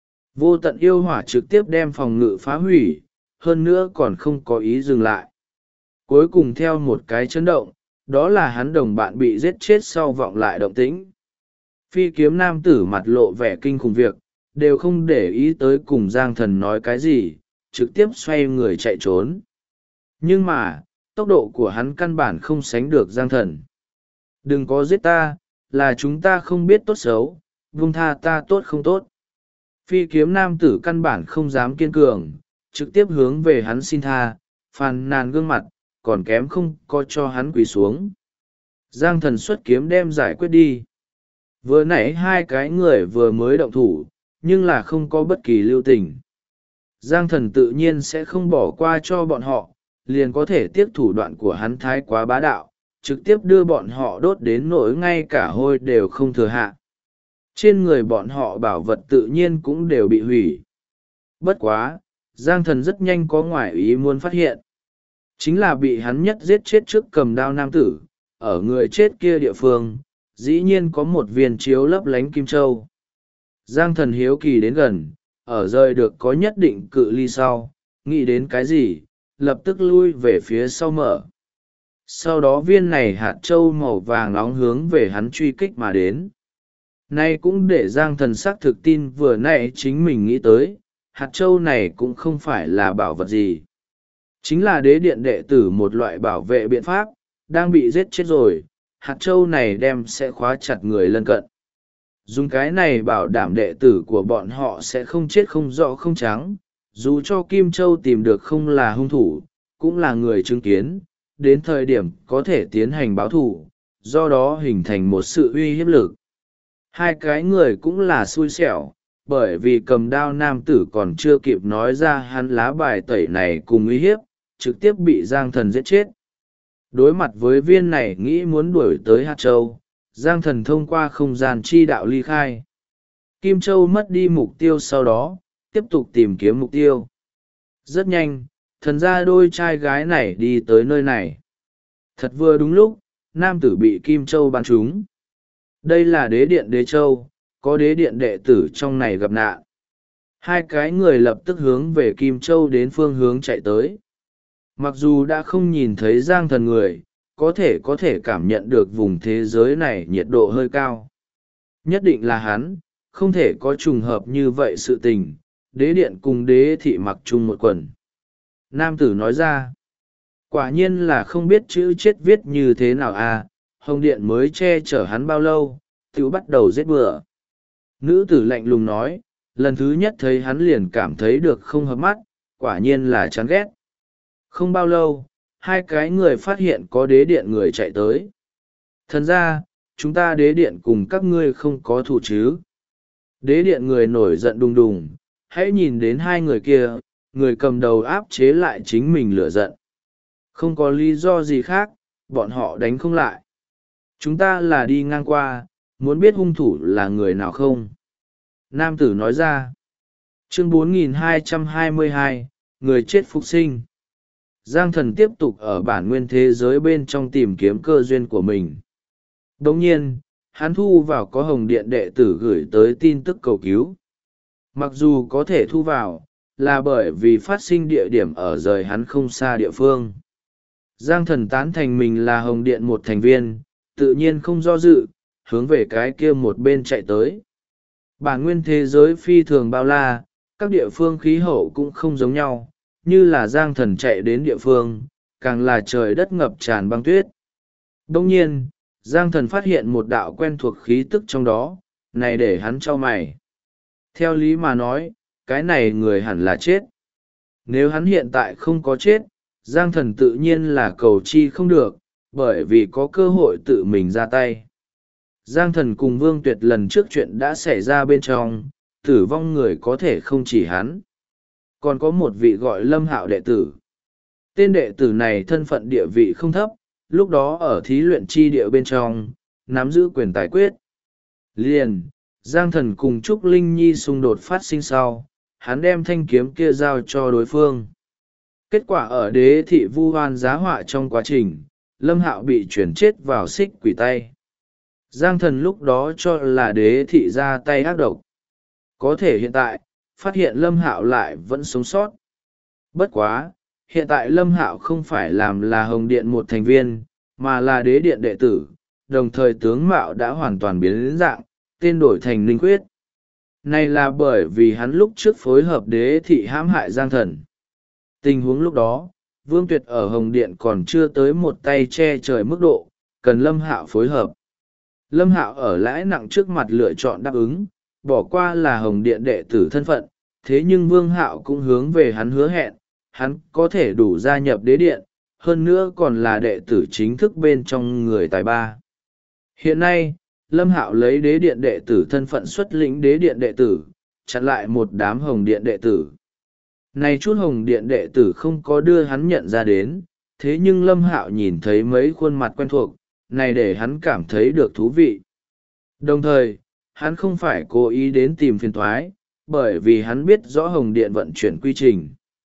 Vô tận yêu hỏa trực tiếp đem phòng ngự phá hủy, hơn nữa còn không có ý dừng lại. Cuối cùng theo một cái chấn động, đó là hắn đồng bạn bị giết chết sau vọng lại động tĩnh. Phi kiếm nam tử mặt lộ vẻ kinh khủng việc, đều không để ý tới cùng Giang thần nói cái gì, trực tiếp xoay người chạy trốn. Nhưng mà, tốc độ của hắn căn bản không sánh được Giang thần. Đừng có giết ta, là chúng ta không biết tốt xấu, vung tha ta tốt không tốt. Phi kiếm nam tử căn bản không dám kiên cường, trực tiếp hướng về hắn xin tha, phàn nàn gương mặt, còn kém không có cho hắn quỳ xuống. Giang thần xuất kiếm đem giải quyết đi. Vừa nãy hai cái người vừa mới động thủ, nhưng là không có bất kỳ lưu tình. Giang thần tự nhiên sẽ không bỏ qua cho bọn họ, liền có thể tiếp thủ đoạn của hắn thái quá bá đạo, trực tiếp đưa bọn họ đốt đến nỗi ngay cả hôi đều không thừa hạ. Trên người bọn họ bảo vật tự nhiên cũng đều bị hủy. Bất quá, Giang thần rất nhanh có ngoại ý muốn phát hiện. Chính là bị hắn nhất giết chết trước cầm đao nam tử, ở người chết kia địa phương, dĩ nhiên có một viên chiếu lấp lánh kim châu. Giang thần hiếu kỳ đến gần, ở rơi được có nhất định cự ly sau, nghĩ đến cái gì, lập tức lui về phía sau mở. Sau đó viên này hạt châu màu vàng nóng hướng về hắn truy kích mà đến. Nay cũng để Giang thần xác thực tin vừa nãy chính mình nghĩ tới, hạt châu này cũng không phải là bảo vật gì. Chính là đế điện đệ tử một loại bảo vệ biện pháp, đang bị giết chết rồi, hạt châu này đem sẽ khóa chặt người lân cận. Dùng cái này bảo đảm đệ tử của bọn họ sẽ không chết không rõ không trắng, dù cho Kim Châu tìm được không là hung thủ, cũng là người chứng kiến, đến thời điểm có thể tiến hành báo thù, do đó hình thành một sự uy hiếp lực. Hai cái người cũng là xui xẻo, bởi vì cầm đao nam tử còn chưa kịp nói ra hắn lá bài tẩy này cùng uy hiếp, trực tiếp bị Giang thần giết chết. Đối mặt với viên này nghĩ muốn đuổi tới hạt châu, Giang thần thông qua không gian chi đạo ly khai. Kim Châu mất đi mục tiêu sau đó, tiếp tục tìm kiếm mục tiêu. Rất nhanh, thần ra đôi trai gái này đi tới nơi này. Thật vừa đúng lúc, nam tử bị Kim Châu bắn trúng. Đây là đế điện đế châu, có đế điện đệ tử trong này gặp nạn. Hai cái người lập tức hướng về Kim Châu đến phương hướng chạy tới. Mặc dù đã không nhìn thấy Giang thần người, có thể cảm nhận được vùng thế giới này nhiệt độ hơi cao. Nhất định là hắn, không thể có trùng hợp như vậy sự tình, đế điện cùng đế thị mặc chung một quần. Nam tử nói ra, quả nhiên là không biết chữ chết viết như thế nào à, hồng điện mới che chở hắn bao lâu, tiểu bắt đầu giết bừa. Nữ tử lạnh lùng nói, lần thứ nhất thấy hắn liền cảm thấy được không hợp mắt, quả nhiên là chán ghét. Không bao lâu, hai cái người phát hiện có đế điện người chạy tới. Thần ra, chúng ta đế điện cùng các ngươi không có thù chứ. Đế điện người nổi giận đùng đùng, hãy nhìn đến hai người kia, người cầm đầu áp chế lại chính mình lửa giận. Không có lý do gì khác, bọn họ đánh không lại. Chúng ta là đi ngang qua, muốn biết hung thủ là người nào không? Nam tử nói ra. Chương 4222, người chết phục sinh. Giang thần tiếp tục ở bản nguyên thế giới bên trong tìm kiếm cơ duyên của mình. Đồng nhiên, hắn thu vào có hồng điện đệ tử gửi tới tin tức cầu cứu. Mặc dù có thể thu vào, là bởi vì phát sinh địa điểm ở rời hắn không xa địa phương. Giang thần tán thành mình là hồng điện một thành viên, tự nhiên không do dự, hướng về cái kia một bên chạy tới. Bản nguyên thế giới phi thường bao la, các địa phương khí hậu cũng không giống nhau, như là Giang thần chạy đến địa phương, càng là trời đất ngập tràn băng tuyết. Đông nhiên, Giang thần phát hiện một đạo quen thuộc khí tức trong đó, này để hắn chau mày. Theo lý mà nói, cái này người hẳn là chết. Nếu hắn hiện tại không có chết, Giang thần tự nhiên là cầu chi không được, bởi vì có cơ hội tự mình ra tay. Giang thần cùng Vương Tuyệt lần trước chuyện đã xảy ra bên trong, tử vong người có thể không chỉ hắn. Còn có một vị gọi Lâm Hạo đệ tử. Tên đệ tử này thân phận địa vị không thấp, lúc đó ở thí luyện chi địa bên trong, nắm giữ quyền tài quyết. Liền, Giang Thần cùng Trúc Linh Nhi xung đột phát sinh sau, hắn đem thanh kiếm kia giao cho đối phương. Kết quả ở đế thị vu oan giá họa trong quá trình, Lâm Hạo bị chuyển chết vào xích quỷ tay. Giang Thần lúc đó cho là đế thị ra tay ác độc. Có thể hiện tại, phát hiện Lâm Hạo lại vẫn sống sót. Bất quá, hiện tại Lâm Hạo không phải làm là Hồng Điện một thành viên, mà là đế điện đệ tử, đồng thời tướng mạo đã hoàn toàn biến dạng, tên đổi thành Linh Quyết. Này là bởi vì hắn lúc trước phối hợp đế thị hãm hại Giang Thần. Tình huống lúc đó, Vương Tuyệt ở Hồng Điện còn chưa tới một tay che trời mức độ, cần Lâm Hạo phối hợp. Lâm Hạo ở lãi nặng trước mặt lựa chọn đáp ứng, bỏ qua là Hồng Điện đệ tử thân phận, thế nhưng Vương Hạo cũng hướng về hắn hứa hẹn, hắn có thể đủ gia nhập đế điện, hơn nữa còn là đệ tử chính thức bên trong người tài ba. Hiện nay, Lâm Hạo lấy đế điện đệ tử thân phận xuất lĩnh đế điện đệ tử, chặn lại một đám Hồng Điện đệ tử. Này chút Hồng Điện đệ tử không có đưa hắn nhận ra đến, thế nhưng Lâm Hạo nhìn thấy mấy khuôn mặt quen thuộc, này để hắn cảm thấy được thú vị. Đồng thời, hắn không phải cố ý đến tìm phiền toái, bởi vì hắn biết rõ Hồng Điện vận chuyển quy trình.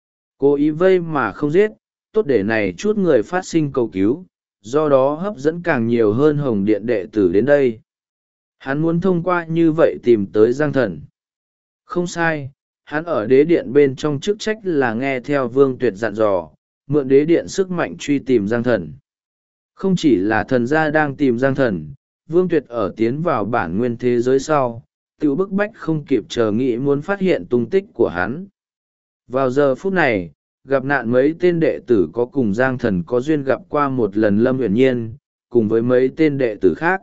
Cố ý vây mà không giết, tốt để này chút người phát sinh cầu cứu, do đó hấp dẫn càng nhiều hơn Hồng Điện đệ tử đến đây. Hắn muốn thông qua như vậy tìm tới Giang Thần. Không sai, hắn ở đế điện bên trong chức trách là nghe theo Vương Tuyệt dặn dò, mượn đế điện sức mạnh truy tìm Giang Thần. Không chỉ là thần gia đang tìm Giang Thần, Vương Tuyệt ở tiến vào bản nguyên thế giới sau, tự bức bách không kịp chờ nghĩ muốn phát hiện tung tích của hắn. Vào giờ phút này, gặp nạn mấy tên đệ tử có cùng Giang Thần có duyên gặp qua một lần Lâm Uyển Nhiên, cùng với mấy tên đệ tử khác.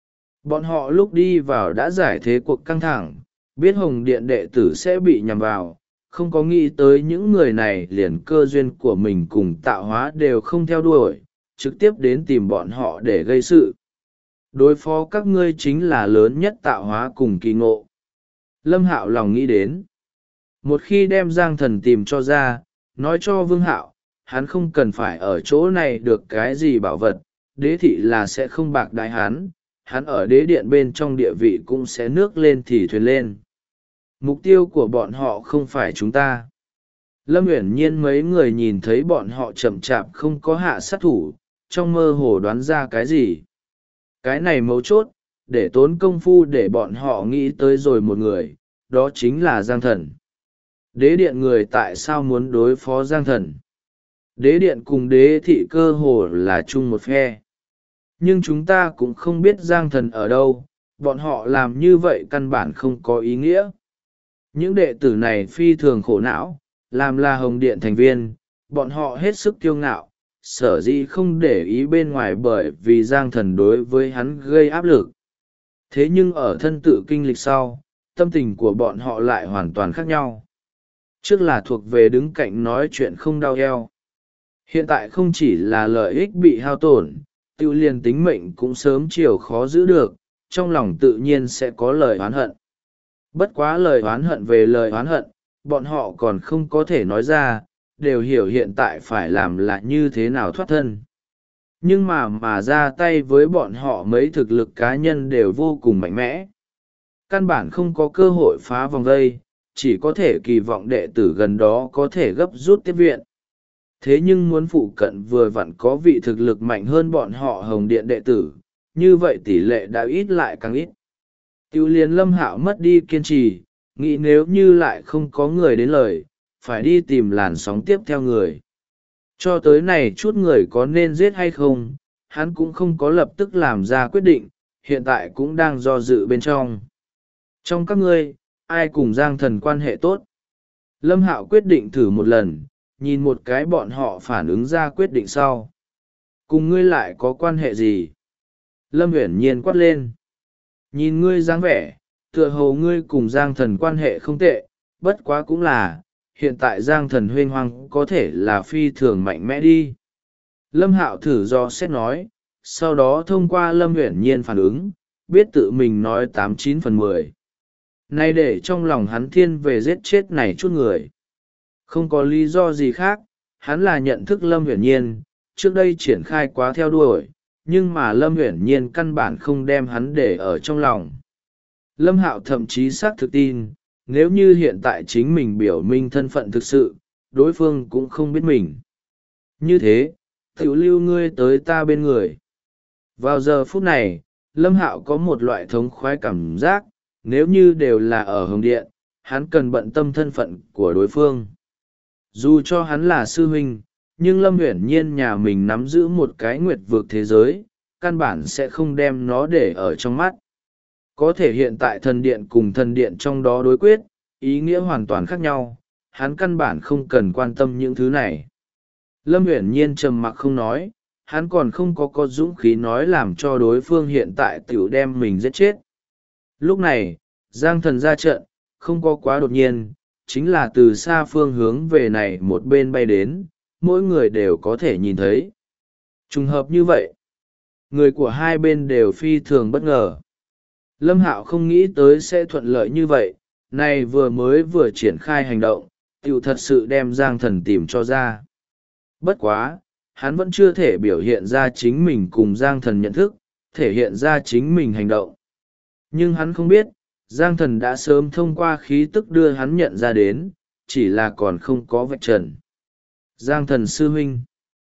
Bọn họ lúc đi vào đã giải thế cuộc căng thẳng, biết Hồng Điện đệ tử sẽ bị nhằm vào, không có nghĩ tới những người này liền cơ duyên của mình cùng tạo hóa đều không theo đuổi, trực tiếp đến tìm bọn họ để gây sự. Đối phó các ngươi chính là lớn nhất tạo hóa cùng kỳ ngộ. Lâm Hạo lòng nghĩ đến. Một khi đem Giang Thần tìm cho ra, nói cho Vương Hạo, hắn không cần phải ở chỗ này được cái gì bảo vật, đế thị là sẽ không bạc đái hắn ở đế điện bên trong địa vị cũng sẽ nước lên thì thuyền lên. Mục tiêu của bọn họ không phải chúng ta. Lâm Uyển Nhiên mấy người nhìn thấy bọn họ chậm chạp không có hạ sát thủ, trong mơ hồ đoán ra cái gì. Cái này mấu chốt, để tốn công phu để bọn họ nghĩ tới rồi một người, đó chính là Giang Thần. Đế điện người tại sao muốn đối phó Giang Thần? Đế điện cùng đế thị cơ hồ là chung một phe. Nhưng chúng ta cũng không biết Giang Thần ở đâu, bọn họ làm như vậy căn bản không có ý nghĩa. Những đệ tử này phi thường khổ não, làm là Hồng Điện thành viên, bọn họ hết sức kiêu ngạo, sở dĩ không để ý bên ngoài bởi vì Giang Thần đối với hắn gây áp lực. Thế nhưng ở thân tự kinh lịch sau, tâm tình của bọn họ lại hoàn toàn khác nhau. Trước là thuộc về đứng cạnh nói chuyện không đau eo. Hiện tại không chỉ là lợi ích bị hao tổn, tiêu liền tính mệnh cũng sớm chiều khó giữ được, trong lòng tự nhiên sẽ có lời oán hận. Bất quá lời oán hận về lời oán hận, bọn họ còn không có thể nói ra, đều hiểu hiện tại phải làm là như thế nào thoát thân. Nhưng mà ra tay với bọn họ mấy thực lực cá nhân đều vô cùng mạnh mẽ. Căn bản không có cơ hội phá vòng vây, chỉ có thể kỳ vọng đệ tử gần đó có thể gấp rút tiếp viện. Thế nhưng muốn phụ cận vừa vặn có vị thực lực mạnh hơn bọn họ Hồng Điện đệ tử, như vậy tỷ lệ đã ít lại càng ít. Tiêu liền Lâm Hạo mất đi kiên trì, nghĩ nếu như lại không có người đến lời, phải đi tìm làn sóng tiếp theo người. Cho tới này chút người có nên giết hay không, hắn cũng không có lập tức làm ra quyết định, hiện tại cũng đang do dự bên trong. Trong các ngươi, ai cùng Giang Thần quan hệ tốt? Lâm Hạo quyết định thử một lần, nhìn một cái bọn họ phản ứng ra quyết định sau. Cùng ngươi lại có quan hệ gì? Lâm Uyển Nhiên quát lên. Nhìn ngươi dáng vẻ, tựa hồ ngươi cùng Giang Thần quan hệ không tệ, bất quá cũng là, hiện tại Giang Thần huênh hoang có thể là phi thường mạnh mẽ đi. Lâm Hạo thử do xét nói, sau đó thông qua Lâm Uyển Nhiên phản ứng, biết tự mình nói 89/10. Nay để trong lòng hắn thiên về giết chết này chút người. Không có lý do gì khác, hắn là nhận thức Lâm Uyển Nhiên, trước đây triển khai quá theo đuổi, nhưng mà Lâm Uyển Nhiên căn bản không đem hắn để ở trong lòng. Lâm Hạo thậm chí xác thực tin, nếu như hiện tại chính mình biểu minh thân phận thực sự, đối phương cũng không biết mình. Như thế, tiểu lưu ngươi tới ta bên người. Vào giờ phút này, Lâm Hạo có một loại thống khoái cảm giác, nếu như đều là ở Hồng Điện, hắn cần bận tâm thân phận của đối phương. Dù cho hắn là sư huynh, nhưng Lâm Uyển Nhiên nhà mình nắm giữ một cái nguyệt vực thế giới, căn bản sẽ không đem nó để ở trong mắt. Có thể hiện tại thần điện cùng thần điện trong đó đối quyết, ý nghĩa hoàn toàn khác nhau, hắn căn bản không cần quan tâm những thứ này. Lâm Uyển Nhiên trầm mặc không nói, hắn còn không có dũng khí nói làm cho đối phương hiện tại tiểu đem mình giết chết. Lúc này, Giang Thần ra trận, không có quá đột nhiên, chính là từ xa phương hướng về này một bên bay đến, mỗi người đều có thể nhìn thấy. Trùng hợp như vậy, người của hai bên đều phi thường bất ngờ. Lâm Hạo không nghĩ tới sẽ thuận lợi như vậy, này vừa triển khai hành động, tiểu thật sự đem Giang Thần tìm cho ra. Bất quá, hắn vẫn chưa thể biểu hiện ra chính mình cùng Giang Thần nhận thức, thể hiện ra chính mình hành động. Nhưng hắn không biết, Giang Thần đã sớm thông qua khí tức đưa hắn nhận ra đến, chỉ là còn không có vạch trần. Giang Thần sư huynh.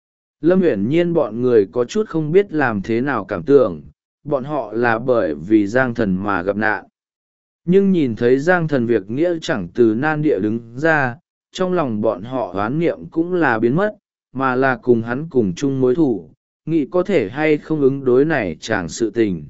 Lâm Uyển Nhiên bọn người có chút không biết làm thế nào cảm tưởng, bọn họ là bởi vì Giang Thần mà gặp nạn. Nhưng nhìn thấy Giang Thần việc nghĩa chẳng từ nan địa đứng ra, trong lòng bọn họ oán niệm cũng là biến mất, mà là cùng hắn cùng chung mối thủ, nghĩ có thể hay không ứng đối này chẳng sự tình.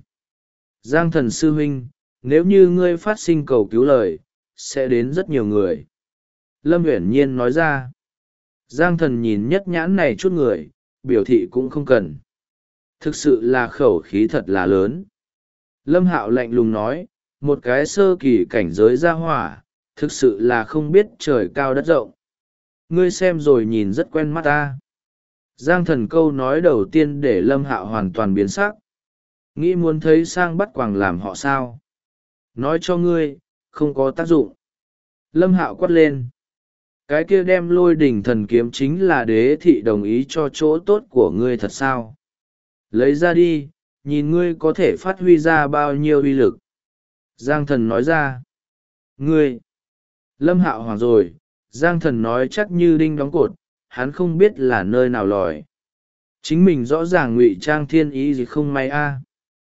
Giang Thần sư huynh, nếu như ngươi phát sinh cầu cứu lời, sẽ đến rất nhiều người. Lâm Uyển Nhiên nói ra. Giang Thần nhìn nhất nhãn này chút người, biểu thị cũng không cần. Thực sự là khẩu khí thật là lớn. Lâm Hạo lạnh lùng nói, một cái sơ kỳ cảnh giới ra hỏa, thực sự là không biết trời cao đất rộng. Ngươi xem rồi nhìn rất quen mắt ta. Giang Thần câu nói đầu tiên để Lâm Hạo hoàn toàn biến sắc. Nghĩ muốn thấy sang bắt quàng làm họ sao? Nói cho ngươi, không có tác dụng. Lâm Hạo quát lên. Cái kia đem Lôi Đỉnh Thần Kiếm chính là đế thị đồng ý cho chỗ tốt của ngươi thật sao? Lấy ra đi, nhìn ngươi có thể phát huy ra bao nhiêu uy lực. Giang Thần nói ra. Ngươi! Lâm Hạo hoảng rồi, Giang Thần nói chắc như đinh đóng cột, hắn không biết là nơi nào lòi. Chính mình rõ ràng ngụy trang thiên ý gì không may a,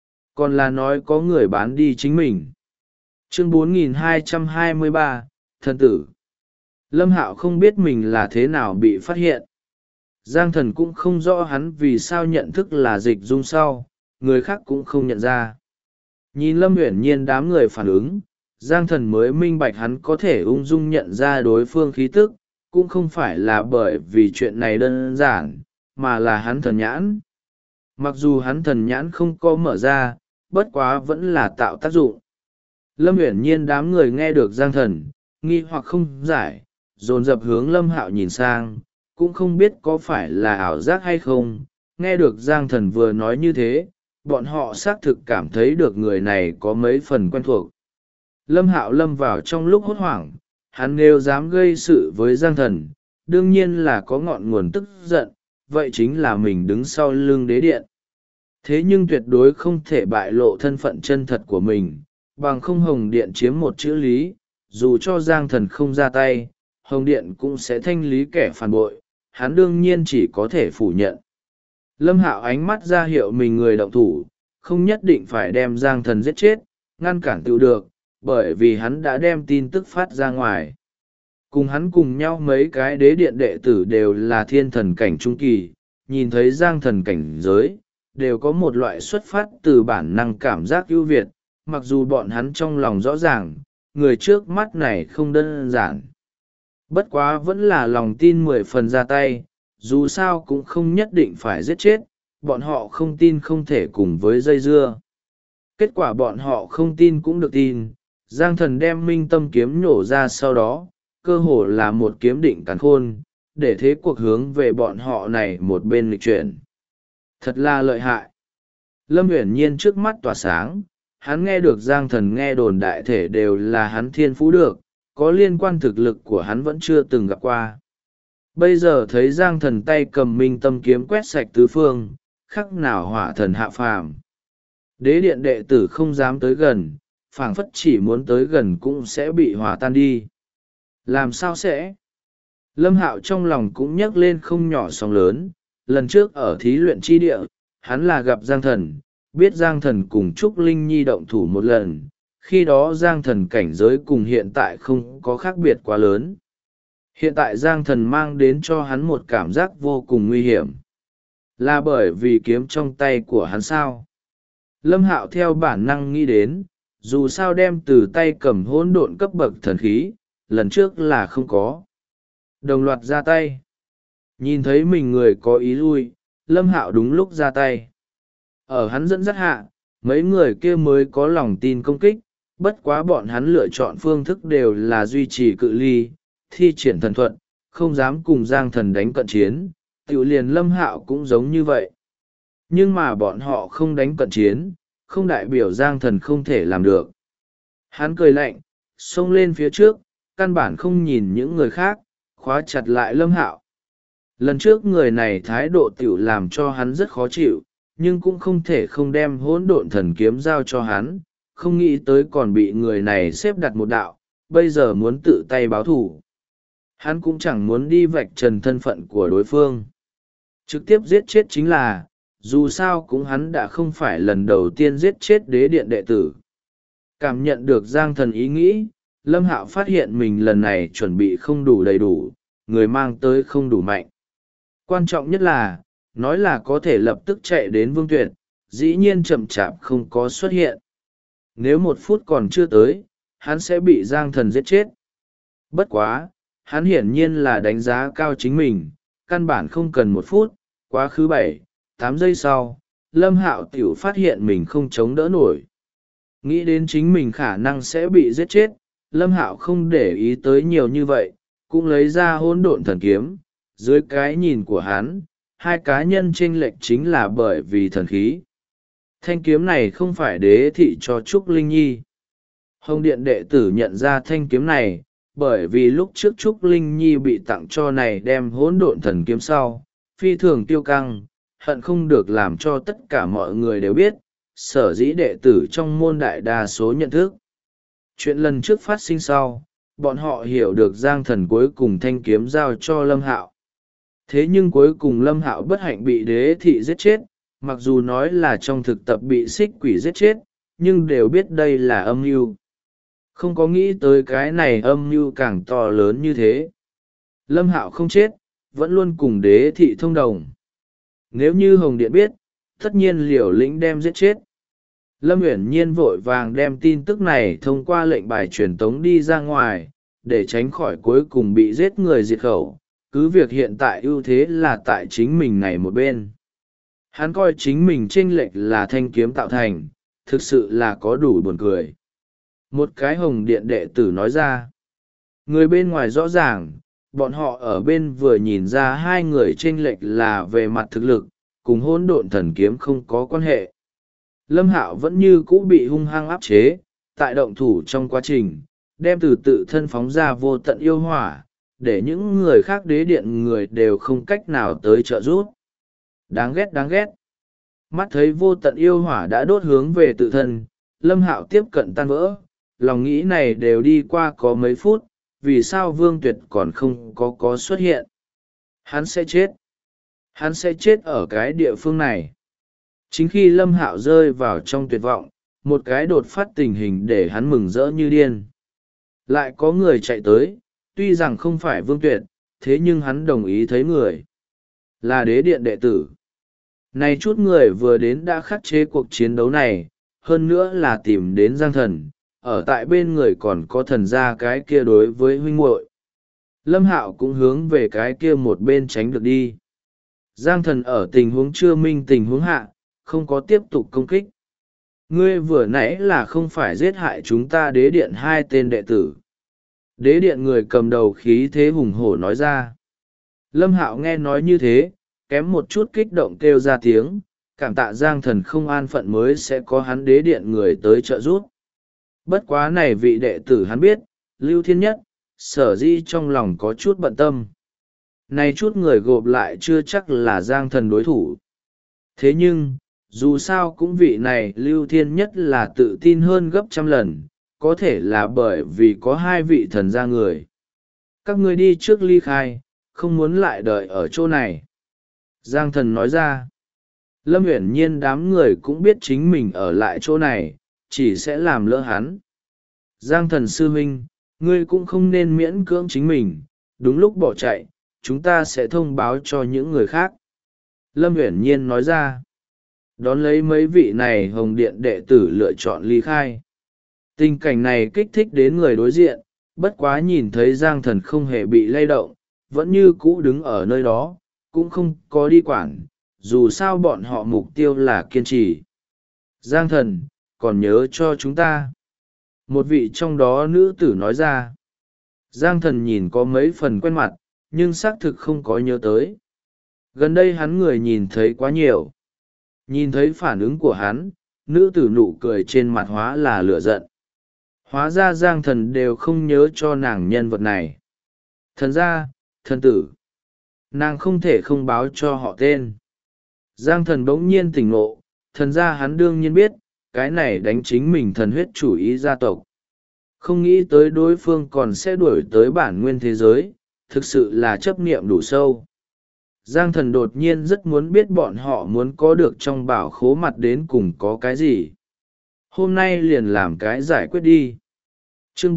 còn là nói có người bán đi chính mình. Chương 4223, Thần tử. Lâm Hạo không biết mình là thế nào bị phát hiện. Giang Thần cũng không rõ hắn vì sao nhận thức là Dịch Dung sau, người khác cũng không nhận ra. Nhìn Lâm Uyển Nhiên đám người phản ứng, Giang Thần mới minh bạch hắn có thể ung dung nhận ra đối phương khí tức, cũng không phải là bởi vì chuyện này đơn giản, mà là hắn thần nhãn. Mặc dù hắn thần nhãn không có mở ra, bất quá vẫn là tạo tác dụng. Lâm Uyển Nhiên đám người nghe được Giang Thần, nghi hoặc không giải, dồn dập hướng Lâm Hạo nhìn sang, cũng không biết có phải là ảo giác hay không. Nghe được Giang Thần vừa nói như thế, bọn họ xác thực cảm thấy được người này có mấy phần quen thuộc. Lâm Hạo lâm vào trong lúc hốt hoảng, hắn nếu dám gây sự với Giang Thần, đương nhiên là có ngọn nguồn tức giận, vậy chính là mình đứng sau lưng đế điện. Thế nhưng tuyệt đối không thể bại lộ thân phận chân thật của mình, bằng không Hồng Điện chiếm một chữ lý, dù cho Giang Thần không ra tay, Hồng Điện cũng sẽ thanh lý kẻ phản bội, hắn đương nhiên chỉ có thể phủ nhận. Lâm Hạo ánh mắt ra hiệu mình người động thủ, không nhất định phải đem Giang Thần giết chết, ngăn cản tự được, bởi vì hắn đã đem tin tức phát ra ngoài. Cùng hắn cùng nhau mấy cái đế điện đệ tử đều là thiên thần cảnh trung kỳ, nhìn thấy Giang Thần cảnh giới, đều có một loại xuất phát từ bản năng cảm giác ưu việt, mặc dù bọn hắn trong lòng rõ ràng, người trước mắt này không đơn giản. Bất quá vẫn là lòng tin 10 phần ra tay, dù sao cũng không nhất định phải giết chết, bọn họ không tin không thể cùng với dây dưa. Kết quả bọn họ không tin cũng được tin, Giang Thần đem minh tâm kiếm nhổ ra sau đó, cơ hồ là một kiếm định cắn khôn, để thế cuộc hướng về bọn họ này một bên lịch chuyển. Thật là lợi hại. Lâm Uyển Nhiên trước mắt tỏa sáng, hắn nghe được Giang Thần nghe đồn đại thể đều là hắn thiên phú được, có liên quan thực lực của hắn vẫn chưa từng gặp qua. Bây giờ thấy Giang Thần tay cầm minh tâm kiếm quét sạch tứ phương, khắc nào hỏa thần hạ phàm. Đế điện đệ tử không dám tới gần, phảng phất chỉ muốn tới gần cũng sẽ bị hòa tan đi. Làm sao sẽ? Lâm Hạo trong lòng cũng nhấc lên không nhỏ sóng lớn. Lần trước ở thí luyện chi địa, hắn là gặp Giang Thần, biết Giang Thần cùng Trúc Linh Nhi động thủ một lần. Khi đó Giang Thần cảnh giới cùng hiện tại không có khác biệt quá lớn. Hiện tại Giang Thần mang đến cho hắn một cảm giác vô cùng nguy hiểm. Là bởi vì kiếm trong tay của hắn sao? Lâm Hạo theo bản năng nghĩ đến, dù sao đem từ tay cầm hỗn độn cấp bậc thần khí, lần trước là không có. Đồng loạt ra tay. Nhìn thấy mình người có ý lui, Lâm Hạo đúng lúc ra tay. Ở hắn dẫn dắt hạ, mấy người kia mới có lòng tin công kích, bất quá bọn hắn lựa chọn phương thức đều là duy trì cự ly, thi triển thần thuật, không dám cùng Giang Thần đánh cận chiến, tiểu liền Lâm Hạo cũng giống như vậy. Nhưng mà bọn họ không đánh cận chiến, không đại biểu Giang Thần không thể làm được. Hắn cười lạnh, xông lên phía trước, căn bản không nhìn những người khác, khóa chặt lại Lâm Hạo. Lần trước người này thái độ tiểu làm cho hắn rất khó chịu, nhưng cũng không thể không đem hỗn độn thần kiếm giao cho hắn, không nghĩ tới còn bị người này xếp đặt một đạo, bây giờ muốn tự tay báo thù. Hắn cũng chẳng muốn đi vạch trần thân phận của đối phương. Trực tiếp giết chết chính là, dù sao cũng hắn đã không phải lần đầu tiên giết chết đế điện đệ tử. Cảm nhận được Giang Thần ý nghĩ, Lâm Hạo phát hiện mình lần này chuẩn bị không đủ đầy đủ, người mang tới không đủ mạnh. Quan trọng nhất là, nói là có thể lập tức chạy đến Vương Tuyệt, dĩ nhiên chậm chạp không có xuất hiện. Nếu 1 phút còn chưa tới, hắn sẽ bị Giang Thần giết chết. Bất quá, hắn hiển nhiên là đánh giá cao chính mình, căn bản không cần 1 phút, quá khứ 7-8 giây sau, Lâm Hạo tiểu phát hiện mình không chống đỡ nổi. Nghĩ đến chính mình khả năng sẽ bị giết chết, Lâm Hạo không để ý tới nhiều như vậy, cũng lấy ra hỗn độn thần kiếm. Dưới cái nhìn của hắn, hai cá nhân chênh lệch chính là bởi vì thần khí. Thanh kiếm này không phải đế thị cho Trúc Linh Nhi. Hồng Điện đệ tử nhận ra thanh kiếm này, bởi vì lúc trước Trúc Linh Nhi bị tặng cho này đem hỗn độn thần kiếm sau, phi thường tiêu căng, hận không được làm cho tất cả mọi người đều biết, sở dĩ đệ tử trong môn đại đa số nhận thức. Chuyện lần trước phát sinh sau, bọn họ hiểu được Giang Thần cuối cùng thanh kiếm giao cho Lâm Hạo. Thế nhưng cuối cùng Lâm Hạo bất hạnh bị đế thị giết chết, mặc dù nói là trong thực tập bị xích quỷ giết chết, nhưng đều biết đây là âm mưu. Không có nghĩ tới cái này âm mưu càng to lớn như thế. Lâm Hạo không chết, vẫn luôn cùng đế thị thông đồng. Nếu như Hồng Điện biết, tất nhiên liều lĩnh đem giết chết. Lâm Uyển Nhiên vội vàng đem tin tức này thông qua lệnh bài truyền tống đi ra ngoài, để tránh khỏi cuối cùng bị giết người diệt khẩu. Cứ việc hiện tại ưu thế là tại chính mình này một bên. Hắn coi chính mình chênh lệch là thanh kiếm tạo thành, thực sự là có đủ buồn cười. Một cái Hồng Điện đệ tử nói ra. Người bên ngoài rõ ràng, bọn họ ở bên vừa nhìn ra hai người chênh lệch là về mặt thực lực, cùng hỗn độn thần kiếm không có quan hệ. Lâm Hạo vẫn như cũ bị hung hăng áp chế, tại động thủ trong quá trình, đem từ tự thân phóng ra vô tận yêu hỏa, để những người khác đế điện người đều không cách nào tới trợ giúp. Đáng ghét đáng ghét. Mắt thấy vô tận yêu hỏa đã đốt hướng về tự thân, Lâm Hạo tiếp cận tan vỡ, lòng nghĩ này đều đi qua có mấy phút, vì sao Vương Tuyệt còn không có xuất hiện. Hắn sẽ chết. Hắn sẽ chết ở cái địa phương này. Chính khi Lâm Hạo rơi vào trong tuyệt vọng, một cái đột phát tình hình để hắn mừng rỡ như điên. Lại có người chạy tới, tuy rằng không phải Vương Tuyệt, thế nhưng hắn đồng ý thấy người. Là đế điện đệ tử. Này chút người vừa đến đã khắc chế cuộc chiến đấu này, hơn nữa là tìm đến Giang Thần, ở tại bên người còn có thần gia cái kia đối với huynh muội. Lâm Hạo cũng hướng về cái kia một bên tránh được đi. Giang Thần ở tình huống chưa minh tình huống hạ, không có tiếp tục công kích. Ngươi vừa nãy là không phải giết hại chúng ta đế điện 2 tên đệ tử. Đế điện người cầm đầu khí thế hùng hổ nói ra. Lâm Hạo nghe nói như thế, kém một chút kích động kêu ra tiếng, cảm tạ Giang Thần không an phận mới sẽ có hắn đế điện người tới trợ giúp. Bất quá này vị đệ tử hắn biết, Lưu Thiên Nhất, sở di trong lòng có chút bận tâm. Này chút người gộp lại chưa chắc là Giang Thần đối thủ. Thế nhưng, dù sao cũng vị này Lưu Thiên Nhất là tự tin hơn gấp trăm lần, có thể là bởi vì có hai vị thần gia người. Các ngươi đi trước ly khai, không muốn lại đợi ở chỗ này. Giang Thần nói ra. Lâm Uyển Nhiên đám người cũng biết chính mình ở lại chỗ này, chỉ sẽ làm lỡ hắn. Giang Thần sư huynh, ngươi cũng không nên miễn cưỡng chính mình, đúng lúc bỏ chạy, chúng ta sẽ thông báo cho những người khác. Lâm Uyển Nhiên nói ra. Đón lấy mấy vị này Hồng Điện đệ tử lựa chọn ly khai. Tình cảnh này kích thích đến người đối diện, bất quá nhìn thấy Giang Thần không hề bị lay động, vẫn như cũ đứng ở nơi đó, cũng không có đi quản, dù sao bọn họ mục tiêu là kiên trì. Giang Thần, còn nhớ cho chúng ta. Một vị trong đó nữ tử nói ra. Giang Thần nhìn có mấy phần quen mặt, nhưng xác thực không có nhớ tới. Gần đây hắn người nhìn thấy quá nhiều. Nhìn thấy phản ứng của hắn, nữ tử nụ cười trên mặt hóa là lửa giận. Hóa ra Giang Thần đều không nhớ cho nàng nhân vật này. Thần ra, thần tử. Nàng không thể không báo cho họ tên. Giang Thần bỗng nhiên tỉnh ngộ, thần ra hắn đương nhiên biết, cái này đánh chính mình thần huyết chủ ý gia tộc. Không nghĩ tới đối phương còn sẽ đuổi tới bản nguyên thế giới, thực sự là chấp niệm đủ sâu. Giang Thần đột nhiên rất muốn biết bọn họ muốn có được trong bảo khố mặt đến cùng có cái gì. Hôm nay liền làm cái giải quyết đi. Chương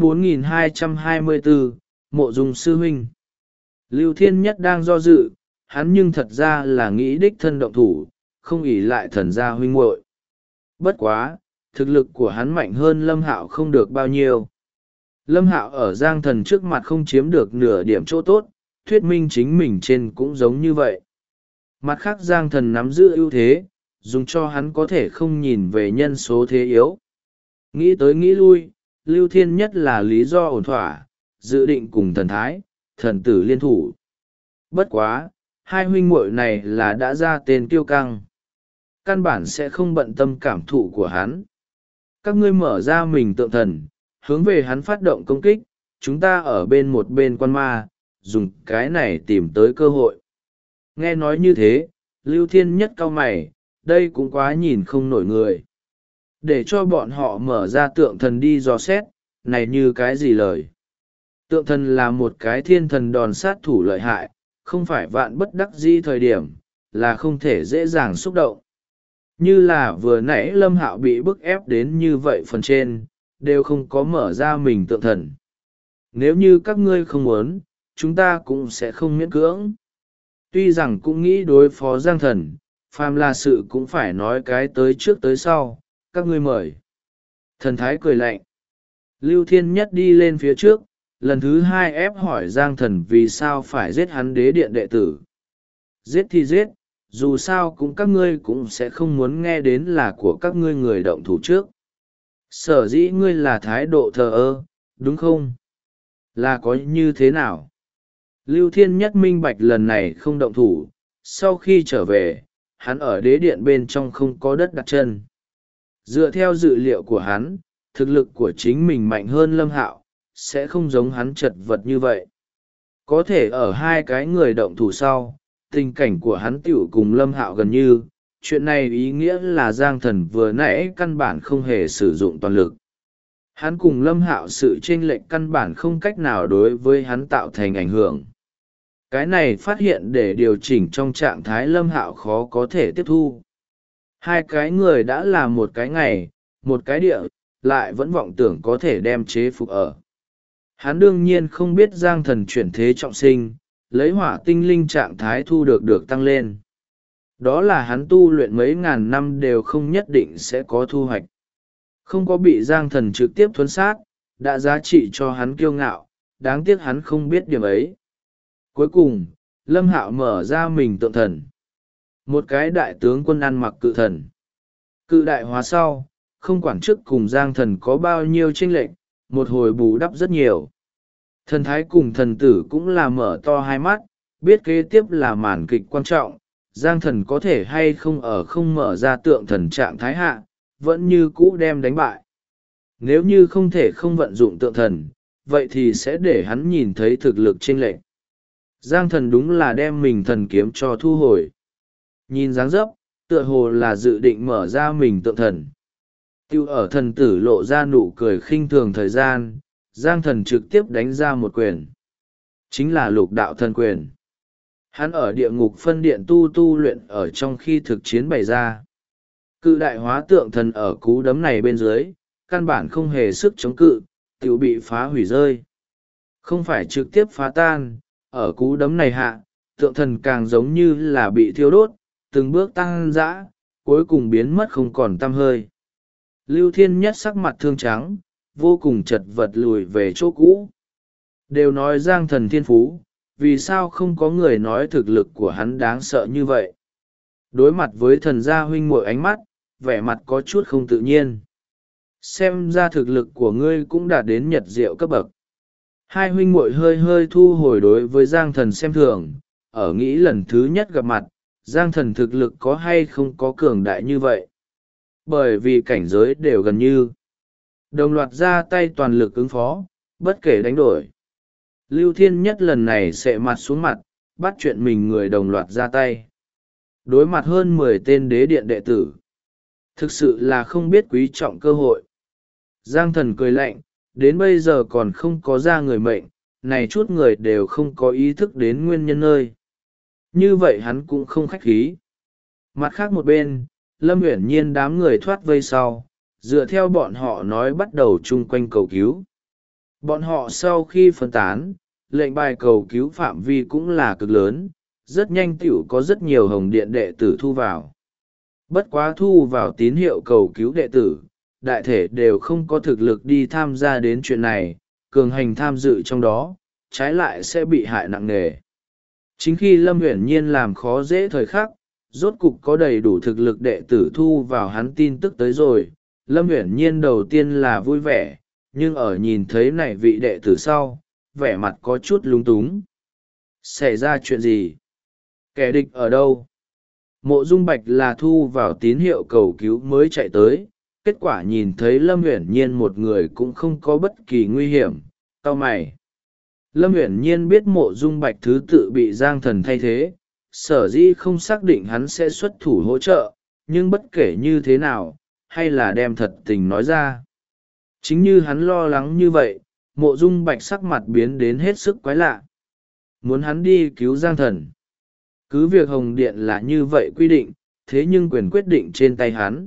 4224, Mộ Dung Sư Huynh. Lưu Thiên Nhất đang do dự, hắn nhưng thật ra là nghĩ đích thân động thủ, không ỷ lại thần gia huynh muội. Bất quá, thực lực của hắn mạnh hơn Lâm Hạo không được bao nhiêu. Lâm Hạo ở Giang Thần trước mặt không chiếm được nửa điểm chỗ tốt, thuyết minh chính mình trên cũng giống như vậy. Mặt khác Giang Thần nắm giữ ưu thế, dùng cho hắn có thể không nhìn về nhân số thế yếu. Nghĩ tới nghĩ lui, Lưu Thiên Nhất là lý do ổn thỏa, dự định cùng thần thái, thần tử liên thủ. Bất quá, hai huynh muội này là đã ra tên kiêu căng. Căn bản sẽ không bận tâm cảm thụ của hắn. Các ngươi mở ra mình tượng thần, hướng về hắn phát động công kích, chúng ta ở bên một bên quan ma, dùng cái này tìm tới cơ hội. Nghe nói như thế, Lưu Thiên Nhất cau mày, đây cũng quá nhìn không nổi người. Để cho bọn họ mở ra tượng thần đi dò xét, này như cái gì lời. Tượng thần là một cái thiên thần đòn sát thủ lợi hại, không phải vạn bất đắc dĩ thời điểm, là không thể dễ dàng xúc động. Như là vừa nãy Lâm Hạo bị bức ép đến như vậy phần trên, đều không có mở ra mình tượng thần. Nếu như các ngươi không muốn, chúng ta cũng sẽ không miễn cưỡng. Tuy rằng cũng nghĩ đối phó Giang Thần, phàm là sự cũng phải nói cái tới trước tới sau, các ngươi mời. Thần thái cười lạnh. Lưu Thiên Nhất đi lên phía trước, lần thứ hai ép hỏi Giang Thần vì sao phải giết hắn đế điện đệ tử. Giết thì giết, dù sao cũng các ngươi cũng sẽ không muốn nghe đến là của các ngươi người động thủ trước. Sở dĩ ngươi là thái độ thờ ơ, đúng không? Là có như thế nào? Lưu Thiên Nhất minh bạch lần này không động thủ, sau khi trở về, hắn ở đế điện bên trong không có đất đặt chân. Dựa theo dự liệu của hắn, thực lực của chính mình mạnh hơn Lâm Hạo, sẽ không giống hắn chật vật như vậy. Có thể ở hai cái người động thủ sau, tình cảnh của hắn tiểu cùng Lâm Hạo gần như, chuyện này ý nghĩa là Giang Thần vừa nãy căn bản không hề sử dụng toàn lực. Hắn cùng Lâm Hạo sự chênh lệch căn bản không cách nào đối với hắn tạo thành ảnh hưởng. Cái này phát hiện để điều chỉnh trong trạng thái Lâm Hạo khó có thể tiếp thu. Hai cái người đã là một cái ngày, một cái địa, lại vẫn vọng tưởng có thể đem chế phục ở. Hắn đương nhiên không biết Giang Thần chuyển thế trọng sinh, lấy hỏa tinh linh trạng thái thu được tăng lên. Đó là hắn tu luyện mấy ngàn năm đều không nhất định sẽ có thu hoạch. Không có bị Giang Thần trực tiếp thuấn sát, đã giá trị cho hắn kiêu ngạo, đáng tiếc hắn không biết điểm ấy. Cuối cùng, Lâm Hạo mở ra mình tượng thần. Một cái đại tướng quân ăn mặc cự thần. Cự đại hóa sau, không quản trước cùng Giang Thần có bao nhiêu chênh lệch, một hồi bù đắp rất nhiều. Thần thái cùng thần tử cũng là mở to hai mắt, biết kế tiếp là màn kịch quan trọng, Giang Thần có thể hay không ở không mở ra tượng thần trạng thái hạ, vẫn như cũ đem đánh bại. Nếu như không thể không vận dụng tượng thần, vậy thì sẽ để hắn nhìn thấy thực lực chênh lệch. Giang Thần đúng là đem mình thần kiếm cho thu hồi. Nhìn dáng dấp, tựa hồ là dự định mở ra mình tượng thần. Tiêu ở thần tử lộ ra nụ cười khinh thường thời gian, Giang Thần trực tiếp đánh ra một quyền. Chính là lục đạo thần quyền. Hắn ở địa ngục phân điện tu luyện ở trong khi thực chiến bày ra. Cự đại hóa tượng thần ở cú đấm này bên dưới, căn bản không hề sức chống cự, tiểu bị phá hủy rơi. Không phải trực tiếp phá tan, ở cú đấm này hạ, tượng thần càng giống như là bị thiêu đốt, từng bước tăng dã, cuối cùng biến mất không còn tăm hơi. Lưu Thiên Nhất sắc mặt thương trắng, vô cùng chật vật lùi về chỗ cũ. Đều nói Giang Thần thiên phú, vì sao không có người nói thực lực của hắn đáng sợ như vậy? Đối mặt với thần gia huynh muội ánh mắt, vẻ mặt có chút không tự nhiên. Xem ra thực lực của ngươi cũng đạt đến nhật diệu cấp bậc. Hai huynh muội hơi hơi thu hồi đối với Giang Thần xem thường, ở nghĩ lần thứ nhất gặp mặt, Giang Thần thực lực có hay không có cường đại như vậy. Bởi vì cảnh giới đều gần như đồng loạt ra tay toàn lực ứng phó, bất kể đánh đổi. Lưu Thiên Nhất lần này sệ mặt xuống mặt, bắt chuyện mình người đồng loạt ra tay. Đối mặt hơn 10 tên đế điện đệ tử. Thực sự là không biết quý trọng cơ hội. Giang Thần cười lạnh, đến bây giờ còn không có ra người mệnh, này chút người đều không có ý thức đến nguyên nhân nơi. Như vậy hắn cũng không khách khí. Mặt khác một bên, Lâm Uyển Nhiên đám người thoát vây sau, dựa theo bọn họ nói bắt đầu chung quanh cầu cứu. Bọn họ sau khi phân tán, lệnh bài cầu cứu phạm vi cũng là cực lớn, rất nhanh tiểu có rất nhiều hồng điện đệ tử thu vào. Bất quá thu vào tín hiệu cầu cứu đệ tử, đại thể đều không có thực lực đi tham gia đến chuyện này, cường hành tham dự trong đó, trái lại sẽ bị hại nặng nề. Chính khi Lâm Uyển Nhiên làm khó dễ thời khắc, rốt cục có đầy đủ thực lực đệ tử thu vào hắn tin tức tới rồi, Lâm Uyển Nhiên đầu tiên là vui vẻ, nhưng ở nhìn thấy này vị đệ tử sau, vẻ mặt có chút lúng túng. Xảy ra chuyện gì? Kẻ địch ở đâu? Mộ Dung Bạch là thu vào tín hiệu cầu cứu mới chạy tới, kết quả nhìn thấy Lâm Uyển Nhiên một người cũng không có bất kỳ nguy hiểm, cau mày. Lâm Uyển Nhiên biết Mộ Dung Bạch thứ tự bị Giang Thần thay thế, sở dĩ không xác định hắn sẽ xuất thủ hỗ trợ, nhưng bất kể như thế nào, hay là đem thật tình nói ra. Chính như hắn lo lắng như vậy, Mộ Dung Bạch sắc mặt biến đến hết sức quái lạ. Muốn hắn đi cứu Giang Thần. Cứ việc Hồng Điện là như vậy quy định, thế nhưng quyền quyết định trên tay hắn.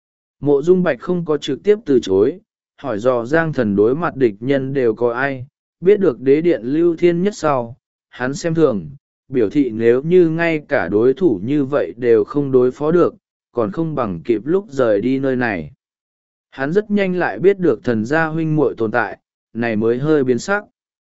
Mộ Dung Bạch không có trực tiếp từ chối, hỏi dò Giang Thần đối mặt địch nhân đều có ai, biết được đế điện Lưu Thiên Nhất sau, hắn xem thường, biểu thị nếu như ngay cả đối thủ như vậy đều không đối phó được, còn không bằng kịp lúc rời đi nơi này. Hắn rất nhanh lại biết được thần gia huynh muội tồn tại, này mới hơi biến sắc.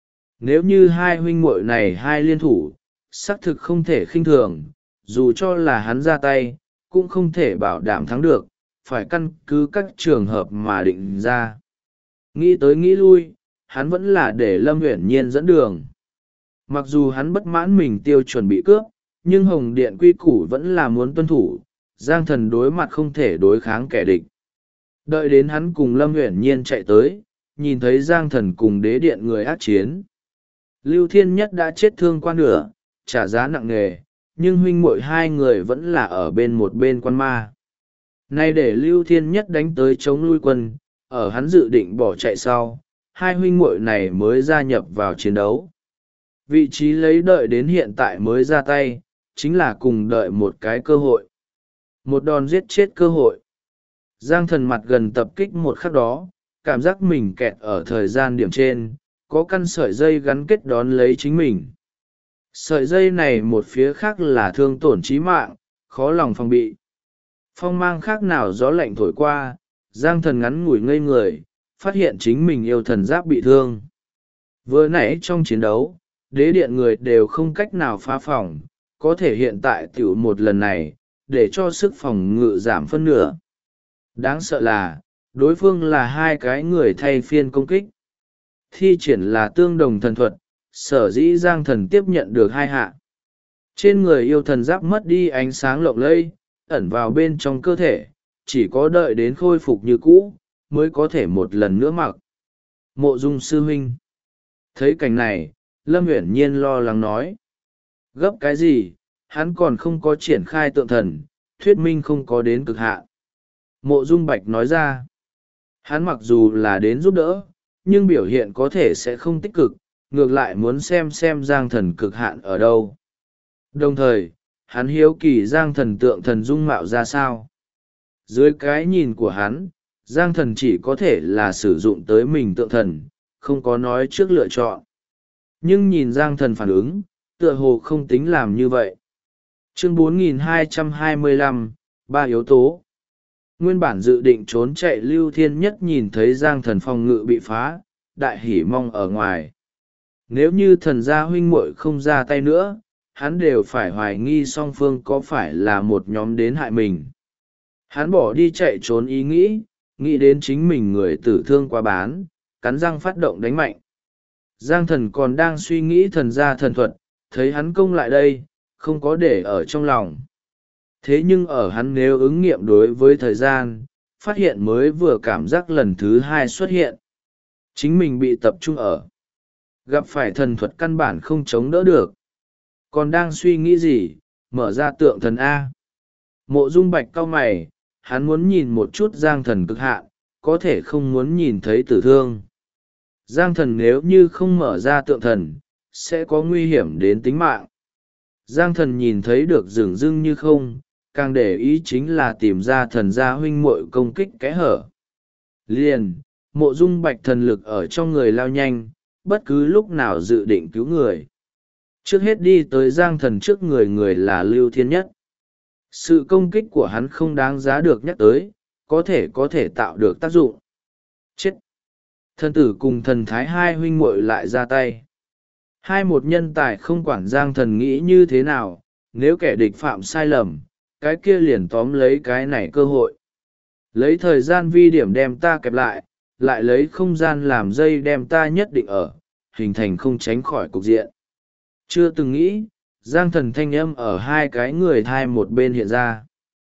Nếu như hai huynh muội này hai liên thủ, xác thực không thể khinh thường, dù cho là hắn ra tay, cũng không thể bảo đảm thắng được, phải căn cứ các trường hợp mà định ra. Nghĩ tới nghĩ lui, hắn vẫn là để Lâm Uyển Nhiên dẫn đường. Mặc dù hắn bất mãn mình tiêu chuẩn bị cướp, nhưng Hồng Điện quy củ vẫn là muốn tuân thủ, Giang Thần đối mặt không thể đối kháng kẻ địch. Đợi đến hắn cùng Lâm Uyển Nhiên chạy tới, nhìn thấy Giang Thần cùng đế điện người ác chiến. Lưu Thiên Nhất đã chết thương qua nửa, trả giá nặng nề, nhưng huynh muội hai người vẫn là ở bên một bên quan ma. Nay để Lưu Thiên Nhất đánh tới chống lui quân, ở hắn dự định bỏ chạy sau, hai huynh muội này mới gia nhập vào chiến đấu. Vị trí lấy đợi đến hiện tại mới ra tay, chính là cùng đợi một cái cơ hội. Một đòn giết chết cơ hội. Giang Thần mặt gần tập kích một khắc đó, cảm giác mình kẹt ở thời gian điểm trên, có căn sợi dây gắn kết đón lấy chính mình. Sợi dây này một phía khác là thương tổn chí mạng, khó lòng phòng bị. Phong mang khác nào gió lạnh thổi qua, Giang Thần ngắn ngủi ngây người, phát hiện chính mình yêu thần giáp bị thương. Vừa nãy trong chiến đấu, đế điện người đều không cách nào phá phòng, có thể hiện tại tiểu một lần này, để cho sức phòng ngự giảm phân nửa. Đáng sợ là, đối phương là hai cái người thay phiên công kích. Thi triển là tương đồng thần thuật, sở dĩ Giang Thần tiếp nhận được hai hạ. Trên người yêu thần giáp mất đi ánh sáng lộng lẫy, ẩn vào bên trong cơ thể, chỉ có đợi đến khôi phục như cũ, mới có thể một lần nữa mặc. Mộ Dung sư huynh. Thấy cảnh này, Lâm Uyển Nhiên lo lắng nói. Gấp cái gì, hắn còn không có triển khai tượng thần, thuyết minh không có đến cực hạn. Mộ Dung Bạch nói ra, hắn mặc dù là đến giúp đỡ, nhưng biểu hiện có thể sẽ không tích cực, ngược lại muốn xem Giang Thần cực hạn ở đâu. Đồng thời, hắn hiếu kỳ Giang Thần tượng thần dung mạo ra sao. Dưới cái nhìn của hắn, Giang Thần chỉ có thể là sử dụng tới mình tượng thần, không có nói trước lựa chọn. Nhưng nhìn Giang Thần phản ứng, tựa hồ không tính làm như vậy. Chương 4225, ba yếu tố. Nguyên bản dự định trốn chạy Lưu Thiên Nhất nhìn thấy Giang Thần phòng ngự bị phá, đại hỉ mong ở ngoài. Nếu như thần gia huynh muội không ra tay nữa, hắn đều phải hoài nghi song phương có phải là một nhóm đến hại mình. Hắn bỏ đi chạy trốn ý nghĩ đến chính mình người tử thương quá bán, cắn răng phát động đánh mạnh. Giang Thần còn đang suy nghĩ thần gia thần thuật, thấy hắn công lại đây, không có để ở trong lòng. Thế nhưng ở hắn nếu ứng nghiệm đối với thời gian, phát hiện mới vừa cảm giác lần thứ hai xuất hiện. Chính mình bị tập trung ở. Gặp phải thần thuật căn bản không chống đỡ được. Còn đang suy nghĩ gì, mở ra tượng thần A. Mộ Dung Bạch cau mày, hắn muốn nhìn một chút Giang Thần cực hạn, có thể không muốn nhìn thấy tử thương. Giang Thần nếu như không mở ra tượng thần, sẽ có nguy hiểm đến tính mạng. Giang Thần nhìn thấy được dửng dưng như không, càng để ý chính là tìm ra thần gia huynh muội công kích kẽ hở. Liền, Mộ Dung Bạch thần lực ở trong người lao nhanh, bất cứ lúc nào dự định cứu người. Trước hết đi tới Giang Thần trước người là Lưu Thiên Nhất. Sự công kích của hắn không đáng giá được nhắc tới, có thể tạo được tác dụng. Chết! Thần tử cùng thần thái hai huynh muội lại ra tay. Hai một nhân tài không quản Giang Thần nghĩ như thế nào, nếu kẻ địch phạm sai lầm, cái kia liền tóm lấy cái này cơ hội. Lấy thời gian vi điểm đem ta kẹp lại lấy không gian làm dây đem ta nhất định ở, hình thành không tránh khỏi cục diện. Chưa từng nghĩ, Giang Thần thanh âm ở hai cái người thai một bên hiện ra.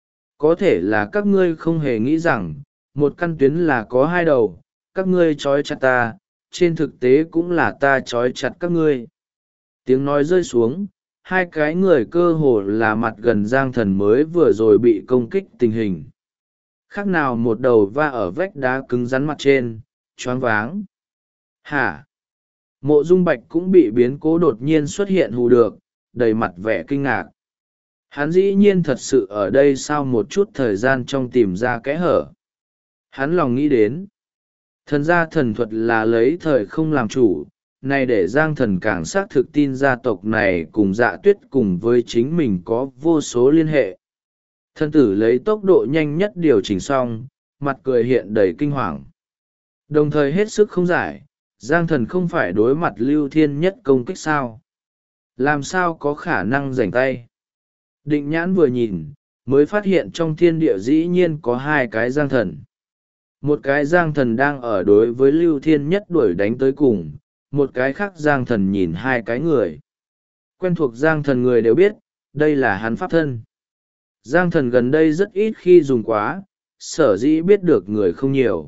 Có thể là các ngươi không hề nghĩ rằng, một căn tuyến là có hai đầu, các ngươi trói chặt ta, trên thực tế cũng là ta trói chặt các ngươi. Tiếng nói rơi xuống, hai cái người cơ hồ là mặt gần Giang Thần mới vừa rồi bị công kích tình hình. Khác nào một đầu va ở vách đá cứng rắn mặt trên, choáng váng. Hả? Mộ Dung Bạch cũng bị biến cố đột nhiên xuất hiện hù được, đầy mặt vẻ kinh ngạc. Hắn dĩ nhiên thật sự ở đây sau một chút thời gian trong tìm ra kẽ hở. Hắn lòng nghĩ đến. Thần gia thần thuật là lấy thời không làm chủ, này để Giang Thần càng xác thực tin gia tộc này cùng Dạ Tuyết cùng với chính mình có vô số liên hệ. Thần tử lấy tốc độ nhanh nhất điều chỉnh xong, mặt cười hiện đầy kinh hoàng. Đồng thời hết sức không giải, Giang Thần không phải đối mặt Lưu Thiên Nhất công kích sao? Làm sao có khả năng giành tay? Định nhãn vừa nhìn, mới phát hiện trong thiên địa dĩ nhiên có hai cái Giang Thần. Một cái Giang Thần đang ở đối với Lưu Thiên Nhất đuổi đánh tới cùng, một cái khác Giang Thần nhìn hai cái người. Quen thuộc Giang Thần người đều biết, đây là hắn pháp thân. Giang Thần gần đây rất ít khi dùng quá, sở dĩ biết được người không nhiều.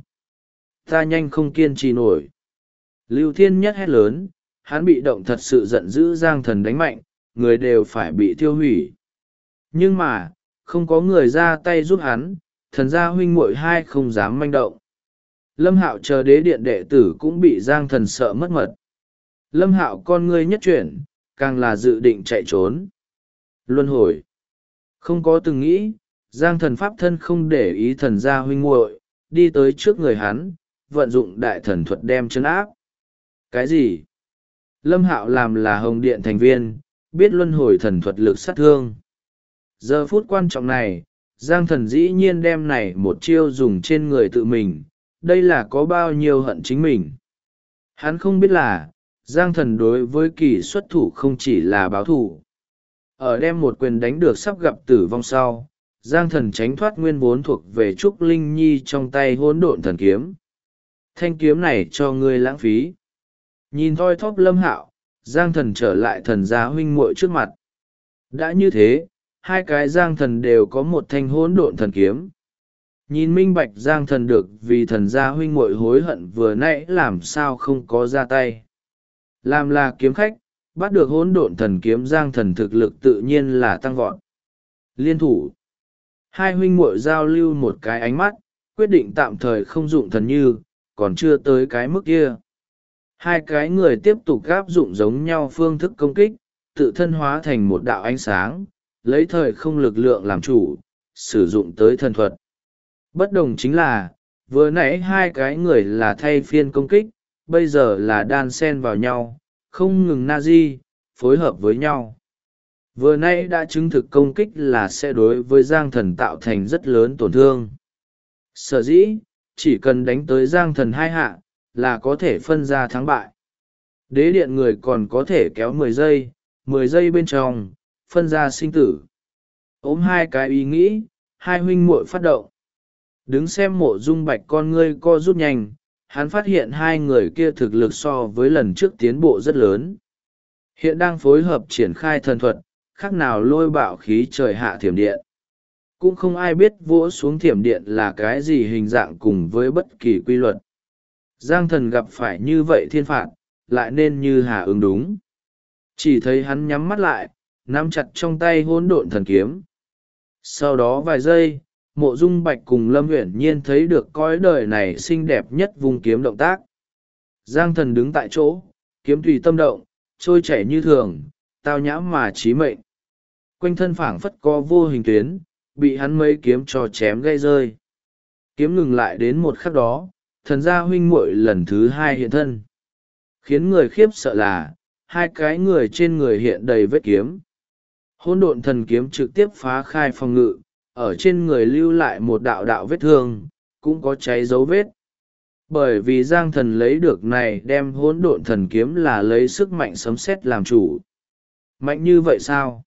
Ta nhanh không kiên trì nổi. Lưu Thiên Nhất hét lớn, hắn bị động thật sự giận dữ Giang Thần đánh mạnh, người đều phải bị tiêu hủy. Nhưng mà, không có người ra tay giúp hắn, thần gia huynh muội hai không dám manh động. Lâm Hạo chờ đế điện đệ tử cũng bị Giang Thần sợ mất mật. Lâm Hạo con ngươi nhất chuyển, càng là dự định chạy trốn. Luân hồi. Không có từng nghĩ, Giang Thần pháp thân không để ý thần gia huynh muội, đi tới trước người hắn, vận dụng đại thần thuật đem trấn áp. Cái gì? Lâm Hạo làm là Hồng Điện thành viên, biết luân hồi thần thuật lực sát thương. Giờ phút quan trọng này, Giang Thần dĩ nhiên đem này một chiêu dùng trên người tự mình, đây là có bao nhiêu hận chính mình. Hắn không biết là, Giang Thần đối với kỳ xuất thủ không chỉ là báo thủ. Ở đem một quyền đánh được sắp gặp tử vong sau, Giang Thần tránh thoát nguyên vốn thuộc về Trúc Linh Nhi trong tay hỗn độn thần kiếm. Thanh kiếm này cho ngươi lãng phí. Nhìn thoi thóp Lâm Hạo, Giang Thần trở lại thần gia huynh muội trước mặt. Đã như thế, hai cái Giang Thần đều có một thanh hỗn độn thần kiếm. Nhìn minh bạch Giang Thần được vì thần gia huynh muội hối hận vừa nãy làm sao không có ra tay. Làm là kiếm khách, bắt được hỗn độn thần kiếm Giang Thần thực lực tự nhiên là tăng vọt. Liên thủ. Hai huynh muội giao lưu một cái ánh mắt, quyết định tạm thời không dụng thần như, còn chưa tới cái mức kia. Hai cái người tiếp tục áp dụng giống nhau phương thức công kích, tự thân hóa thành một đạo ánh sáng, lấy thời không lực lượng làm chủ, sử dụng tới thần thuật. Bất đồng chính là, vừa nãy hai cái người là thay phiên công kích, bây giờ là đan xen vào nhau, không ngừng na-di, phối hợp với nhau. Vừa nãy đã chứng thực công kích là sẽ đối với Giang Thần tạo thành rất lớn tổn thương. Sở dĩ, chỉ cần đánh tới Giang Thần hai hạ, là có thể phân ra thắng bại. Đế điện người còn có thể kéo 10 giây, 10 giây bên trong, phân ra sinh tử. Ôm hai cái ý nghĩ, hai huynh muội phát động. Đứng xem Mộ Dung Bạch con ngươi co rút nhanh, hắn phát hiện hai người kia thực lực so với lần trước tiến bộ rất lớn. Hiện đang phối hợp triển khai thần thuật, khác nào lôi bạo khí trời hạ thiểm điện. Cũng không ai biết vỗ xuống thiểm điện là cái gì hình dạng cùng với bất kỳ quy luật. Giang Thần gặp phải như vậy thiên phạt, lại nên như hà ứng đúng. Chỉ thấy hắn nhắm mắt lại, nắm chặt trong tay hỗn độn thần kiếm. Sau đó vài giây, Mộ Dung Bạch cùng Lâm Uyển Nhiên thấy được cõi đời này xinh đẹp nhất vùng kiếm động tác. Giang Thần đứng tại chỗ, kiếm tùy tâm động, trôi chảy như thường, tao nhã mà trí mệnh. Quanh thân phảng phất có vô hình tuyến, bị hắn mấy kiếm cho chém gây rơi. Kiếm ngừng lại đến một khắc đó, thần gia huynh muội lần thứ hai hiện thân. Khiến người khiếp sợ là, hai cái người trên người hiện đầy vết kiếm. Hỗn độn thần kiếm trực tiếp phá khai phòng ngự, ở trên người lưu lại một đạo đạo vết thương, cũng có cháy dấu vết. Bởi vì Giang Thần lấy được này đem hỗn độn thần kiếm là lấy sức mạnh sấm sét làm chủ. Mạnh như vậy sao?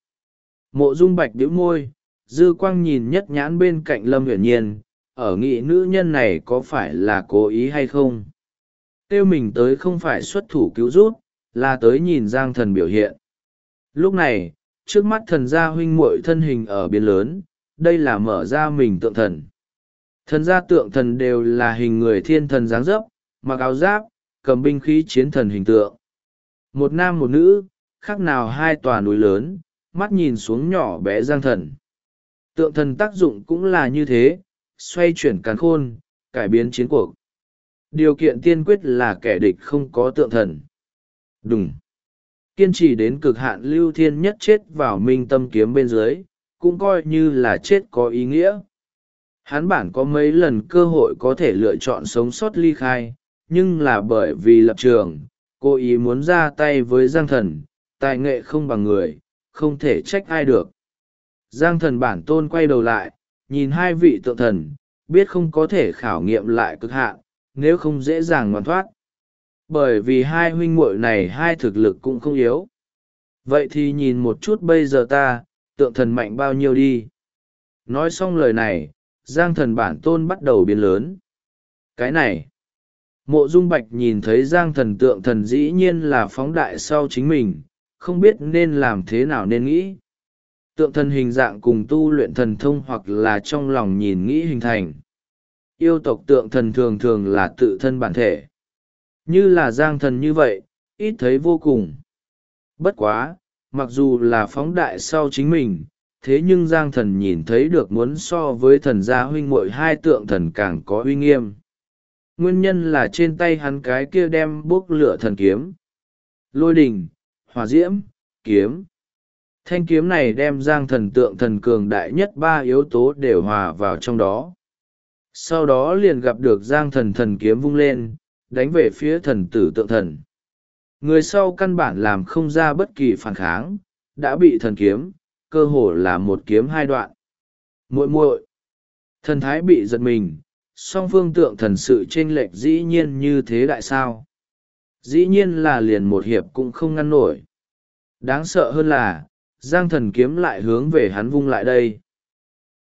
Mộ Dung Bạch nhíu môi, dư quang nhìn nhất nhãn bên cạnh Lâm Uyển Nhiên, ở nghĩ nữ nhân này có phải là cố ý hay không? Tiêu mình tới không phải xuất thủ cứu rút, là tới nhìn Giang Thần biểu hiện. Lúc này, trước mắt thần gia huynh muội thân hình ở biến lớn, đây là mở ra mình tượng thần. Thần gia tượng thần đều là hình người thiên thần dáng dấp, mặc áo giáp, cầm binh khí chiến thần hình tượng. Một nam một nữ, khác nào hai tòa núi lớn, mắt nhìn xuống nhỏ bé Giang Thần. Tượng thần tác dụng cũng là như thế, xoay chuyển càn khôn, cải biến chiến cuộc. Điều kiện tiên quyết là kẻ địch không có tượng thần. Đúng. Kiên trì đến cực hạn Lưu Thiên Nhất chết vào minh tâm kiếm bên dưới, cũng coi như là chết có ý nghĩa. Hắn bản có mấy lần cơ hội có thể lựa chọn sống sót ly khai, nhưng là bởi vì lập trường, cố ý muốn ra tay với Giang Thần, tài nghệ không bằng người, không thể trách ai được. Giang Thần bản tôn quay đầu lại, nhìn hai vị tượng thần, biết không có thể khảo nghiệm lại cực hạn, nếu không dễ dàng ngoan thoát. Bởi vì hai huynh muội này hai thực lực cũng không yếu. Vậy thì nhìn một chút bây giờ ta, tượng thần mạnh bao nhiêu đi. Nói xong lời này, Giang Thần bản tôn bắt đầu biến lớn. Cái này, Mộ Dung Bạch nhìn thấy Giang Thần tượng thần dĩ nhiên là phóng đại sau chính mình, không biết nên làm thế nào nên nghĩ. Tượng thần hình dạng cùng tu luyện thần thông hoặc là trong lòng nhìn nghĩ hình thành. Yêu tộc tượng thần thường thường là tự thân bản thể. Như là Giang Thần như vậy, ít thấy vô cùng. Bất quá, mặc dù là phóng đại sau chính mình, thế nhưng Giang Thần nhìn thấy được muốn so với thần gia huynh muội hai tượng thần càng có uy nghiêm. Nguyên nhân là trên tay hắn cái kia đem bốc lửa thần kiếm. Lôi đình, hỏa diễm, kiếm. Thanh kiếm này đem Giang Thần tượng thần cường đại nhất ba yếu tố đều hòa vào trong đó. Sau đó liền gặp được Giang Thần thần kiếm vung lên, đánh về phía thần tử tượng thần. Người sau căn bản làm không ra bất kỳ phản kháng, đã bị thần kiếm, cơ hồ là một kiếm hai đoạn. Muội muội, thần thái bị giật mình, song phương tượng thần sự chênh lệch dĩ nhiên như thế đại sao? Dĩ nhiên là liền một hiệp cũng không ngăn nổi. Đáng sợ hơn là, Giang Thần kiếm lại hướng về hắn vung lại đây.